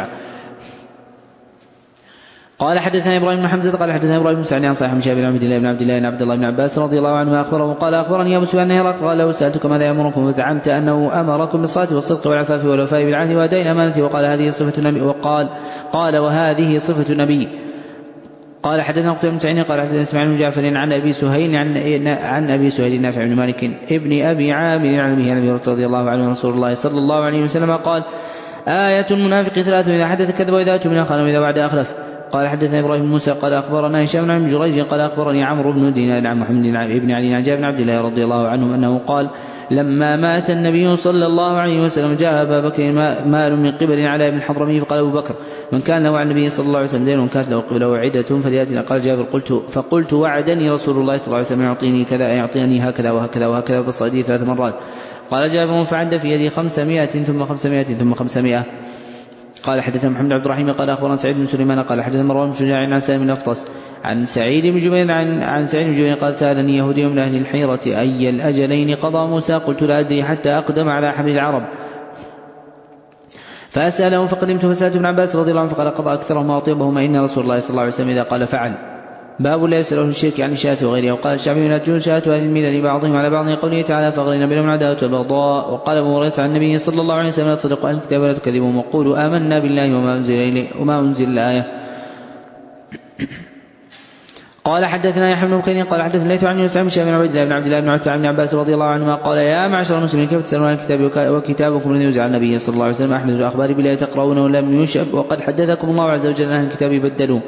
قال حدثنا ابراهيم بن حمزه قال حدثنا ابراهيم بن سعد عن صاحب شهاب بن عبد الله بن عبد الله بن عبد الله بن عباس رضي الله عنه اخبره قال اخبرني ابو سفيان انه قال لو سالتك ماذا يامركم فزعمت انه امركم بالصلاه والصدق والعفاف والوفاء بالعهد واداء الامانه وقال هذه صفه النبي وقال قال وهذه صفه النبي. قال حدثنا قتيبة بن سعيد قال حدثنا اسماعيل بن جعفر عن ابي سهيل عن عن ابي سهيل نافع بن مالك ابن ابي عامر عن ابي هريرة رضي الله عنه رسول الله صلى الله عليه وسلم قال آية المنافق ثلاث: إذا حدث كذب وإذا أتمنى خان وإذا وعد أخلف. قال حدثنا إبراهيم بن موسى قال أخبرنا هشام بن جريج قال أخبرني عمرو بن دينار عن محمد بن علي عن جابر بن عبد الله رضي الله عنهم أنه قال: لما مات النبي صلى الله عليه وسلم جاء أبا بكر مال من قبل على ابن الحضرمي فقال أبو بكر: من كان له عن النبي صلى الله عليه وسلم دين ومن كانت له قبله عدة فليأتنا. قال جابر: قلت فقلت: وعدني رسول الله صلى الله عليه وسلم يعطيني كذا يعطيني هكذا وهكذا وهكذا بصدي ثلاث مرات. قال جابر: فعد في يدي خمسمائة ثم خمسمائة ثم خمسمائة. قال حدثنا محمد عبد الرحيم قال أخبرنا سعيد بن سليمان قال حدثنا مروان بن شجاع عن سالم بن أفطس عن سعيد بن جبير عن, عن سعيد بن جبير قال: سألني يهودي من أهل الحيرة أي الأجلين قضى موسى؟ قلت: لا أدري حتى أقدم على حمل العرب فأسأله فقدمت فسألت ابن عباس رضي الله عنه فقال: قضى أكثرهما وأطيبهما إن رسول الله صلى الله عليه وسلم إذا قال فعل. باب لا يسأله الشرك عن الشاة وغيرها. وقال الشعبي: لا تجوز شاة أهل الملل بعضهم على بعض قوله تعالى: فأغرينا بينهم العداوة والبغضاء. وقال أبو هريرة عن النبي صلى الله عليه وسلم: لا تصدقوا أهل الكتاب ولا تكذبوا وقولوا آمنا بالله وما أنزل إليه وما أنزل الآية. قال حدثنا يحيى بن بكير قال حدثنا الليث عن يوسف بن شهاب بن عبد الله بن عبد الله بن عتبة بن عباس رضي الله عنهما قال: يا معشر المسلمين كيف تسألون عن الكتاب وكتابكم الذي نزل على النبي صلى الله عليه وسلم أحمد الأخبار بالله تقرؤونه لم يشب وقد حدثكم الله عز وجل أهل الكتاب بدلوا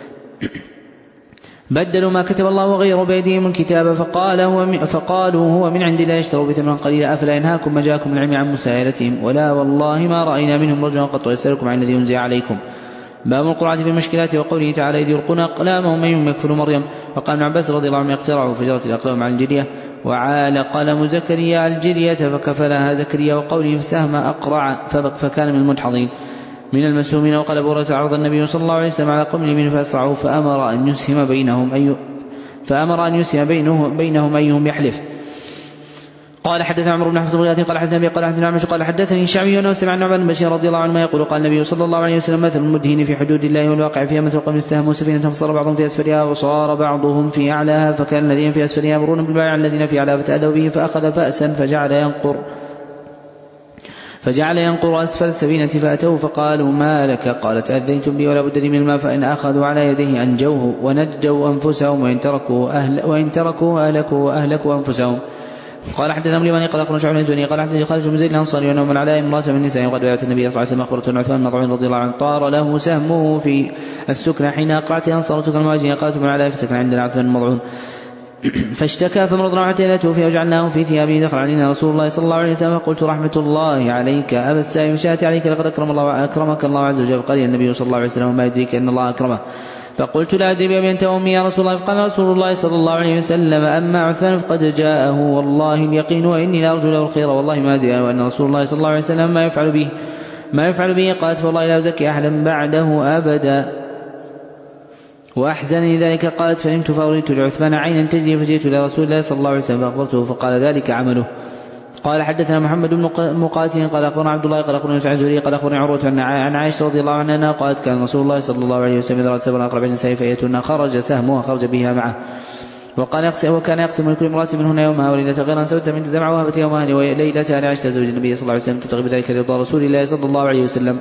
بدلوا ما كتب الله وغيروا بأيديهم الكتاب فقال هو فقالوا هو من عند الله يشتروا بثمن قليلا أفلا ينهاكم ما جاءكم العلم عن مسائلتهم ولا والله ما رأينا منهم رجلا قط يسألكم عن الذي أنزل عليكم. باب القرعة في المشكلات وقوله تعالى: إذ يلقون أقلامهم أيهم يكفر مريم. وقال ابن عباس رضي الله عنه: اقترعوا فجرت الأقلام على الجرية وعال قلم زكريا على الجرية فكفلها زكريا. وقوله فسهم أقرع فكان من المدحضين من المسهومين. وقال أبو هريرة: عرض النبي صلى الله عليه وسلم على قوم من فأسرعوا فأمر أن يسهم بينهم أي فأمر أن يسهم بينه بينهم أيهم يحلف. قال حدثنا عمرو بن حفص الغياثي قال حدثنا أبي قال حدثنا عمش قال حدثني الشعبي أنه سمع النعمان بن بشير رضي الله عنه ما يقول: قال النبي صلى الله عليه وسلم: مثل المدهن في حدود الله والواقع فيها مثل قوم استهموا سفينة فصار بعضهم في أسفلها وصار بعضهم في أعلاها فكان الذين في أسفلها يمرون بالبائع الذين في أعلاها فتأذوا به فأخذ فأسا فجعل ينقر فجعل ينقر أسفل السفينة فأتوه فقالوا: ما لك؟ قال: تأذيتم بي ولا بد لي من الماء. فإن أخذوا على يديه أنجوه ونجوا أنفسهم وإن تركوا أهل وإن تركوا أهلكوا أهلكوا أنفسهم. قال حدثنا مليمان قال أخبرنا شعبان الزهري قال حدثني خالد بن زيد الأنصاري أنه من على امرأة من النساء وقد بايعت النبي صلى الله عليه وسلم أخبرته عثمان بن مطعون رضي الله عنه طار له سهمه في السكنى حين أقرعت أنصارتك المواجهة قالت: من على فسكن عندنا عثمان بن مطعون فاشتكى فمرضنا حتى إذا توفي وجعلناه في ثيابه دخل علينا رسول الله صلى الله عليه وسلم قلت: رحمة الله عليك أبا السائب شاءت عليك لقد أكرم الله أكرمك الله عز وجل. قال النبي صلى الله عليه وسلم: ما يدريك أن الله أكرمه؟ فقلت: لا أدري بأبي أنت وأمي يا رسول الله. فقال رسول الله صلى الله عليه وسلم: أما عثمان فقد جاءه والله اليقين وإني لا أرجو له الخير والله ما أدري وأن رسول الله صلى الله عليه وسلم ما يفعل به ما يفعل به. قالت: فوالله لا أزكي أحدا بعده أبدا. وأحزنني ذلك. قالت: فنمت فأريت لعثمان عينا تجري فجئت إلى رسول الله صلى الله عليه وسلم فأخبرته فقال: ذلك عمله. قال حدثنا محمد بن مقاتل قال أخبرنا عبد الله قال أخبرنا سعيد الزهري قال أخبرني عروة عن عائشة رضي الله عنها قالت: كان رسول الله صلى الله عليه وسلم إذا رأت سبعا أقرب النساء فأيتهن خرج سهمها خرج بها معه وقال يقسم وكان يقسم لكل امرأة منهن يومها وليلة غير سوت من تزمع وهبت يومها وليلتها لعائشة زوج النبي صلى الله عليه وسلم تبتغي بذلك رضا رسول الله صلى الله عليه وسلم.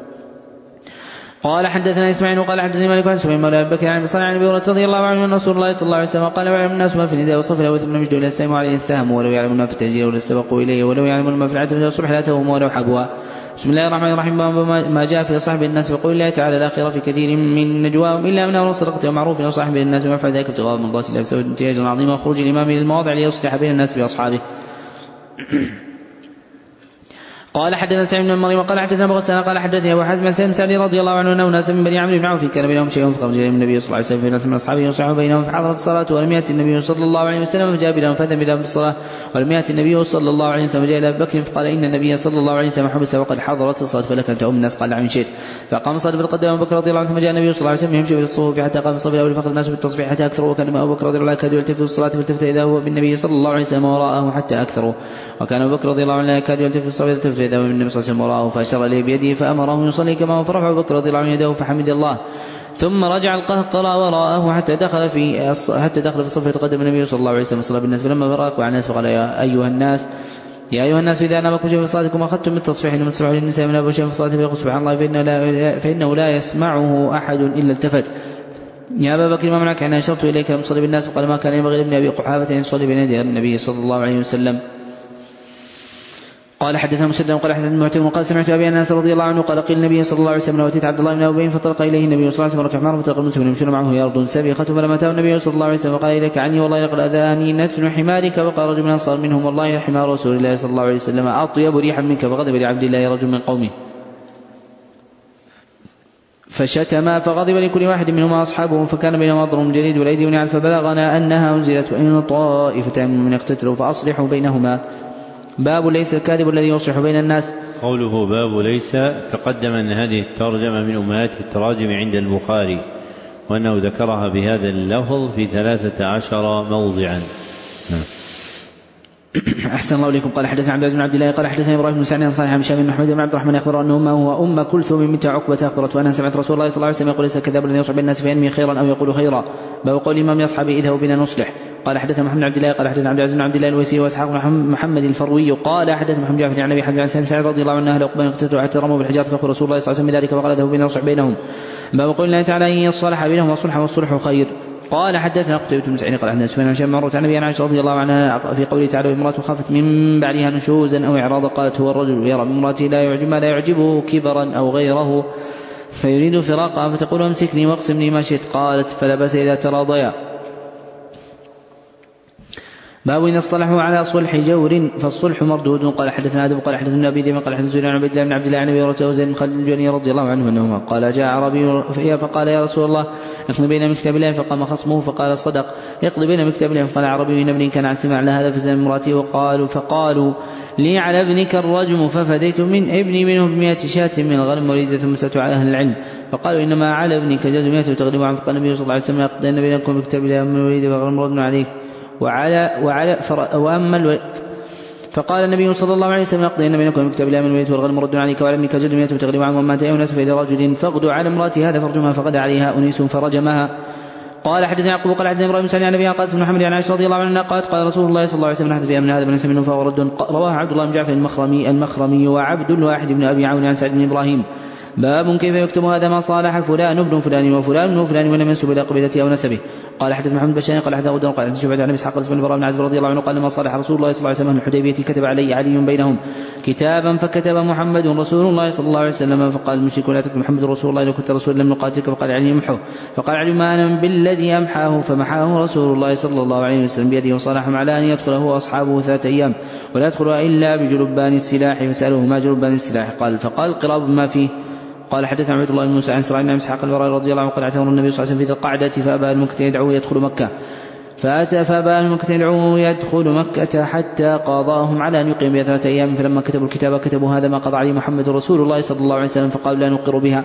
قال حدثنا إسماعيل وقال حدثني مالك عن سفيان مولى أبي بكر عن بصر عن أبي هريرة رضي الله عنه أن رسول الله صلى الله عليه وسلم قال: ويعلم الناس ما في النداء والصف له ثم مجد إلى السلام عليه السهم ولو يعلم ما في التأجير ولا استبقوا إليه ولو يعلم ما في العتبة والصبح لا تهم ولو حبوا. بسم الله الرحمن الرحيم. ما جاء في صاحب الناس بقول الله تعالى: لا خير في كثير من نجواهم إلا من أمر صدقة ومعروف أو صاحب الناس وما فعل ذلك ابتغاء مرضات الله بسبب امتياز عظيم وخروج الإمام إلى المواضع ليصلح بين الناس بأصحابه. قال حدثنا سعيد بن مريم قال حدثنا ابو غسان قال حدثني ابو حازم بن سعد رضي الله عنه انه ناس من بني عمرو بن عوف كان بينهم شيء فخرج اليهم النبي صلى الله عليه وسلم في ناس من اصحابه يصلح بينهم فحضرت الصلاه ولم ياتي النبي صلى الله عليه وسلم فجاء بهم فذهب بهم بالصلاه ولم ياتي النبي صلى الله عليه وسلم فجاء الى ابي بكر فقال: ان النبي صلى الله عليه وسلم حبس وقد حضرت الصلاه فلك ان تؤم الناس. قال: نعم شئت. فقام صلى فتقدم ابو بكر رضي الله عنه ثم جاء النبي صلى الله عليه وسلم يمشي بالصفوف حتى قام الصف الاول فقد الناس بالتصفيح حتى اكثروا وكان ابو بكر رضي الله عنه يكاد يلتفت في الصلاه فالتفت اذا هو بالنبي صلى الله عليه وسلم وراءه حتى اكثروا وكان ابو بكر رضي الله عنه يكاد يلتفت في الصلاه فالتفت اذا هو بالنبي صلى الله عليه وسلم وراءه فاشار اليه بيده فامره يصلي كما فرفع ابو بكر رضي الله عنه يده فحمد الله ثم رجع القهقرى وراءه حتى دخل في حتى دخل في الصف فتقدم النبي صلى الله عليه وسلم صلى بالناس فلما فرق وعن الناس فقال: يا ايها الناس يا أيها الناس إذا نامكم شيء في صلاتكم أخذتم بالتصفيح إنما تسمعوا للنساء من أبو شيء في صلاته فيقول: سبحان الله فإنه لا, فإنه لا يسمعه أحد إلا التفت. يا أبا بكر ما منعك أن أشرت إليك لم تصلي بالناس؟ فقال: ما كان ينبغي لابن أبي قحافة أن يصلي بين يدي النبي صلى الله عليه وسلم. قال حدثنا مسدد قال حدثنا معتمر قال سمعت ابي انس رضي الله عنه قال قيل النبي صلى الله عليه وسلم واتيت عبد الله بن ابي فطلق اليه النبي صلى الله عليه وسلم ركع معه فطلق المسلم يمشون معه يرد سبيخه فلما اتاه النبي صلى الله عليه وسلم وقال اليك عني والله لقد اذاني نتن حمارك وقال رجل من انصار منهم والله حمار رسول الله صلى الله عليه وسلم اطيب ريحا منك فغضب لعبد الله رجل من قومه فشتما فغضب لكل واحد منهما أصحابه فكان بينهما ضرب جليد والأيدي ونعل فبلغنا أنها أنزلت وإن طائفة من اقتتلوا فأصلحوا بينهما. باب ليس الكاذب الذي يصلح بين الناس. قوله باب ليس تقدم أن هذه الترجمة من أمهات التراجم عند البخاري وأنه ذكرها بهذا اللفظ في ثلاثة عشر موضعا. أحسن الله إليكم. قال حدثنا عبد العزيز بن عبد الله قال حدثنا إبراهيم بن سعد عن صالح بن شهاب بن محمد بن عبد الرحمن أخبر أنه ما هو أم كلثوم بنت عقبة أخبرت وأنا سمعت رسول الله صلى الله عليه وسلم يقول ليس كذاب الذي يصلح بين الناس فينمي خيرا أو يقول خيرا. باب قول الإمام أصحابه اذهبوا بنا نصلح. قال حدثنا محمد بن عبد الله قال حدثنا عبد العزيز بن عبد الله الويسي واسحاق بن محمد الفروي قال حدثنا محمد جعفر عن ابي حازم عن سعد رضي الله عنه اهل عقبه اقتتلوا حتى رموا بالحجاره فاخبر رسول الله صلى الله عليه وسلم بذلك وقال اذهبوا بنا نصلح بينهم. باب قول الله تعالى ان يصلح بينهم والصلح والصلح خير. قال حدثنا قتيبة بن سعيد قال حدثنا سفيان عن هشام عن ابي عائشة رضي الله عنها في قوله تعالى امرأة خافت من بعدها نشوزا او اعراضا قالت هو الرجل يرى بامرأته لا يعجب ما لا يعجبه كبرا او غيره فيريد فراقها فتقول امسكني واقسمني ما شئت قالت فلا بأس اذا تراضيا. باب إن اصطلحوا على صلح جور فالصلح مردود. قال حدثنا آدم قال حدثنا أبي ذئب قال حدثنا عن عبد الله بن عبد الله عن أبي هريرة وزيد بن خالد الجهني رضي الله عنه أنهما قال جاء عربي فقال يا رسول الله اقض بين من كتاب الله فقام خصمه فقال صدق اقض بين من كتاب الله فقال عربي إن ابني كان عن سمع على هذا فزن امرأتي وقالوا فقالوا لي على ابنك الرجم ففديت من ابني منه بمئة شاة من الغنم وليدة ثم سألت على أهل العلم فقالوا إنما على ابنك جلد مئة وتغلب عن فقال النبي صلى الله عليه وسلم اقضين بينكم بكتاب الله من وليد فغنم رد عليك وعلى وعلى وأما الو... فقال النبي صلى الله عليه وسلم اقضين بينكم بكتاب الله من الوليد والغنم رد عليك وعلى ابنك جلد مئة وتغلب عن وما تأيه الناس فإذا رجل فاغدوا على امرأتي هذا فرجمها فغدا عليها أنيس فرجمها. قال حدثنا يعقوب قال حدثنا ابراهيم بن عن ابي قاسم بن محمد عن عائشة رضي الله عنها قالت قال رسول الله صلى الله عليه وسلم حدث في امر هذا بن منه فهو رد. رواه عبد الله بن جعفر المخرمي المخرمي وعبد الواحد بن ابي عون عن سعد بن ابراهيم. باب كيف يكتب هذا ما صالح فلان ابن فلان وفلان ابن فلان ولم ينسب الى قبيلته او نسبه. قال حدث محمد بن قال حدث غدر قال حدث شعبة عن اسحاق بن البراء بن عازب رضي الله عنه قال ما صالح رسول الله صلى الله عليه وسلم الحديبية كتب علي علي بينهم كتابا فكتب محمد رسول الله صلى الله عليه وسلم فقال المشركون لا تكتب محمد رسول الله لو كنت رسول لم نقاتلك فقال علي امحه فقال علي ما انا بالذي امحاه فمحاه رسول الله صلى الله عليه وسلم بيده وصالحهم على ان يدخل هو واصحابه ثلاثة ايام ولا يدخلها الا بجلبان السلاح فسالوه ما جلبان السلاح قال فقال قراب ما فيه. قال حدثنا عبد الله بن موسى عن سراء بن اسحاق البراء رضي الله عنه قال اعتمر النبي صلى الله عليه وسلم في ذي القعدة فابى المكة يدعو يدخل مكة فاتى فابى المكة يدعو يدخل مكة حتى قاضاهم على ان يقيم بها ثلاثة ايام فلما كتبوا الكتاب كتبوا هذا ما قضى عليه محمد رسول الله صلى الله عليه وسلم فقالوا لا نقر بها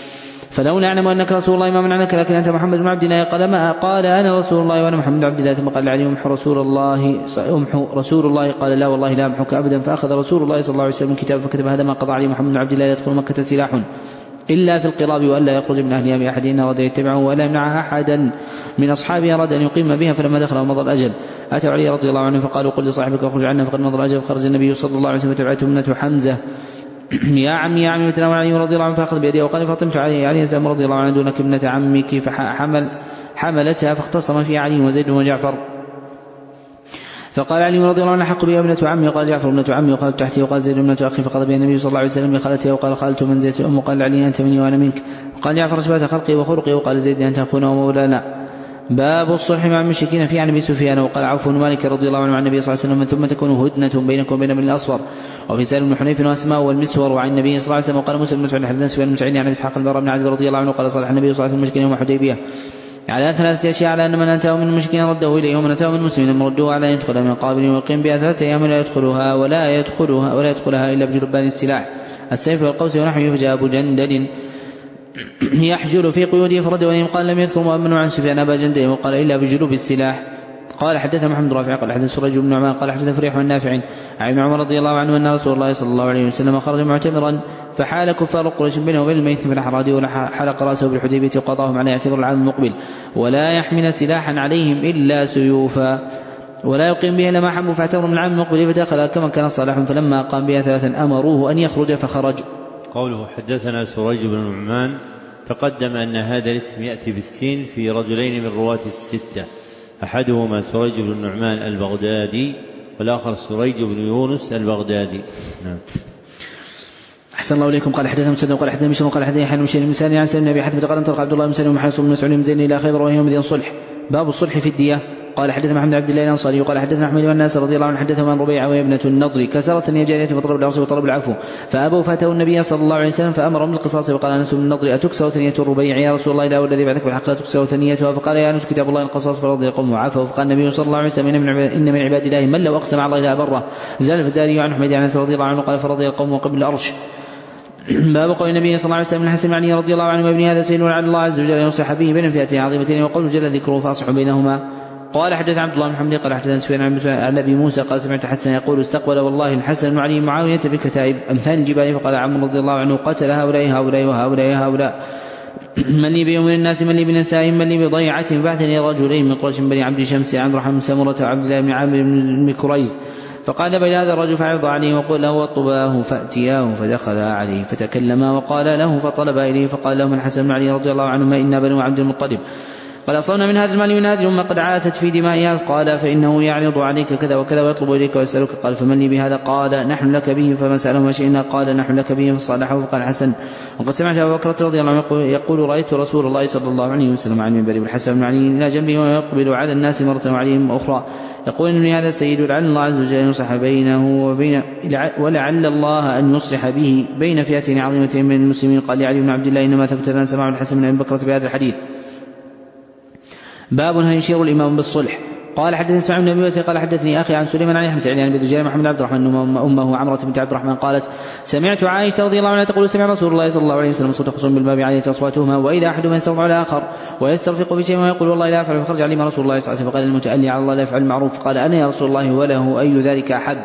فلو نعلم انك رسول الله ما منعناك لكن انت محمد بن عبد الله قال ما قال انا رسول الله وانا محمد بن عبد الله ثم قال علي امحو رسول الله امحو رسول الله قال لا والله لا امحك ابدا فاخذ رسول الله صلى الله عليه وسلم الكتاب فكتب هذا ما قضى عليه محمد بن عبد الله يدخل مكة سلاح إلا في القراب وألا يخرج من أهلها بأحد إن أراد يتبعه ولا يمنعها أحدا من أصحابه أراد أن يقيم بها فلما دخل ومضى الأجل أتوا علي رضي الله عنه فقالوا قل لصاحبك اخرج عنا فقد مضى الأجل فخرج النبي صلى الله عليه وسلم فتبعته ابنة حمزة يا عمي يا عمي وتناول علي رضي الله عنه فأخذ بيديه وقال فاطمة علي علي السلام رضي الله عنه دونك ابنة عمك فحمل حملتها فاختصم في علي وزيد وجعفر فقال علي رضي الله عنه حق بها ابنة عمي وقال جعفر ابنة عمي وقال تحتي وقال زيد ابنة أخي فقال بها النبي صلى الله عليه وسلم بخالتها وقال خالته من زيد أم وقال علي أنت مني وأنا منك وقال جعفر شبهت خلقي وخلقي وقال زيد أنت أخونا ومولانا. باب الصلح مع المشركين في عن ابي سفيان وقال عوف بن مالك رضي الله عنه عن النبي صلى الله عليه وسلم ثم تكون هدنة بينكم وبين بني الأصفر وفي سالم بن حنيف واسماء والمسور وعن النبي صلى الله عليه وسلم وقال مسلم بن مسعود حدثنا سفيان بن مسعود عن اسحاق البراء بن عازب رضي الله عنه قال صالح النبي صلى الله عليه وسلم المشركين يوم الحديبية على ثلاثة أشياء على أن من أتاه من المشركين رده إليه ومن أتاه من المسلمين ردوه على أن يدخل من قابل ويقيم بها ثلاثة أيام لا يدخلها ولا يدخلها ولا يدخلها إلا بجلبان السلاح السيف والقوس ونحوه فجاء أبو جندل يحجر في قيوده فرد وليم قال لم يذكر مؤمن عن سفيان أبا جندل وقال إلا بجلوب السلاح. قال حدث محمد رافع قال حدث سريج بن نعمان قال حدث فريح والنافع عن ابن عمر رضي الله عنه أن رسول الله صلى الله عليه وسلم خرج معتمرا فحال كفار قريش بينه وبين الميت في الأحراد وحلق رأسه بالحديبية وقضاهم على اعتبار العام المقبل ولا يحمل سلاحا عليهم إلا سيوفا ولا يقيم بها لما حبوا فاعتبروا من العام المقبل فدخل كما كان صالح فلما قام بها ثلاثا أمروه أن يخرج فخرج. قوله حدثنا سريج بن نعمان تقدم أن هذا الاسم يأتي بالسين في رجلين من رواة الستة أحدهما سريج بن نعمان البغدادي والآخر سريج بن يونس البغدادي. نعم. أحسن الله إليكم. قال حدثنا مسدد قال حدثنا بشر قال حدثنا حنون بن مساني عن سلم النبي حتى قال انطلق عبد الله بن سلم ومحمد بن مسعود بن زين إلى خيبر وهي مدينة صلح. باب الصلح في الدية. قال حدثنا محمد عبد الله الأنصاري قال حدثنا أحمد والناس رضي الله عنه حدثهم عن ربيعة وهي ابنة النضر كسرت أن جارية فطلب العرس وطلب العفو فأبوا فأتوا النبي صلى الله عليه وسلم فأمرهم بالقصاص فقال أنس بن النضر أتكسر ثنية الربيع يا رسول الله لا والذي بعثك بالحق لا تكسر ثنيتها فقال يا أنس كتاب الله القصاص فرضي القوم وعفوا فقال النبي صلى الله عليه وسلم إن من عباد الله من لو أقسم على الله لا بره زال الفزاري عن أحمد عن أنس رضي الله عنه قال فرضي القوم وقبل الأرش. باب قول النبي صلى الله عليه وسلم الحسن علي رضي الله عنه وابن هذا سيد على الله عز وجل يصلح به بين فئتين عظيمتين وقول جل ذكره فأصلح بينهما. قال حدث عبد الله بن محمد قال حدثنا سفيان عن ابي موسى قال سمعت حسن يقول استقبل والله الحسن علي معاويه بالكتائب امثال الجبال فقال عمرو رضي الله عنه قتل هؤلاء هؤلاء وهؤلاء هؤلاء من لي بيوم الناس من لي بنساء من لي بضيعه بعثني رجلين من قريش بني عبد شمس عن رحم سمره وعبد الله بن عامر بن كريز فقال بين هذا الرجل فعرض عليه وقال له وطباه فأتياه فدخل عليه فتكلما وقال له فطلب إليه فقال لهم الحسن علي رضي الله عنه ما إنا بنو عبد المطلب قال أصونا من هذا المال من هذه الأمة قد عاثت في دمائها قال فإنه يعرض عليك كذا وكذا ويطلب إليك ويسألك قال فمن لي بهذا قال نحن لك به فما سأله ما شئنا قال نحن لك به فصالحه فقال الحسن وقد سمعت أبا بكر رضي الله عنه يقول رأيت رسول الله صلى الله عليه وسلم عن المنبر بالحسن بن علي إلى جنبه ويقبل على الناس مرة وعليهم أخرى يقول إنني هذا السيد لعل الله عز وجل يصلح بينه وبين ولعل الله أن يصلح به بين فئتين عظيمتين من المسلمين. قال لي علي بن عبد الله إنما ثبت لنا سماع الحسن بن أبي بكر بهذا الحديث. باب هل يشير الإمام بالصلح. قال حدثني اسماعيل بن ابي قال حدثني اخي عن سليمان عن حمزه عن ابي دجال محمد عبد الرحمن امه عمره بنت عبد الرحمن قالت سمعت عائشه رضي الله عنها تقول سمع رسول الله صلى الله عليه وسلم صوت خصوم بالباب عليه اصواتهما واذا احدهما يسترفع الاخر ويسترفق بشيء ويقول والله لا افعل فخرج عليه رسول الله صلى الله عليه وسلم فقال المتألي على الله لا يفعل المعروف قال انا يا رسول الله وله اي ذلك احب.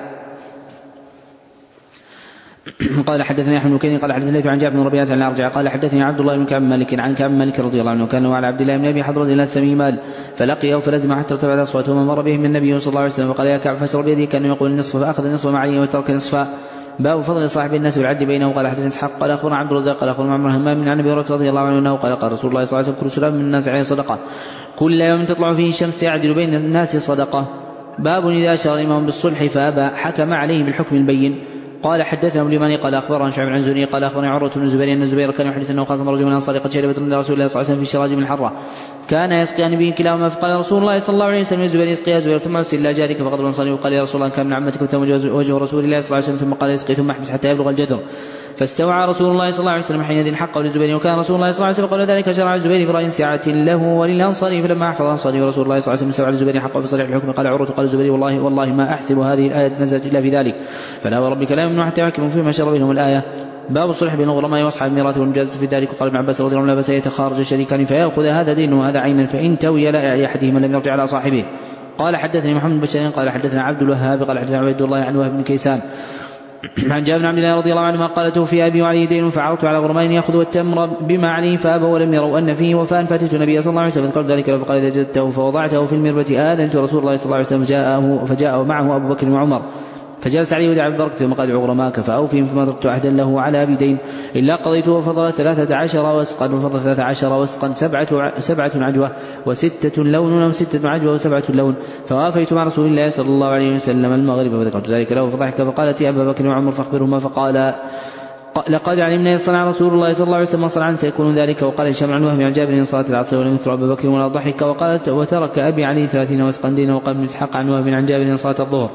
قال حدثني احمد بن كثير قال حدثني عن جابر بن ربيعه عن الارجع قال حدثني عبد الله بن كعب مالك عن كعب مالك رضي الله عنه كان وعلى عبد الله بن ابي حضره الى السمي مال فلقيه فلزم حتى ارتفع اصواته ومر به من النبي صلى الله عليه وسلم فقال يا كعب فاشرب بيدي كان يقول النصف فاخذ النصف معي وترك نصفا. باب فضل صاحب الناس والعد بينهم. قال حدثني اسحاق قال اخبرنا عبد الرزاق قال اخبرنا عمرو همام من عن ابي هريره رضي الله عنه قال قال رسول الله صلى الله عليه وسلم كل سلام من الناس عليه صدقه كل يوم تطلع فيه الشمس يعدل بين الناس صدقه. باب اذا اشار الامام بالصلح فابى حكم عليه بالحكم البين. قال حدثنا ابن اليماني قال اخبرنا شعيب عن زهري قال اخبرني عروه بن الزبير ان الزبير كان يحدث انه خاصم رجل من الانصار قد شرب من رسول الله صلى الله عليه وسلم في الشراج من الحره كان يسقيان به كلاهما فقال رسول الله صلى الله عليه وسلم الزبير يسقي يا زبير ثم ارسل الى جارك فقد الانصاري وقال يا رسول الله كان من عمتك ثم وجه رسول الله صلى الله عليه وسلم ثم قال يسقي ثم احبس حتى يبلغ الجدر فاستوعى رسول الله صلى الله عليه وسلم حينئذ حقه للزبير وكان رسول الله صلى الله عليه وسلم قال ذلك شرع الزبير برأي سعة له وللأنصاري فلما أحفظ الأنصاري ورسول الله صلى الله عليه وسلم سوى الزبير حقه في صريح الحكم قال عروة قال الزبير والله والله ما أحسب هذه الآية نزلت إلا في ذلك فلا وربك لا يمنع حتى يحكموا فيما شر بينهم الآية. باب الصلح بين الغرماء واصحاب الميراث والمجازة في ذلك. وقال ابن عباس رضي الله عنه لا بأس يتخارج شريكان فيأخذ هذا دين وهذا عينا فإن توي لا أحدهما لم يرجع على صاحبه. قال حدثني محمد بن بشير قال حدثنا عبد الوهاب قال حدثنا عبد الله عن وهب بن كيسان عن جابر بن عبد الله رضي الله عنه قال توفي أبي وعلي دين فعرضت على غرمين يأخذوا التمر بما عليه فأبوا ولم يروا أن فيه وفاء فأتيت النبي صلى الله عليه وسلم فقال ذلك فقال إذا جدته فوضعته في المربة آذنت رسول الله صلى الله عليه وسلم فجاءه فجاء معه أبو بكر وعمر فجلس عليه ودعا بالبركة ثم قال غرماك فأوفهم فما تركت أحدا له على بدين إلا قضيته وفضل ثلاثة عشر وسقا وفضل ثلاثة عشر وسقا سبعة, سبعة عجوة وستة لون وستة عجوة وسبعة لون فوافيت مع رسول الله صلى الله عليه وسلم المغرب وذكرت ذلك له فضحك فقالت يا أبا بكر وعمر فأخبرهما فقال لقد علمنا إن صنع رسول الله صلى الله عليه وسلم صنعا سيكون ذلك. وقال هشام عن وهم عن جابر إن صلاة العصر ولم يذكر أبا بكر ولا ضحك. وقالت وترك أبي علي ثلاثين وسقا دينا. وقال ابن إسحاق عن وهم عن جابر إن صلاة الظهر.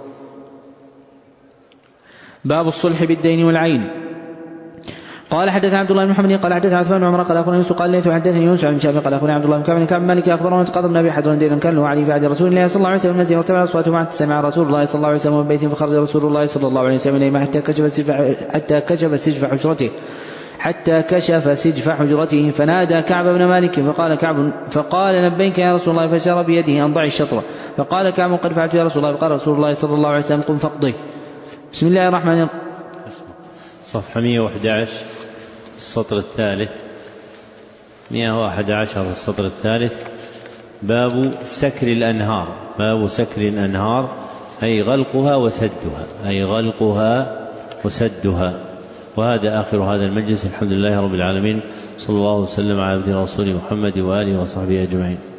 باب الصلح بالدين والعين. قال حدثنا عبد الله بن محمد قال حدثنا عثمان بن عمر قال اخبرني يوسف قال ليث حدثني يونس عن شافعي قال اخبرني عبد الله بن كعب بن كعب مالك اخبرنا قضى بن ابي حجر دينا كان له علي بعد رسول الله صلى الله عليه وسلم المنزل وارتفع اصواته مع سمع رسول الله صلى الله عليه وسلم من بيت فخرج رسول الله صلى الله عليه وسلم اليه حتى كشف سجف حتى كشف سجف حجرته حتى كشف سجف حجرته فنادى كعب بن مالك فقال كعب فقال لبيك يا رسول الله فشار بيده ان ضع الشطر فقال كعب قد فعلت يا رسول الله فقال رسول الله صلى الله عليه وسلم قم فاقضه. بسم الله الرحمن الرحيم. صفحة مئة وأحد عشر السطر الثالث مئة وأحد عشر السطر الثالث. باب سكر الأنهار. باب سكر الأنهار أي غلقها وسدها أي غلقها وسدها. وهذا آخر هذا المجلس. الحمد لله رب العالمين صلى الله وسلم على عبده ورسوله محمد وآله وصحبه أجمعين.